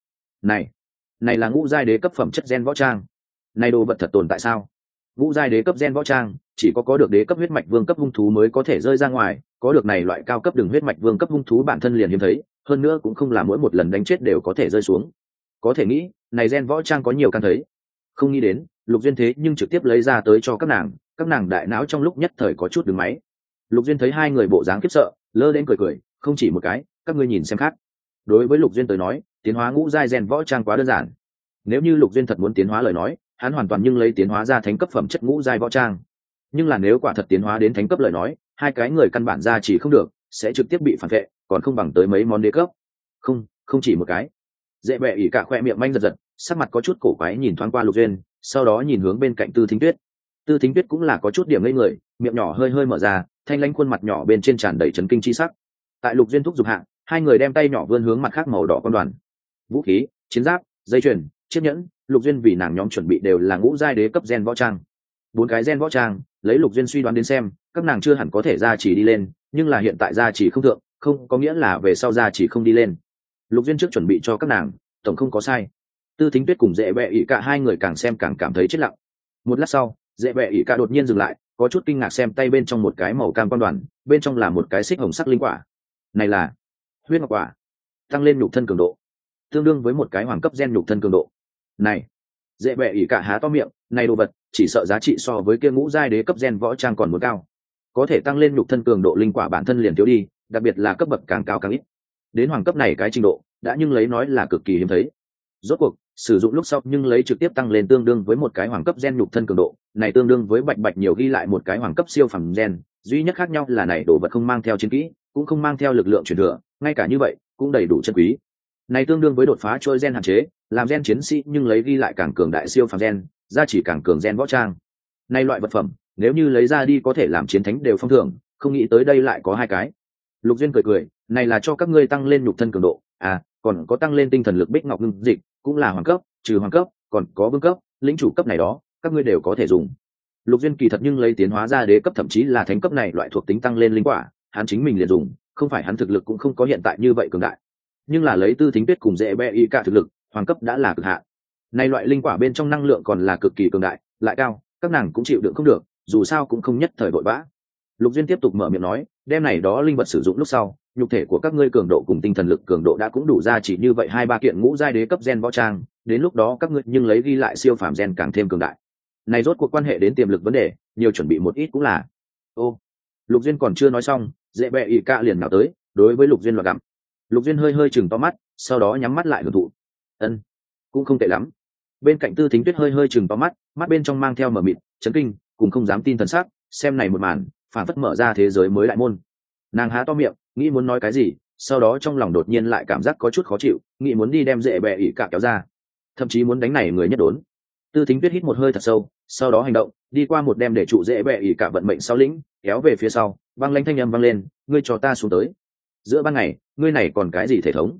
A: Này là ngũ giai đế cấp phẩm chất gen võ trang. Này đồ vật thật tồn tại sao? Ngũ giai đế cấp gen võ trang, chỉ có được đế cấp huyết mạch vương cấp hung thú mới có thể rơi ra ngoài, có được này loại cao cấp đường huyết mạch vương cấp hung thú bản thân liền hiếm thấy, hơn nữa cũng không là mỗi một lần đánh chết đều có thể rơi xuống. Có thể nghĩ, này gen võ trang có nhiều can thấy. Không nghĩ đến, Lục Duyên thế nhưng trực tiếp lấy ra tới cho các nàng đại não trong lúc nhất thời có chút đứng máy. Lục Duyên thấy hai người bộ dáng khiếp sợ, lơ đến cười cười, không chỉ một cái, các ngươi nhìn xem khác. Đối với Lục Duyên tới nói, tiến hóa ngũ giai gen võ trang quá đơn giản. Nếu như Lục Duyên thật muốn tiến hóa lời nói, hắn hoàn toàn nhưng lấy tiến hóa ra thánh cấp phẩm chất ngũ giai võ trang. Nhưng là nếu quả thật tiến hóa đến thánh cấp lời nói, hai cái người căn bản ra chỉ không được, sẽ trực tiếp bị phản vệ, còn không bằng tới mấy món đế cấp. Không chỉ một cái. Dễ bẹ ỉ cả khoe miệng manh giật giật, sắc mặt có chút cổ quái nhìn thoáng qua Lục Duyên, sau đó nhìn hướng bên cạnh Tư Thính Tuyết. Tư Thính Tuyết cũng là có chút điểm ngây người, miệng nhỏ hơi hơi mở ra, thanh lãnh khuôn mặt nhỏ bên trên tràn đầy chấn kinh chi sắc. Tại Lục Duyên thúc giục hạ, hai người đem tay nhỏ vươn hướng mặt khác màu đỏ con đoàn. Vũ khí, chiến giáp, dây chuyền, chiếc nhẫn, Lục Duyên vì nàng nhóm chuẩn bị đều là ngũ giai đế cấp gen võ trang. 4 cái gen võ trang, lấy Lục Duyên suy đoán đến xem, các nàng chưa hẳn có thể gia trì đi lên, nhưng là hiện tại gia trì không thượng, không có nghĩa là về sau gia trì không đi lên. Lục Duyên trước chuẩn bị cho các nàng, tổng không có sai. Tư Thính Tuyết cùng dễ bẹ ỉ cả hai người càng xem càng cảm thấy chết lặng. Một lát sau, dễ bẹ ỉ cả đột nhiên dừng lại, có chút kinh ngạc xem tay bên trong một cái màu cam quan đoàn, bên trong là một cái xích hồng sắc linh quả. Này là huyết ngọc quả, tăng lên nhục thân cường độ, tương đương với một cái hoàng cấp gen nhục thân cường độ. Này, dễ bẹ ỉ cả há to miệng, này đồ vật chỉ sợ giá trị so với kia ngũ giai đế cấp gen võ trang còn muốn cao. Có thể tăng lên nhục thân cường độ linh quả bản thân liền thiếu đi, đặc biệt là cấp bậc càng cao càng ít. Đến hoàng cấp này cái trình độ, đã nhưng lấy nói là cực kỳ hiếm thấy. Rốt cuộc, sử dụng lúc sau nhưng lấy trực tiếp tăng lên tương đương với một cái hoàng cấp gen nhục thân cường độ, này tương đương với bạch nhiều ghi lại một cái hoàng cấp siêu phẩm gen, duy nhất khác nhau là này đồ vật không mang theo chiến kỹ, cũng không mang theo lực lượng truyền thừa, ngay cả như vậy, cũng đầy đủ chân quý. Này tương đương với đột phá trôi gen hạn chế, làm gen chiến sĩ nhưng lấy ghi lại càng cường đại siêu phẩm gen, ra chỉ càng cường gen võ trang. Này loại vật phẩm, nếu như lấy ra đi có thể làm chiến thánh đều phong thưởng, không nghĩ tới đây lại có hai cái. Lục Duyên cười cười, này là cho các ngươi tăng lên nhục thân cường độ, còn có tăng lên tinh thần lực bích ngọc ngưng dịch, cũng là hoàng cấp, trừ hoàng cấp, còn có vương cấp, lĩnh chủ cấp này đó, các ngươi đều có thể dùng. Lục Duyên kỳ thật nhưng lấy tiến hóa ra đế cấp thậm chí là thánh cấp này loại thuộc tính tăng lên linh quả, hắn chính mình liền dùng, không phải hắn thực lực cũng không có hiện tại như vậy cường đại. Nhưng là lấy Tư Thính Tuyết cùng dễ bẹ ỉ cả thực lực, hoàng cấp đã là cực hạn. Này loại linh quả bên trong năng lượng còn là cực kỳ cường đại, lại cao, các nàng cũng chịu đựng không được, dù sao cũng không nhất thời vội vã. Lục Duyên tiếp tục mở miệng nói, đem này đó linh vật sử dụng lúc sau, nhục thể của các ngươi cường độ cùng tinh thần lực cường độ đã cũng đủ ra chỉ như vậy 2-3 kiện ngũ giai đế cấp gen võ trang, đến lúc đó các ngươi nhưng lấy ghi lại siêu phàm gen càng thêm cường đại. Này rốt cuộc quan hệ đến tiềm lực vấn đề, nhiều chuẩn bị một ít cũng là. Ô, Lục Duyên còn chưa nói xong, dễ bẹ ỉ cả liền nào tới, đối với Lục Duyên loạt gặm. Lục Duyên hơi hơi chừng to mắt, sau đó nhắm mắt lại hưởng thụ. Cũng không tệ lắm. Bên cạnh Tư Thính Tuyết hơi hơi chừng to mắt, mắt bên trong mang theo mờ mịt, chấn kinh, cùng không dám tin thần sắc, xem này một màn, phản phất mở ra thế giới mới đại môn. Nàng há to miệng, nghĩ muốn nói cái gì, sau đó trong lòng đột nhiên lại cảm giác có chút khó chịu, nghĩ muốn đi đem dễ bẹ ỉ cả kéo ra, thậm chí muốn đánh này người nhất đốn. Tư Thính Tuyết hít một hơi thật sâu, sau đó hành động, đi qua một đem để trụ dễ bẹ ỉ cả vận mệnh sau lĩnh, kéo về phía sau, băng lãnh thanh âm vang lên, ngươi cho ta xuống tới. Giữa ban ngày, ngươi này còn cái gì thể thống?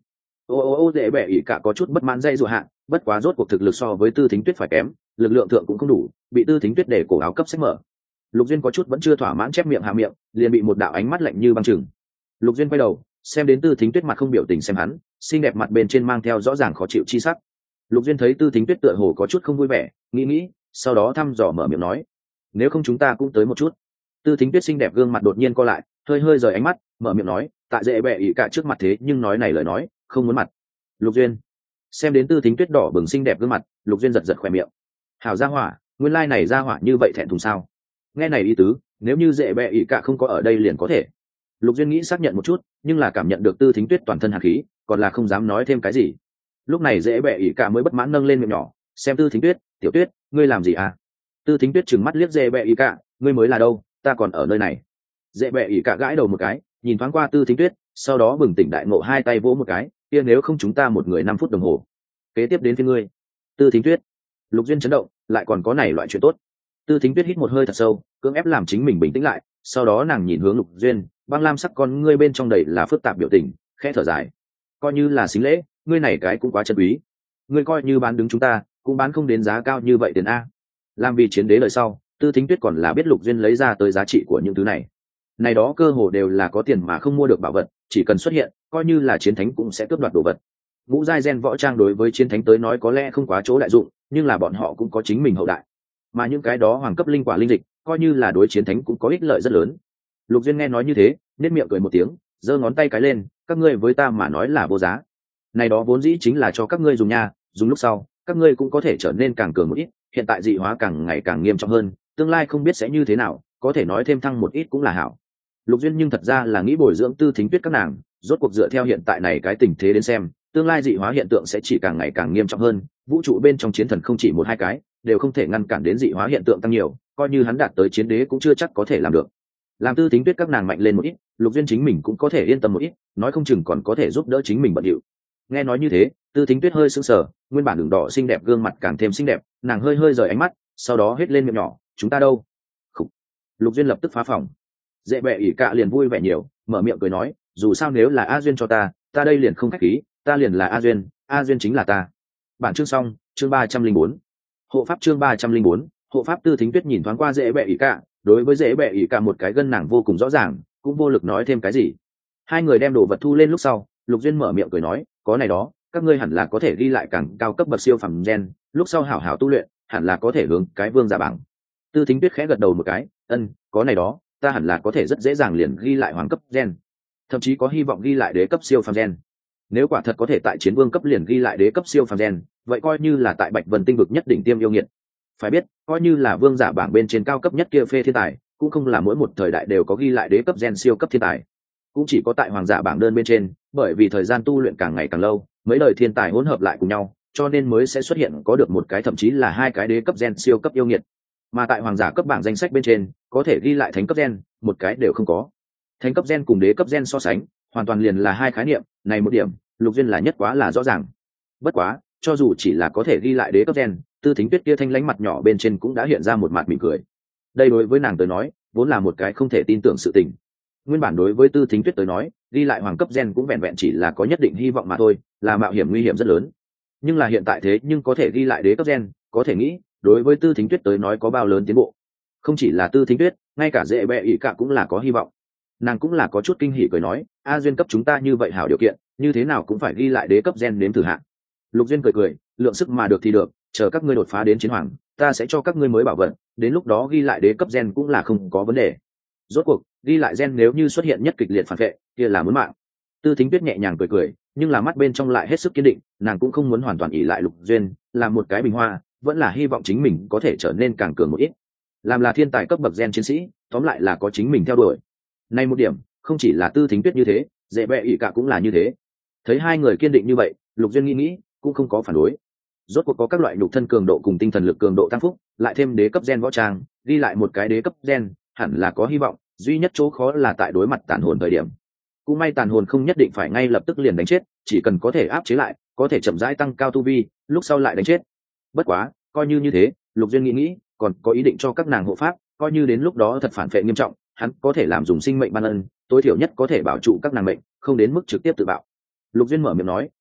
A: Ô dễ bẹ ỉ cả có chút bất mãn dây dụa hạ, bất quá rốt cuộc thực lực so với Tư Thính Tuyết phải kém, lực lượng thượng cũng không đủ, bị Tư Thính Tuyết để cổ áo cấp sách mở. Lục Duyên có chút vẫn chưa thỏa mãn chép miệng hạ miệng, liền bị một đạo ánh mắt lạnh như băng chừng. Lục Duyên quay đầu, xem đến Tư Thính Tuyết mặt không biểu tình xem hắn, xinh đẹp mặt bên trên mang theo rõ ràng khó chịu chi sắc. Lục Duyên thấy Tư Thính Tuyết tựa hồ có chút không vui vẻ, nghĩ, sau đó thăm dò mở miệng nói: "Nếu không chúng ta cũng tới một chút." Tư Thính Tuyết xinh đẹp gương mặt đột nhiên co lại, hơi rời ánh mắt, mở miệng nói: "Tại dễ bẹ ỉ cả trước mặt thế nhưng nói này lời nói, không muốn mặt." Lục Duyên xem đến Tư Thính Tuyết đỏ bừng xinh đẹp gương mặt, Lục Duyên giật khóe miệng. Hảo gia hỏa, nguyên lai này gia hỏa như vậy thẹn thùng sao? Nghe này ý tứ, nếu như dễ bẹ ỉ cả không có ở đây liền có thể. Lục Duyên nghĩ xác nhận một chút, nhưng là cảm nhận được Tư Thính Tuyết toàn thân hàn khí, còn là không dám nói thêm cái gì. Lúc này dễ bẹ ỉ cả mới bất mãn nâng lên miệng nhỏ, xem Tư Thính Tuyết: "Tiểu Tuyết, ngươi làm gì à?" Tư Thính Tuyết trừng mắt liếc dễ bẹ ỉ cả: "Ngươi mới là đâu, ta còn ở nơi này." Dễ bẹ ỉ cả gãi đầu một cái, nhìn thoáng qua Tư Thính Tuyết, sau đó bừng tỉnh đại ngộ, hai tay vỗ một cái: "Kia nếu không chúng ta một người 5 phút đồng hồ, kế tiếp đến phía ngươi." Tư Thính Tuyết. Lục Duyên chấn động, lại còn có này loại chuyện tốt. Tư Thính Tuyết hít một hơi thật sâu, cưỡng ép làm chính mình bình tĩnh lại, sau đó nàng nhìn hướng Lục Duyên, băng lam sắc con ngươi bên trong đầy là phức tạp biểu tình, khẽ thở dài: "Coi như là xính lễ, ngươi này cái cũng quá chân quý. Ngươi coi như bán đứng chúng ta, cũng bán không đến giá cao như vậy tiền a." Làm vì chiến đế lời sau, Tư Thính Tuyết còn là biết Lục Duyên lấy ra tới giá trị của những thứ này. Này đó cơ hồ đều là có tiền mà không mua được bảo vật, chỉ cần xuất hiện, coi như là chiến thánh cũng sẽ cướp đoạt đồ vật. Ngũ giai gen võ trang đối với chiến thánh tới nói có lẽ không quá chỗ đại dụng, nhưng là bọn họ cũng có chính mình hậu đại. Mà những cái đó hoàng cấp linh quả linh dịch, coi như là đối chiến thánh cũng có ích lợi rất lớn. Lục Duyên nghe nói như thế, nhếch miệng cười một tiếng, giơ ngón tay cái lên: "Các ngươi với ta mà nói là vô giá. Này đó vốn dĩ chính là cho các ngươi dùng nha, dùng lúc sau, các ngươi cũng có thể trở nên càng cường một ít, hiện tại dị hóa càng ngày càng nghiêm trọng hơn, tương lai không biết sẽ như thế nào, có thể nói thêm thăng một ít cũng là hảo." Lục Duyên nhưng thật ra là nghĩ bồi dưỡng Tư Thính Tuyết các nàng, rốt cuộc dựa theo hiện tại này cái tình thế đến xem, tương lai dị hóa hiện tượng sẽ chỉ càng ngày càng nghiêm trọng hơn, vũ trụ bên trong chiến thần không chỉ một hai cái, đều không thể ngăn cản đến dị hóa hiện tượng tăng nhiều, coi như hắn đạt tới chiến đế cũng chưa chắc có thể làm được. Làm Tư Thính Tuyết các nàng mạnh lên một ít, Lục Duyên chính mình cũng có thể yên tâm một ít, nói không chừng còn có thể giúp đỡ chính mình bận điệu. Nghe nói như thế, Tư Thính Tuyết hơi sững sờ, nguyên bản đường đỏ xinh đẹp gương mặt càng thêm xinh đẹp, nàng hơi rời ánh mắt, sau đó hết lên miệng nhỏ: "Chúng ta đâu?" Khủ. Lục Duyên lập tức phá phòng. Dễ bẹ ỉ cạ liền vui vẻ nhiều, mở miệng cười nói: "Dù sao nếu là A Duyên cho ta đây liền không khách khí, ta liền là A Duyên chính là ta." Bản chương xong, chương 304. Hộ pháp chương 304, hộ pháp. Tư Thính Tuyết nhìn thoáng qua dễ bẹ ỉ cạ, đối với dễ bẹ ỉ cạ một cái gân nàng vô cùng rõ ràng, cũng vô lực nói thêm cái gì. Hai người đem đồ vật thu lên lúc sau, Lục Duyên mở miệng cười nói: "Có này đó, các ngươi hẳn là có thể ghi lại càng cao cấp bậc siêu phẩm gen, lúc sau hảo hảo tu luyện, hẳn là có thể hướng cái vương giả bảng." Tư Thính Tuyết khẽ gật đầu một cái: "Có này đó, ta hẳn là có thể rất dễ dàng liền ghi lại hoàng cấp gen, thậm chí có hy vọng ghi lại đế cấp siêu phàm gen. Nếu quả thật có thể tại chiến vương cấp liền ghi lại đế cấp siêu phàm gen, vậy coi như là tại Bạch Vân tinh vực nhất đỉnh tiêm yêu nghiệt. Phải biết, coi như là vương giả bảng bên trên cao cấp nhất kia phê thiên tài, cũng không là mỗi một thời đại đều có ghi lại đế cấp gen siêu cấp thiên tài. Cũng chỉ có tại hoàng giả bảng đơn bên trên, bởi vì thời gian tu luyện càng ngày càng lâu, mấy đời thiên tài hỗn hợp lại cùng nhau, cho nên mới sẽ xuất hiện có được một cái thậm chí là hai cái đế cấp gen siêu cấp yêu nghiệt. Mà tại hoàng giả cấp bảng danh sách bên trên, có thể ghi lại thánh cấp gen, một cái đều không có. Thánh cấp gen cùng đế cấp gen so sánh, hoàn toàn liền là hai khái niệm, này một điểm, Lục Duyên là nhất quá là rõ ràng. Bất quá, cho dù chỉ là có thể ghi lại đế cấp gen, Tư Thính Tuyết kia thanh lãnh mặt nhỏ bên trên cũng đã hiện ra một mặt mỉm cười. Đây đối với nàng tới nói, vốn là một cái không thể tin tưởng sự tình. Nguyên bản đối với Tư Thính Tuyết tới nói, ghi lại hoàng cấp gen cũng vẹn vẹn chỉ là có nhất định hy vọng mà thôi, là mạo hiểm nguy hiểm rất lớn. Nhưng là hiện tại thế nhưng có thể ghi lại đế cấp gen, có thể nghĩ, đối với Tư Thính Tuyết tới nói có bao lớn tiến bộ. Không chỉ là Tư Thính Tuyết, ngay cả dễ bẹ ỉ cả cũng là có hy vọng. Nàng cũng là có chút kinh hỉ cười nói: "A Duyên cấp chúng ta như vậy hảo điều kiện, như thế nào cũng phải ghi lại đế cấp gen nếm thử hạn." Lục Duyên cười, lượng sức mà được thì được, chờ các ngươi đột phá đến chiến hoàng, ta sẽ cho các ngươi mới bảo vật, đến lúc đó ghi lại đế cấp gen cũng là không có vấn đề. Rốt cuộc, ghi lại gen nếu như xuất hiện nhất kịch liệt phản vệ, kia là muốn mạng. Tư Thính Tuyết nhẹ nhàng cười, nhưng là mắt bên trong lại hết sức kiên định, nàng cũng không muốn hoàn toàn ỷ lại Lục Duyên, làm một cái bình hoa, vẫn là hy vọng chính mình có thể trở nên càng cường một ít. Làm là thiên tài cấp bậc gen chiến sĩ, tóm lại là có chính mình theo đuổi. Này một điểm, không chỉ là Tư Thính Tuyết như thế, dễ bẹ ỉ cả cũng là như thế. Thấy hai người kiên định như vậy, Lục Duyên nghĩ, cũng không có phản đối. Rốt cuộc có các loại nhục thân cường độ cùng tinh thần lực cường độ tăng phúc, lại thêm đế cấp gen võ trang, ghi lại một cái đế cấp gen, hẳn là có hy vọng, duy nhất chỗ khó là tại đối mặt tàn hồn thời điểm. Cũng may tàn hồn không nhất định phải ngay lập tức liền đánh chết, chỉ cần có thể áp chế lại, có thể chậm rãi tăng cao tu vi, lúc sau lại đánh chết. Bất quá, coi như thế, Lục Duyên nghĩ, còn có ý định cho các nàng hộ pháp, coi như đến lúc đó thật phản phệ nghiêm trọng, hắn có thể làm dùng sinh mệnh ban ân, tối thiểu nhất có thể bảo trụ các nàng mệnh, không đến mức trực tiếp tự bạo. Lục Duyên mở miệng nói: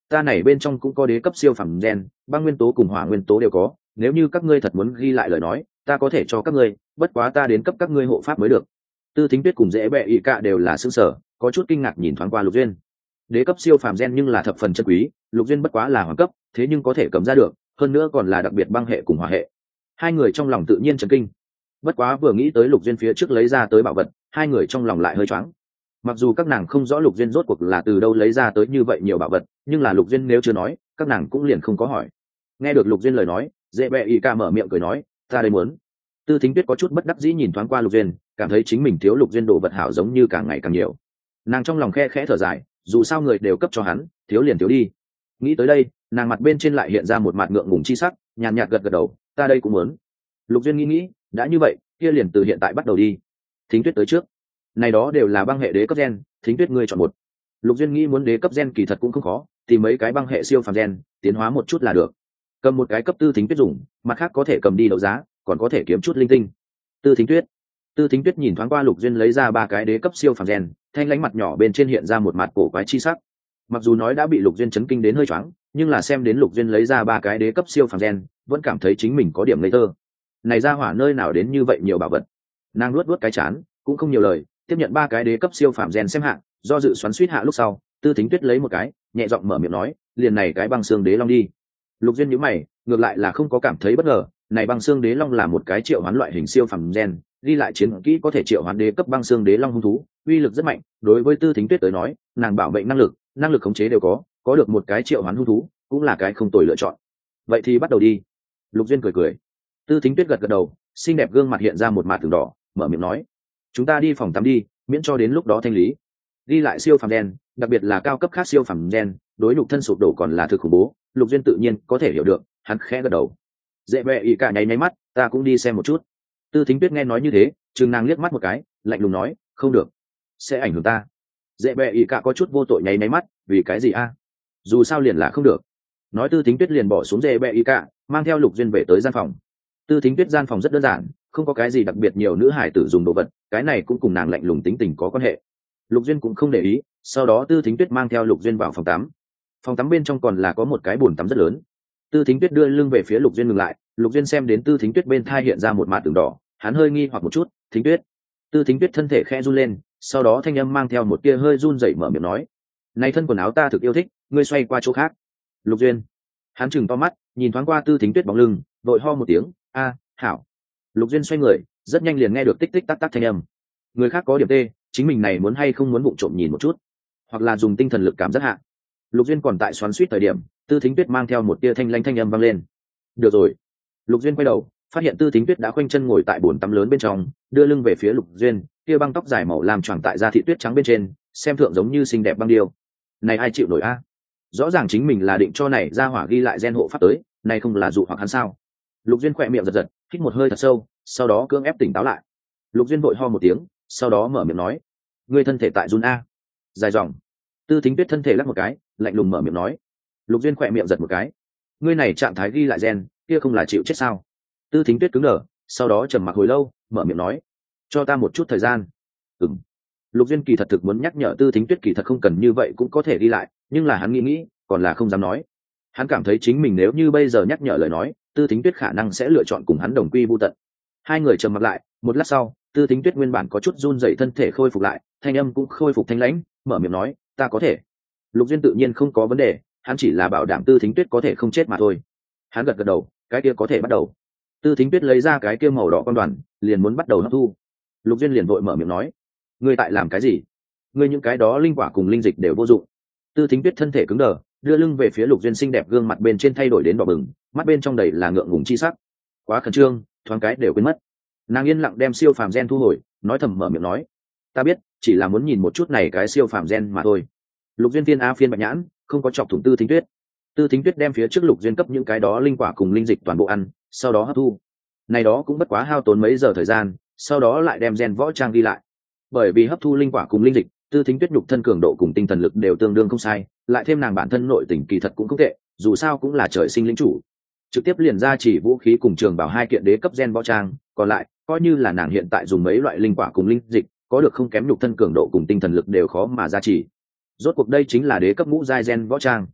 A: ta này bên trong cũng có đế cấp siêu phẩm gen, băng nguyên tố cùng hỏa nguyên tố đều có, nếu như các ngươi thật muốn ghi lại lời nói ta có thể cho các ngươi, bất quá ta đến cấp các ngươi hộ pháp mới được. Tư Thính Tuyết cùng Dễ Bẹ ỉ cả đều là xương sở, có chút kinh ngạc nhìn thoáng qua Lục Duyên. Đế cấp siêu phàm gen nhưng là thập phần chân quý, Lục Duyên bất quá là hoàng cấp, thế nhưng có thể cầm ra được, hơn nữa còn là đặc biệt băng hệ cùng hỏa hệ. Hai người trong lòng tự nhiên chấn kinh. Bất quá vừa nghĩ tới Lục Duyên phía trước lấy ra tới bảo vật, hai người trong lòng lại hơi choáng. Mặc dù các nàng không rõ Lục Duyên rốt cuộc là từ đâu lấy ra tới như vậy nhiều bảo vật, nhưng là Lục Duyên nếu chưa nói, các nàng cũng liền không có hỏi. Nghe được Lục Duyên lời nói, Dễ Bẹ ỉ cả mở miệng cười nói, ta đây muốn. Tư Thính Tuyết có chút bất đắc dĩ nhìn thoáng qua Lục Duyên, cảm thấy chính mình thiếu Lục Duyên đồ vật hảo giống như càng ngày càng nhiều. Nàng trong lòng khe khẽ thở dài, dù sao người đều cấp cho hắn, thiếu liền thiếu đi. Nghĩ tới đây, nàng mặt bên trên lại hiện ra một mặt ngượng ngùng chi sắc, nhàn nhạt gật gật đầu, ta đây cũng muốn. Lục Duyên nghĩ, đã như vậy, kia liền từ hiện tại bắt đầu đi. Thính Tuyết tới trước. Này đó đều là băng hệ đế cấp gen, Thính Tuyết ngươi chọn một. Lục Duyên nghĩ muốn đế cấp gen kỳ thật cũng không khó, tìm mấy cái băng hệ siêu phàm gen, tiến hóa một chút là được. Cầm một cái cấp tư Thính Tuyết dùng, mặt khác có thể cầm đi đấu giá, còn có thể kiếm chút linh tinh. Tư Thính Tuyết nhìn thoáng qua Lục Duyên lấy ra ba cái đế cấp siêu phàm gen, thanh lãnh mặt nhỏ bên trên hiện ra một mặt cổ quái chi sắc. Mặc dù nói đã bị Lục Duyên chấn kinh đến hơi choáng, nhưng là xem đến Lục Duyên lấy ra ba cái đế cấp siêu phàm gen, vẫn cảm thấy chính mình có điểm ngây thơ. Này ra hỏa nơi nào đến như vậy nhiều bảo vật. Nàng luốt cái chán, cũng không nhiều lời, tiếp nhận ba cái đế cấp siêu phàm gen xem hạng, do dự xoắn suýt hạ lúc sau, Tư Thính Tuyết lấy một cái, nhẹ giọng mở miệng nói, liền này cái băng xương đế long đi. Lục Duyên nhíu mày, ngược lại là không có cảm thấy bất ngờ, này băng xương đế long là một cái triệu hoán loại hình siêu phàm gen, ghi lại chiến kỹ có thể triệu hoán đế cấp băng xương đế long hung thú, uy lực rất mạnh. Đối với Tư Thính Tuyết tới nói, nàng bảo mệnh năng lực khống chế đều có được một cái triệu hoán hung thú, cũng là cái không tồi lựa chọn. Vậy thì bắt đầu đi. Lục Duyên cười. Tư Thính Tuyết gật gật đầu, xinh đẹp gương mặt hiện ra một mạt tường đỏ, mở miệng nói, chúng ta đi phòng tắm đi, miễn cho đến lúc đó thanh lý. Ghi lại siêu phàm gen, đặc biệt là cao cấp khác siêu phàm gen, đối nhục thân sụp đổ còn là thực khủng bố, Lục Duyên tự nhiên có thể hiểu được, hắn khẽ gật đầu. Dễ Bẹ ỉ cả nháy mắt, ta cũng đi xem một chút. Tư Thính Tuyết nghe nói như thế, chừng nàng liếc mắt một cái, lạnh lùng nói, không được, sẽ ảnh hưởng ta. Dễ Bẹ ỉ cả có chút vô tội nháy mắt, vì cái gì a? Dù sao liền là không được. Nói Tư Thính Tuyết liền bỏ xuống Dễ Bẹ ỉ cả, mang theo Lục Duyên về tới gian phòng. Tư Thính Tuyết gian phòng rất đơn giản, không có cái gì đặc biệt nhiều nữ hải tử dùng đồ vật, cái này cũng cùng nàng lạnh lùng tính tình có quan hệ. Lục Duyên cũng không để ý, sau đó Tư Thính Tuyết mang theo Lục Duyên vào phòng tắm. Phòng tắm bên trong còn là có một cái bồn tắm rất lớn. Tư Thính Tuyết đưa lưng về phía Lục Duyên ngừng lại, Lục Duyên xem đến Tư Thính Tuyết bên thai hiện ra một mạt tường đỏ, hắn hơi nghi hoặc một chút, Thính Tuyết. Tư Thính Tuyết thân thể khẽ run lên, sau đó thanh âm mang theo một tia hơi run rẩy mở miệng nói, này thân quần áo ta thực yêu thích, ngươi xoay qua chỗ khác. Lục Duyên. Hắn chừng to mắt, nhìn thoáng qua Tư Thính Tuyết bóng lưng, vội ho một tiếng, a, hảo. Lục Duyên xoay người, rất nhanh liền nghe được tích tích tắc tắc thanh âm. Người khác có điểm tê, chính mình này muốn hay không muốn vụng trộm nhìn một chút, hoặc là dùng tinh thần lực cảm giác hạ. Lục Duyên còn tại xoắn suýt thời điểm, Tư Thính Tuyết mang theo một tia thanh lãnh thanh âm vang lên. Được rồi. Lục Duyên quay đầu, phát hiện Tư Thính Tuyết đã khoanh chân ngồi tại bồn tắm lớn bên trong, đưa lưng về phía Lục Duyên, kia băng tóc dài màu làm choàng tại da thị tuyết trắng bên trên, xem thượng giống như xinh đẹp băng điêu. Này ai chịu nổi a? Rõ ràng chính mình là định cho này ra hỏa ghi lại gen hộ pháp tới, này không là dụ hoặc hắn sao? Lục Duyên khỏe miệng giật giật, hít một hơi thật sâu, sau đó cưỡng ép tỉnh táo lại. Lục Duyên vội ho một tiếng, sau đó mở miệng nói, ngươi thân thể tại run a. Dài dòng. Tư Thính Tuyết thân thể lắc một cái, lạnh lùng mở miệng nói. Lục Duyên khỏe miệng giật một cái, ngươi này trạng thái ghi lại gen, kia không là chịu chết sao? Tư Thính Tuyết cứng đờ, sau đó trầm mặc hồi lâu, mở miệng nói, cho ta một chút thời gian. Ừm. Lục Duyên kỳ thật thực muốn nhắc nhở Tư Thính Tuyết kỳ thật không cần như vậy cũng có thể ghi lại, nhưng là hắn nghĩ, còn là không dám nói. Hắn cảm thấy chính mình nếu như bây giờ nhắc nhở lời nói, Tư Thính Tuyết khả năng sẽ lựa chọn cùng hắn đồng quy vu tận. Hai người trầm mặc lại, một lát sau, Tư Thính Tuyết nguyên bản có chút run rẩy thân thể khôi phục lại, thanh âm cũng khôi phục thanh lãnh, mở miệng nói, ta có thể. Lục Duyên tự nhiên không có vấn đề, hắn chỉ là bảo đảm Tư Thính Tuyết có thể không chết mà thôi. Hắn gật gật đầu, cái kia có thể bắt đầu. Tư Thính Tuyết lấy ra cái kia màu đỏ con đoàn, liền muốn bắt đầu hấp thu. Lục Duyên liền vội mở miệng nói, ngươi tại làm cái gì? Ngươi những cái đó linh quả cùng linh dịch đều vô dụng. Tư Thính Tuyết thân thể cứng đờ, đưa lưng về phía Lục Duyên xinh đẹp gương mặt bên trên thay đổi đến đỏ bừng, mắt bên trong đầy là ngượng ngùng chi sắc. Quá khẩn trương, thoáng cái đều quên mất. Nàng yên lặng đem siêu phàm gen thu hồi, nói thầm mở miệng nói, ta biết, chỉ là muốn nhìn một chút này cái siêu phàm gen mà thôi. Lục Duyên phiên a phiên bạch nhãn, không có chọc thủng Tư Thính Tuyết. Tư Thính Tuyết đem phía trước Lục Duyên cấp những cái đó linh quả cùng linh dịch toàn bộ ăn, sau đó hấp thu. Này đó cũng bất quá hao tốn mấy giờ thời gian, sau đó lại đem gen võ trang ghi lại. Bởi vì hấp thu linh quả cùng linh dịch, Tư Thính Tuyết nhục thân cường độ cùng tinh thần lực đều tương đương không sai, lại thêm nàng bản thân nội tình kỳ thật cũng không tệ, dù sao cũng là trời sinh lĩnh chủ. Trực tiếp liền ra chỉ vũ khí cùng trường bảo hai kiện đế cấp gen võ trang, còn lại coi như là nàng hiện tại dùng mấy loại linh quả cùng linh dịch, có được không kém nhục thân cường độ cùng tinh thần lực đều khó mà ra chỉ. Rốt cuộc đây chính là đế cấp ngũ giai gen võ trang.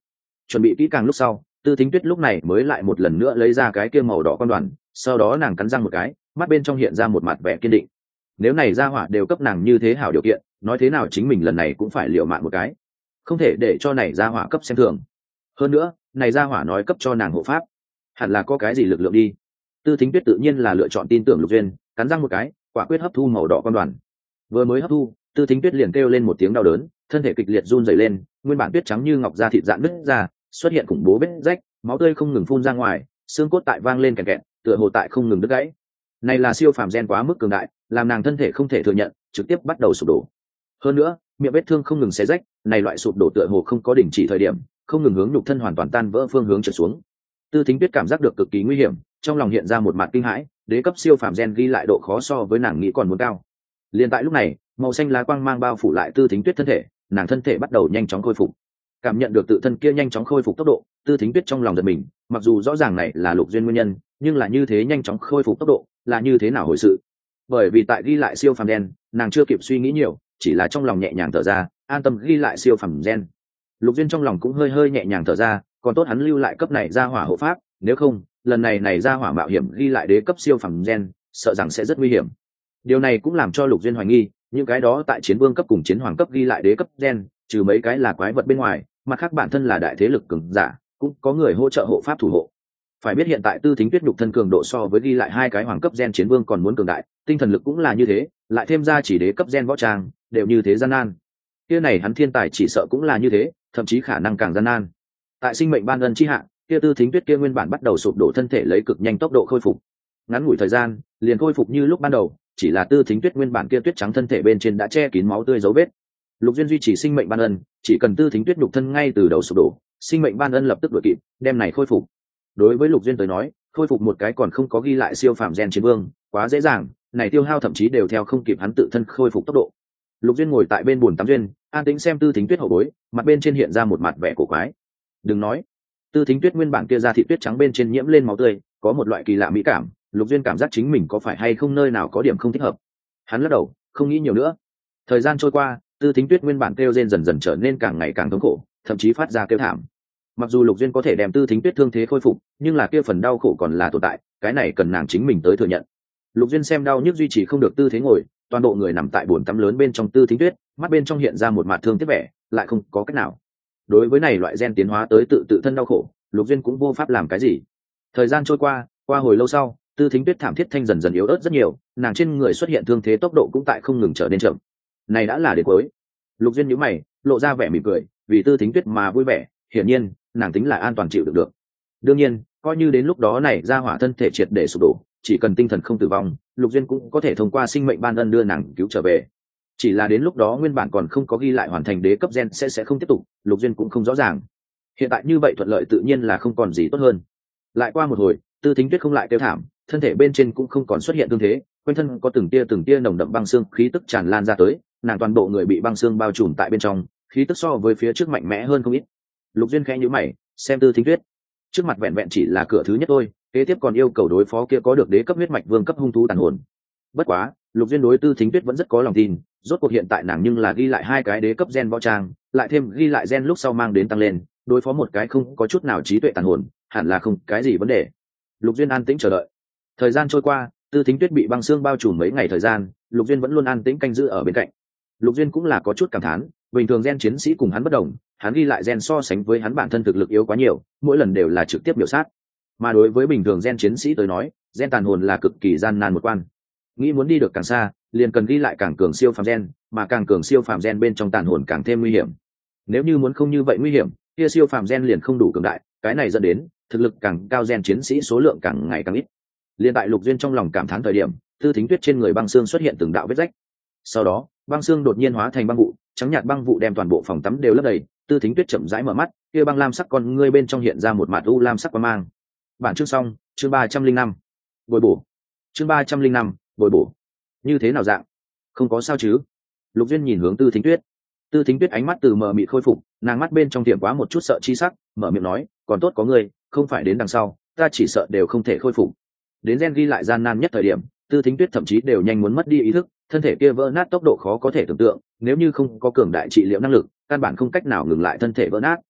A: chuẩn bị kỹ càng lúc sau, Tư Thính Tuyết lúc này mới lại một lần nữa lấy ra cái kia màu đỏ con đoàn, sau đó nàng cắn răng một cái, mắt bên trong hiện ra một mặt vẻ kiên định. Nếu này gia hỏa đều cấp nàng như thế hảo điều kiện, nói thế nào chính mình lần này cũng phải liều mạng một cái, không thể để cho này gia hỏa cấp xem thường. Hơn nữa, này gia hỏa nói cấp cho nàng hộ pháp, hẳn là có cái gì lực lượng đi. Tư Thính Tuyết tự nhiên là lựa chọn tin tưởng Lục Duyên, cắn răng một cái, quả quyết hấp thu màu đỏ con đoàn. Vừa mới hấp thu, Tư Thính Tuyết liền kêu lên một tiếng đau đớn, thân thể kịch liệt run rẩy lên, nguyên bản tuyết trắng như ngọc da thịt rạn nứt ra, xuất hiện khủng bố vết rách, máu tươi không ngừng phun ra ngoài, xương cốt tại vang lên kẹt kẹt, tựa hồ tại không ngừng đứt gãy. Này là siêu phàm gen quá mức cường đại, làm nàng thân thể không thể thừa nhận, trực tiếp bắt đầu sụp đổ. Hơn nữa, miệng vết thương không ngừng xé rách, này loại sụp đổ tựa hồ không có đình chỉ thời điểm, không ngừng hướng nhục thân hoàn toàn tan vỡ phương hướng trở xuống. Tư Thính Tuyết cảm giác được cực kỳ nguy hiểm, trong lòng hiện ra một mặt kinh hãi, đế cấp siêu phàm gen ghi lại độ khó so với nàng nghĩ còn muốn cao. Liên tại lúc này, màu xanh lá quang mang bao phủ lại Tư Thính Tuyết thân thể, nàng thân thể bắt đầu nhanh chóng khôi phục. Cảm nhận được tự thân kia nhanh chóng khôi phục tốc độ, Tư Thính Tuyết trong lòng giật mình, mặc dù rõ ràng này là Lục Duyên nguyên nhân, nhưng là như thế nhanh chóng khôi phục tốc độ, là như thế nào hồi sự? Bởi vì tại ghi lại siêu phàm gen, nàng chưa kịp suy nghĩ nhiều, chỉ là trong lòng nhẹ nhàng thở ra, an tâm ghi lại siêu phàm gen. Lục Duyên trong lòng cũng hơi hơi nhẹ nhàng thở ra, còn tốt hắn lưu lại cấp này ra hỏa hộ pháp, nếu không, lần này ra hỏa mạo hiểm ghi lại đế cấp siêu phàm gen, sợ rằng sẽ rất nguy hiểm. Điều này cũng làm cho Lục Duyên hoài nghi, những cái đó tại chiến vương cấp cùng chiến hoàng cấp ghi lại đế cấp gen, trừ mấy cái là quái vật bên ngoài, mặt khác bản thân là đại thế lực cường giả, cũng có người hỗ trợ hộ pháp thủ hộ. Phải biết hiện tại Tư Thính Tuyết nhục thân cường độ so với ghi lại hai cái hoàng cấp gen chiến vương còn muốn cường đại, tinh thần lực cũng là như thế, lại thêm ra chỉ đế cấp gen võ trang, đều như thế gian nan. Kia này hắn thiên tài chỉ sợ cũng là như thế, thậm chí khả năng càng gian nan. Tại sinh mệnh ban ân chi hạ, kia Tư Thính Tuyết kia nguyên bản bắt đầu sụp đổ thân thể lấy cực nhanh tốc độ khôi phục. Ngắn ngủi thời gian, liền khôi phục như lúc ban đầu, chỉ là Tư Thính Tuyết nguyên bản kia tuyết trắng thân thể bên trên đã che kín máu tươi dấu vết. Lục Duyên duy trì sinh mệnh ban ân, chỉ cần Tư Thính Tuyết nhục thân ngay từ đầu sụp đổ, sinh mệnh ban ân lập tức đuổi kịp, đem này khôi phục. Đối với Lục Duyên tới nói, khôi phục một cái còn không có ghi lại siêu phàm gen chiến vương, quá dễ dàng, này tiêu hao thậm chí đều theo không kịp hắn tự thân khôi phục tốc độ. Lục Duyên ngồi tại bên bồn tắm duyên, an tĩnh xem Tư Thính Tuyết hậu bối, mặt bên trên hiện ra một mặt vẻ cổ quái. Đừng nói, Tư Thính Tuyết nguyên bản kia da thịt tuyết trắng bên trên nhiễm lên máu tươi, có một loại kỳ lạ mỹ cảm, Lục Duyên cảm giác chính mình có phải hay không nơi nào có điểm không thích hợp. Hắn lắc đầu, không nghĩ nhiều nữa. Thời gian trôi qua, Tư Thính Tuyết nguyên bản kêu rên dần dần trở nên càng ngày càng thống khổ, thậm chí phát ra kêu thảm. Mặc dù Lục Duyên có thể đem Tư Thính Tuyết thương thế khôi phục, nhưng là kia phần đau khổ còn là tồn tại, cái này cần nàng chính mình tới thừa nhận. Lục Duyên xem đau nhức duy trì không được tư thế ngồi, toàn bộ người nằm tại bồn tắm lớn bên trong Tư Thính Tuyết, mắt bên trong hiện ra một mặt thương tiếc vẻ, lại không có cách nào. Đối với này loại gen tiến hóa tới tự thân đau khổ, Lục Duyên cũng vô pháp làm cái gì. Thời gian trôi qua hồi lâu sau, Tư Thính Tuyết thảm thiết thanh dần dần yếu ớt rất nhiều, nàng trên người xuất hiện thương thế tốc độ cũng tại không ngừng trở nên chậm. Này đã là đến cuối. Lục Duyên nhíu mày, lộ ra vẻ mỉm cười, vì Tư Thính Tuyết mà vui vẻ, hiển nhiên, nàng tính là an toàn chịu đựng được. Đương nhiên, coi như đến lúc đó này ra hỏa thân thể triệt để sụp đổ, chỉ cần tinh thần không tử vong, Lục Duyên cũng có thể thông qua sinh mệnh ban ân đưa nàng cứu trở về. Chỉ là đến lúc đó nguyên bản còn không có ghi lại hoàn thành đế cấp gen sẽ không tiếp tục, Lục Duyên cũng không rõ ràng. Hiện tại như vậy thuận lợi tự nhiên là không còn gì tốt hơn. Lại qua một hồi, Tư Thính Tuyết không lại kêu thảm, thân thể bên trên cũng không còn xuất hiện thương thế, quanh thân có từng tia nồng đậm băng xương khí tức tràn lan ra tới, nàng toàn bộ người bị băng xương bao trùm tại bên trong, khí tức so với phía trước mạnh mẽ hơn không ít. Lục Duyên khẽ nhíu mày, xem Tư Thính Tuyết, trước mặt vẹn vẹn chỉ là cửa thứ nhất thôi, kế tiếp còn yêu cầu đối phó kia có được đế cấp huyết mạch vương cấp hung thú tàn hồn. Bất quá, Lục Duyên đối Tư Thính Tuyết vẫn rất có lòng tin, rốt cuộc hiện tại nàng nhưng là ghi lại hai cái đế cấp gen võ trang, lại thêm ghi lại gen lúc sau mang đến tăng lên, đối phó một cái không có chút nào trí tuệ tàn hồn, hẳn là không cái gì vấn đề. Lục Duyên an tĩnh chờ đợi. Thời gian trôi qua, Tư Thính Tuyết bị băng xương bao trùm mấy ngày thời gian, Lục Duyên vẫn luôn an tĩnh canh giữ ở bên cạnh. Lục Duyên cũng là có chút cảm thán, bình thường gen chiến sĩ cùng hắn bất đồng, hắn ghi lại gen so sánh với hắn bản thân thực lực yếu quá nhiều, mỗi lần đều là trực tiếp biểu sát. Mà đối với bình thường gen chiến sĩ tới nói, gen tàn hồn là cực kỳ gian nan một quan. Nghĩ muốn đi được càng xa, liền cần ghi lại càng cường siêu phàm gen, mà càng cường siêu phàm gen bên trong tàn hồn càng thêm nguy hiểm. Nếu như muốn không như vậy nguy hiểm, kia siêu phàm gen liền không đủ cường đại, cái này dẫn đến thực lực càng cao gen chiến sĩ số lượng càng ngày càng ít. Liên tại Lục Duyên trong lòng cảm thán thời điểm, Tư Thính Tuyết trên người băng xương xuất hiện từng đạo vết rách. Sau đó, băng xương đột nhiên hóa thành băng vụ, trắng nhạt băng vụ đem toàn bộ phòng tắm đều lấp đầy. Tư Thính Tuyết chậm rãi mở mắt, kia băng lam sắc con ngươi bên trong hiện ra một mạt u lam sắc quang mang. Bản chương xong, chương 305. Bồi bổ. Chương 305, bồi bổ. Như thế nào dạng? Không có sao chứ? Lục Duyên nhìn hướng Tư Thính Tuyết. Tư Thính Tuyết ánh mắt từ mờ mịt khôi phục, nàng mắt bên trong tiệm quá một chút sợ chi sắc, mở miệng nói, còn tốt có ngươi, không phải đến đằng sau, ta chỉ sợ đều không thể khôi phục. Đến gen ghi lại gian nan nhất thời điểm, Tư Thính Tuyết thậm chí đều nhanh muốn mất đi ý thức, thân thể kia vỡ nát tốc độ khó có thể tưởng tượng, nếu như không có cường đại trị liệu năng lực, căn bản không cách nào ngừng lại thân thể vỡ nát.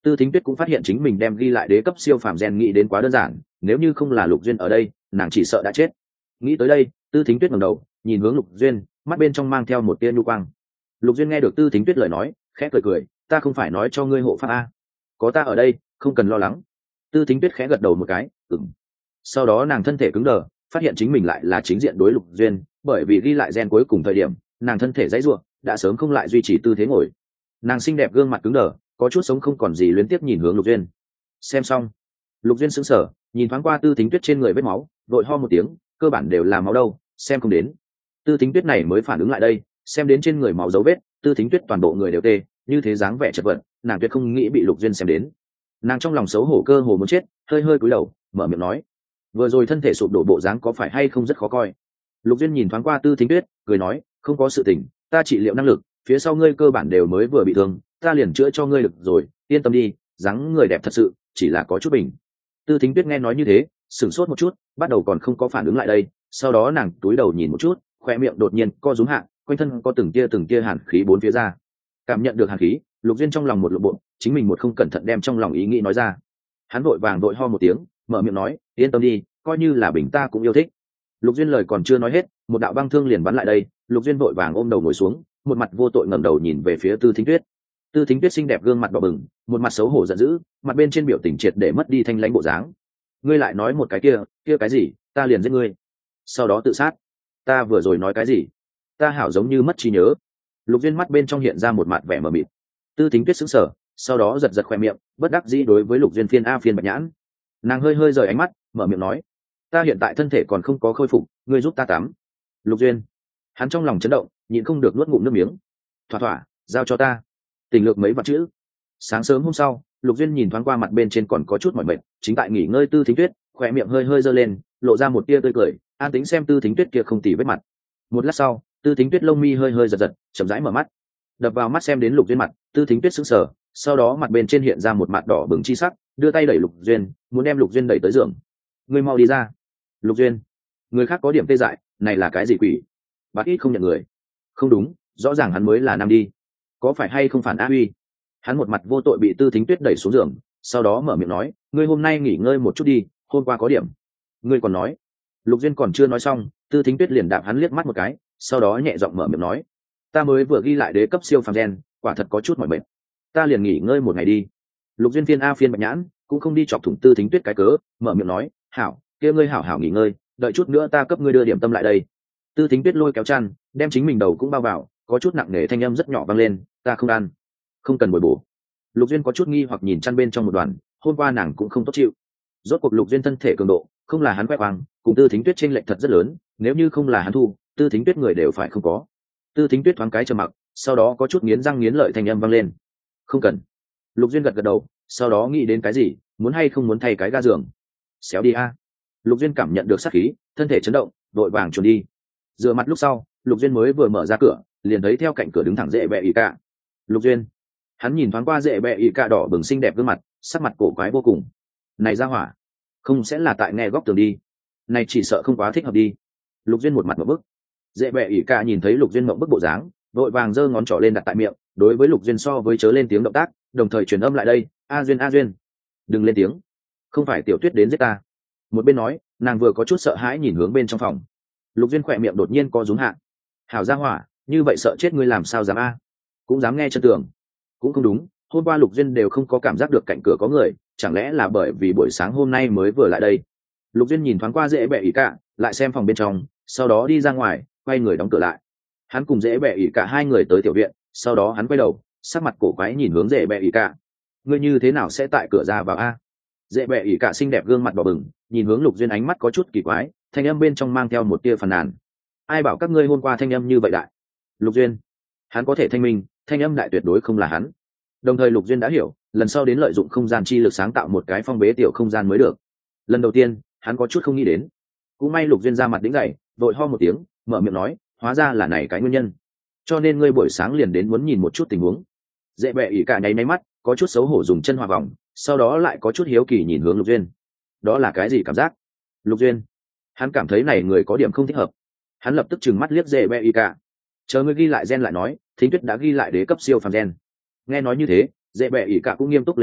A: Tư Thính Tuyết cũng phát hiện chính mình đem ghi lại đế cấp siêu phàm gen nghĩ đến quá đơn giản, nếu như không là Lục Duyên ở đây nàng chỉ sợ đã chết. Nghĩ tới đây, Tư Thính Tuyết ngẩng đầu nhìn hướng Lục Duyên, mắt bên trong mang theo một tia nhu quang. Lục Duyên nghe được Tư Thính Tuyết lời nói, khẽ cười cười, ta không phải nói cho ngươi hộ pháp a, có ta ở đây không cần lo lắng. Tư Thính Tuyết khẽ gật đầu một cái, ừm. Sau đó nàng thân thể cứng đờ, phát hiện chính mình lại là chính diện đối Lục Duyên, bởi vì ghi lại gen cuối cùng thời điểm nàng thân thể dãy ruộng đã sớm không lại duy trì tư thế ngồi. Nàng xinh đẹp gương mặt cứng đờ, có chút sống không còn gì, luyến tiếp nhìn hướng Lục Duyên. Xem xong, Lục Duyên sững sờ, nhìn thoáng qua Tư Thính Tuyết trên người vết máu, vội ho một tiếng, cơ bản đều là máu đâu, xem không đến. Tư Thính Tuyết này mới phản ứng lại đây, xem đến trên người máu dấu vết, Tư Thính Tuyết toàn bộ người đều tê, như thế dáng vẻ chật vật, nàng tuyệt không nghĩ bị Lục Duyên xem đến. Nàng trong lòng xấu hổ cơ hồ muốn chết, hơi hơi cúi đầu, mở miệng nói: vừa rồi thân thể sụp đổ bộ dáng có phải hay không rất khó coi. Lục Duyên nhìn thoáng qua Tư Thính Tuyết, cười nói: không có sự tình, ta trị liệu năng lực, phía sau ngươi cơ bản đều mới vừa bị thương, ta liền chữa cho ngươi được rồi, yên tâm đi, dáng người đẹp thật sự, chỉ là có chút bình. Tư Thính Tuyết nghe nói như thế, sửng sốt một chút, bắt đầu còn không có phản ứng lại đây, sau đó nàng túi đầu nhìn một chút, khoe miệng đột nhiên co rúm hạ, quanh thân có từng tia hàn khí bốn phía ra. Cảm nhận được hàn khí, Lục Duyên trong lòng một lộn bộ, chính mình một không cẩn thận đem trong lòng ý nghĩ nói ra. Hắn vội vàng vội ho một tiếng, mở miệng nói: yên tâm đi, coi như là bình ta cũng yêu thích. Lục Duyên lời còn chưa nói hết, một đạo băng thương liền bắn lại đây, Lục Duyên vội vàng ôm đầu ngồi xuống, một mặt vô tội ngẩng đầu nhìn về phía Tư Thính Tuyết. Tư Thính Tuyết xinh đẹp gương mặt đỏ bừng, một mặt xấu hổ giận dữ, mặt bên trên biểu tình triệt để mất đi thanh lãnh bộ dáng. Ngươi lại nói một cái kia cái gì, ta liền giết ngươi, sau đó tự sát. Ta vừa rồi nói cái gì? Ta hảo giống như mất trí nhớ. Lục Duyên mắt bên trong hiện ra một mặt vẻ mờ mịt. Tư Thính Tuyết sững sờ, sau đó giật giật khoe miệng, bất đắc dĩ đối với Lục Duyên phiên bạch nhãn. Nàng hơi hơi rời ánh mắt, mở miệng nói: ta hiện tại thân thể còn không có khôi phục, ngươi giúp ta tắm. Lục Duyên, hắn trong lòng chấn động, nhịn không được nuốt ngụm nước miếng. Thỏa, giao cho ta. Tình lược mấy vật chữ. Sáng sớm hôm sau, Lục Duyên nhìn thoáng qua mặt bên trên còn có chút mỏi mệt, chính tại nghỉ ngơi Tư Thính Tuyết, khoe miệng hơi hơi giơ lên, lộ ra một tia tươi cười, an tính xem Tư Thính Tuyết kia không tì vết mặt. Một lát sau, Tư Thính Tuyết lông mi hơi hơi giật giật, chậm rãi mở mắt. Đập vào mắt xem đến Lục Duyên mặt, Tư Thính Tuyết sững sờ, sau đó mặt bên trên hiện ra một mặt đỏ bừng chi sắc, đưa tay đẩy Lục Duyên, muốn đem Lục Duyên đẩy tới giường. Ngươi mau đi ra. Lục Duyên, người khác có điểm tê dại, này là cái gì quỷ? Bác ít không nhận người. Không đúng, rõ ràng hắn mới là nam đi, có phải hay không phản á uy? Hắn một mặt vô tội bị Tư Thính Tuyết đẩy xuống giường, sau đó mở miệng nói: ngươi hôm nay nghỉ ngơi một chút đi, hôm qua có điểm. Ngươi còn nói. Lục Duyên còn chưa nói xong, Tư Thính Tuyết liền đạp hắn liếc mắt một cái, sau đó nhẹ giọng mở miệng nói: ta mới vừa ghi lại đế cấp siêu phàm gen, quả thật có chút mỏi mệt, ta liền nghỉ ngơi một ngày đi. Lục Duyên phiên bạch nhãn, cũng không đi chọc thủng Tư Thính Tuyết cái cớ, mở miệng nói: hảo, kia ngươi hảo hảo nghỉ ngơi, đợi chút nữa ta cấp ngươi đưa điểm tâm lại đây. Tư Thính Tuyết lôi kéo chăn, đem chính mình đầu cũng bao vào, có chút nặng nề thanh âm rất nhỏ vang lên: ta không ăn, không cần bồi bổ. Lục Duyên có chút nghi hoặc nhìn chăn bên trong một đoàn, hôm qua nàng cũng không tốt chịu. Rốt cuộc Lục Duyên thân thể cường độ, không là hắn quét quang, cùng Tư Thính Tuyết chênh lệch thật rất lớn, nếu như không là hắn thu, Tư Thính Tuyết người đều phải không có. Tư Thính Tuyết thoáng cái trầm mặc, sau đó có chút nghiến răng nghiến lợi thanh âm vang lên: không cần. Lục Duyên gật gật đầu, sau đó nghĩ đến cái gì, muốn hay không muốn thay cái ga giường. Xéo đi a. Lục Duyên cảm nhận được sát khí, thân thể chấn động, vội vàng chuồn đi. Rửa mặt lúc sau, Lục Duyên mới vừa mở ra cửa, liền thấy theo cạnh cửa đứng thẳng Dễ Bẹ ỉ cả. Lục Duyên, hắn nhìn thoáng qua Dễ Bẹ ỉ cả đỏ bừng xinh đẹp gương mặt, sắc mặt cổ quái vô cùng. Này ra hỏa, không sẽ là tại nghe góc tường đi? Này chỉ sợ không quá thích hợp đi. Lục Duyên một mặt ngộp bức. Dễ Bẹ ỉ cả nhìn thấy Lục Duyên ngộp bức bộ dáng, vội vàng giơ ngón trỏ lên đặt tại miệng, đối với Lục Duyên so với chớ lên tiếng động tác, đồng thời truyền âm lại đây: a Duyên, đừng lên tiếng, không phải Tiểu Tuyết đến giết ta. Một bên nói, nàng vừa có chút sợ hãi nhìn hướng bên trong phòng. Lục Duyên khỏe miệng đột nhiên co rúm hạ. Hảo gia hỏa, như vậy sợ chết ngươi làm sao dám a? Cũng dám nghe chân tường. Cũng không đúng, hôm qua Lục Duyên đều không có cảm giác được cạnh cửa có người, chẳng lẽ là bởi vì buổi sáng hôm nay mới vừa lại đây? Lục Duyên nhìn thoáng qua Dễ Bẹ ỉ cả, lại xem phòng bên trong, sau đó đi ra ngoài, quay người đóng cửa lại. Hắn cùng Dễ Bẹ ỉ cả hai người tới tiểu viện, sau đó hắn quay đầu, sắc mặt cổ quái nhìn hướng Dễ Bẹ ỉ cả. Ngươi như thế nào sẽ tại cửa ra vào a? Dễ Bẹ ỉ cả xinh đẹp gương mặt đỏ bừng, nhìn hướng Lục Duyên ánh mắt có chút kỳ quái, thanh âm bên trong mang theo một tia phàn nàn. Ai bảo các ngươi hôm qua thanh âm như vậy đại? Lục Duyên, hắn có thể thanh minh, thanh âm đại tuyệt đối không là hắn. Đồng thời Lục Duyên đã hiểu, lần sau đến lợi dụng không gian chi lực sáng tạo một cái phong bế tiểu không gian mới được. Lần đầu tiên, hắn có chút không nghĩ đến. Cũng may Lục Duyên ra mặt đĩnh dậy, vội ho một tiếng, mở miệng nói: hóa ra là này cái nguyên nhân. Cho nên ngươi buổi sáng liền đến muốn nhìn một chút tình huống. Dễ Bẹ ỉ cả nháy máy mắt, có chút xấu hổ dùng chân hòa vòng, sau đó lại có chút hiếu kỳ nhìn hướng Lục Duyên. Đó là cái gì cảm giác? Lục Duyên, hắn cảm thấy này người có điểm không thích hợp. Hắn lập tức trừng mắt liếc Dễ Bẹ ỉ cả. Chờ ngươi ghi lại gen lại nói, Thính Tuyết đã ghi lại đế cấp siêu phàm gen. Nghe nói như thế, Dễ Bẹ ỉ cả cũng nghiêm túc lên tới,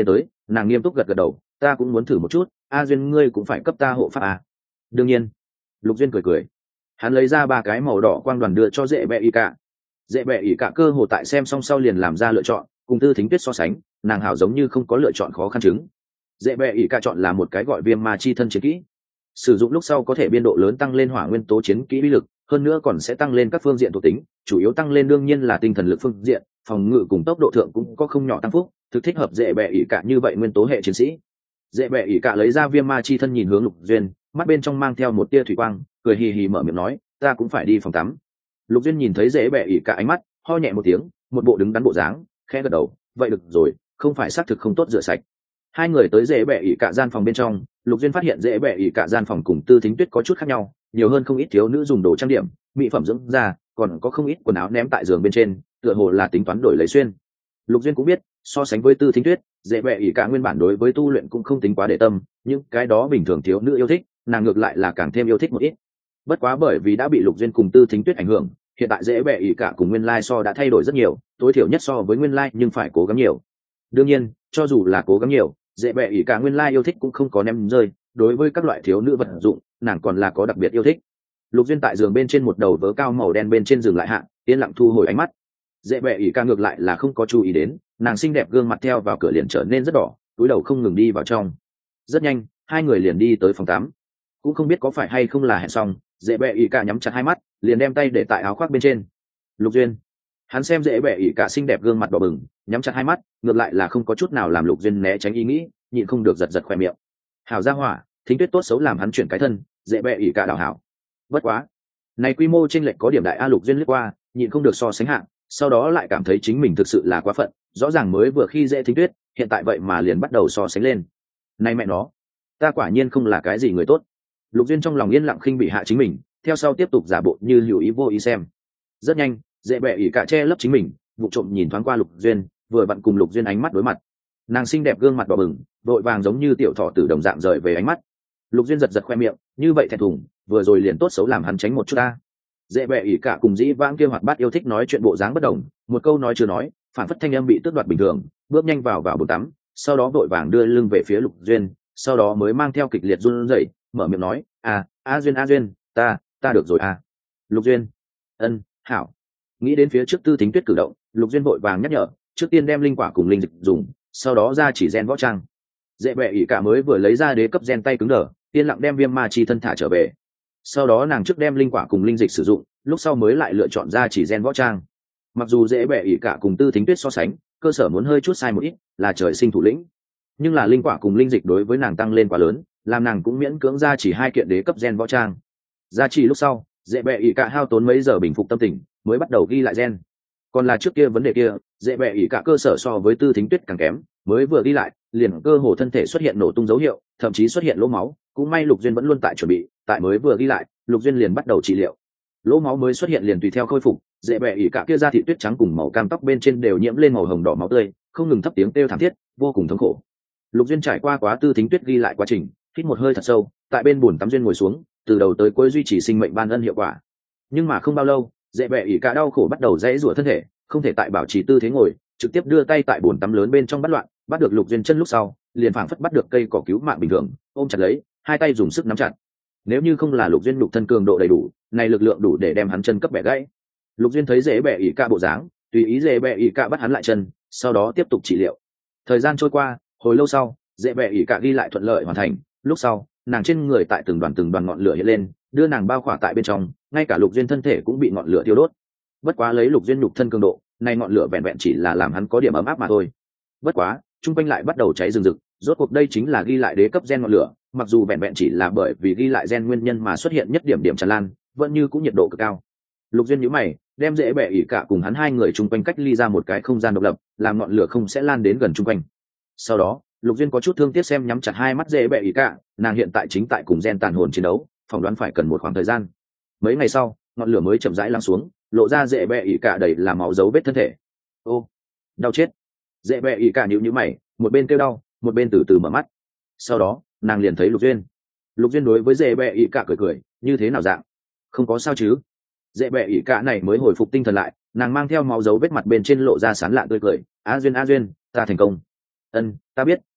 A: nàng nghiêm túc gật gật đầu, ta cũng muốn thử một chút, a duyên ngươi cũng phải cấp ta hộ pháp à. Đương nhiên. Lục duyên cười cười, hắn lấy ra 3 cái màu đỏ quang đoàn đưa cho dễ bẹ ỉ cả. Dễ bẹ ỉ cả cơ hồ tại xem xong sau liền làm ra lựa chọn, cùng Tư Thính Tuyết so sánh, nàng hảo giống như không có lựa chọn khó khăn chứng. Dễ bẹ ỉ cả chọn là một cái gọi viêm ma chi thân chiến kỹ, sử dụng lúc sau có thể biên độ lớn tăng lên hỏa nguyên tố chiến kỹ uy lực, hơn nữa còn sẽ tăng lên các phương diện thuộc tính, chủ yếu tăng lên đương nhiên là tinh thần lực phương diện, phòng ngự cùng tốc độ thượng cũng có không nhỏ tăng phúc, thực thích hợp dễ bẹ ỉ cả như vậy nguyên tố hệ chiến sĩ. Dễ bẹ ỉ cả lấy ra viêm ma chi thân nhìn hướng Lục Duyên, mắt bên trong mang theo một tia thủy quang, cười hì hì mở miệng nói, ta cũng phải đi phòng tắm. Lục Duyên nhìn thấy dễ bẹ ỉ cả ánh mắt, ho nhẹ một tiếng, một bộ đứng đắn bộ dáng, khẽ gật đầu, vậy được rồi, không phải xác thực không tốt rửa sạch. Hai người tới dễ bẹ ỉ cả gian phòng bên trong, Lục Duyên phát hiện dễ bẹ ỉ cả gian phòng cùng Tư Thính Tuyết có chút khác nhau, nhiều hơn không ít thiếu nữ dùng đồ trang điểm, mỹ phẩm dưỡng da, còn có không ít quần áo ném tại giường bên trên, tựa hồ là tính toán đổi lấy xuyên. Lục Duyên cũng biết, so sánh với Tư Thính Tuyết, dễ bẹ ỉ cả nguyên bản đối với tu luyện cũng không tính quá để tâm, nhưng cái đó bình thường thiếu nữ yêu thích, nàng ngược lại là càng thêm yêu thích một ít. Bất quá bởi vì đã bị Lục Duyên cùng Tư Thính Tuyết ảnh hưởng, hiện tại dễ bẹ ỉ cả cùng nguyên lai so đã thay đổi rất nhiều, tối thiểu nhất so với nguyên lai nhưng phải cố gắng nhiều. Đương nhiên, cho dù là cố gắng nhiều, dễ bẹ ỉ cả nguyên lai yêu thích cũng không có ném rơi, đối với các loại thiếu nữ vật dụng, nàng còn là có đặc biệt yêu thích. Lục Duyên tại giường bên trên một đầu vớ cao màu đen bên trên giường lại hạ, yên lặng thu hồi ánh mắt. Dễ bẹ ỉ cả ngược lại là không có chú ý đến, nàng xinh đẹp gương mặt theo vào cửa liền trở nên rất đỏ, túi đầu không ngừng đi vào trong. Rất nhanh, hai người liền đi tới phòng tắm. Cũng không biết có phải hay không là hẹn xong, dễ bẹ ỉ cả nhắm chặt hai mắt, liền đem tay để tại áo khoác bên trên. Lục Duyên, hắn xem dễ bẹ ỉ cả xinh đẹp gương mặt đỏ bừng, nhắm chặt hai mắt, ngược lại là không có chút nào làm Lục Duyên né tránh ý nghĩ, nhịn không được giật giật khỏe miệng. Hảo gia hỏa, Thính Tuyết tốt xấu làm hắn chuyển cái thân, dễ bẹ ỉ cả đảo hảo. Bất quá, này quy mô chênh lệch có điểm đại, a Lục Duyên lướt qua, nhịn không được so sánh hạng, sau đó lại cảm thấy chính mình thực sự là quá phận, rõ ràng mới vừa khi dễ Thính Tuyết, hiện tại vậy mà liền bắt đầu so sánh lên. Này mẹ nó, ta quả nhiên không là cái gì người tốt. Lục Duyên trong lòng yên lặng khinh bị hạ chính mình, theo sau tiếp tục giả bộ như hữu ý vô ý xem. Rất nhanh, dễ bẹ ỉ cả che lấp chính mình, vụ trộm nhìn thoáng qua Lục Duyên, vừa vặn cùng Lục Duyên ánh mắt đối mặt. Nàng xinh đẹp gương mặt đỏ bừng, vội vàng giống như tiểu thỏ tử đồng dạng rời về ánh mắt. Lục Duyên giật giật khoe miệng, như vậy thẹn thùng, vừa rồi liền tốt xấu làm hắn tránh một chút ta. Dễ bẹ ỉ cả cùng dĩ vãng kia hoạt bát yêu thích nói chuyện bộ dáng bất đồng, một câu nói chưa nói, phản phất thanh âm bị tước đoạt bình thường, bước nhanh vào bồn tắm, sau đó vội vàng đưa lưng về phía Lục Duyên, sau đó mới mang theo kịch liệt run rẩy, mở miệng nói, a Duyên, ta được rồi à. Lục Duyên, ân, hảo. Nghĩ đến phía trước Tư Thính Tuyết cử động, Lục Duyên vội vàng nhắc nhở, trước tiên đem linh quả cùng linh dịch dùng, sau đó ra chỉ gen võ trang. Dễ bẹ ỉ cả mới vừa lấy ra đế cấp gen tay cứng đờ, yên lặng đem viêm ma chi thân thả trở về. Sau đó nàng trước đem linh quả cùng linh dịch sử dụng, lúc sau mới lại lựa chọn ra chỉ gen võ trang. Mặc dù dễ bẹ ỉ cả cùng Tư Thính Tuyết so sánh, cơ sở muốn hơi chút sai một ít, là trời sinh thủ lĩnh, nhưng là linh quả cùng linh dịch đối với nàng tăng lên quá lớn, làm nàng cũng miễn cưỡng ra chỉ 2 kiện đế cấp gen võ trang. Ra chỉ lúc sau, dễ bẹ ỉ cả hao tốn mấy giờ bình phục tâm tình, mới bắt đầu ghi lại gen. Còn là trước kia vấn đề kia, dễ bẹ ỉ cả cơ sở so với Tư Thính Tuyết càng kém, mới vừa ghi lại, liền cơ hồ thân thể xuất hiện nổ tung dấu hiệu, thậm chí xuất hiện lỗ máu, cũng may Lục Duyên vẫn luôn tại chuẩn bị, tại mới vừa ghi lại, Lục Duyên liền bắt đầu trị liệu. Lỗ máu mới xuất hiện liền tùy theo khôi phục, dễ bẹ ỉ cả kia da thịt tuyết trắng cùng màu cam tóc bên trên đều nhiễm lên màu hồng đỏ máu tươi, không ngừng thấp tiếng kêu thảm thiết, vô cùng thống khổ. Lục Duyên trải qua quá Tư Thính Tuyết ghi lại quá trình, hít một hơi thật sâu, tại bên bồn tắm duyên ngồi xuống, từ đầu tới cuối duy trì sinh mệnh ban ân hiệu quả. Nhưng mà không bao lâu, dễ bẹ ỉ cả đau khổ bắt đầu dãy rủa thân thể, không thể tại bảo trì tư thế ngồi, trực tiếp đưa tay tại bồn tắm lớn bên trong bắt loạn, bắt được Lục Duyên chân lúc sau, liền phảng phất bắt được cây cỏ cứu mạng bình thường, ôm chặt lấy, hai tay dùng sức nắm chặt. Nếu như không là Lục Duyên nhục thân cường độ đầy đủ, này lực lượng đủ để đem hắn chân cấp bẻ gãy. Lục Duyên thấy dễ bẹ ỉ cả bộ dáng, tùy ý dễ bẹ ỉ cả bắt hắn lại chân, sau đó tiếp tục trị liệu. Thời gian trôi qua, hồi lâu sau, dễ bẹ ỉ cả ghi lại thuận lợi hoàn thành, lúc sau, nàng trên người tại từng đoàn ngọn lửa hiện lên, đưa nàng bao khỏa tại bên trong, ngay cả Lục Duyên thân thể cũng bị ngọn lửa thiêu đốt. Bất quá lấy Lục Duyên nhục thân cường độ, này ngọn lửa vẹn vẹn chỉ là làm hắn có điểm ấm áp mà thôi. Bất quá, trung quanh lại bắt đầu cháy rừng rực, rốt cuộc đây chính là ghi lại đế cấp gen ngọn lửa, mặc dù vẹn vẹn chỉ là bởi vì ghi lại gen nguyên nhân mà xuất hiện nhất điểm tràn lan, vẫn như cũng nhiệt độ cực cao. Lục Duyên nhíu mày, đem dễ bẹ ỉ cả cùng hắn hai người trung quanh cách ly ra một cái không gian độc lập, làm ngọn lửa không sẽ lan đến gần trung quanh. Sau đó, Lục Duyên có chút thương tiếc xem nhắm chặt hai mắt dễ bẹ ỉ cả, nàng hiện tại chính tại cùng gen tàn hồn chiến đấu, phỏng đoán phải cần một khoảng thời gian. Mấy ngày sau, ngọn lửa mới chậm rãi lắng xuống, lộ ra dễ bẹ ỉ cả đầy là máu dấu vết thân thể. Ô, đau chết! Dễ bẹ ỉ cả nhíu mày, một bên kêu đau, một bên từ từ mở mắt. Sau đó, nàng liền thấy Lục Duyên. Lục Duyên đối với dễ bẹ ỉ cả cười cười, như thế nào dạng? Không có sao chứ? Dễ bẹ ỉ cả này mới hồi phục tinh thần lại, nàng mang theo máu dấu vết mặt bên trên lộ ra sán lạ tươi cười. A Duyên, ta thành công. Ân, ta biết,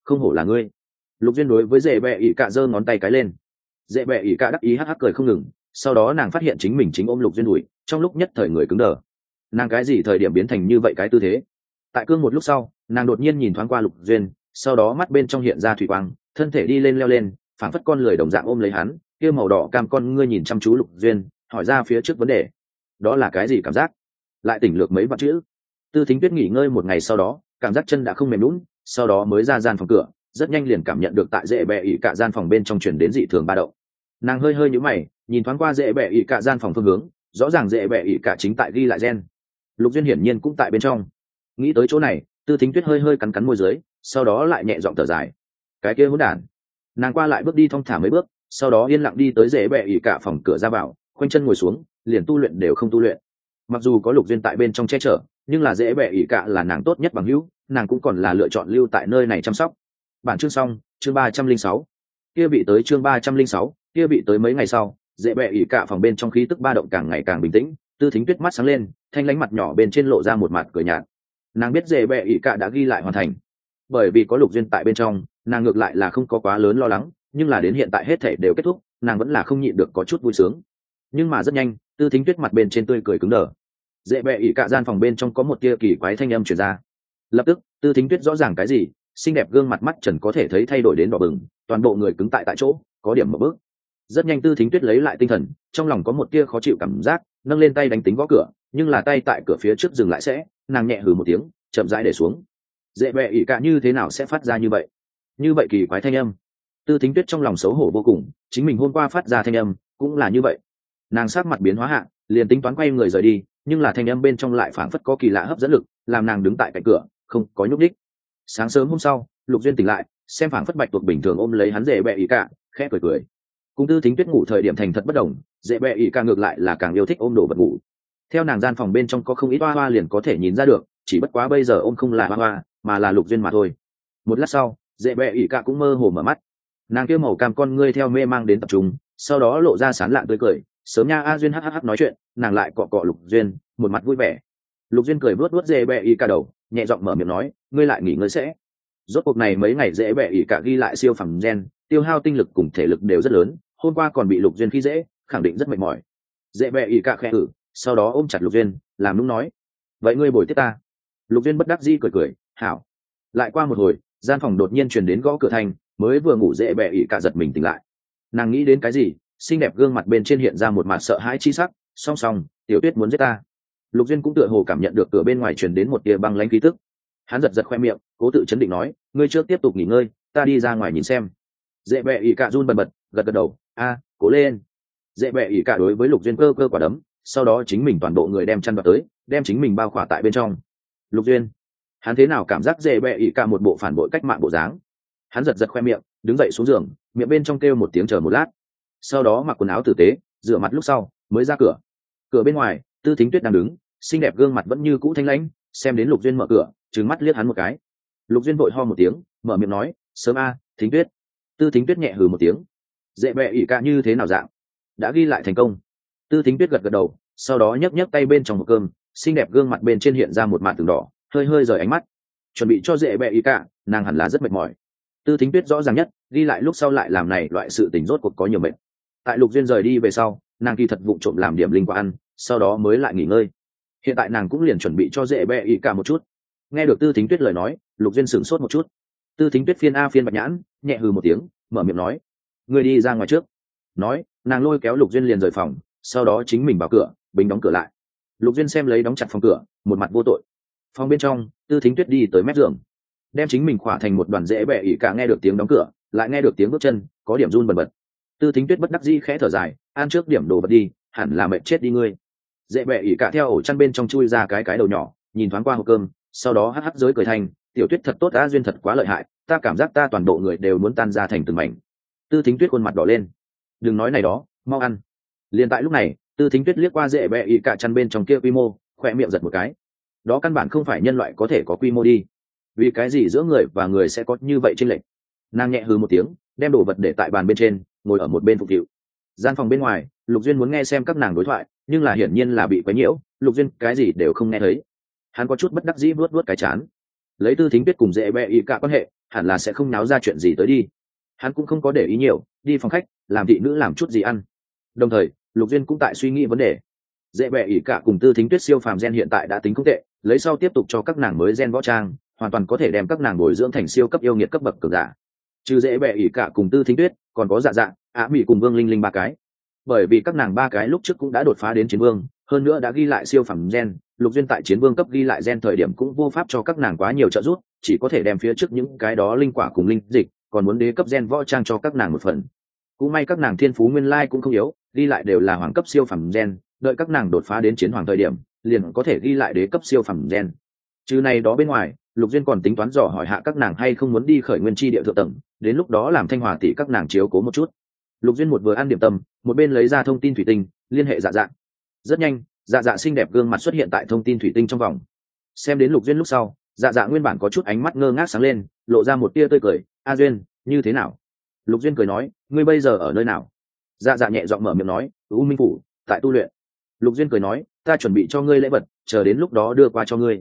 A: không hổ là ngươi. Lục duyên đối với dễ bẹ ỉ cạ giơ ngón tay cái lên. Dễ bẹ ỉ cạ đắc ý hắc hắc cười không ngừng, sau đó nàng phát hiện chính mình chính ôm lục duyên đùi, trong lúc nhất thời người cứng đờ. Nàng cái gì thời điểm biến thành như vậy cái tư thế? Tại cương một lúc sau, nàng đột nhiên nhìn thoáng qua lục duyên, sau đó mắt bên trong hiện ra thủy quang, thân thể đi lên leo lên, phảng phất con lười đồng dạng ôm lấy hắn, kia màu đỏ cam con ngươi nhìn chăm chú lục duyên, hỏi ra phía trước vấn đề. Đó là cái gì cảm giác? Lại tỉnh lược mấy vạn chữ. Tư Thính Tuyết nghỉ ngơi một ngày sau đó, cảm giác chân đã không mềm lún, sau đó mới ra gian phòng cửa, rất nhanh liền cảm nhận được tại dễ bẹ ỉ cả gian phòng bên trong truyền đến dị thường ba động. Nàng hơi hơi nhíu mày, nhìn thoáng qua dễ bẹ ỉ cả gian phòng phương hướng, rõ ràng dễ bẹ ỉ cả chính tại ghi lại gen. Lục duyên hiển nhiên cũng tại bên trong. Nghĩ tới chỗ này, Tư Thính Tuyết hơi hơi cắn cắn môi dưới, sau đó lại nhẹ giọng thở dài. Cái kia hỗn đản. Nàng qua lại bước đi thong thả mấy bước, sau đó yên lặng đi tới dễ bẹ ỉ cả phòng cửa ra vào, khoanh chân ngồi xuống, liền tu luyện đều không tu luyện. Mặc dù có lục duyên tại bên trong che chở, nhưng là dễ bẹ ỉ cả là nàng tốt nhất bằng hữu, nàng cũng còn là lựa chọn lưu tại nơi này chăm sóc. Bản chương xong, chương 306. Kia bị tới chương 306, kia bị tới mấy ngày sau, dễ bẹ ỉ cả phòng bên trong khí tức ba động càng ngày càng bình tĩnh. Tư Thính Tuyết mắt sáng lên, thanh lãnh mặt nhỏ bên trên lộ ra một mặt cười nhạt. Nàng biết dễ bẹ ỉ cả đã ghi lại hoàn thành, bởi vì có lục duyên tại bên trong, nàng ngược lại là không có quá lớn lo lắng, nhưng là đến hiện tại hết thảy đều kết thúc, nàng vẫn là không nhịn được có chút vui sướng. Nhưng mà rất nhanh, Tư Thính Tuyết mặt bên trên tươi cười cứng đờ. Dễ bẹ ỉ cả gian phòng bên trong có một tia kỳ quái thanh âm truyền ra. Lập tức, Tư Thính Tuyết rõ ràng cái gì, xinh đẹp gương mặt mắt trần có thể thấy thay đổi đến đỏ bừng, toàn bộ người cứng tại chỗ, có điểm một bước. Rất nhanh Tư Thính Tuyết lấy lại tinh thần, trong lòng có một tia khó chịu cảm giác, nâng lên tay đánh tính gõ cửa, nhưng là tay tại cửa phía trước dừng lại sẽ, nàng nhẹ hừ một tiếng, chậm rãi để xuống. Dễ bẹ ỉ cả như thế nào sẽ phát ra như vậy? Như vậy kỳ quái thanh âm. Tư Thính Tuyết trong lòng xấu hổ vô cùng, chính mình hôm qua phát ra thanh âm cũng là như vậy. Nàng sắc mặt biến hóa hạ, liền tính toán quay người rời đi, nhưng là thanh âm bên trong lại phảng phất có kỳ lạ hấp dẫn lực, làm nàng đứng tại cạnh cửa, không có nhúc nhích. Sáng sớm hôm sau, Lục Duyên tỉnh lại, xem phảng phất bạch tuộc bình thường ôm lấy hắn dễ bẹ ỉ cả, khẽ cười cười. Cùng Tư Thính Tuyết ngủ thời điểm thành thật bất đồng, dễ bẹ ỉ cả ngược lại là càng yêu thích ôm đồ vật ngủ. Theo nàng gian phòng bên trong có không ít hoa hoa liền có thể nhìn ra được, chỉ bất quá bây giờ ôm không là hoa hoa, mà là Lục Duyên mà thôi. Một lát sau, dễ bẹ ỉ cả cũng mơ hồ mở mắt. Nàng kia màu cam con ngươi theo mê mang đến tập trung, sau đó lộ ra sán lạn tươi cười. Sớm nha a Duyên hắc nói chuyện, nàng lại cọ cọ Lục Duyên, một mặt vui vẻ. Lục Duyên cười vuốt vuốt dễ bẹ ỉ cả đầu, nhẹ giọng mở miệng nói, ngươi lại nghỉ ngơi sẽ. Rốt cuộc này mấy ngày dễ bẹ ỉ cả ghi lại siêu phẩm gen, tiêu hao tinh lực cùng thể lực đều rất lớn, hôm qua còn bị Lục Duyên khi dễ, khẳng định rất mệt mỏi. Dễ bẹ ỉ cả khẽ sau đó ôm chặt Lục Duyên, làm nũng nói, vậy ngươi bồi tiếp ta. Lục Duyên bất đắc dĩ cười cười, hảo. Lại qua một hồi, gian phòng đột nhiên truyền đến gõ cửa thành, mới vừa ngủ dễ bẹ ỉ cả giật mình tỉnh lại. Nàng nghĩ đến cái gì, xinh đẹp gương mặt bên trên hiện ra một mặt sợ hãi chi sắc, song song, Tiểu Tuyết muốn giết ta. Lục Duyên cũng tựa hồ cảm nhận được cửa bên ngoài truyền đến một tia băng lãnh khí tức. Hắn giật giật khoe miệng, cố tự chấn định nói, ngươi trước tiếp tục nghỉ ngơi, ta đi ra ngoài nhìn xem. Dễ bẹ ỉ cả run bần bật, gật gật đầu, a, cố lên. Dễ bẹ ỉ cả đối với Lục Duyên cơ cơ quả đấm, sau đó chính mình toàn bộ người đem chăn vào tới, đem chính mình bao khỏa tại bên trong. Lục Duyên, hắn thế nào cảm giác dễ bẹ ỉ cả một bộ phản bội cách mạng bộ dáng. Hắn giật giật khoe miệng, đứng dậy xuống giường, miệng bên trong kêu một tiếng chờ một lát, sau đó mặc quần áo tử tế, rửa mặt lúc sau mới ra cửa. Cửa bên ngoài, Tư Thính Tuyết đang đứng, xinh đẹp gương mặt vẫn như cũ thanh lãnh, xem đến Lục Duyên mở cửa, trừng mắt liếc hắn một cái. Lục Duyên vội ho một tiếng, mở miệng nói, sớm a, Thính Tuyết. Tư Thính Tuyết nhẹ hừ một tiếng, dễ bẹ ỉ cả như thế nào dạng, đã ghi lại thành công. Tư Thính Tuyết gật gật đầu, sau đó nhấc nhấc tay bên trong một cơm, xinh đẹp gương mặt bên trên hiện ra một mạt từng đỏ, hơi hơi rời ánh mắt, chuẩn bị cho dễ bẹ ỉ cả, nàng hẳn là rất mệt mỏi. Tư Thính Tuyết rõ ràng nhất, ghi lại lúc sau lại làm này loại sự tình rốt cuộc có nhiều mệt. Tại Lục Duyên rời đi về sau, nàng kỳ thật vụng trộm làm điểm linh quả ăn, sau đó mới lại nghỉ ngơi. Hiện tại nàng cũng liền chuẩn bị cho dễ bẹ ỉ cả một chút. Nghe được Tư Thính Tuyết lời nói, Lục Duyên sửng sốt một chút. Tư Thính Tuyết phiên a phiên bạch nhãn, nhẹ hừ một tiếng, mở miệng nói, ngươi đi ra ngoài trước. Nói, nàng lôi kéo Lục Duyên liền rời phòng, sau đó chính mình vào cửa, bình đóng cửa lại. Lục Duyên xem lấy đóng chặt phòng cửa, một mặt vô tội. Phòng bên trong, Tư Thính Tuyết đi tới mép giường, đem chính mình khỏa thành một đoàn dễ bẹ ỉ cả, nghe được tiếng đóng cửa, lại nghe được tiếng bước chân, có điểm run bần bật. Tư Thính Tuyết bất đắc dĩ khẽ thở dài, ăn trước điểm đồ vật đi, hẳn là mệt chết đi ngươi. Dễ bẹ ỉ cả theo ổ chăn bên trong chui ra cái đầu nhỏ, nhìn thoáng qua hộp cơm, sau đó hắc hắc giới cười thành, Tiểu Tuyết thật tốt, đã Duyên thật quá lợi hại, ta cảm giác ta toàn bộ người đều muốn tan ra thành từng mảnh. Tư Thính Tuyết khuôn mặt đỏ lên, đừng nói này đó, mau ăn. Liền tại lúc này, Tư Thính Tuyết liếc qua dễ bẹ ỉ cả chăn bên trong kia quy mô, khỏe miệng giật một cái. Đó căn bản không phải nhân loại có thể có quy mô đi. Vì cái gì giữa người và người sẽ có như vậy chênh lệch? Nàng nhẹ hừ một tiếng, đem đồ vật để tại bàn bên trên, ngồi ở một bên phục vụ. Gian phòng bên ngoài, Lục Duyên muốn nghe xem các nàng đối thoại, nhưng là hiển nhiên là bị quấy nhiễu, Lục Duyên cái gì đều không nghe thấy. Hắn có chút bất đắc dĩ vuốt vuốt cái chán. Lấy Tư Thính Tuyết cùng dễ bẹ ỉ cả quan hệ, hẳn là sẽ không náo ra chuyện gì tới đi. Hắn cũng không có để ý nhiều, đi phòng khách làm thị nữ làm chút gì ăn. Đồng thời Lục Duyên cũng tại suy nghĩ vấn đề. Dễ bẹ ỉ cả cùng Tư Thính Tuyết siêu phàm gen hiện tại đã tính không tệ, lấy sau tiếp tục cho các nàng mới gen võ trang, hoàn toàn có thể đem các nàng bồi dưỡng thành siêu cấp yêu nghiệt cấp bậc cường giả. Trừ dễ bẹ ỉ cả cùng Tư Thính Tuyết, còn có Dạ Dạ, Á Mỹ cùng Vương Linh Linh ba cái. Bởi vì các nàng ba cái lúc trước cũng đã đột phá đến chiến vương, hơn nữa đã ghi lại siêu phẩm gen, Lục Duyên tại chiến vương cấp ghi lại gen thời điểm cũng vô pháp cho các nàng quá nhiều trợ giúp, chỉ có thể đem phía trước những cái đó linh quả cùng linh dịch, còn muốn đế cấp gen võ trang cho các nàng một phần. Cũng may các nàng thiên phú nguyên lai cũng không yếu, ghi lại đều là hoàng cấp siêu phẩm gen, đợi các nàng đột phá đến chiến hoàng thời điểm, liền có thể ghi lại đế cấp siêu phẩm gen. Trừ này đó bên ngoài, Lục Duyên còn tính toán dò hỏi hạ các nàng hay không muốn đi khởi nguyên chi địa thượng tầng, đến lúc đó làm Thanh Hòa tỷ các nàng chiếu cố một chút. Lục Duyên một vừa ăn điểm tâm, một bên lấy ra thông tin thủy tinh, liên hệ Dạ Dạ. Rất nhanh, Dạ Dạ xinh đẹp gương mặt xuất hiện tại thông tin thủy tinh trong vòng. Xem đến Lục Duyên lúc sau, Dạ Dạ nguyên bản có chút ánh mắt ngơ ngác sáng lên, lộ ra một tia tươi cười. A Duyên, như thế nào? Lục Duyên cười nói, ngươi bây giờ ở nơi nào? Dạ Dạ nhẹ giọng mở miệng nói, U Minh phủ, tại tu luyện. Lục Duyên cười nói, ta chuẩn bị cho ngươi lễ vật, chờ đến lúc đó đưa qua cho ngươi.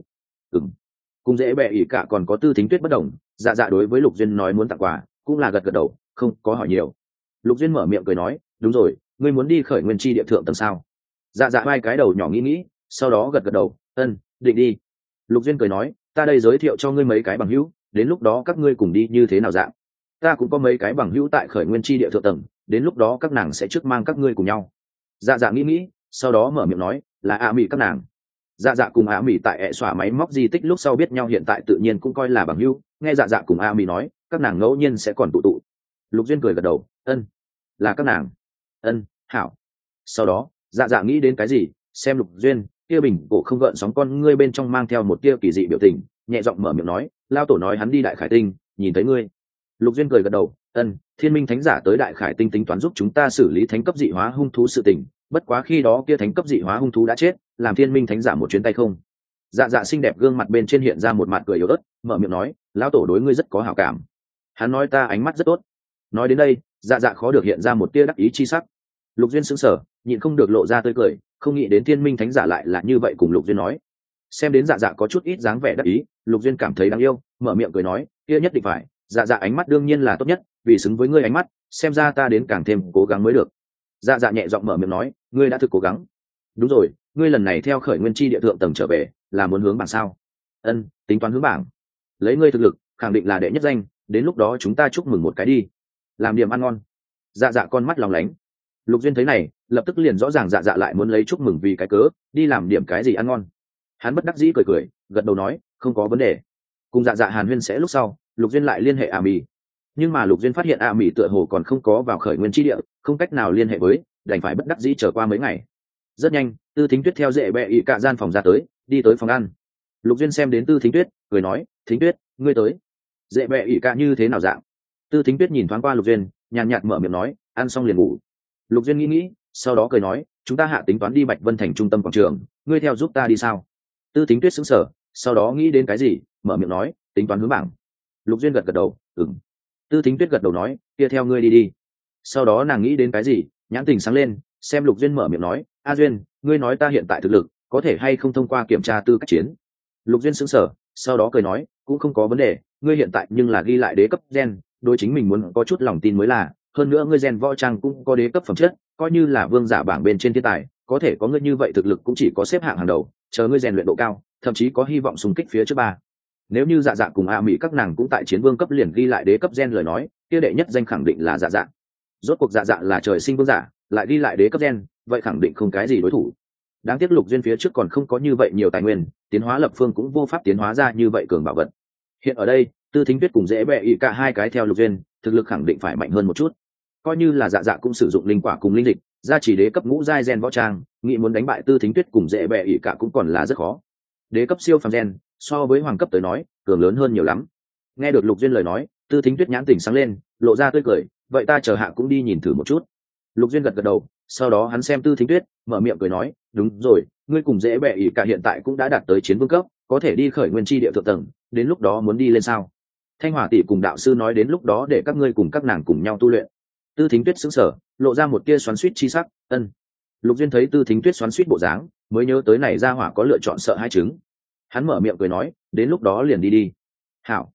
A: Cùng dễ bẹ ỉ cả còn có Tư Thính Tuyết bất đồng, Dạ Dạ đối với Lục Duyên nói muốn tặng quà, cũng là gật gật đầu, không có hỏi nhiều. Lục Duyên mở miệng cười nói, đúng rồi, ngươi muốn đi khởi nguyên chi địa thượng tầng sao? Dạ Dạ vai cái đầu nhỏ nghĩ, sau đó gật gật đầu, định đi. Lục Duyên cười nói, ta đây giới thiệu cho ngươi mấy cái bằng hữu, đến lúc đó các ngươi cùng đi như thế nào dạng? Ta cũng có mấy cái bằng hữu tại khởi nguyên chi địa thượng tầng, đến lúc đó các nàng sẽ trước mang các ngươi cùng nhau. Dạ Dạ nghĩ, sau đó mở miệng nói, là A Mỹ các nàng. Dạ Dạ cùng A Mỹ tại ẹ xóa máy móc di tích lúc sau biết nhau, hiện tại tự nhiên cũng coi là bằng hữu. Nghe Dạ Dạ cùng A Mỹ nói, các nàng ngẫu nhiên sẽ còn tụ. Lục Duyên cười gật đầu, là các nàng. Hảo. Sau đó Dạ Dạ nghĩ đến cái gì, xem Lục Duyên kia bình cổ không gợn sóng con ngươi bên trong mang theo một tia kỳ dị biểu tình, nhẹ giọng mở miệng nói, lao tổ nói hắn đi Đại Khải Tinh nhìn thấy ngươi. Lục Duyên cười gật đầu, Thiên Minh Thánh giả tới Đại Khải Tinh tính toán giúp chúng ta xử lý thánh cấp dị hóa hung thú sự tình, bất quá khi đó kia thánh cấp dị hóa hung thú đã chết, làm Thiên Minh Thánh giả một chuyến tay không. Dạ Dạ xinh đẹp gương mặt bên trên hiện ra một mặt cười yếu ớt, mở miệng nói, lão tổ đối ngươi rất có hảo cảm. Hắn nói ta ánh mắt rất tốt. Nói đến đây, Dạ Dạ khó được hiện ra một tia đắc ý chi sắc. Lục Duyên sững sờ, nhịn không được lộ ra tươi cười, không nghĩ đến Thiên Minh Thánh giả lại là như vậy cùng Lục Duyên nói. Xem đến Dạ Dạ có chút ít dáng vẻ đắc ý, Lục Duyên cảm thấy đáng yêu, mở miệng cười nói, kia nhất định phải, Dạ Dạ ánh mắt đương nhiên là tốt nhất, vì xứng với ngươi ánh mắt, xem ra ta đến càng thêm cố gắng mới được. Dạ Dạ nhẹ giọng mở miệng nói, ngươi đã thực cố gắng. Đúng rồi, ngươi lần này theo khởi nguyên chi địa thượng tầng trở về, là muốn hướng bảng sao? Tính toán hướng bảng. Lấy ngươi thực lực, khẳng định là đệ nhất danh, đến lúc đó chúng ta chúc mừng một cái đi. Làm điểm ăn ngon. Dạ Dạ con mắt lòng lánh. Lục Duyên thấy này, lập tức liền rõ ràng Dạ Dạ lại muốn lấy chúc mừng vì cái cớ, đi làm điểm cái gì ăn ngon. Hắn bất đắc dĩ cười, gật đầu nói, không có vấn đề. Cùng Dạ Dạ hàn huyên sẽ lúc sau, Lục Duyên lại liên hệ A Mỹ. Nhưng mà Lục Duyên phát hiện A Mỹ tựa hồ còn không có vào khởi nguyên chi địa, không cách nào liên hệ với, đành phải bất đắc dĩ chờ qua mấy ngày. Rất nhanh, Tư Thính Tuyết theo dễ bẹ ị cả gian phòng ra tới, đi tới phòng ăn. Lục Duyên xem đến Tư Thính Tuyết, cười nói, Thính Tuyết, ngươi tới. Dễ bẹ ị cả như thế nào dạng? Tư Thính Tuyết nhìn thoáng qua Lục Duyên, nhàn nhạt mở miệng nói, ăn xong liền ngủ. Lục Duyên nghĩ, sau đó cười nói, chúng ta hạ tính toán đi Bạch Vân thành trung tâm quảng trường, ngươi theo giúp ta đi sao? Tư Thính Tuyết sững sờ, sau đó nghĩ đến cái gì, mở miệng nói, tính toán hướng bảng. Lục Duyên gật gật đầu, Tư Thính Tuyết gật đầu nói, kia theo ngươi đi. Sau đó nàng nghĩ đến cái gì, nhãn tình sáng lên, xem Lục Duyên mở miệng nói, A Duyên, ngươi nói ta hiện tại thực lực có thể hay không thông qua kiểm tra tư cách chiến? Lục Duyên sững sờ, sau đó cười nói, cũng không có vấn đề, ngươi hiện tại nhưng là ghi lại đế cấp gen, đối chính mình muốn có chút lòng tin mới là, hơn nữa ngươi gen võ trang cũng có đế cấp phẩm chất, coi như là vương giả bảng bên trên thiên tài, có thể có ngươi như vậy thực lực cũng chỉ có xếp hạng hàng đầu, chờ ngươi rèn luyện độ cao, thậm chí có hy vọng xung kích phía trước ba. Nếu như Dạ Dạ cùng A Mỹ các nàng cũng tại chiến vương cấp liền ghi lại đế cấp gen lời nói, kia đệ nhất danh khẳng định là Dạ Dạ. Rốt cuộc Dạ Dạ là trời sinh vương giả, lại ghi lại đế cấp gen, vậy khẳng định không cái gì đối thủ. Đáng tiếc Lục Duyên phía trước còn không có như vậy nhiều tài nguyên, tiến hóa lập phương cũng vô pháp tiến hóa ra như vậy cường bảo vật. Hiện ở đây, Tư Thính Tuyết cùng dễ bẹ ị cả hai cái theo Lục Duyên, thực lực khẳng định phải mạnh hơn một chút. Coi như là Dạ Dạ cũng sử dụng linh quả cùng linh dịch, ra chỉ đế cấp ngũ giai gen võ trang, nghĩ muốn đánh bại Tư Thính Tuyết cùng dễ bẹ ị cả cũng còn là rất khó. Đế cấp siêu phàm gen, so với hoàng cấp tới nói, cường lớn hơn nhiều lắm. Nghe được Lục Duyên lời nói, Tư Thính Tuyết nhãn tỉnh sáng lên, lộ ra tươi cười, vậy ta chờ hạ cũng đi nhìn thử một chút. Lục Duyên gật gật đầu, sau đó hắn xem Tư Thính Tuyết, mở miệng cười nói, đúng rồi, ngươi cùng dễ bẹ ị cả hiện tại cũng đã đạt tới chiến vương cấp, có thể đi khởi nguyên chi địa thượng tầng, đến lúc đó muốn đi lên sao? Thanh Hỏa tỷ cùng đạo sư nói đến lúc đó để các ngươi cùng các nàng cùng nhau tu luyện. Tư Thính Tuyết sững sờ, lộ ra một tia xoắn xuýt chi sắc, Lục Duyên thấy Tư Thính Tuyết xoắn xuýt bộ dáng, mới nhớ tới này ra hỏa có lựa chọn sợ hai chứng. Hắn mở miệng cười nói, đến lúc đó liền đi. Hảo.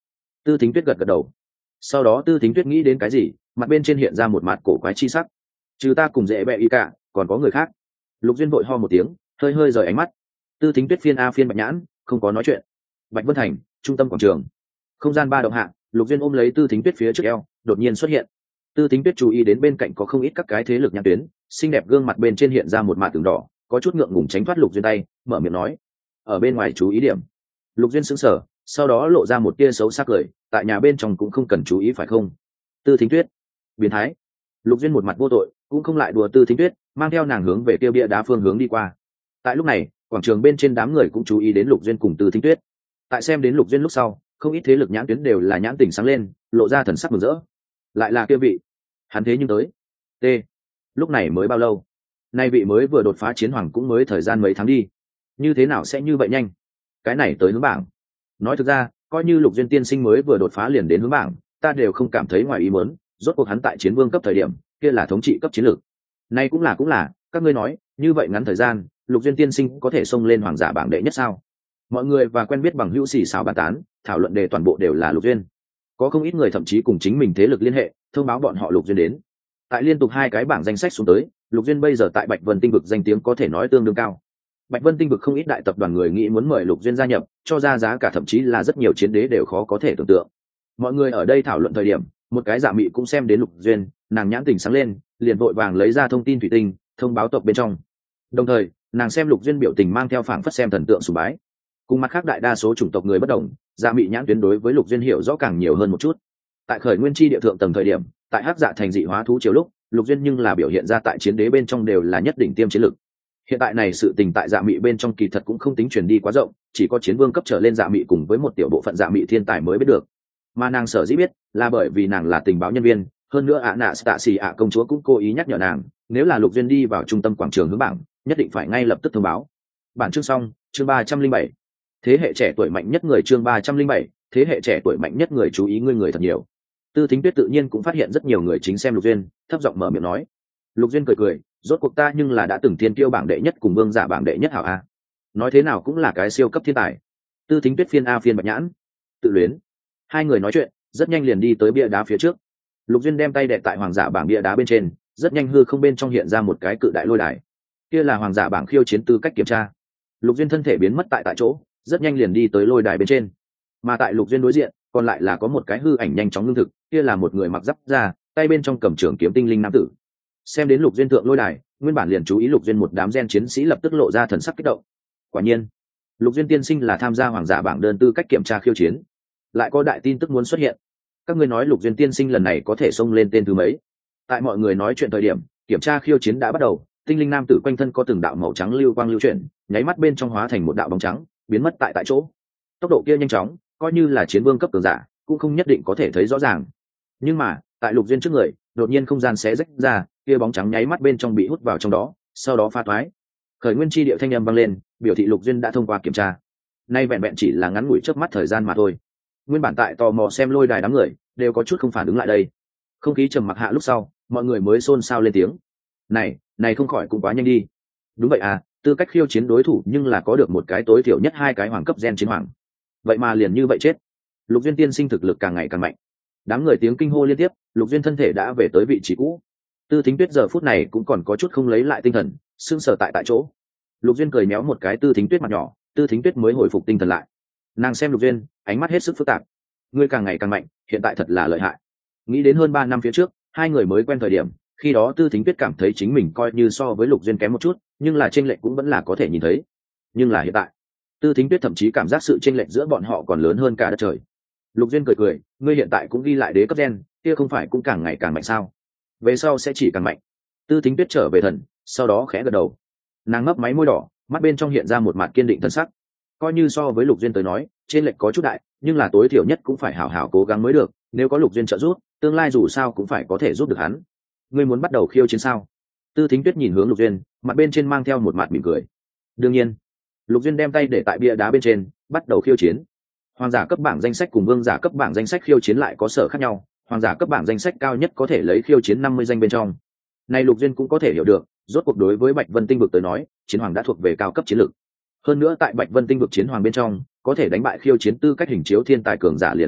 A: Tư Thính Tuyết gật gật đầu. Sau đó Tư Thính Tuyết nghĩ đến cái gì, mặt bên trên hiện ra một mặt cổ quái chi sắc. Trừ ta cùng dễ bẹ y cả, còn có người khác. Lục Duyên vội ho một tiếng, hơi hơi rời ánh mắt. Tư Thính Tuyết phiên a phiên bạch nhãn, không có nói chuyện. Bạch Vân Thành, trung tâm quảng trường. Không gian ba động hạ, Lục Duyên ôm lấy Tư Thính Tuyết phía trước eo, đột nhiên xuất hiện. Tư Thính Tuyết chú ý đến bên cạnh có không ít các cái thế lực nhãn tuyến, xinh đẹp gương mặt bên trên hiện ra một mạt tường đỏ, có chút ngượng ngùng tránh thoát Lục Duyên tay, mở miệng nói: "Ở bên ngoài chú ý điểm." Lục Duyên sững sờ, sau đó lộ ra một tia xấu sắc cười: "Tại nhà bên trong cũng không cần chú ý phải không?" Tư Thính Tuyết, biến thái. Lục Duyên một mặt vô tội, cũng không lại đùa Tư Thính Tuyết, mang theo nàng hướng về kia bia đá phương hướng đi qua. Tại lúc này, quảng trường bên trên đám người cũng chú ý đến Lục Duyên cùng Tư Thính Tuyết. Tại xem đến Lục Duyên lúc sau, không ít thế lực nhãn tuyến đều là nhãn tỉnh sáng lên, lộ ra thần sắc mừng rỡ. Lại là kia vị, hắn thế nhưng tới. T. Lúc này mới bao lâu? Nay vị mới vừa đột phá chiến hoàng cũng mới thời gian mấy tháng đi, như thế nào sẽ như vậy nhanh? Cái này tới hướng bảng. Nói thực ra, coi như Lục Duyên tiên sinh mới vừa đột phá liền đến hướng bảng, ta đều không cảm thấy ngoài ý muốn. Rốt cuộc hắn tại chiến vương cấp thời điểm, kia là thống trị cấp chiến lược. Nay cũng là, các ngươi nói, như vậy ngắn thời gian, Lục Duyên tiên sinh có thể xông lên hoàng giả bảng đệ nhất sao? Mọi người và quen biết bằng hữu xì xào bàn tán, thảo luận đề toàn bộ đều là Lục Duyên. Có không ít người thậm chí cùng chính mình thế lực liên hệ, thông báo bọn họ Lục Duyên đến. Tại liên tục 2 cái bảng danh sách xuống tới, Lục Duyên bây giờ tại Bạch Vân Tinh vực danh tiếng có thể nói tương đương cao. Bạch Vân Tinh vực không ít đại tập đoàn người nghĩ muốn mời Lục Duyên gia nhập, cho ra giá cả thậm chí là rất nhiều chiến đế đều khó có thể tưởng tượng. Mọi người ở đây thảo luận thời điểm, một cái Dạ Mị cũng xem đến Lục Duyên, nàng nhãn tỉnh sáng lên, liền vội vàng lấy ra thông tin thủy tinh, thông báo tộc bên trong. Đồng thời, nàng xem Lục Duyên biểu tình mang theo phảng phất xem thần tượng sùng bái. Cùng mặt khác đại đa số chủng tộc người bất đồng, Dạ Mị nhãn tuyến đối với Lục Duyên hiểu rõ càng nhiều hơn một chút. Tại khởi nguyên chi địa thượng tầng thời điểm, tại Hắc Dạ thành dị hóa thú chiều lúc, Lục Duyên nhưng là biểu hiện ra tại chiến đế bên trong đều là nhất đỉnh tiêm chiến lực. Hiện tại này sự tình tại Dạ Mị bên trong kỳ thật cũng không tính truyền đi quá rộng, chỉ có chiến vương cấp trở lên Dạ Mị cùng với một tiểu bộ phận Dạ Mị thiên tài mới biết được. Mà nàng sở dĩ biết, là bởi vì nàng là tình báo nhân viên, hơn nữa nạ tạ xì công chúa cũng cố ý nhắc nhở nàng, nếu là Lục Duyên đi vào trung tâm quảng trường hướng bảng, nhất định phải ngay lập tức thông báo. Bản chương xong, chương 307. Thế hệ trẻ tuổi mạnh nhất người, chương 307, thế hệ trẻ tuổi mạnh nhất người, chú ý người thật nhiều. Tư Thính Tuyết tự nhiên cũng phát hiện rất nhiều người chính xem Lục Duyên, thấp giọng mở miệng nói. Lục Duyên cười, rốt cuộc ta nhưng là đã từng thiên kiêu bảng đệ nhất cùng vương giả bảng đệ nhất hảo a. Nói thế nào cũng là cái siêu cấp thiên tài. Tư Thính Tuyết phiên a phiên bạch nhãn, tự luyến. Hai người nói chuyện, rất nhanh liền đi tới bia đá phía trước. Lục Duyên đem tay đè tại hoàng giả bảng bia đá bên trên, rất nhanh hư không bên trong hiện ra một cái cự đại lôi đài. Kia là hoàng giả bảng khiêu chiến tư cách kiểm tra. Lục Duyên thân thể biến mất tại chỗ, rất nhanh liền đi tới lôi đài bên trên. Mà tại Lục Duyên đối diện, còn lại là có một cái hư ảnh nhanh chóng ngưng thực, kia là một người mặc giáp da, tay bên trong cầm trường kiếm tinh linh nam tử. Xem đến Lục Duyên thượng lôi đài, nguyên bản liền chú ý Lục Duyên một đám gen chiến sĩ lập tức lộ ra thần sắc kích động. Quả nhiên, Lục Duyên tiên sinh là tham gia hoàng giả bảng đơn tư cách kiểm tra khiêu chiến. Lại có đại tin tức muốn xuất hiện. Các ngươi nói Lục Duyên tiên sinh lần này có thể xông lên tên thứ mấy? Tại mọi người nói chuyện thời điểm, kiểm tra khiêu chiến đã bắt đầu. Tinh linh nam tử quanh thân có từng đạo màu trắng lưu quang lưu chuyển, nháy mắt bên trong hóa thành một đạo bóng trắng, biến mất tại chỗ. Tốc độ kia nhanh chóng, coi như là chiến vương cấp cường giả, cũng không nhất định có thể thấy rõ ràng. Nhưng mà, tại Lục Duyên trước người, đột nhiên không gian xé rách ra, kia bóng trắng nháy mắt bên trong bị hút vào trong đó, sau đó pha toái. Khởi nguyên chi điệu thanh âm vang lên, biểu thị Lục Duyên đã thông qua kiểm tra. Nay vẹn vẹn chỉ là ngắn ngủi chớp mắt thời gian mà thôi. Nguyên bản tại tò mò xem lôi đài đám người, đều có chút không phản ứng lại đây. Không khí trầm mặc hạ lúc sau, mọi người mới xôn xao lên tiếng. Này không khỏi cũng quá nhanh đi. Đúng vậy à, tư cách khiêu chiến đối thủ nhưng là có được một cái tối thiểu nhất 2 cái hoàng cấp gen chiến hoàng. Vậy mà liền như vậy chết. Lục Duyên tiên sinh thực lực càng ngày càng mạnh. Đám người tiếng kinh hô liên tiếp, Lục Duyên thân thể đã về tới vị trí cũ. Tư Thính Tuyết giờ phút này cũng còn có chút không lấy lại tinh thần, sững sờ tại chỗ. Lục Duyên cười méo một cái Tư Thính Tuyết mặt nhỏ, Tư Thính Tuyết mới hồi phục tinh thần lại. Nàng xem Lục Duyên, ánh mắt hết sức phức tạp. Ngươi càng ngày càng mạnh, hiện tại thật là lợi hại. Nghĩ đến hơn 3 năm phía trước, hai người mới quen thời điểm, khi đó Tư Thính Tuyết cảm thấy chính mình coi như so với Lục Duyên kém một chút, nhưng là chênh lệch cũng vẫn là có thể nhìn thấy. Nhưng là hiện tại, Tư Thính Tuyết thậm chí cảm giác sự chênh lệch giữa bọn họ còn lớn hơn cả đất trời. Lục Duyên cười, ngươi hiện tại cũng ghi lại đế cấp gen, kia không phải cũng càng ngày càng mạnh sao? Về sau sẽ chỉ càng mạnh. Tư Thính Tuyết trở về thần, sau đó khẽ gật đầu. Nàng mấp máy môi đỏ, mắt bên trong hiện ra một mặt kiên định thân sắc. Coi như so với Lục Duyên tới nói, trên lệch có chút đại, nhưng là tối thiểu nhất cũng phải hảo hảo cố gắng mới được, nếu có Lục Duyên trợ giúp, tương lai dù sao cũng phải có thể giúp được hắn. Ngươi muốn bắt đầu khiêu chiến sao? Tư Thính Tuyết nhìn hướng Lục Duyên, mặt bên trên mang theo một mặt mỉm cười. Đương nhiên. Lục Duyên đem tay để tại bia đá bên trên, bắt đầu khiêu chiến. Hoàng giả cấp bảng danh sách cùng vương giả cấp bảng danh sách khiêu chiến lại có sở khác nhau, hoàng giả cấp bảng danh sách cao nhất có thể lấy khiêu chiến 50 danh bên trong. Này Lục Duyên cũng có thể hiểu được, rốt cuộc đối với Bạch Vân Tinh vực tới nói, chiến hoàng đã thuộc về cao cấp chiến lược. Hơn nữa tại Bạch Vân Tinh vực chiến hoàng bên trong, có thể đánh bại khiêu chiến tư cách hình chiếu thiên tài cường giả liền càng ít,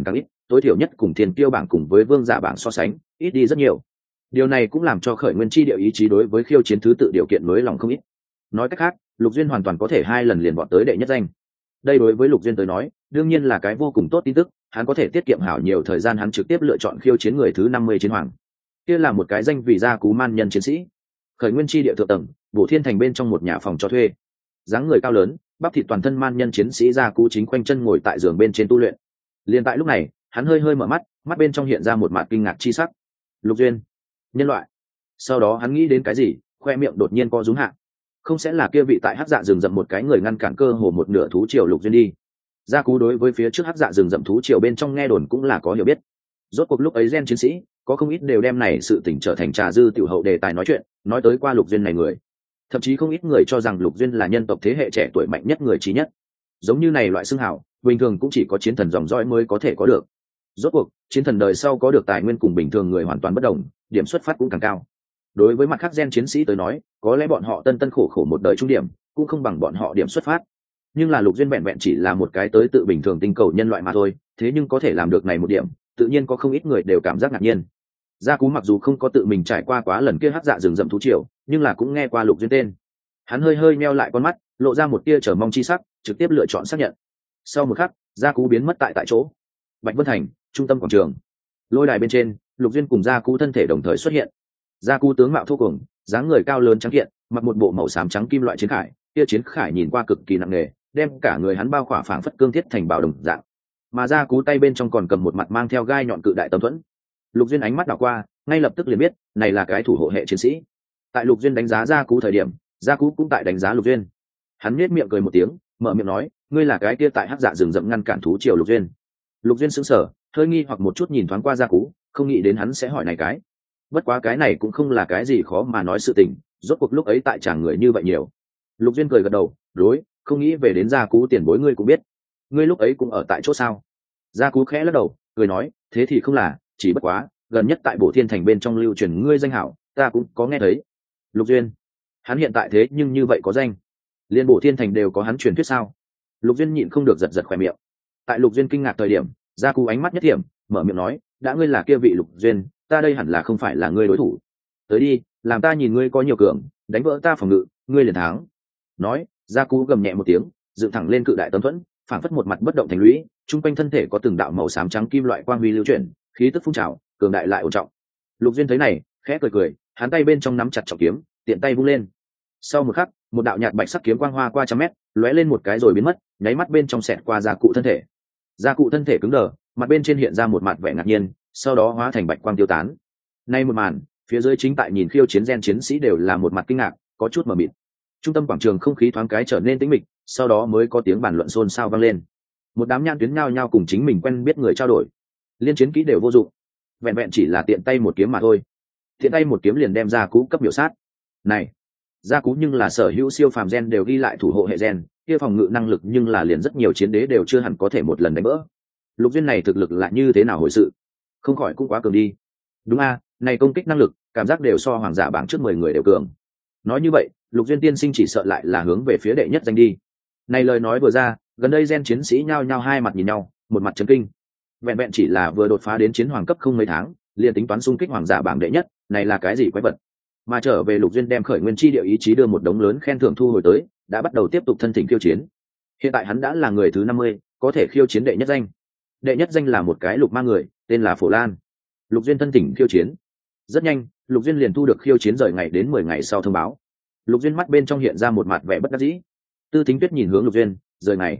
A: tối thiểu nhất cùng thiên kiêu bảng cùng với vương giả bảng so sánh ít đi rất nhiều. Điều này cũng làm cho khởi nguyên chi địa ý chí đối với khiêu chiến thứ tự điều kiện mới lòng không ít. Nói cách khác, Lục Duyên hoàn toàn có thể 2 lần liền vọt tới đệ nhất danh. Đây đối với Lục Duyên tới nói đương nhiên là cái vô cùng tốt tin tức, hắn có thể tiết kiệm hảo nhiều thời gian, hắn trực tiếp lựa chọn khiêu chiến người thứ 50 chiến hoàng. Kia là một cái danh vị gia cú man nhân chiến sĩ. Khởi nguyên chi địa thượng tầng, Bổ Thiên thành bên trong một nhà phòng cho thuê. Dáng người cao lớn, bắp thịt toàn thân man nhân chiến sĩ gia cú chính khoanh chân ngồi tại giường bên trên tu luyện. Liên tại lúc này, hắn hơi hơi mở mắt, mắt bên trong hiện ra một mạt kinh ngạc chi sắc. Lục Duyên, nhân loại. Sau đó hắn nghĩ đến cái gì, khoe miệng đột nhiên co rúm hạ. Không sẽ là kia vị tại hắc dạ rừng rậm một cái người ngăn cản cơ hồ một nửa thú triều Lục Duyên đi. Gia cú đối với phía trước hắc dạ rừng rậm thú triều bên trong nghe đồn cũng là có hiểu biết. Rốt cuộc lúc ấy gen chiến sĩ có không ít đều đem này sự tình trở thành trà dư tiểu hậu đề tài nói chuyện, nói tới qua Lục Duyên này người. Thậm chí không ít người cho rằng Lục Duyên là nhân tộc thế hệ trẻ tuổi mạnh nhất người trí nhất. Giống như này loại xưng hào bình thường cũng chỉ có chiến thần dòng dõi mới có thể có được. Rốt cuộc chiến thần đời sau có được tài nguyên cùng bình thường người hoàn toàn bất đồng, điểm xuất phát cũng càng cao. Đối với mặt khác gen chiến sĩ tới nói, có lẽ bọn họ tân tân khổ khổ một đời trung điểm cũng không bằng bọn họ điểm xuất phát, nhưng là Lục Duyên vẹn vẹn chỉ là một cái tới tự bình thường tinh cầu nhân loại mà thôi, thế nhưng có thể làm được này một điểm tự nhiên có không ít người đều cảm giác ngạc nhiên. Gia Cú mặc dù không có tự mình trải qua quá lần kia hắc dạ rừng rậm thú triều, nhưng là cũng nghe qua Lục Duyên tên. Hắn hơi hơi meo lại con mắt, lộ ra một tia chờ mong chi sắc, trực tiếp lựa chọn xác nhận. Sau một khắc, Gia Cú biến mất tại chỗ. Bạch Vân Thành, trung tâm quảng trường. Lôi đài bên trên, Lục Duyên cùng Gia Cú thân thể đồng thời xuất hiện. Gia Cú tướng mạo thô cùng, dáng người cao lớn trắng kiện, mặc một bộ màu xám trắng kim loại chiến khải, kia chiến khải nhìn qua cực kỳ nặng nề, đem cả người hắn bao khỏa phảng phất cương thiết thành bảo đồng dạng. Mà Gia Cú tay bên trong còn cầm một mặt mang theo gai nhọn cự đại tấm thuẫn. Lục Duyên ánh mắt đảo qua, ngay lập tức liền biết, này là cái thủ hộ hệ chiến sĩ. Tại Lục Duyên đánh giá Gia Cú thời điểm, Gia Cú cũng tại đánh giá Lục Duyên. Hắn nhếch miệng cười một tiếng, mở miệng nói, ngươi là cái kia tại hắc dạ rừng rậm ngăn cản thú triều Lục Duyên. Lục Duyên sững sờ, hơi nghi hoặc một chút nhìn thoáng qua Gia Cú, không nghĩ đến hắn sẽ hỏi này cái. Bất quá cái này cũng không là cái gì khó mà nói sự tình, rốt cuộc lúc ấy tại chàng người như vậy nhiều. Lục Duyên cười gật đầu, đối, không nghĩ về đến Gia Cú tiền bối ngươi cũng biết. Ngươi lúc ấy cũng ở tại chỗ sao? Gia Cú khẽ lắc đầu, cười nói, thế thì không là, chỉ bất quá, gần nhất tại Bổ Thiên thành bên trong lưu truyền ngươi danh hảo, ta cũng có nghe thấy. Lục Duyên, hắn hiện tại thế nhưng như vậy có danh, liên Bổ Thiên thành đều có hắn truyền thuyết sao? Lục Duyên nhịn không được giật giật khóe miệng. Tại Lục Duyên kinh ngạc thời điểm, Gia Cú ánh mắt nhất điểm, mở miệng nói, đã ngươi là kia vị Lục Duyên, ta đây hẳn là không phải là ngươi đối thủ. Tới đi, làm ta nhìn ngươi có nhiều cường, đánh vỡ ta phòng ngự, ngươi liền thắng. Nói, Gia Cú gầm nhẹ một tiếng, dựng thẳng lên cự đại tấm thuẫn, phảng phất một mặt bất động thành lũy, trung quanh thân thể có từng đạo màu xám trắng kim loại quang huy lưu chuyển, khí tức phun trào, cường đại lại ổn trọng. Lục Duyên thấy này, khẽ cười cười, hắn tay bên trong nắm chặt trọng kiếm, tiện tay vung lên. Sau một khắc, một đạo nhạt bạch sắc kiếm quang hoa qua trăm mét, lóe lên một cái rồi biến mất, nháy mắt bên trong xẹt qua Gia Cụ thân thể. Gia Cụ thân thể cứng đờ, mặt bên trên hiện ra một mặt vẻ ngạc nhiên, sau đó hóa thành bạch quang tiêu tán. Nay một màn, phía dưới chính tại nhìn khiêu chiến gen chiến sĩ đều là một mặt kinh ngạc, có chút mờ mịt. Trung tâm quảng trường không khí thoáng cái trở nên tĩnh mịch, sau đó mới có tiếng bàn luận xôn xao vang lên. Một đám nhãn tuyến nhao nhao cùng chính mình quen biết người trao đổi. Liên chiến kỹ đều vô dụng, vẹn vẹn chỉ là tiện tay một kiếm mà thôi. Tiện tay một kiếm liền đem Gia Cú cấp biểu sát. Này, Gia Cú nhưng là sở hữu siêu phàm gen đều ghi lại thủ hộ hệ gen, kia phòng ngự năng lực nhưng là liền rất nhiều chiến đế đều chưa hẳn có thể một lần đánh vỡ. Lục Duyên này thực lực lại như thế nào hồi sự? Không khỏi cũng quá cường đi. Đúng a, này công kích năng lực, cảm giác đều so hoàng giả bảng trước 10 người đều cường. Nói như vậy, Lục Duyên tiên sinh chỉ sợ lại là hướng về phía đệ nhất danh đi. Này lời nói vừa ra, gần đây gen chiến sĩ nhao nhao hai mặt nhìn nhau, một mặt chấn kinh. Vẹn vẹn chỉ là vừa đột phá đến chiến hoàng cấp không mấy tháng, liền tính toán xung kích hoàng giả bảng đệ nhất, này là cái gì quái vật? Mà trở về Lục Duyên đem khởi nguyên chi địa ý chí đưa một đống lớn khen thưởng thu hồi tới, đã bắt đầu tiếp tục thân thỉnh khiêu chiến. Hiện tại hắn đã là người thứ 50, có thể khiêu chiến đệ nhất danh. Đệ nhất danh là một cái lục ma người, tên là Phổ Lan. Lục Duyên thân thỉnh khiêu chiến. Rất nhanh, Lục Duyên liền thu được khiêu chiến rời ngày đến 10 ngày sau thông báo. Lục Duyên mắt bên trong hiện ra một mặt vẻ bất đắc dĩ. Tư Thính Tuyết nhìn hướng Lục Duyên, rời ngày.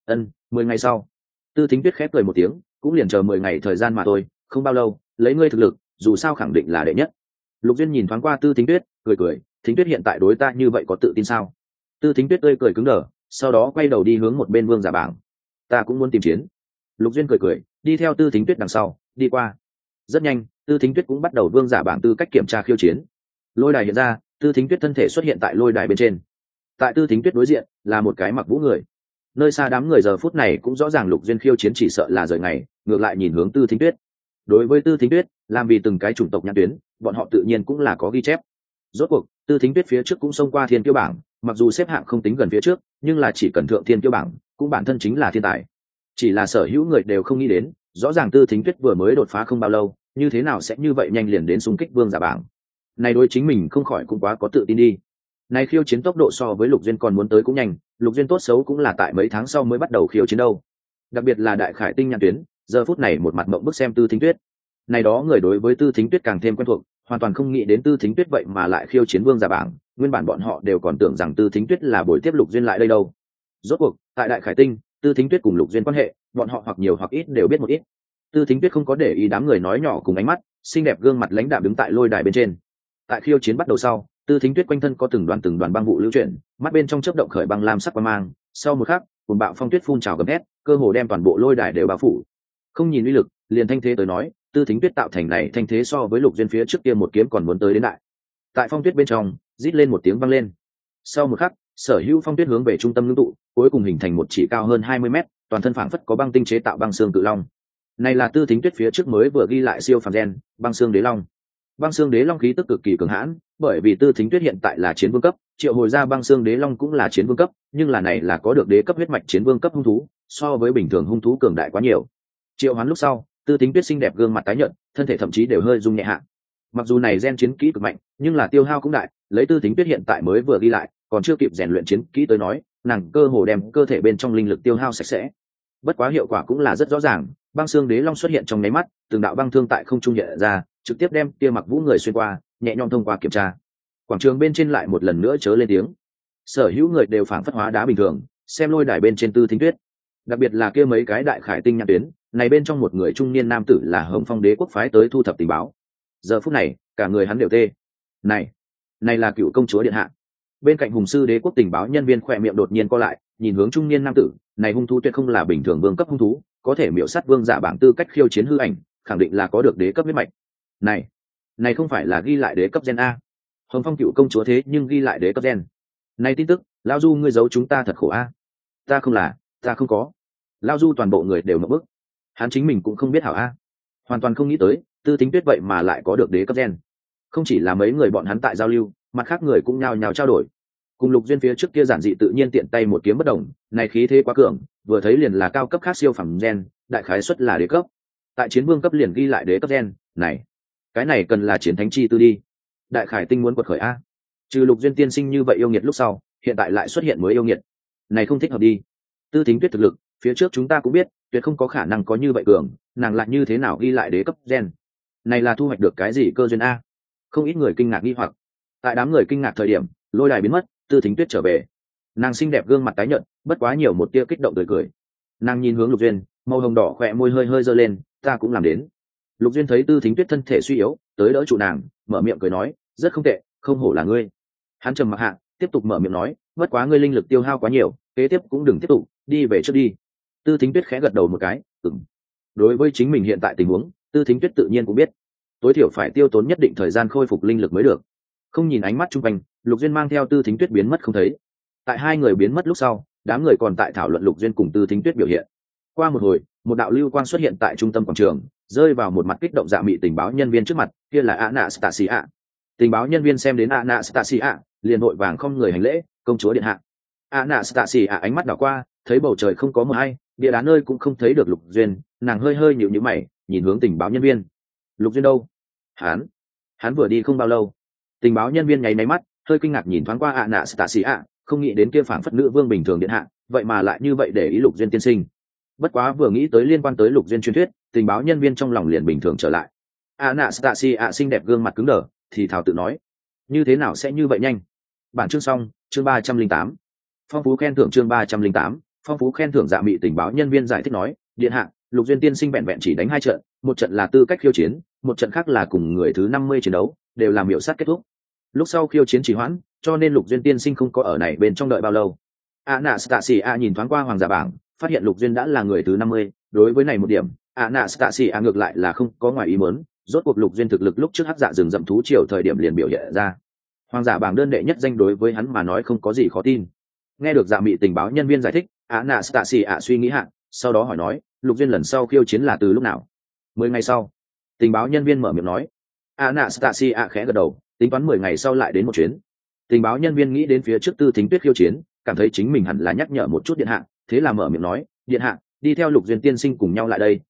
A: 10 ngày sau. Tư Thính Tuyết khép cười một tiếng, cũng liền chờ 10 ngày thời gian mà thôi, không bao lâu, lấy ngươi thực lực, dù sao khẳng định là đệ nhất. Lục Duyên nhìn thoáng qua Tư Thính Tuyết, cười cười, Thính Tuyết hiện tại đối ta như vậy có tự tin sao? Tư Thính Tuyết tươi cười cứng đờ, sau đó quay đầu đi hướng một bên vương giả bảng. Ta cũng muốn tìm chiến. Lục Duyên cười cười, đi theo Tư Thính Tuyết đằng sau, đi qua. Rất nhanh, Tư Thính Tuyết cũng bắt đầu vương giả bảng tư cách kiểm tra khiêu chiến. Lôi đài hiện ra, Tư Thính Tuyết thân thể xuất hiện tại lôi đài bên trên. Tại Tư Thính Tuyết đối diện là một cái mặc vũ người. Nơi xa đám người giờ phút này cũng rõ ràng Lục Duyên khiêu chiến chỉ sợ là rời ngày, ngược lại nhìn hướng Tư Thính Tuyết. Đối với Tư Thính Tuyết, làm vì từng cái chủng tộc nhãn tuyến, bọn họ tự nhiên cũng là có ghi chép. Rốt cuộc, Tư Thính Tuyết phía trước cũng xông qua thiên kiêu bảng, mặc dù xếp hạng không tính gần phía trước, nhưng là chỉ cần thượng thiên kiêu bảng, cũng bản thân chính là thiên tài. Chỉ là sở hữu người đều không nghĩ đến, rõ ràng Tư Thính Tuyết vừa mới đột phá không bao lâu, như thế nào sẽ như vậy nhanh liền đến xung kích vương giả bảng. Này đối chính mình không khỏi cũng quá có tự tin đi. Này khiêu chiến tốc độ so với Lục Duyên còn muốn tới cũng nhanh, Lục Duyên tốt xấu cũng là tại mấy tháng sau mới bắt đầu khiêu chiến đâu. Đặc biệt là Đại Khải Tinh nhãn tuyến, giờ phút này một mặt mộng bức xem Tư Thính Tuyết. Này đó người đối với Tư Thính Tuyết càng thêm quen thuộc, hoàn toàn không nghĩ đến Tư Thính Tuyết vậy mà lại khiêu chiến vương giả bảng, nguyên bản bọn họ đều còn tưởng rằng Tư Thính Tuyết là buổi tiếp Lục Duyên lại đây đâu. Rốt cuộc, tại Đại Khải Tinh, Tư Thính Tuyết cùng Lục Duyên quan hệ, bọn họ hoặc nhiều hoặc ít đều biết một ít. Tư Thính Tuyết không có để ý đám người nói nhỏ cùng ánh mắt, xinh đẹp gương mặt lãnh đạm đứng tại lôi đài bên trên. Tại khiêu chiến bắt đầu sau, Tư Thính Tuyết quanh thân có từng đoàn băng vụ lưu chuyển, mắt bên trong chớp động khởi băng lam sắc quang mang, sau một khắc, cuồng bạo phong tuyết phun trào gầm thét, cơ hồ đem toàn bộ lôi đài đều bao phủ. Không nhìn uy lực, liền thanh thế tới nói, Tư Thính Tuyết tạo thành này thanh thế so với Lục Duyên phía trước kia một kiếm còn muốn tới đến đại. Tại phong tuyết bên trong, rít lên một tiếng vang lên. Sau một khắc, sở hữu phong tuyết hướng về trung tâm ngưng tụ, cuối cùng hình thành một chỉ cao hơn 20 mét, toàn thân phảng phất có băng tinh chế tạo băng xương cự long. Này là Tư Thính Tuyết phía trước mới vừa ghi lại siêu phàm gen, băng xương đế long. Băng xương đế long khí tức cực kỳ cường hãn, bởi vì Tư Thính Tuyết hiện tại là chiến vương cấp, triệu hồi ra băng xương đế long cũng là chiến vương cấp, nhưng là này là có được đế cấp huyết mạch chiến vương cấp hung thú, so với bình thường hung thú cường đại quá nhiều. Triệu hoán lúc sau, Tư Thính Tuyết xinh đẹp gương mặt tái nhợt, thân thể thậm chí đều hơi rung nhẹ hạ. Mặc dù này gen chiến kỹ cực mạnh, nhưng là tiêu hao cũng đại, lấy Tư Thính Tuyết hiện tại mới vừa ghi lại, còn chưa kịp rèn luyện chiến kỹ tới nói, nàng cơ hồ đem cơ thể bên trong linh lực tiêu hao sạch sẽ. Bất quá hiệu quả cũng là rất rõ ràng, băng xương đế long xuất hiện trong nháy mắt, từng đạo băng thương tại không trung hiện ra, trực tiếp đem kia mặc vũ người xuyên qua, nhẹ nhõm thông qua kiểm tra. Quảng trường bên trên lại một lần nữa chớ lên tiếng. Sở hữu người đều phảng phất hóa đá bình thường, xem lôi đài bên trên Tư Thính Tuyết. Đặc biệt là kia mấy cái Đại Khải Tinh nhãn tuyến, này bên trong một người trung niên nam tử là Hồng Phong Đế quốc phái tới thu thập tình báo. Giờ phút này, cả người hắn đều tê. Này là Cựu công chúa điện hạ. Bên cạnh Hùng sư Đế quốc tình báo nhân viên khỏe miệng đột nhiên co lại, nhìn hướng trung niên nam tử, này hung thú tuyệt không là bình thường vương cấp hung thú, có thể miểu sát vương giả bảng tư cách khiêu chiến hư ảnh, khẳng định là có được đế cấp huyết mạch. Này không phải là ghi lại đế cấp gen a? Hồng Phong Cựu công chúa thế nhưng ghi lại đế cấp gen. Này tin tức, lão Du ngươi giấu chúng ta thật khổ a. Ta không có. Lão Du toàn bộ người đều ngộp bức. Hắn chính mình cũng không biết hảo a. Hoàn toàn không nghĩ tới, Tư Thính Tuyết vậy mà lại có được đế cấp gen. Không chỉ là mấy người bọn hắn tại giao lưu, mặt khác người cũng nhao nhao trao đổi. Cùng Lục Duyên phía trước kia giản dị tự nhiên tiện tay một kiếm bất đồng, này khí thế quá cường, vừa thấy liền là cao cấp khác siêu phẩm gen, đại khái suất là đế cấp. Tại chiến vương cấp liền ghi lại đế cấp gen, cái này cần là chiến thánh chi tư đi. Đại Khải Tinh muốn quật khởi a. Trừ Lục Duyên tiên sinh như vậy yêu nghiệt lúc sau, hiện tại lại xuất hiện mới yêu nghiệt. Này không thích hợp đi. Tư Thính Tuyết thực lực, phía trước chúng ta cũng biết, tuyệt không có khả năng có như vậy cường, nàng lại như thế nào ghi lại đế cấp gen? Này là thu hoạch được cái gì cơ duyên a? Không ít người kinh ngạc nghi hoặc. Tại đám người kinh ngạc thời điểm, lôi đài biến mất, Tư Thính Tuyết trở về. Nàng xinh đẹp gương mặt tái nhợt, bất quá nhiều một tia kích động tươi cười. Nàng nhìn hướng Lục Duyên, màu hồng đỏ khỏe môi hơi hơi giơ lên, ta cũng làm đến. Lục Duyên thấy Tư Thính Tuyết thân thể suy yếu, tới đỡ trụ nàng, mở miệng cười nói, rất không tệ, không hổ là ngươi. Hắn trầm mặc hạ, tiếp tục mở miệng nói, bất quá ngươi linh lực tiêu hao quá nhiều, kế tiếp cũng đừng tiếp tục, đi về trước đi. Tư Thính Tuyết khẽ gật đầu một cái, ừm. Đối với chính mình hiện tại tình huống, Tư Thính Tuyết tự nhiên cũng biết, tối thiểu phải tiêu tốn nhất định thời gian khôi phục linh lực mới được. Không nhìn ánh mắt chung quanh, Lục Duyên mang theo Tư Thính Tuyết biến mất không thấy. Tại hai người biến mất lúc sau, đám người còn tại thảo luận Lục Duyên cùng Tư Thính Tuyết biểu hiện. Qua một hồi, một đạo lưu quang xuất hiện tại trung tâm quảng trường, rơi vào một mặt kích động dạ mị tình báo nhân viên trước mặt, kia là Anastasia. Tình báo nhân viên xem đến Anastasia, liền vội vàng không người hành lễ, công chúa điện hạ. Anastasia ánh mắt đảo qua, thấy bầu trời không có mờ hay, địa đá nơi cũng không thấy được Lục Duyên, nàng hơi hơi nhíu nhíu mày, nhìn hướng tình báo nhân viên. Lục Duyên đâu? Hắn vừa đi không bao lâu. Tình báo nhân viên nháy máy mắt, hơi kinh ngạc nhìn thoáng qua Anastasia, không nghĩ đến kia phảng phất nữ vương bình thường điện hạ, vậy mà lại như vậy để ý Lục Duyên tiên sinh. Bất quá vừa nghĩ tới liên quan tới Lục Duyên truyền thuyết, tình báo nhân viên trong lòng liền bình thường trở lại. Anastasia xinh đẹp gương mặt cứng đờ, thì thào tự nói, như thế nào sẽ như vậy nhanh. Bản chương xong, chương 308. Phong phú khen thưởng chương 308, phong phú khen thưởng dạ mị tình báo nhân viên giải thích nói, điện hạ, Lục Duyên tiên sinh vẹn vẹn chỉ đánh 2 trận, một trận là tư cách khiêu chiến, một trận khác là cùng người thứ 50 chiến đấu, đều là miểu sát kết thúc. Lúc sau khiêu chiến trì hoãn, cho nên Lục Duyên tiên sinh không có ở này bên trong đợi bao lâu. Anastasia nhìn thoáng qua hoàng giả bảng, phát hiện Lục Duyên đã là người thứ 50, đối với này một điểm, Anastasia ngược lại là không có ngoài ý muốn, rốt cuộc Lục Duyên thực lực lúc trước hắc dạ rừng rậm thú triều thời điểm liền biểu hiện ra. Hoàng giả bảng đơn đệ nhất danh đối với hắn mà nói không có gì khó tin. Nghe được dạ mị tình báo nhân viên giải thích, Anastasia suy nghĩ hạn, sau đó hỏi nói, Lục Duyên lần sau khiêu chiến là từ lúc nào? 10 ngày sau. Tình báo nhân viên mở miệng nói. Anastasia khẽ gật đầu, tính toán 10 ngày sau lại đến một chuyến. Tình báo nhân viên nghĩ đến phía trước Tư Thính Tuyết khiêu chiến, cảm thấy chính mình hẳn là nhắc nhở một chút điện hạ, thế là mở miệng nói, điện hạ, đi theo Lục Duyên tiên sinh cùng nhau lại đây,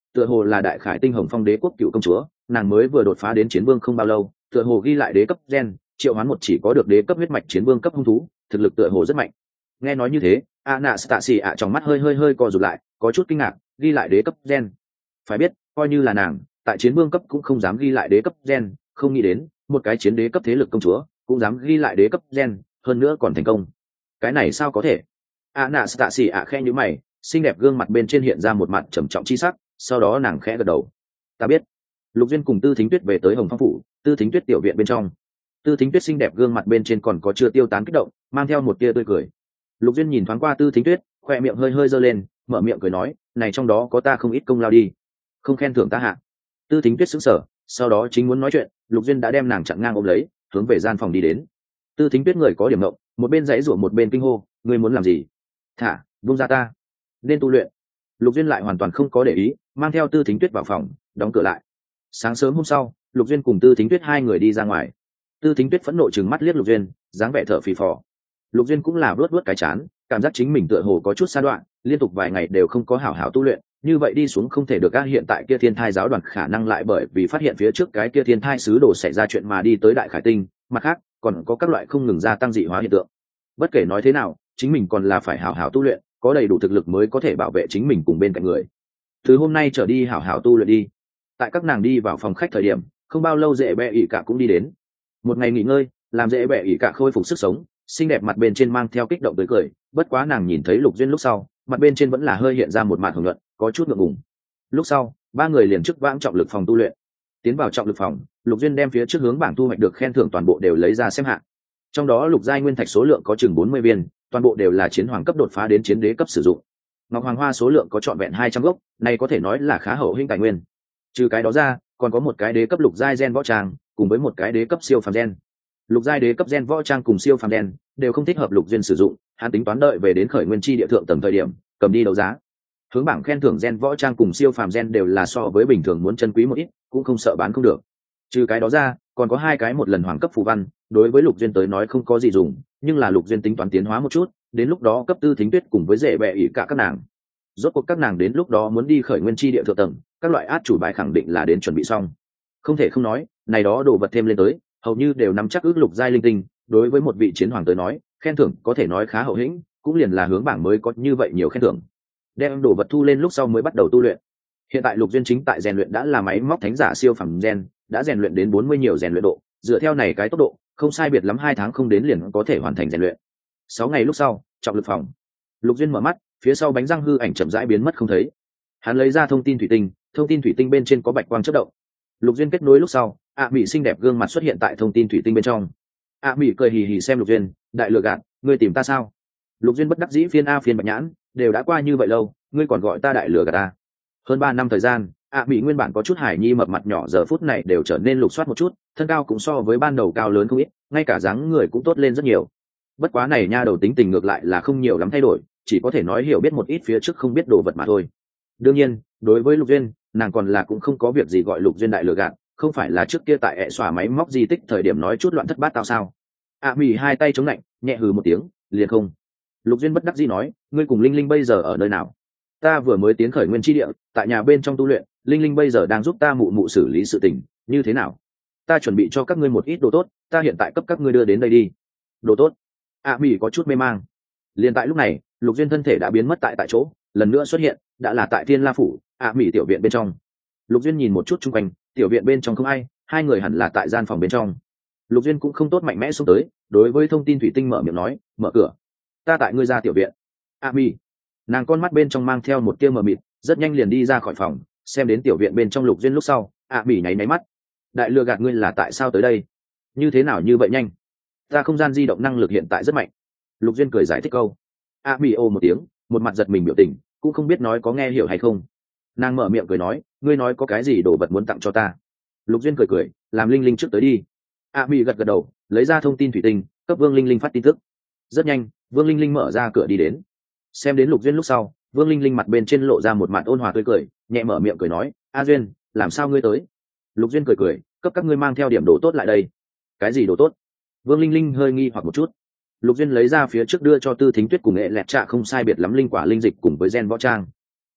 A: tựa hồ là đại khải tinh hồng phong đế quốc cựu công chúa, nàng mới vừa đột phá đến chiến vương không bao lâu, tựa hồ ghi lại đế cấp gen, triệu hoán một chỉ có được đế cấp huyết mạch chiến vương cấp hung thú, thực lực tựa hồ rất mạnh. Nghe nói như thế, Anastasia trong mắt hơi co rụt lại, có chút kinh ngạc, ghi lại đế cấp gen. Phải biết, coi như là nàng, tại chiến vương cấp cũng không dám ghi lại đế cấp gen, không nghĩ đến, một cái chiến đế cấp thế lực công chúa, cũng dám ghi lại đế cấp gen, hơn nữa còn thành công. Cái này sao có thể? Anastasia khẽ nhíu mày, xinh đẹp gương mặt bên trên hiện ra một mặt trầm trọng chi sắc, sau đó nàng khẽ gật đầu. Ta biết. Lục Duyên cùng Tư Thính Tuyết về tới Hồng Phong phủ, Tư Thính Tuyết tiểu viện bên trong. Tư Thính Tuyết xinh đẹp gương mặt bên trên còn có chưa tiêu tán kích động, mang theo một tia tươi cười. Lục Duyên nhìn thoáng qua Tư Thính Tuyết, khoe miệng hơi giơ lên, mở miệng cười nói, này trong đó có ta không ít công lao đi, không khen thưởng ta hạ. Tư Thính Tuyết sững sờ, sau đó chính muốn nói chuyện, Lục Duyên đã đem nàng chặn ngang ôm lấy, hướng về gian phòng đi đến. Tư Thính Tuyết người có điểm ngộng, một bên giãy giụa một bên kinh hô, ngươi muốn làm gì? Thả, buông ra ta, nên tu luyện. Lục Duyên lại hoàn toàn không có để ý, mang theo Tư Thính Tuyết vào phòng, đóng cửa lại. Sáng sớm hôm sau, Lục Duyên cùng Tư Thính Tuyết hai người đi ra ngoài. Tư Thính Tuyết phẫn nộ trừng mắt liếc Lục Duyên, dáng vẻ thở phì phò. Lục Duyên cũng là vuốt cái chán, cảm giác chính mình tựa hồ có chút sa đoạn, liên tục vài ngày đều không có hảo hảo tu luyện, như vậy đi xuống không thể được. Các hiện tại kia thiên thai giáo đoàn khả năng lại bởi vì phát hiện phía trước cái kia thiên thai sứ đồ xảy ra chuyện mà đi tới Đại Khải Tinh, mặt khác còn có các loại không ngừng gia tăng dị hóa hiện tượng. Bất kể nói thế nào, chính mình còn là phải hảo hảo tu luyện, có đầy đủ thực lực mới có thể bảo vệ chính mình cùng bên cạnh người. Từ hôm nay trở đi hảo hảo tu luyện đi. Tại các nàng đi vào phòng khách thời điểm, không bao lâu Dễ Bẹ ỉ cả cũng đi đến. Một ngày nghỉ ngơi, làm Dễ Bẹ ỉ cả khôi phục sức sống, xinh đẹp mặt bên trên mang theo kích động tới cười. Bất quá nàng nhìn thấy Lục Duyên lúc sau, mặt bên trên vẫn là hơi hiện ra một màn hưởng luận, có chút ngượng ngùng. Lúc sau, ba người liền trước vãng trọng lực phòng tu luyện. Tiến vào trọng lực phòng, Lục Duyên đem phía trước hướng bảng thu hoạch được khen thưởng toàn bộ đều lấy ra xem hạng. Trong đó lục giai nguyên thạch số lượng có chừng 40 viên, toàn bộ đều là chiến hoàng cấp đột phá đến chiến đế cấp sử dụng. Ngọc hoàng hoa số lượng có trọn vẹn 200 gốc, này có thể nói là khá hậu hĩnh tài nguyên. Trừ cái đó ra, còn có một cái đế cấp lục giai gen võ trang, cùng với một cái đế cấp siêu phàm gen. Lục giai đế cấp gen võ trang cùng siêu phàm gen đều không thích hợp Lục Duyên sử dụng, hắn tính toán đợi về đến khởi nguyên chi địa thượng tầng thời điểm, cầm đi đấu giá. Hướng bảng khen thưởng gen võ trang cùng siêu phàm gen đều là so với bình thường muốn chân quý một ít, cũng không sợ bán không được. Trừ cái đó ra, còn có hai cái một lần hoàng cấp phù văn, đối với Lục Duyên tới nói không có gì dùng, nhưng là Lục Duyên tính toán tiến hóa một chút, đến lúc đó cấp Tư Thính Tuyết cùng với Dễ Bẹ ỉ cả các nàng. Rốt cuộc các nàng đến lúc đó muốn đi khởi nguyên chi địa thượng tầng, các loại át chủ bài khẳng định là đến chuẩn bị xong. Không thể không nói, này đó đồ vật thêm lên tới, hầu như đều nắm chắc ước lục giai linh tinh, đối với một vị chiến hoàng tới nói, khen thưởng có thể nói khá hậu hĩnh, cũng liền là hướng bảng mới có như vậy nhiều khen thưởng. Đem đồ vật thu lên lúc sau mới bắt đầu tu luyện. Hiện tại Lục Duyên chính tại rèn luyện đã là máy móc thánh giả siêu phẩm gen, đã rèn luyện đến 40 nhiều rèn luyện độ, dựa theo này cái tốc độ, không sai biệt lắm 2 tháng không đến liền có thể hoàn thành rèn luyện. 6 ngày lúc sau, trọng lực phòng. Lục Duyên mở mắt, phía sau bánh răng hư ảnh chậm rãi biến mất không thấy. Hắn lấy ra thông tin thủy tinh bên trên có bạch quang chớp động. Lục Duyên kết nối lúc sau, Mỹ xinh đẹp gương mặt xuất hiện tại thông tin thủy tinh bên trong. Mỹ cười hì hì xem Lục Duyên, đại lừa gạt, ngươi tìm ta sao? Lục Duyên bất đắc dĩ phiên bạch nhãn, đều đã qua như vậy lâu, ngươi còn gọi ta đại lừa gạt ta? Hơn 3 năm thời gian, Mỹ nguyên bản có chút hải nhi mập mặt nhỏ giờ phút này đều trở nên lục soát một chút, thân cao cũng so với ban đầu cao lớn không ít, ngay cả dáng người cũng tốt lên rất nhiều. Bất quá này nha đầu tính tình ngược lại là không nhiều lắm thay đổi, chỉ có thể nói hiểu biết một ít phía trước không biết đồ vật mà thôi. Đương nhiên, đối với Lục Duyên, nàng còn là cũng không có việc gì gọi Lục Duyên đại lừa gạt, không phải là trước kia tại ẹ xòa máy móc di tích thời điểm nói chút loạn thất bát tao sao? Mỹ hai tay chống lạnh, nhẹ hừ một tiếng, liền không. Lục Duyên bất đắc dĩ nói, ngươi cùng Linh Linh bây giờ ở nơi nào? Ta vừa mới tiến khởi nguyên chi địa, tại nhà bên trong tu luyện, Linh Linh bây giờ đang giúp ta mụ mụ xử lý sự tình, như thế nào? Ta chuẩn bị cho các ngươi một ít đồ tốt, ta hiện tại cấp các ngươi đưa đến đây đi. Đồ tốt? Mỹ có chút mê mang. Liền tại lúc này, Lục Duyên thân thể đã biến mất tại chỗ, lần nữa xuất hiện, đã là tại Thiên La phủ, Mỹ tiểu viện bên trong. Lục Duyên nhìn một chút xung quanh, tiểu viện bên trong không ai, hai người hẳn là tại gian phòng bên trong. Lục Duyên cũng không tốt mạnh mẽ xuống tới, đối với thông tin thủy tinh mở miệng nói, mở cửa, ta tại ngươi ra tiểu viện. Mỹ, nàng con mắt bên trong mang theo một tia mờ mịt, rất nhanh liền đi ra khỏi phòng, xem đến tiểu viện bên trong Lục Duyên lúc sau, Mỹ nháy mắt, đại lừa gạt ngươi là tại sao tới đây? Như thế nào như vậy nhanh? Ta không gian di động năng lực hiện tại rất mạnh. Lục Duyên cười giải thích câu. Mỹ ô một tiếng, một mặt giật mình biểu tình, cũng không biết nói có nghe hiểu hay không. Nàng mở miệng cười nói, ngươi nói có cái gì đồ vật muốn tặng cho ta? Lục Duyên cười, làm Linh Linh trước tới đi. Mỹ gật đầu, lấy ra thông tin thủy tinh, cấp Vương Linh Linh phát tin tức. Rất nhanh, Vương Linh Linh mở ra cửa đi đến. Xem đến Lục Duyên lúc sau, Vương Linh Linh mặt bên trên lộ ra một mặt ôn hòa tươi cười, nhẹ mở miệng cười nói, A Duyên, làm sao ngươi tới? Lục Duyên cười, cấp các ngươi mang theo điểm đồ tốt lại đây. Cái gì đồ tốt? Vương Linh Linh hơi nghi hoặc một chút. Lục Duyên lấy ra phía trước đưa cho Tư Thính Tuyết cùng nghệ lẹt trạ không sai biệt lắm linh quả linh dịch cùng với gen võ trang.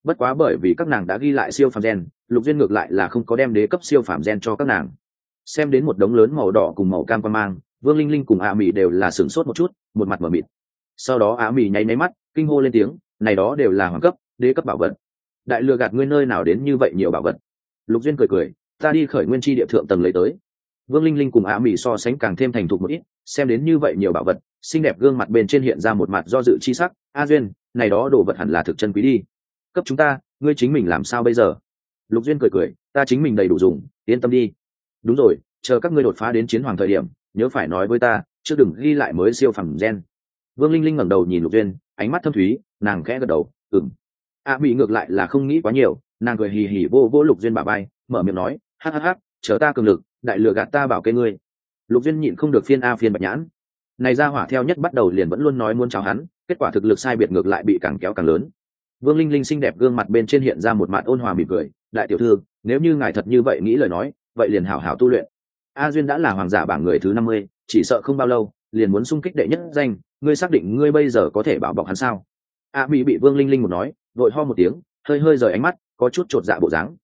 A: bất quá bởi vì các nàng đã ghi lại siêu phàm gen, Lục Duyên ngược lại là không có đem đế cấp siêu phàm gen cho các nàng. Xem đến một đống lớn màu đỏ cùng màu cam quang mang, Vương Linh Linh cùng A Mị đều là sửng sốt một chút, một mặt mở mịt. Sau đó A Mị nháy mắt kinh hô lên tiếng, này đó đều là hoàng cấp, đế cấp bảo vật. Đại lừa gạt ngươi nơi nào đến như vậy nhiều bảo vật? Lục Duyên cười cười, ta đi khởi nguyên chi địa thượng tầng lấy tới. Vương Linh Linh cùng A Mị so sánh càng thêm thành thục một ít, xem đến như vậy nhiều bảo vật, xinh đẹp gương mặt bên trên hiện ra một mặt do dự chi sắc. A Duyên, này đó đồ vật hẳn là thực chân quý đi. Cấp chúng ta, ngươi chính mình làm sao bây giờ? Lục Duyên cười cười, ta chính mình đầy đủ dùng, yên tâm đi. Đúng rồi, chờ các ngươi đột phá đến chiến hoàng thời điểm, nhớ phải nói với ta, chứ đừng ghi lại mới siêu phẩm gen. Vương Linh Linh ngẩng đầu nhìn Lục Duyên, ánh mắt thâm thúy, nàng khẽ gật đầu, ừm. A Mị ngược lại là không nghĩ quá nhiều, nàng cười hì hì vô vô Lục Duyên bả vai, mở miệng nói, hắc hắc hắc, chờ ta cường lực, đại lừa gạt ta bảo kê ngươi. Lục Duyên nhịn không được phiên a phiên bạch nhãn. Này ra hỏa theo nhất bắt đầu liền vẫn luôn nói muốn chào hắn, kết quả thực lực sai biệt ngược lại bị càng kéo càng lớn. Vương Linh Linh xinh đẹp gương mặt bên trên hiện ra một mặt ôn hòa mỉm cười, đại tiểu thư, nếu như ngài thật như vậy nghĩ lời nói, vậy liền hảo hảo tu luyện. A Duyên đã là hoàng giả bảng người thứ 50, chỉ sợ không bao lâu liền muốn xung kích đệ nhất danh, ngươi xác định ngươi bây giờ có thể bảo bọc hắn sao? A Mỹ bị Vương Linh Linh một nói, vội ho một tiếng, hơi hơi rời ánh mắt, có chút chột dạ bộ dáng.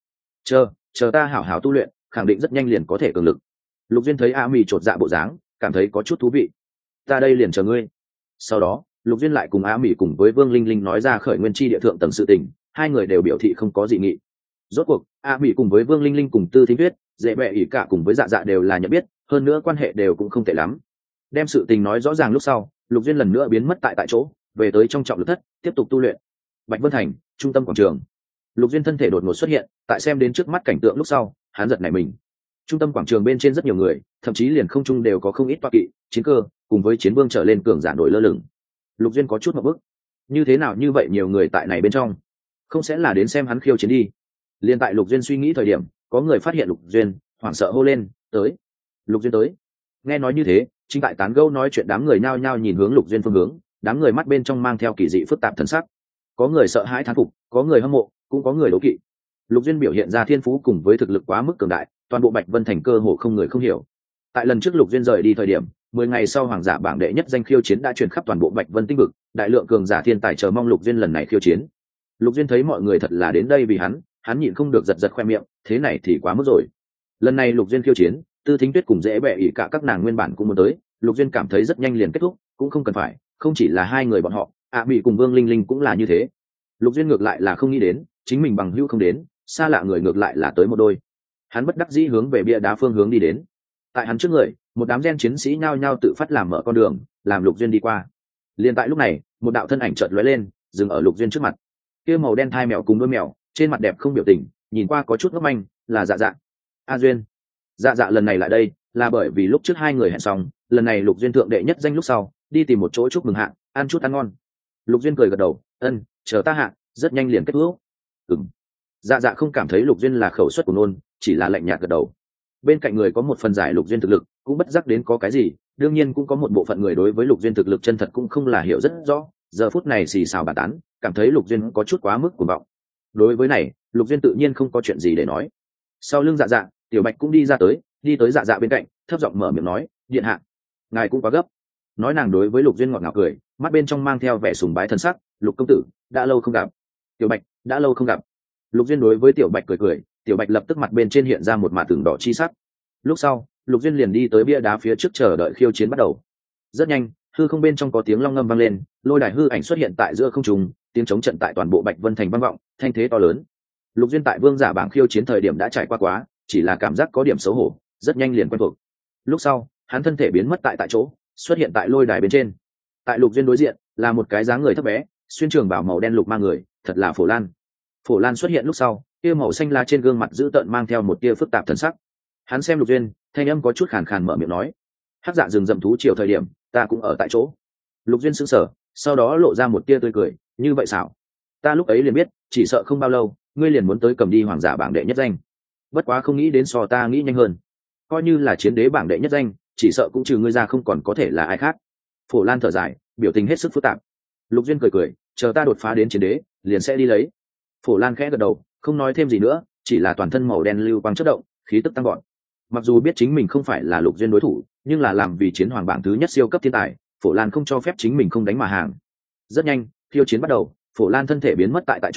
A: Chờ ta hảo hảo tu luyện, khẳng định rất nhanh liền có thể cường lực. Lục Duyên thấy A Mỹ chột dạ bộ dáng, cảm thấy có chút thú vị. Ta đây liền chờ ngươi. Sau đó, Lục Duyên lại cùng A Mỹ cùng với Vương Linh Linh nói ra khởi nguyên chi địa thượng tầng sự tình, hai người đều biểu thị không có dị nghị. Rốt cuộc, A Mỹ cùng với Vương Linh Linh cùng Tư Thính Tuyết, Dễ Bệ ỉ cả cùng với Dạ Dạ đều là nhận biết, hơn nữa quan hệ đều cũng không tệ lắm. Đem sự tình nói rõ ràng lúc sau, Lục Duyên lần nữa biến mất tại chỗ, về tới trong trọng lực thất, tiếp tục tu luyện. Bạch Vân Thành, trung tâm quảng trường. Lục Duyên thân thể đột ngột xuất hiện, tại xem đến trước mắt cảnh tượng lúc sau, hắn giật nảy mình. Trung tâm quảng trường bên trên rất nhiều người, thậm chí liền không trung đều có không ít toa kỵ, chiến cơ, cùng với chiến vương trở lên cường giả nổi lơ lửng. Lục Duyên có chút ngộp bức, như thế nào như vậy nhiều người tại này bên trong, không sẽ là đến xem hắn khiêu chiến đi? Liên tại Lục Duyên suy nghĩ thời điểm, có người phát hiện Lục Duyên, hoảng sợ hô lên, tới. Lục Duyên tới. Nghe nói như thế, chính tại tán gẫu nói chuyện đám người nhao nhao nhìn hướng Lục Duyên phương hướng, đám người mắt bên trong mang theo kỳ dị phức tạp thần sắc. Có người sợ hãi thán phục, có người hâm mộ, cũng có người đố kỵ. Lục Duyên biểu hiện ra thiên phú cùng với thực lực quá mức cường đại, toàn bộ Bạch Vân Thành cơ hồ không người không hiểu. Tại lần trước Lục Duyên rời đi thời điểm, 10 ngày sau hoàng giả bảng đệ nhất danh khiêu chiến đã truyền khắp toàn bộ Bạch Vân tinh vực, đại lượng cường giả thiên tài chờ mong Lục Duyên lần này khiêu chiến. Lục Duyên thấy mọi người thật là đến đây vì hắn nhịn không được giật giật khoe miệng, thế này thì quá mức rồi. Lần này Lục Duyên khiêu chiến, Tư Thính Tuyết cùng Dễ Bệ ỉ cả các nàng nguyên bản cũng muốn tới, Lục Duyên cảm thấy rất nhanh liền kết thúc, cũng không cần phải, không chỉ là hai người bọn họ, A Mỹ cùng Vương Linh Linh cũng là như thế. Lục Duyên ngược lại là không nghĩ đến, chính mình bằng hữu không đến, xa lạ người ngược lại là tới một đôi. Hắn bất đắc dĩ hướng về bia đá phương hướng đi đến. Tại hắn trước người, một đám gen chiến sĩ nhao nhao tự phát làm mở con đường, làm Lục Duyên đi qua. Liên tại lúc này, một đạo thân ảnh chợt lóe lên, dừng ở Lục Duyên trước mặt. Kia màu đen thai mèo cùng đuôi mèo, trên mặt đẹp không biểu tình, nhìn qua có chút ngốc manh, là Dạ Dạ. A Duyên. Dạ Dạ lần này lại đây, là bởi vì lúc trước hai người hẹn xong, lần này Lục Duyên thượng đệ nhất danh lúc sau, đi tìm một chỗ chúc mừng hạng, ăn chút ăn ngon. Lục Duyên cười gật đầu, chờ ta hạng, rất nhanh liền kết thúc. Dạ Dạ không cảm thấy Lục Duyên là khẩu suất của nôn, chỉ là lạnh nhạt gật đầu. Bên cạnh người có một phần giải Lục Duyên thực lực, cũng bất giác đến có cái gì, đương nhiên cũng có một bộ phận người đối với Lục Duyên thực lực chân thật cũng không là hiểu rất rõ, giờ phút này xì xào bàn tán, cảm thấy Lục Duyên có chút quá mức cuồng vọng. Đối với này, Lục Duyên tự nhiên không có chuyện gì để nói. Sau lưng Dạ Dạ, Tiểu Bạch cũng đi tới Dạ Dạ bên cạnh, thấp giọng mở miệng nói, điện hạ, ngài cũng quá gấp. Nói nàng đối với Lục Duyên ngọt ngào cười, mắt bên trong mang theo vẻ sùng bái thân sắc, Lục công tử, đã lâu không gặp. Tiểu Bạch, đã lâu không gặp. Lục Duyên đối với Tiểu Bạch cười, Tiểu Bạch lập tức mặt bên trên hiện ra một mạt tường đỏ chi sắc. Lúc sau, Lục Duyên liền đi tới bia đá phía trước chờ đợi khiêu chiến bắt đầu. Rất nhanh, hư không bên trong có tiếng long ngâm vang lên, lôi đài hư ảnh xuất hiện tại giữa không trung, tiếng chống trận tại toàn bộ Bạch Vân Thành vang vọng, thanh thế to lớn. Lục Duyên tại vương giả bảng khiêu chiến thời điểm đã trải qua quá, chỉ là cảm giác có điểm xấu hổ, rất nhanh liền quen thuộc. Lúc sau, hắn thân thể biến mất tại chỗ, xuất hiện tại lôi đài bên trên. Tại Lục Duyên đối diện là một cái dáng người thấp bé, xuyên trường bào màu đen lục mang người, thật là Phổ Lan. Phổ Lan xuất hiện lúc sau, tia màu xanh lá trên gương mặt dữ tợn mang theo một tia phức tạp thần sắc. Hắn xem Lục Duyên, thanh âm có chút khàn khàn mở miệng nói, hắc dạ rừng rậm thú chiều thời điểm, ta cũng ở tại chỗ. Lục Duyên sững sờ, sau đó lộ ra một tia tươi cười, như vậy sao? Ta lúc ấy liền biết, chỉ sợ không bao lâu, ngươi liền muốn tới cầm đi hoàng giả bảng đệ nhất danh. Bất quá không nghĩ đến so ta nghĩ nhanh hơn. Coi như là chiến đế bảng đệ nhất danh, chỉ sợ cũng trừ ngươi ra không còn có thể là ai khác. Phổ Lan thở dài, biểu tình hết sức phức tạp. Lục Duyên cười, chờ ta đột phá đến chiến đế, liền sẽ đi lấy. Phổ Lan khẽ gật đầu, không nói thêm gì nữa, chỉ là toàn thân màu đen lưu quang chớp động, khí tức tăng gọn. Mặc dù biết chính mình không phải là Lục Duyên đối thủ, nhưng là làm vì chiến hoàng bảng thứ nhất siêu cấp thiên tài, Phổ Lan không cho phép chính mình không đánh mà hàng. Rất nhanh, khiêu chiến bắt đầu, Phổ Lan thân thể biến mất tại chỗ,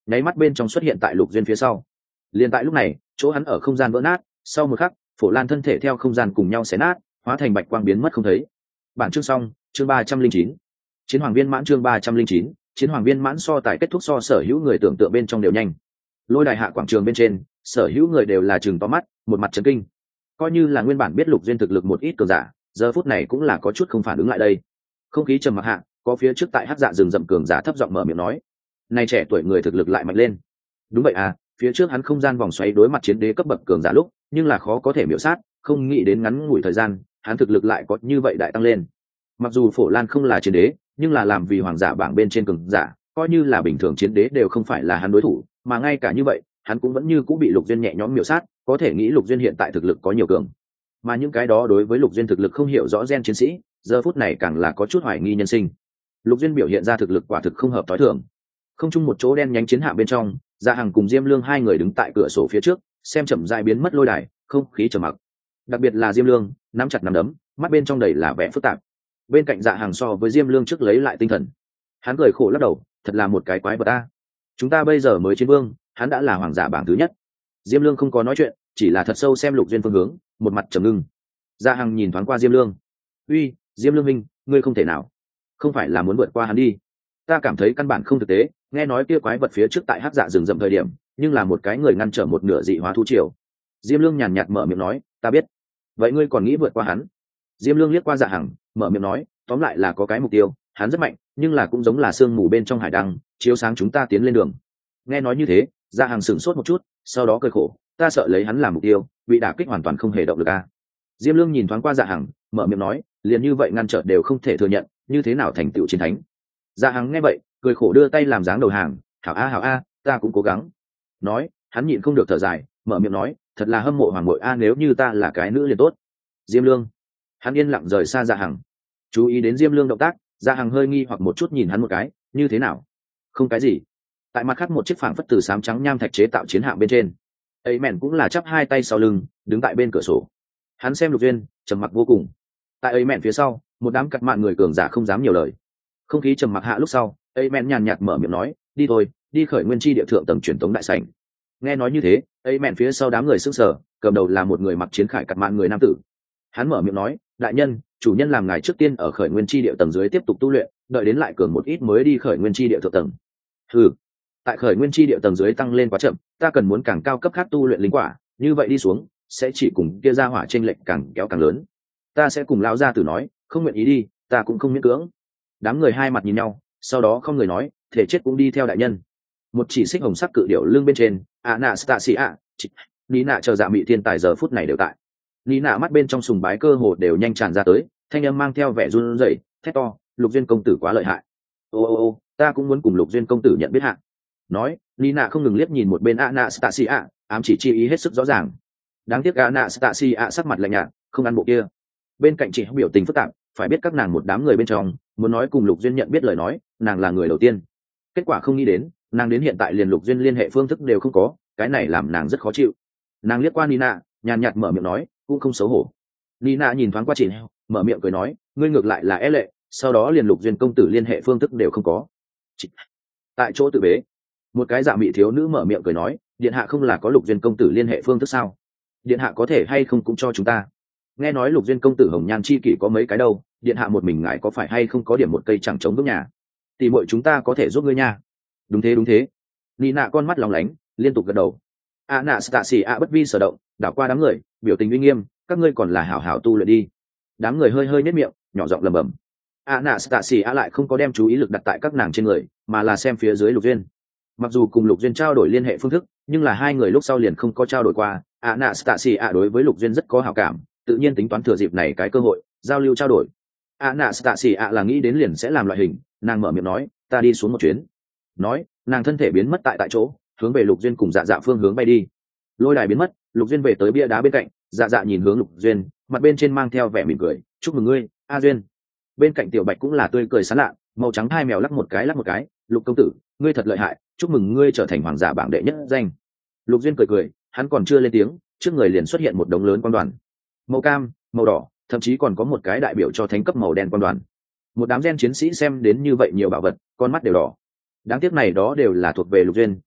A: nháy mắt bên trong xuất hiện tại Lục Duyên phía sau. Liền tại lúc này, chỗ hắn ở không gian vỡ nát, sau một khắc, Phổ Lan thân thể theo không gian cùng nhau xé nát, hóa thành bạch quang biến mất không thấy. Bản chương xong, chương 309. Chiến hoàng viên mãn chương 309, chiến hoàng viên mãn so tài kết thúc so sở hữu người tưởng tượng bên trong đều nhanh. Lôi đài hạ quảng trường bên trên, sở hữu người đều là trừng to mắt, một mặt chấn kinh. Coi như là nguyên bản biết Lục Duyên thực lực một ít cường giả, giờ phút này cũng là có chút không phản ứng lại đây. Không khí trầm mặc hạ, có phía trước tại hắc dạ rừng rậm cường giả thấp giọng mở miệng nói: "Này trẻ tuổi người thực lực lại mạnh lên." Đúng vậy à, phía trước hắn không gian vòng xoáy đối mặt chiến đế cấp bậc cường giả lúc, nhưng là khó có thể miểu sát, không nghĩ đến ngắn ngủi thời gian, hắn thực lực lại có như vậy đại tăng lên. Mặc dù Phổ Lan không là chiến đế, nhưng là làm vì hoàng giả bảng bên trên cường giả, coi như là bình thường chiến đế đều không phải là hắn đối thủ, mà ngay cả như vậy, hắn cũng vẫn như cũng bị Lục Duyên nhẹ nhõm miểu sát, có thể nghĩ Lục Duyên hiện tại thực lực có nhiều cường. Mà những cái đó đối với Lục Duyên thực lực không hiểu rõ gen chiến sĩ, giờ phút này càng là có chút hoài nghi nhân sinh. Lục Duyên biểu hiện ra thực lực quả thực không hợp tối thường. Không chung một chỗ đen nhánh chiến hạm bên trong, Dạ Hằng cùng Diêm Lương hai người đứng tại cửa sổ phía trước, xem chậm rãi biến mất lôi đài, không khí trầm mặc. Đặc biệt là Diêm Lương, nắm chặt nắm đấm, mắt bên trong đầy là vẻ phức tạp. Bên cạnh Dạ Hằng so với Diêm Lương trước lấy lại tinh thần. Hắn cười khổ lắc đầu, thật là một cái quái vật a. Chúng ta bây giờ mới chiến vương, hắn đã là hoàng giả bảng thứ nhất. Diêm Lương không có nói chuyện, chỉ là thật sâu xem Lục Duyên phương hướng, một mặt trầm ngưng. Dạ Hằng nhìn thoáng qua Diêm Lương. "Uy, Diêm Lương minh, ngươi không thể nào, không phải là muốn vượt qua hắn đi? Ta cảm thấy căn bản không thực tế, nghe nói kia quái vật phía trước tại hắc dạ rừng rậm thời điểm, nhưng là một cái người ngăn trở một nửa dị hóa thú triều." Diêm Lương nhàn nhạt mở miệng nói: "Ta biết." "Vậy ngươi còn nghĩ vượt qua hắn?" Diêm Lương liếc qua Dạ Hằng, mở miệng nói: "Tóm lại là có cái mục tiêu, hắn rất mạnh, nhưng là cũng giống là sương mù bên trong hải đăng, chiếu sáng chúng ta tiến lên đường." Nghe nói như thế, Dạ Hằng sửng sốt một chút, sau đó cười khổ: "Ta sợ lấy hắn làm mục tiêu, bị đả kích hoàn toàn không hề động lực a." Diêm Lương nhìn thoáng qua Dạ Hằng, mở miệng nói: "Liền như vậy ngăn trở đều không thể thừa nhận, như thế nào thành tựu chiến thánh?" Dạ Hằng nghe vậy, cười khổ đưa tay làm dáng đầu hàng: hảo a, ta cũng cố gắng." Nói, hắn nhịn không được thở dài, mở miệng nói: "Thật là hâm mộ hoàng bội a, nếu như ta là cái nữ liền tốt." Diêm Lương, hắn yên lặng rời xa Dạ Hằng. Chú ý đến Diêm Lương động tác, Dạ Hằng hơi nghi hoặc một chút nhìn hắn một cái: "Như thế nào?" "Không cái gì." Tại mặt khác một chiếc phảng phất từ xám trắng nham thạch chế tạo chiến hạm bên trên, ấy mèn cũng là chắp hai tay sau lưng, đứng tại bên cửa sổ. Hắn xem Lục Duyên, trầm mặc vô cùng. Tại ấy mèn phía sau, một đám cặt mạn người cường giả không dám nhiều lời. Không khí trầm mặc hạ lúc sau, ấy mèn nhàn nhạt mở miệng nói: "Đi thôi, đi khởi nguyên chi địa thượng tầng truyền tống đại sảnh." Nghe nói như thế, ấy mèn phía sau đám người sững sờ, cầm đầu là một người mặc chiến khải cặt mạn người nam tử. Hắn mở miệng nói: "Đại nhân, chủ nhân làm ngài trước tiên ở khởi nguyên chi địa tầng dưới tiếp tục tu luyện, đợi đến lại cường một ít mới đi khởi nguyên chi địa thượng tầng." "Hừ, tại khởi nguyên chi địa tầng dưới tăng lên quá chậm, ta cần muốn càng cao cấp khác tu luyện linh quả, như vậy đi xuống sẽ chỉ cùng kia ra hỏa chênh lệch càng kéo càng lớn. Ta sẽ cùng lão gia tử nói, không nguyện ý đi, ta cũng không miễn cưỡng." Đám người hai mặt nhìn nhau, sau đó không người nói: "Thể chết cũng đi theo đại nhân." Một chỉ xích hồng sắc cự điểu lưng bên trên, Anastasia, Nina chờ Dạ Mị thiên tài giờ phút này đều tại. Nina mắt bên trong sùng bái cơ hồ đều nhanh tràn ra tới, thanh âm mang theo vẻ run rẩy, thét to: "Lục Duyên công tử quá lợi hại! Ô, ta cũng muốn cùng Lục Duyên công tử nhận biết hạ." Nói, Nina không ngừng liếc nhìn một bên Anastasia, ám chỉ chi ý hết sức rõ ràng. Đáng tiếc Anastasia sắc mặt lạnh nhạt, không ăn bộ kia. Bên cạnh chị biểu tình phức tạp, phải biết các nàng một đám người bên trong, muốn nói cùng Lục Duyên nhận biết lời nói, nàng là người đầu tiên. Kết quả không nghĩ đến, nàng đến hiện tại liền Lục Duyên liên hệ phương thức đều không có, cái này làm nàng rất khó chịu. Nàng liếc qua Nina, nhàn nhạt mở miệng nói: "Cũng không xấu hổ." Nina nhìn thoáng qua chị, mở miệng cười nói: "Ngươi ngược lại là é lệ, sau đó liền Lục Duyên công tử liên hệ phương thức đều không có." Chị. Tại chỗ tự bế, một cái Dạ Mị thiếu nữ mở miệng cười nói: "Điện hạ không là có Lục Duyên công tử liên hệ phương thức sao? Điện hạ có thể hay không cũng cho chúng ta? Nghe nói Lục Duyên công tử hồng nhan chi kỷ có mấy cái đâu, điện hạ một mình ngài có phải hay không có điểm một cây chẳng chống bước nhà? Tỷ muội chúng ta có thể giúp ngươi nha." Đúng thế. Nina con mắt lóng lánh, liên tục gật đầu. Anastasia bất vi sở động, đảo qua đám người, biểu tình uy nghiêm: "Các ngươi còn là hảo hảo tu luyện đi." Đám người hơi nhếch miệng, nhỏ giọng lẩm bẩm. Anastasia lại không có đem chú ý lực đặt tại các nàng trên người, mà là xem phía dưới Lục Duyên. Mặc dù cùng Lục Duyên trao đổi liên hệ phương thức, nhưng là hai người lúc sau liền không có trao đổi qua. Anastasia đối với Lục Duyên rất có hảo cảm, tự nhiên tính toán thừa dịp này cái cơ hội giao lưu trao đổi. Anastasia là nghĩ đến liền sẽ làm loại hình, nàng mở miệng nói: "Ta đi xuống một chuyến." Nói, nàng thân thể biến mất tại chỗ, hướng về Lục Duyên cùng Dạ Dạ phương hướng bay đi. Lôi đài biến mất, Lục Duyên về tới bia đá bên cạnh, Dạ Dạ nhìn hướng Lục Duyên, mặt bên trên mang theo vẻ mỉm cười: "Chúc mừng ngươi, A Duyên." Bên cạnh Tiểu Bạch cũng là tươi cười sán lạ, màu trắng hai mèo lắc một cái, "Lục công tử, ngươi thật lợi hại, chúc mừng ngươi trở thành hoàng giả bảng đệ nhất danh." Lục Duyên cười, hắn còn chưa lên tiếng, trước người liền xuất hiện một đống lớn quan đoàn, màu cam, màu đỏ, thậm chí còn có một cái đại biểu cho thánh cấp màu đen quan đoàn. Một đám gen chiến sĩ xem đến như vậy nhiều bảo vật, con mắt đều đỏ. Đáng tiếc này đó đều là thuộc về Lục Duyên,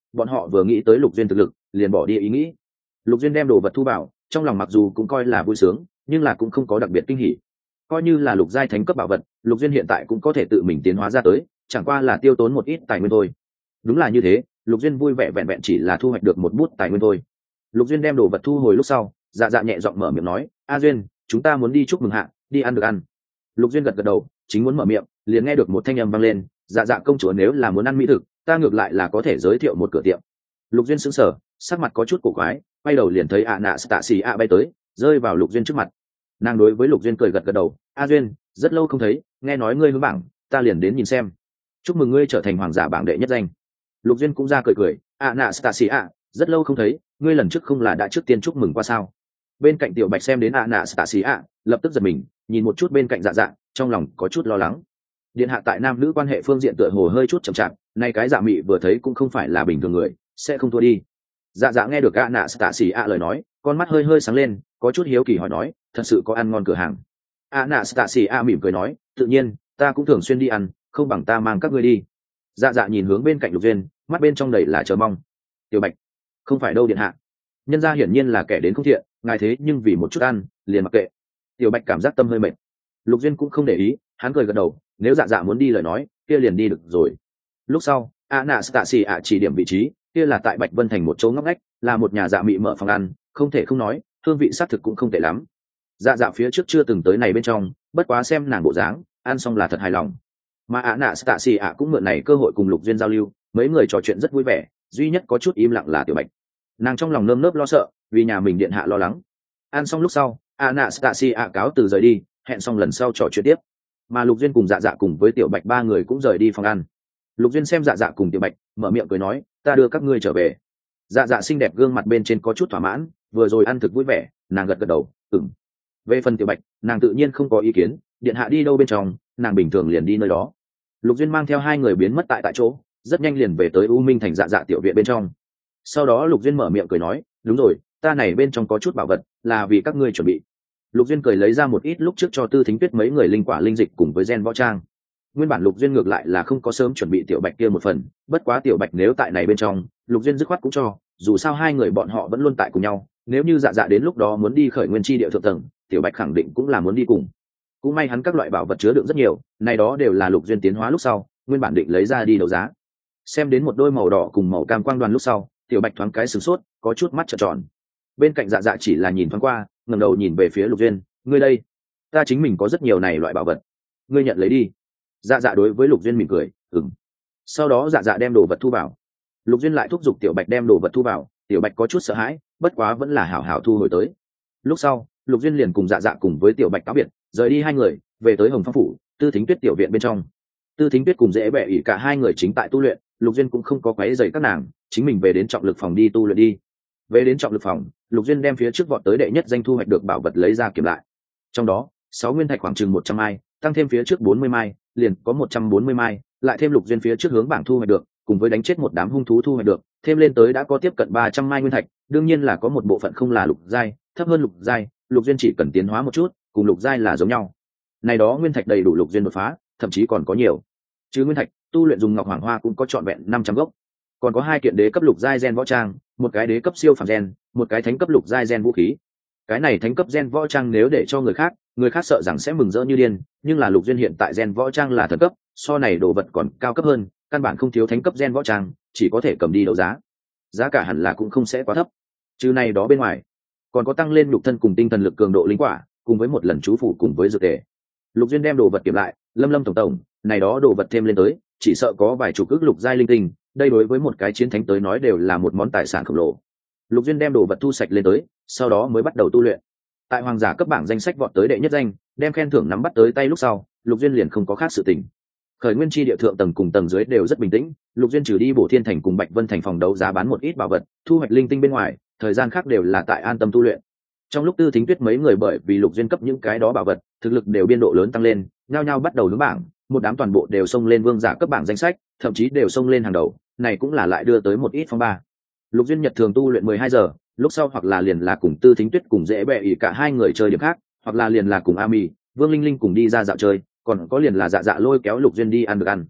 A: bọn họ vừa nghĩ tới Lục Duyên thực lực liền bỏ đi ý nghĩ. Lục Duyên đem đồ vật thu vào, trong lòng mặc dù cũng coi là vui sướng, nhưng là cũng không có đặc biệt kinh hỉ. Coi như là lục giai thánh cấp bảo vật, Lục Duyên hiện tại cũng có thể tự mình tiến hóa ra tới, chẳng qua là tiêu tốn một ít tài nguyên thôi. Đúng là như thế, Lục Duyên vui vẻ vẹn vẹn chỉ là thu hoạch được một bút tài nguyên thôi. Lục Duyên đem đồ vật thu hồi lúc sau, dạ dạ nhẹ giọng mở miệng nói, a Duyên, chúng ta muốn đi chúc mừng hạ, đi ăn được ăn. Lục Duyên gật gật đầu, chính muốn mở miệng, liền nghe được một thanh âm vang lên, dạ dạ công chúa nếu là muốn ăn mỹ thực, ta ngược lại là có thể giới thiệu một cửa tiệm. Lục Duyên sững sờ, sắc mặt có chút cổ quái, quay đầu liền thấy ạ nạ tạ xì ạ bay tới, rơi vào Lục Duyên trước mặt. Nàng đối với Lục Duyên cười gật gật đầu, a Duyên, rất lâu không thấy, nghe nói ngươi hướng bảng, ta liền đến nhìn xem. Chúc mừng ngươi trở thành hoàng giả bảng đệ nhất danh. Lục Duyên cũng ra cười cười, ạ nạ tạ xì ạ, rất lâu không thấy, ngươi lần trước không là đã trước tiên chúc mừng qua sao? Bên cạnh Tiểu Bạch xem đến ạ nạ tạ xì ạ, lập tức giật mình, nhìn một chút bên cạnh dạ dạ, trong lòng có chút lo lắng. Điện hạ tại nam nữ quan hệ phương diện tựa hồ hơi chút chậm chạp, nay cái dạ mị vừa thấy cũng không phải là bình thường người, sẽ không thua đi. Dạ dạ nghe được ạ nạ tạ xì ạ lời nói, con mắt hơi hơi sáng lên, có chút hiếu kỳ hỏi nói, thật sự có ăn ngon cửa hàng? ạ nạ tạ xì ạ mỉm cười nói, tự nhiên, ta cũng thường xuyên đi ăn, không bằng ta mang các ngươi đi. Dạ dạ nhìn hướng bên cạnh Lục Duyên, mắt bên trong đầy là chờ mong. Tiểu Bạch, không phải đâu điện hạ, nhân gia hiển nhiên là kẻ đến không thiện, ngài thế nhưng vì một chút ăn liền mặc kệ. Tiểu Bạch cảm giác tâm hơi mệt. Lục Duyên cũng không để ý, hắn cười gật đầu, nếu dạ dạ muốn đi lời nói kia liền đi được rồi. Lúc sau Anastasia chỉ điểm vị trí, kia là tại Bạch Vân thành một chỗ ngóc ngách, là một nhà dạ mị mở phòng ăn, không thể không nói hương vị xác thực cũng không tệ lắm. Dạ dạ phía trước chưa từng tới này bên trong, bất quá xem nàng bộ dáng ăn xong là thật hài lòng. Mà Anastasia cũng mượn này cơ hội cùng Lục Duyên giao lưu, mấy người trò chuyện rất vui vẻ, duy nhất có chút im lặng là Tiểu Bạch. Nàng trong lòng nơm nớp lo sợ vì nhà mình điện hạ lo lắng. Ăn xong lúc sau Anastasia cáo từ rời đi, hẹn xong lần sau trò chuyện tiếp. Mà Lục Duyên cùng dạ dạ cùng với Tiểu Bạch ba người cũng rời đi phòng ăn. Lục Duyên xem dạ dạ cùng Tiểu Bạch, mở miệng cười nói, ta đưa các ngươi trở về. Dạ dạ xinh đẹp gương mặt bên trên có chút thỏa mãn, vừa rồi ăn thực vui vẻ, nàng gật gật đầu, ừm. Về phần Tiểu Bạch, nàng tự nhiên không có ý kiến, điện hạ đi đâu bên trong, nàng bình thường liền đi nơi đó. Lục Duyên mang theo hai người biến mất tại chỗ, rất nhanh liền về tới U Minh thành dạ dạ tiểu viện bên trong. Sau đó Lục Duyên mở miệng cười nói, đúng rồi, ta này bên trong có chút bảo vật, là vì các ngươi chuẩn bị. Lục Duyên cười lấy ra một ít lúc trước cho Tư Thính Tuyết mấy người linh quả linh dịch cùng với gen võ trang. Nguyên bản Lục Duyên ngược lại là không có sớm chuẩn bị Tiểu Bạch kia một phần, bất quá Tiểu Bạch nếu tại này bên trong, Lục Duyên dứt khoát cũng cho, dù sao hai người bọn họ vẫn luôn tại cùng nhau, nếu như dạ dạ đến lúc đó muốn đi khởi nguyên chi địa thượng tầng, Tiểu Bạch khẳng định cũng là muốn đi cùng. Cũng may hắn các loại bảo vật chứa đựng rất nhiều, này đó đều là Lục Duyên tiến hóa lúc sau, nguyên bản định lấy ra đi đấu giá. Xem đến một đôi màu đỏ cùng màu cam quang đoàn lúc sau, Tiểu Bạch thoáng cái sửng sốt, có chút mắt trợn tròn. Bên cạnh dạ dạ chỉ là nhìn thoáng qua, ngẩng đầu nhìn về phía Lục Duyên, ngươi đây, ta chính mình có rất nhiều này loại bảo vật, ngươi nhận lấy đi. Dạ dạ đối với Lục Duyên mỉm cười, ừm. Sau đó dạ dạ đem đồ vật thu vào. Lục Duyên lại thúc giục Tiểu Bạch đem đồ vật thu vào, Tiểu Bạch có chút sợ hãi, bất quá vẫn là hảo hảo thu hồi tới. Lúc sau, Lục Duyên liền cùng dạ dạ cùng với Tiểu Bạch cáo biệt, rời đi hai người, về tới Hồng Phong phủ, Tư Thính Tuyết tiểu viện bên trong. Tư Thính Tuyết cùng Dễ Bệ ỷ cả hai người chính tại tu luyện, Lục Duyên cũng không có quấy rầy các nàng, chính mình về đến trọng lực phòng đi tu luyện đi. Về đến trọng lực phòng, Lục Duyên đem phía trước vọt tới đệ nhất danh thu hoạch được bảo vật lấy ra kiểm lại. Trong đó, 6 nguyên thạch khoảng chừng 100 mai, tăng thêm phía trước 40 mai, liền có 140 mai, lại thêm Lục Duyên phía trước hướng bảng thu hoạch được, cùng với đánh chết một đám hung thú thu hoạch được, thêm lên tới đã có tiếp cận 300 mai nguyên thạch, đương nhiên là có một bộ phận không là lục giai, thấp hơn lục giai, Lục Duyên chỉ cần tiến hóa một chút, cùng lục giai là giống nhau. Này đó nguyên thạch đầy đủ Lục Duyên đột phá, thậm chí còn có nhiều. Chứ nguyên thạch, tu luyện dùng ngọc hoàng hoa cũng có trọn vẹn 500 gốc. Còn có 2 kiện đế cấp lục giai gen võ trang, một cái đế cấp siêu phàm gen, một cái thánh cấp lục giai gen vũ khí. Cái này thánh cấp gen võ trang nếu để cho người khác sợ rằng sẽ mừng rỡ như điên, nhưng là Lục Duyên hiện tại gen võ trang là thần cấp, so này đồ vật còn cao cấp hơn, căn bản không thiếu thánh cấp gen võ trang, chỉ có thể cầm đi đấu giá. Giá cả hẳn là cũng không sẽ quá thấp. Trừ này đó bên ngoài, còn có tăng lên nhục thân cùng tinh thần lực cường độ linh quả, cùng với một lần chú phủ cùng với dược tề. Lục Duyên đem đồ vật kiểm lại, lâm tổng, này đó đồ vật thêm lên tới, chỉ sợ có vài chục ức lục giai linh tinh, đây đối với một cái chiến thánh tới nói đều là một món tài sản khổng lồ. Lục Duyên đem đồ vật thu sạch lên tới, sau đó mới bắt đầu tu luyện. Tại hoàng giả cấp bảng danh sách vọt tới đệ nhất danh, đem khen thưởng nắm bắt tới tay lúc sau, Lục Duyên liền không có khác sự tình. Khởi nguyên chi địa thượng tầng cùng tầng dưới đều rất bình tĩnh, Lục Duyên trừ đi Bổ Thiên thành cùng Bạch Vân thành phòng đấu giá bán một ít bảo vật, thu hoạch linh tinh bên ngoài, thời gian khác đều là tại an tâm tu luyện. Trong lúc Tư Thính Tuyết mấy người bởi vì Lục Duyên cấp những cái đó bảo vật, thực lực đều biên độ lớn tăng lên, nhao nhao bắt đầu đứng bảng, một đám toàn bộ đều xông lên vương giả cấp bảng danh sách, thậm chí đều xông lên hàng đầu, này cũng là lại đưa tới một ít phong ba. Lục Duyên nhật thường tu luyện 12 giờ, lúc sau hoặc là liền là cùng Tư Thính Tuyết cùng Dễ Bệ ỷ cả hai người chơi điểm khác, hoặc là liền là cùng Ami, Vương Linh Linh cùng đi ra dạo chơi, còn có liền là dạ dạ lôi kéo Lục Duyên đi ăn được ăn.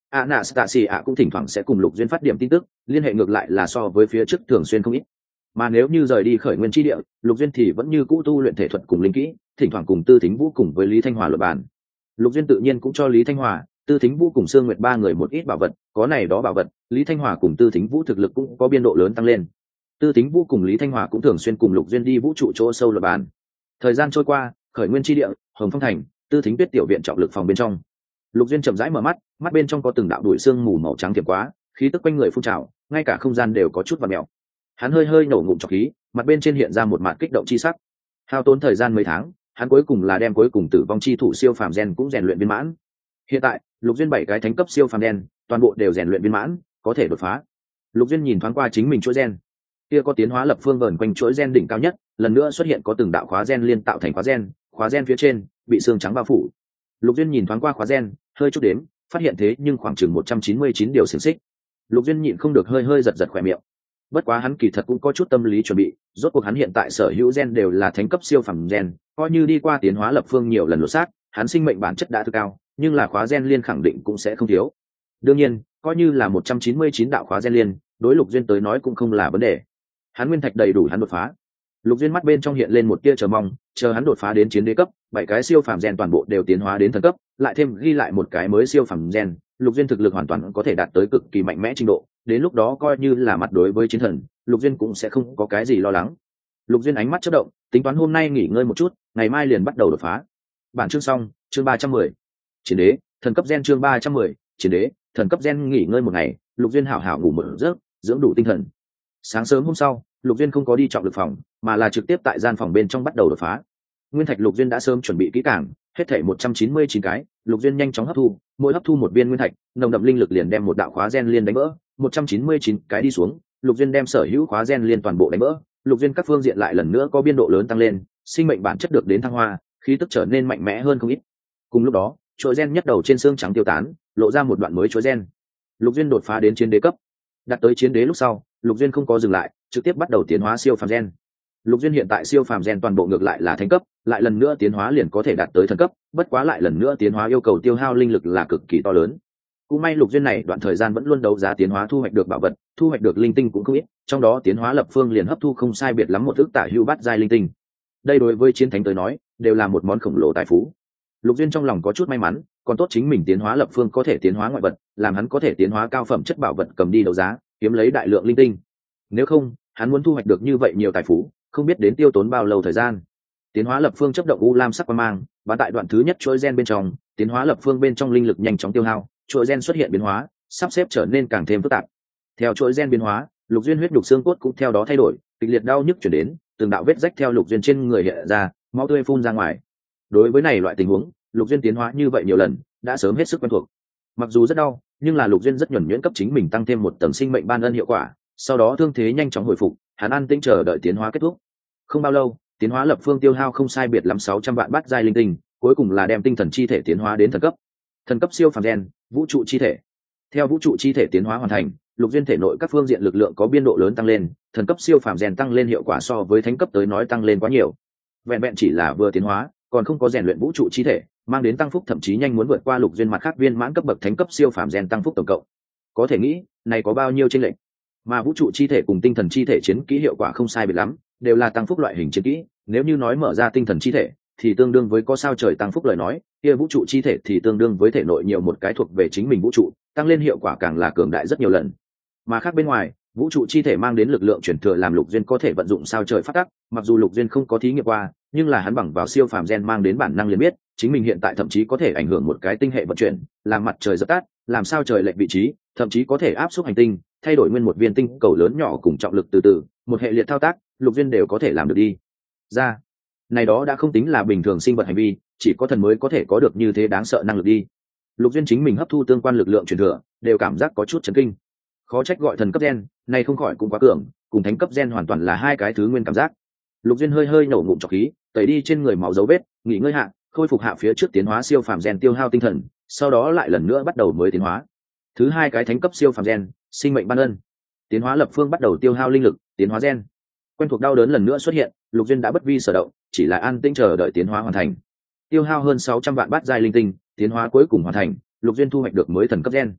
A: Anastasia cũng thỉnh thoảng sẽ cùng Lục Duyên phát điểm tin tức, liên hệ ngược lại là so với phía trước thường xuyên không ít. Mà nếu như rời đi khởi nguyên chi địa, Lục Duyên thì vẫn như cũ tu luyện thể thuật cùng linh kỹ, thỉnh thoảng cùng Tư Thính Vũ cùng với Lý Thanh Hòa luận bàn. Lục Duyên tự nhiên cũng cho Lý Thanh Hòa, Tư Thính Vũ cùng Sương Nguyệt ba người một ít bảo vật, có này đó bảo vật, Lý Thanh Hòa cùng Tư Thính Vũ thực lực cũng có biên độ lớn tăng lên. Tư Thính Vũ cùng Lý Thanh Hòa cũng thường xuyên cùng Lục Duyên đi vũ trụ chỗ sâu luận bàn. Thời gian trôi qua, khởi nguyên chi địa, Hồng Phong thành, Tư Thính Tuyết tiểu viện trọng lực phòng bên trong. Lục Duyên chậm rãi mở mắt, mắt bên trong có từng đạo đuổi sương mù màu trắng tiệm quá, khí tức quanh người phun trào, ngay cả không gian đều có chút vặn mèo. Hắn hơi hơi nổ ngụm trọc khí, mặt bên trên hiện ra một mạt kích động chi sắc. Hao tốn thời gian mấy tháng, hắn cuối cùng là đem cuối cùng tử vong chi thủ siêu phàm gen cũng rèn luyện viên mãn. Hiện tại, Lục Duyên 7 cái thánh cấp siêu phàm gen, toàn bộ đều rèn luyện viên mãn, có thể đột phá. Lục Duyên nhìn thoáng qua chính mình chuỗi gen, kia có tiến hóa lập phương vờn quanh chuỗi gen đỉnh cao nhất, lần nữa xuất hiện có từng đạo khóa gen liên tạo thành khóa gen phía trên bị xương trắng bao phủ. Lục Duyên nhìn thoáng qua khóa gen, hơi chút đếm, phát hiện thế nhưng khoảng chừng 199 điều xiềng xích. Lục Duyên nhịn không được hơi giật khóe miệng. Bất quá hắn kỳ thật cũng có chút tâm lý chuẩn bị, rốt cuộc hắn hiện tại sở hữu gen đều là thánh cấp siêu phẩm gen, coi như đi qua tiến hóa lập phương nhiều lần lột xác, hắn sinh mệnh bản chất đã cực cao, nhưng là khóa gen liên khẳng định cũng sẽ không thiếu. Đương nhiên, coi như là 199 đạo khóa gen liên, đối Lục Duyên tới nói cũng không là vấn đề. Hắn nguyên thạch đầy đủ hắn đột phá. Lục Duyên mắt bên trong hiện lên một tia chờ mong, chờ hắn đột phá đến chiến đế cấp, 7 cái siêu phàm gen toàn bộ đều tiến hóa đến thần cấp, lại thêm ghi lại một cái mới siêu phàm gen, Lục Duyên thực lực hoàn toàn có thể đạt tới cực kỳ mạnh mẽ trình độ, đến lúc đó coi như là mặt đối với chiến thần, Lục Duyên cũng sẽ không có cái gì lo lắng. Lục Duyên ánh mắt chớp động, tính toán hôm nay nghỉ ngơi một chút, ngày mai liền bắt đầu đột phá. Bản chương xong, chương 310. Chiến đế, thần cấp gen chương 310, chiến đế, thần cấp gen nghỉ ngơi một ngày, Lục Duyên hảo hảo ngủ một giấc, dưỡng đủ tinh thần. Sáng sớm hôm sau, Lục Duyên không có đi trọng lực phòng, mà là trực tiếp tại gian phòng bên trong bắt đầu đột phá. Nguyên thạch Lục Duyên đã sớm chuẩn bị kỹ càng, hết thảy 199 cái, Lục Duyên nhanh chóng hấp thu, mỗi hấp thu một viên nguyên thạch, nồng đậm linh lực liền đem một đạo khóa gen liên đánh vỡ, 199 cái đi xuống, Lục Duyên đem sở hữu khóa gen liên toàn bộ đánh vỡ, Lục Duyên các phương diện lại lần nữa có biên độ lớn tăng lên, sinh mệnh bản chất được đến thăng hoa, khí tức trở nên mạnh mẽ hơn không ít. Cùng lúc đó, chuỗi gen nhất đầu trên xương trắng tiêu tán, lộ ra một đoạn mới chuỗi gen. Lục Duyên đột phá đến chiến đế cấp. Đạt tới chiến đế lúc sau, Lục Duyên không có dừng lại, trực tiếp bắt đầu tiến hóa siêu phàm gen. Lục Duyên hiện tại siêu phàm gen toàn bộ ngược lại là thánh cấp, lại lần nữa tiến hóa liền có thể đạt tới thần cấp, bất quá lại lần nữa tiến hóa yêu cầu tiêu hao linh lực là cực kỳ to lớn. Cũng may Lục Duyên này đoạn thời gian vẫn luôn đấu giá tiến hóa thu hoạch được bảo vật, thu hoạch được linh tinh cũng không ít, trong đó tiến hóa lập phương liền hấp thu không sai biệt lắm một ức tả hữu bát giai linh tinh. Đây đối với chiến thánh tới nói, đều là một món khổng lồ tài phú. Lục Duyên trong lòng có chút may mắn, còn tốt chính mình tiến hóa lập phương có thể tiến hóa ngoại vật, làm hắn có thể tiến hóa cao phẩm chất bảo vật cầm đi đấu giá, kiếm lấy đại lượng linh tinh. Nếu không, hắn muốn thu hoạch được như vậy nhiều tài phú, không biết đến tiêu tốn bao lâu thời gian. Tiến hóa lập phương chấp động u lam sắc quang mang, và tại đoạn thứ nhất chuỗi gen bên trong, tiến hóa lập phương bên trong linh lực nhanh chóng tiêu hao, chuỗi gen xuất hiện biến hóa, sắp xếp trở nên càng thêm phức tạp. Theo chuỗi gen biến hóa, Lục Duyên huyết nhục xương cốt cũng theo đó thay đổi, kịch liệt đau nhức chuyển đến, từng đạo vết rách theo Lục Duyên trên người hiện ra, máu tươi phun ra ngoài. Đối với này loại tình huống, Lục Duyên tiến hóa như vậy nhiều lần, đã sớm hết sức quen thuộc. Mặc dù rất đau, nhưng là Lục Duyên rất nhuần nhuyễn cấp chính mình tăng thêm một tầng sinh mệnh ban ân hiệu quả, sau đó thương thế nhanh chóng hồi phục, hắn an tĩnh chờ đợi tiến hóa kết thúc. Không bao lâu, tiến hóa lập phương tiêu hao không sai biệt lắm 600 vạn bát giai linh tinh, cuối cùng là đem tinh thần chi thể tiến hóa đến thần cấp. Thần cấp siêu phàm gen, vũ trụ chi thể. Theo vũ trụ chi thể tiến hóa hoàn thành, Lục Duyên thể nội các phương diện lực lượng có biên độ lớn tăng lên, thần cấp siêu phàm gen tăng lên hiệu quả so với thánh cấp tới nói tăng lên quá nhiều. Vẹn vẹn chỉ là vừa tiến hóa, còn không có rèn luyện vũ trụ chi thể, mang đến tăng phúc thậm chí nhanh muốn vượt qua Lục Duyên mặt khác viên mãn cấp bậc thánh cấp siêu phàm gen tăng phúc tổng cộng. Có thể nghĩ, này có bao nhiêu chênh lệch. Mà vũ trụ chi thể cùng tinh thần chi thể chiến kỹ hiệu quả không sai biệt lắm, đều là tăng phúc loại hình chiến kỹ, nếu như nói mở ra tinh thần chi thể thì tương đương với có sao trời tăng phúc lời nói, kia vũ trụ chi thể thì tương đương với thể nội nhiều một cái thuộc về chính mình vũ trụ, tăng lên hiệu quả càng là cường đại rất nhiều lần. Mà khác bên ngoài, vũ trụ chi thể mang đến lực lượng chuyển thừa làm Lục Duyên có thể vận dụng sao trời phát tắc, mặc dù Lục Duyên không có thí nghiệm qua, nhưng là hắn bằng vào siêu phàm gen mang đến bản năng liền biết, chính mình hiện tại thậm chí có thể ảnh hưởng một cái tinh hệ vận chuyển, làm mặt trời dập tắt, làm sao trời lệch vị trí, thậm chí có thể áp suất hành tinh, thay đổi nguyên một viên tinh cầu lớn nhỏ cùng trọng lực từ từ, một hệ liệt thao tác, Lục Duyên đều có thể làm được đi. Ra, này đó đã không tính là bình thường sinh vật hành vi, chỉ có thần mới có thể có được như thế đáng sợ năng lực đi. Lục Duyên chính mình hấp thu tương quan lực lượng truyền thừa, đều cảm giác có chút chấn kinh. Khó trách gọi thần cấp gen, này không khỏi cũng quá cường, cùng thánh cấp gen hoàn toàn là hai cái thứ nguyên cảm giác. Lục Duyên hơi nổ ngụm trọc khí, tẩy đi trên người máu dấu vết, nghỉ ngơi hạ, khôi phục hạ phía trước tiến hóa siêu phàm gen tiêu hao tinh thần, sau đó lại lần nữa bắt đầu mới tiến hóa. Thứ hai cái thánh cấp siêu phàm gen, sinh mệnh ban ân. Tiến hóa lập phương bắt đầu tiêu hao linh lực, tiến hóa gen. Quen thuộc đau đớn lần nữa xuất hiện, Lục Duyên đã bất vi sở động, chỉ là an tĩnh chờ đợi tiến hóa hoàn thành. Tiêu hao hơn 600 vạn bát giai linh tinh, tiến hóa cuối cùng hoàn thành, Lục Duyên thu hoạch được mới thần cấp gen.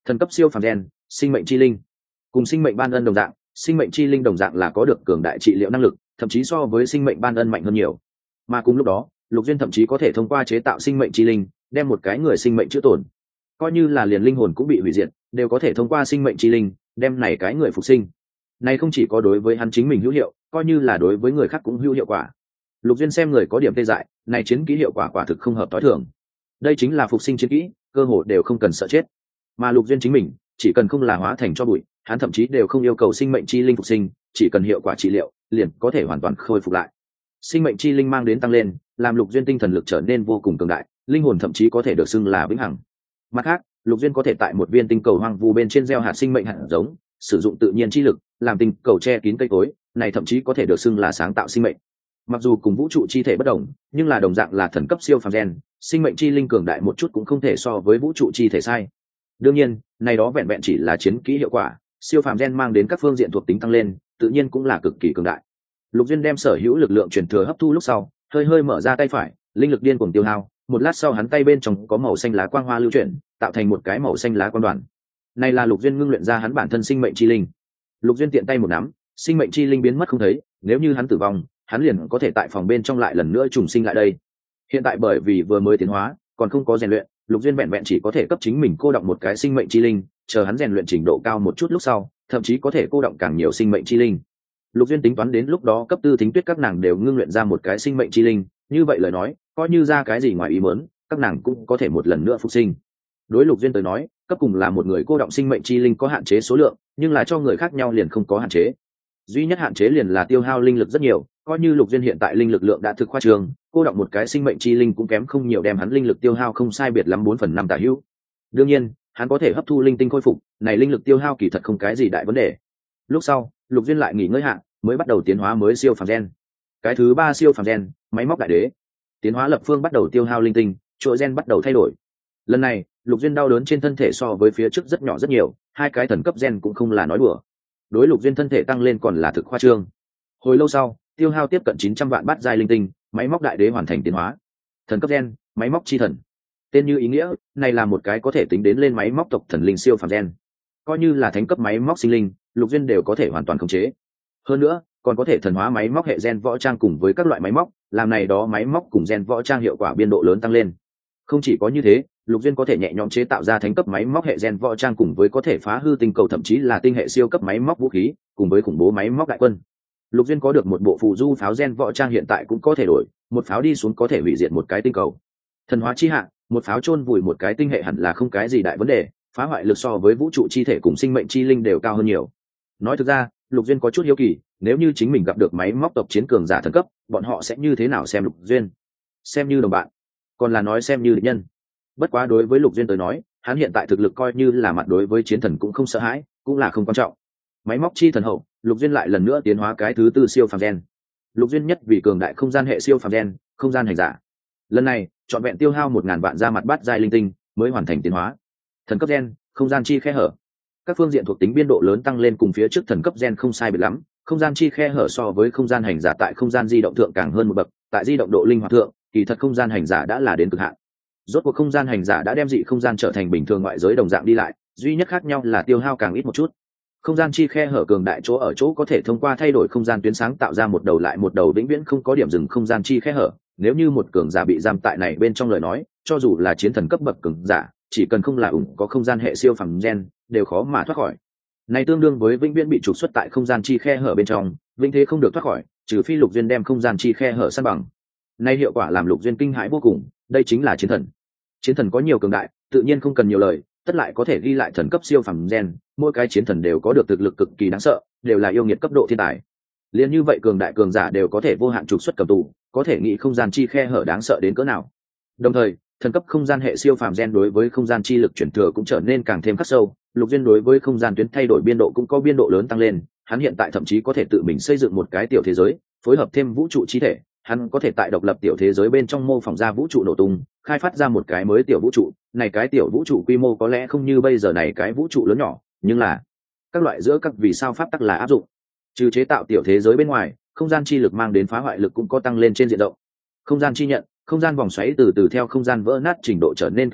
A: Thần cấp siêu phàm gen, sinh mệnh chi linh. Cùng sinh mệnh ban ân đồng dạng, sinh mệnh chi linh đồng dạng là có được cường đại trị liệu năng lực, thậm chí so với sinh mệnh ban ân mạnh hơn nhiều. Mà cùng lúc đó, Lục Duyên thậm chí có thể thông qua chế tạo sinh mệnh chi linh, đem một cái người sinh mệnh chữa tổn. Coi như là liền linh hồn cũng bị hủy diệt, đều có thể thông qua sinh mệnh chi linh, đem này cái người phục sinh. Này không chỉ có đối với hắn chính mình hữu hiệu, coi như là đối với người khác cũng hữu hiệu quả. Lục Duyên xem người có điểm tê dại, này chiến kỹ hiệu quả quả thực không hợp tối thường. Đây chính là phục sinh chiến kỹ, cơ hội đều không cần sợ chết. Mà Lục Duyên chính mình, chỉ cần không là hóa thành cho bụi, hắn thậm chí đều không yêu cầu sinh mệnh chi linh phục sinh, chỉ cần hiệu quả trị liệu, liền có thể hoàn toàn khôi phục lại. Sinh mệnh chi linh mang đến tăng lên, làm Lục Duyên tinh thần lực trở nên vô cùng cường đại, linh hồn thậm chí có thể được xưng là vĩnh hằng. Mặt khác, Lục Duyên có thể tại một viên tinh cầu hoang vu bên trên gieo hạt sinh mệnh hạt giống, sử dụng tự nhiên chi lực, làm tinh cầu che kín cây cối, này thậm chí có thể được xưng là sáng tạo sinh mệnh. Mặc dù cùng vũ trụ chi thể bất đồng, nhưng là đồng dạng là thần cấp siêu phàm gen, sinh mệnh chi linh cường đại một chút cũng không thể so với vũ trụ chi thể sai. Đương nhiên, này đó vẹn vẹn chỉ là chiến kỹ hiệu quả, siêu phàm gen mang đến các phương diện thuộc tính tăng lên, tự nhiên cũng là cực kỳ cường đại. Lục Duyên đem sở hữu lực lượng truyền thừa hấp thu lúc sau, hơi hơi mở ra tay phải, linh lực điên cuồng tiêu hao, một lát sau hắn tay bên trong có màu xanh lá quang hoa lưu chuyển, tạo thành một cái màu xanh lá quang đoàn. Này là Lục Duyên ngưng luyện ra hắn bản thân sinh mệnh chi linh. Lục Duyên tiện tay một nắm, sinh mệnh chi linh biến mất không thấy, nếu như hắn tử vong, hắn liền có thể tại phòng bên trong lại lần nữa trùng sinh lại đây. Hiện tại bởi vì vừa mới tiến hóa, còn không có rèn luyện, Lục Duyên vẹn vẹn chỉ có thể cấp chính mình cô động một cái sinh mệnh chi linh, chờ hắn rèn luyện trình độ cao một chút lúc sau, thậm chí có thể cô động càng nhiều sinh mệnh chi linh. Lục Duyên tính toán đến lúc đó cấp tư Thính Tuyết các nàng đều ngưng luyện ra một cái sinh mệnh chi linh, như vậy lời nói, coi như ra cái gì ngoài ý muốn, các nàng cũng có thể một lần nữa phục sinh. Đối Lục Duyên tới nói, cấp cùng là một người cô động sinh mệnh chi linh có hạn chế số lượng, nhưng là cho người khác nhau liền không có hạn chế. Duy nhất hạn chế liền là tiêu hao linh lực rất nhiều, coi như Lục Duyên hiện tại linh lực lượng đã thực khoa trương, cô động một cái sinh mệnh chi linh cũng kém không nhiều, đem hắn linh lực tiêu hao không sai biệt lắm 4/5 tả hữu. Đương nhiên, hắn có thể hấp thu linh tinh khôi phục, này linh lực tiêu hao kỳ thật không cái gì đại vấn đề. Lúc sau, Lục Duyên lại nghỉ ngơi hạ, mới bắt đầu tiến hóa mới siêu phàm gen. Cái thứ 3 siêu phàm gen, máy móc đại đế. Tiến hóa lập phương bắt đầu tiêu hao linh tinh, chuỗi gen bắt đầu thay đổi. Lần này, Lục Duyên đau đớn trên thân thể so với phía trước rất nhỏ rất nhiều, hai cái thần cấp gen cũng không là nói đùa. Đối Lục Duyên thân thể tăng lên còn là thực khoa trương. Hồi lâu sau, tiêu hao tiếp cận 900 vạn bát giai linh tinh, máy móc đại đế hoàn thành tiến hóa. Thần cấp gen, máy móc chi thần. Tên như ý nghĩa, này là một cái có thể tính đến lên máy móc tộc thần linh siêu phàm gen. Coi như là thánh cấp máy móc sinh linh, Lục Duyên đều có thể hoàn toàn khống chế. Hơn nữa, còn có thể thần hóa máy móc hệ gen võ trang cùng với các loại máy móc, làm này đó máy móc cùng gen võ trang hiệu quả biên độ lớn tăng lên. Không chỉ có như thế, Lục Duyên có thể nhẹ nhõm chế tạo ra thánh cấp máy móc hệ gen võ trang cùng với có thể phá hư tinh cầu thậm chí là tinh hệ siêu cấp máy móc vũ khí, cùng với khủng bố máy móc đại quân. Lục Duyên có được một bộ phù du pháo gen võ trang hiện tại cũng có thể đổi, một pháo đi xuống có thể hủy diệt một cái tinh cầu. Thần hóa chi hạ, một pháo chôn vùi một cái tinh hệ hẳn là không cái gì đại vấn đề, phá hoại lực so với vũ trụ chi thể cùng sinh mệnh chi linh đều cao hơn nhiều. Nói thực ra, Lục Duyên có chút hiếu kỳ, nếu như chính mình gặp được máy móc tộc chiến cường giả thần cấp, bọn họ sẽ như thế nào xem Lục Duyên? Xem như đồng bạn, còn là nói xem như địch nhân? Bất quá đối với Lục Duyên tới nói, hắn hiện tại thực lực coi như là mặt đối với chiến thần cũng không sợ hãi, cũng là không quan trọng. Máy móc chi thần hậu, Lục Duyên lại lần nữa tiến hóa cái thứ 4 siêu phàm gen. Lục Duyên nhất vì cường đại không gian hệ siêu phàm gen, không gian hành giả. Lần này, trọn vẹn tiêu hao 1000 vạn ra mặt bát giai linh tinh, mới hoàn thành tiến hóa. Thần cấp gen, không gian chi khe hở. Các phương diện thuộc tính biên độ lớn tăng lên cùng phía trước thần cấp gen không sai biệt lắm, không gian chi khe hở so với không gian hành giả tại không gian di động thượng càng hơn một bậc, tại di động độ linh hoạt thượng, kỳ thật không gian hành giả đã là đến cực hạn. Rốt cuộc không gian hành giả đã đem dị không gian trở thành bình thường ngoại giới đồng dạng đi lại, duy nhất khác nhau là tiêu hao càng ít một chút. Không gian chi khe hở cường đại chỗ ở chỗ có thể thông qua thay đổi không gian tuyến sáng tạo ra một đầu lại một đầu vĩnh viễn không có điểm dừng không gian chi khe hở. Nếu như một cường giả bị giam tại này bên trong lời nói, cho dù là chiến thần cấp bậc cường giả, chỉ cần không là có không gian hệ siêu phàm gen, đều khó mà thoát khỏi. Này tương đương với vĩnh viễn bị trục xuất tại không gian chi khe hở bên trong, vĩnh thế không được thoát khỏi, trừ phi Lục Duyên đem không gian chi khe hở san bằng. Này hiệu quả làm Lục Duyên kinh hãi vô cùng, đây chính là chiến thần. Chiến thần có nhiều cường đại, tự nhiên không cần nhiều lời, tất lại có thể ghi lại thần cấp siêu phàm gen, mỗi cái chiến thần đều có được thực lực cực kỳ đáng sợ, đều là yêu nghiệt cấp độ thiên tài. Liên như vậy cường đại cường giả đều có thể vô hạn trục xuất cầm tù, có thể nghĩ không gian chi khe hở đáng sợ đến cỡ nào. Đồng thời, thần cấp không gian hệ siêu phàm gen đối với không gian chi lực chuyển thừa cũng trở nên càng thêm khắc sâu, Lục Duyên đối với không gian tuyến thay đổi biên độ cũng có biên độ lớn tăng lên, hắn hiện tại thậm chí có thể tự mình xây dựng một cái tiểu thế giới, phối hợp thêm vũ trụ chi thể, hắn có thể tại độc lập tiểu thế giới bên trong mô phỏng ra vũ trụ nổ tung, khai phát ra một cái mới tiểu vũ trụ. Này cái tiểu vũ trụ quy mô có lẽ không như bây giờ này cái vũ trụ lớn nhỏ, nhưng là các loại giữa các vì sao pháp tắc là áp dụng. Trừ chế tạo tiểu thế giới bên ngoài, không gian chi lực mang đến phá hoại lực cũng có tăng lên trên diện rộng. Không gian chi nhận, không gian vòng xoáy từ từ theo không gian vỡ nát trình độ trở nên kịch liệt,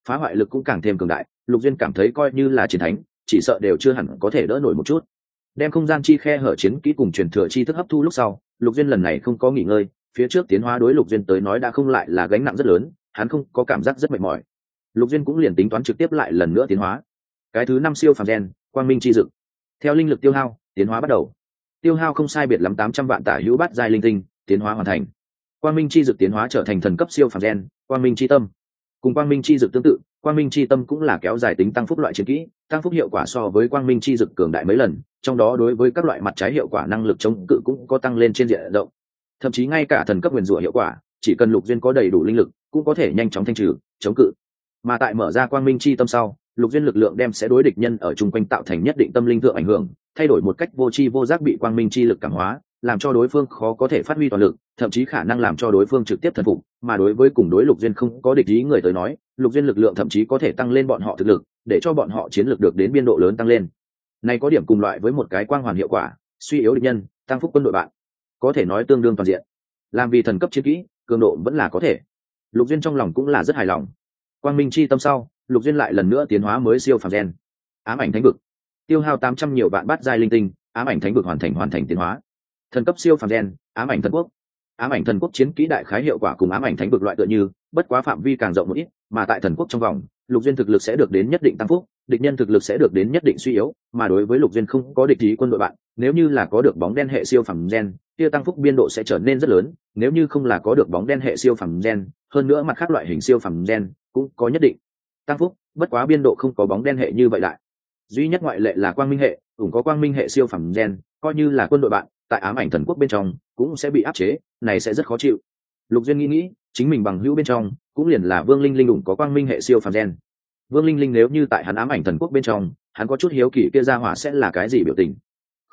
A: phá hoại lực cũng càng thêm cường đại. Lục Duyên cảm thấy coi như là chiến thánh, chỉ sợ đều chưa hẳn có thể đỡ nổi một chút. Đem không gian chi khe hở chiến kỹ cùng truyền thừa chi thức hấp thu lúc sau, Lục Duyên lần này không có nghỉ ngơi, phía trước tiến hóa đối Lục Duyên tới nói đã không lại là gánh nặng rất lớn, hắn không có cảm giác rất mệt mỏi. Lục Duyên cũng liền tính toán trực tiếp lại lần nữa tiến hóa. Cái thứ 5 siêu phàm gen, quang minh chi dực. Theo linh lực tiêu hao, tiến hóa bắt đầu. Tiêu hao không sai biệt lắm 800 vạn tả hữu bát giai linh tinh, tiến hóa hoàn thành. Quang minh chi dực tiến hóa trở thành thần cấp siêu phàm gen, quang minh chi tâm. Cùng quang minh chi dực tương tự, quang minh chi tâm cũng là kéo dài tính tăng phúc loại chiến kỹ, tăng phúc hiệu quả so với quang minh chi dực cường đại mấy lần, trong đó đối với các loại mặt trái hiệu quả năng lực chống cự cũng có tăng lên trên diện rộng. Thậm chí ngay cả thần cấp nguyên rủa hiệu quả, chỉ cần Lục Duyên có đầy đủ linh lực, cũng có thể nhanh chóng thanh trừ, chống cự. Mà tại mở ra quang minh chi tâm sau, Lục Duyên lực lượng đem sẽ đối địch nhân ở chung quanh tạo thành nhất định tâm linh thượng ảnh hưởng, thay đổi một cách vô tri vô giác bị quang minh chi lực cảm hóa, làm cho đối phương khó có thể phát huy toàn lực, thậm chí khả năng làm cho đối phương trực tiếp thần phục. Mà đối với cùng đối Lục Duyên không có địch ý người tới nói, Lục Duyên lực lượng thậm chí có thể tăng lên bọn họ thực lực, để cho bọn họ chiến lược được đến biên độ lớn tăng lên. Này có điểm cùng loại với một cái quang hoàn hiệu quả, suy yếu địch nhân, tăng phúc quân đội bạn, có thể nói tương đương toàn diện. Làm vì thần cấp chiến kỹ, cường độ vẫn là có thể. Lục Duyên trong lòng cũng là rất hài lòng. Quang minh chi tâm sau, Lục Duyên lại lần nữa tiến hóa mới siêu phàm gen, ám ảnh thánh vực. Tiêu hao 800 nhiều vạn bát giai linh tinh, ám ảnh thánh vực hoàn thành tiến hóa. Thần cấp siêu phàm gen, ám ảnh thần quốc. Ám ảnh thần quốc chiến kỹ đại khái hiệu quả cùng ám ảnh thánh vực loại tựa như, bất quá phạm vi càng rộng một ít, mà tại thần quốc trong vòng, Lục Duyên thực lực sẽ được đến nhất định tăng phúc, địch nhân thực lực sẽ được đến nhất định suy yếu, mà đối với Lục Duyên không có địch ý quân đội bạn, nếu như là có được bóng đen hệ siêu phàm gen, kia tăng phúc biên độ sẽ trở nên rất lớn, nếu như không là có được bóng đen hệ siêu phàm gen, hơn nữa mặt khác loại hình siêu phàm gen cũng có nhất định tăng phúc, bất quá biên độ không có bóng đen hệ như vậy lại. Duy nhất ngoại lệ là quang minh hệ, cũng có quang minh hệ siêu phàm gen, coi như là quân đội bạn, tại ám ảnh thần quốc bên trong cũng sẽ bị áp chế, này sẽ rất khó chịu. Lục Duyên nghĩ chính mình bằng hữu bên trong cũng liền là Vương Linh Linh đủng có quang minh hệ siêu phàm gen. Vương Linh Linh nếu như tại hắn ám ảnh thần quốc bên trong, hắn có chút hiếu kỳ kia ra hỏa sẽ là cái gì biểu tình.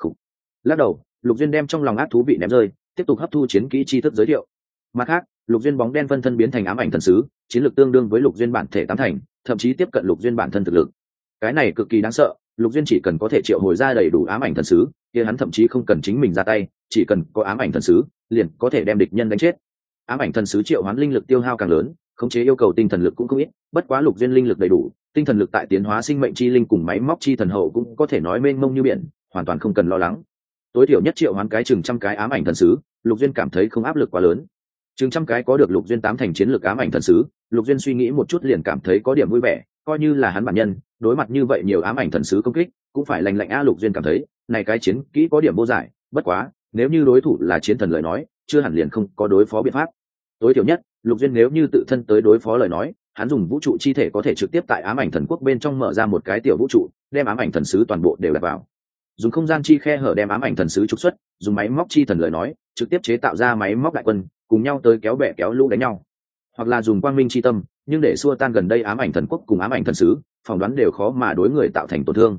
A: Lắc đầu, Lục Duyên đem trong lòng ác thú vị ném rơi, tiếp tục hấp thu chiến kỹ tri thức giới thiệu. Mặt khác, Lục Duyên bóng đen phân thân biến thành ám ảnh thần sứ, chiến lược tương đương với Lục Duyên bản thể tám thành, thậm chí tiếp cận Lục Duyên bản thân thực lực. Cái này cực kỳ đáng sợ, Lục Duyên chỉ cần có thể triệu hồi ra đầy đủ ám ảnh thần sứ, kia hắn thậm chí không cần chính mình ra tay, chỉ cần có ám ảnh thần sứ, liền có thể đem địch nhân đánh chết. Ám ảnh thần sứ triệu hoán linh lực tiêu hao càng lớn, khống chế yêu cầu tinh thần lực cũng không ít, bất quá Lục Duyên linh lực đầy đủ, tinh thần lực tại tiến hóa sinh mệnh chi linh cùng máy móc chi thần hậu cũng có thể nói mênh mông như biển, hoàn toàn không cần lo lắng. Tối thiểu nhất triệu hoán cái chừng trăm cái ám ảnh thần sứ, Lục Duyên cảm thấy không áp lực quá lớn. Chừng trăm cái có được Lục Duyên tám thành chiến lược ám ảnh thần sứ, Lục Duyên suy nghĩ một chút liền cảm thấy có điểm vui vẻ, coi như là hắn bản nhân, đối mặt như vậy nhiều ám ảnh thần sứ công kích, cũng phải lành lạnh a. Lục Duyên cảm thấy, này cái chiến kỹ có điểm vô giải, bất quá, nếu như đối thủ là chiến thần lời nói, chưa hẳn liền không có đối phó biện pháp. Tối thiểu nhất, Lục Duyên nếu như tự thân tới đối phó lời nói, hắn dùng vũ trụ chi thể có thể trực tiếp tại ám ảnh thần quốc bên trong mở ra một cái tiểu vũ trụ, đem ám ảnh thần sứ toàn bộ đều đặt vào. Dùng không gian chi khe hở đem ám ảnh thần sứ trục xuất, dùng máy móc chi thần lời nói, trực tiếp chế tạo ra máy móc đại quân, cùng nhau tới kéo bè kéo lũ đánh nhau. Hoặc là dùng quang minh chi tâm, nhưng để xua tan gần đây ám ảnh thần quốc cùng ám ảnh thần sứ, phỏng đoán đều khó mà đối người tạo thành tổn thương.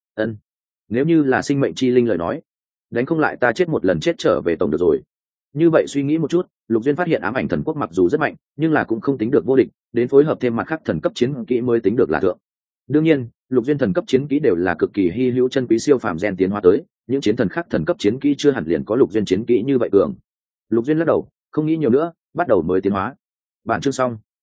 A: Nếu như là sinh mệnh chi linh lời nói, đánh không lại ta chết một lần chết trở về tổng được rồi. Như vậy suy nghĩ một chút, Lục Duyên phát hiện ám ảnh thần quốc mặc dù rất mạnh, nhưng là cũng không tính được vô địch, đến phối hợp thêm mặt khác thần cấp chiến kỹ mới tính được là thượng. Đương nhiên, Lục Duyên thần cấp chiến kỹ đều là cực kỳ hy hữu chân quý siêu phàm gen tiến hóa tới, những chiến thần khác thần cấp chiến kỹ chưa hẳn liền có Lục Duyên chiến kỹ như vậy cường. Lục Duyên lắc đầu, không nghĩ nhiều nữa, bắt đầu mới tiến hóa. Bản chương xong.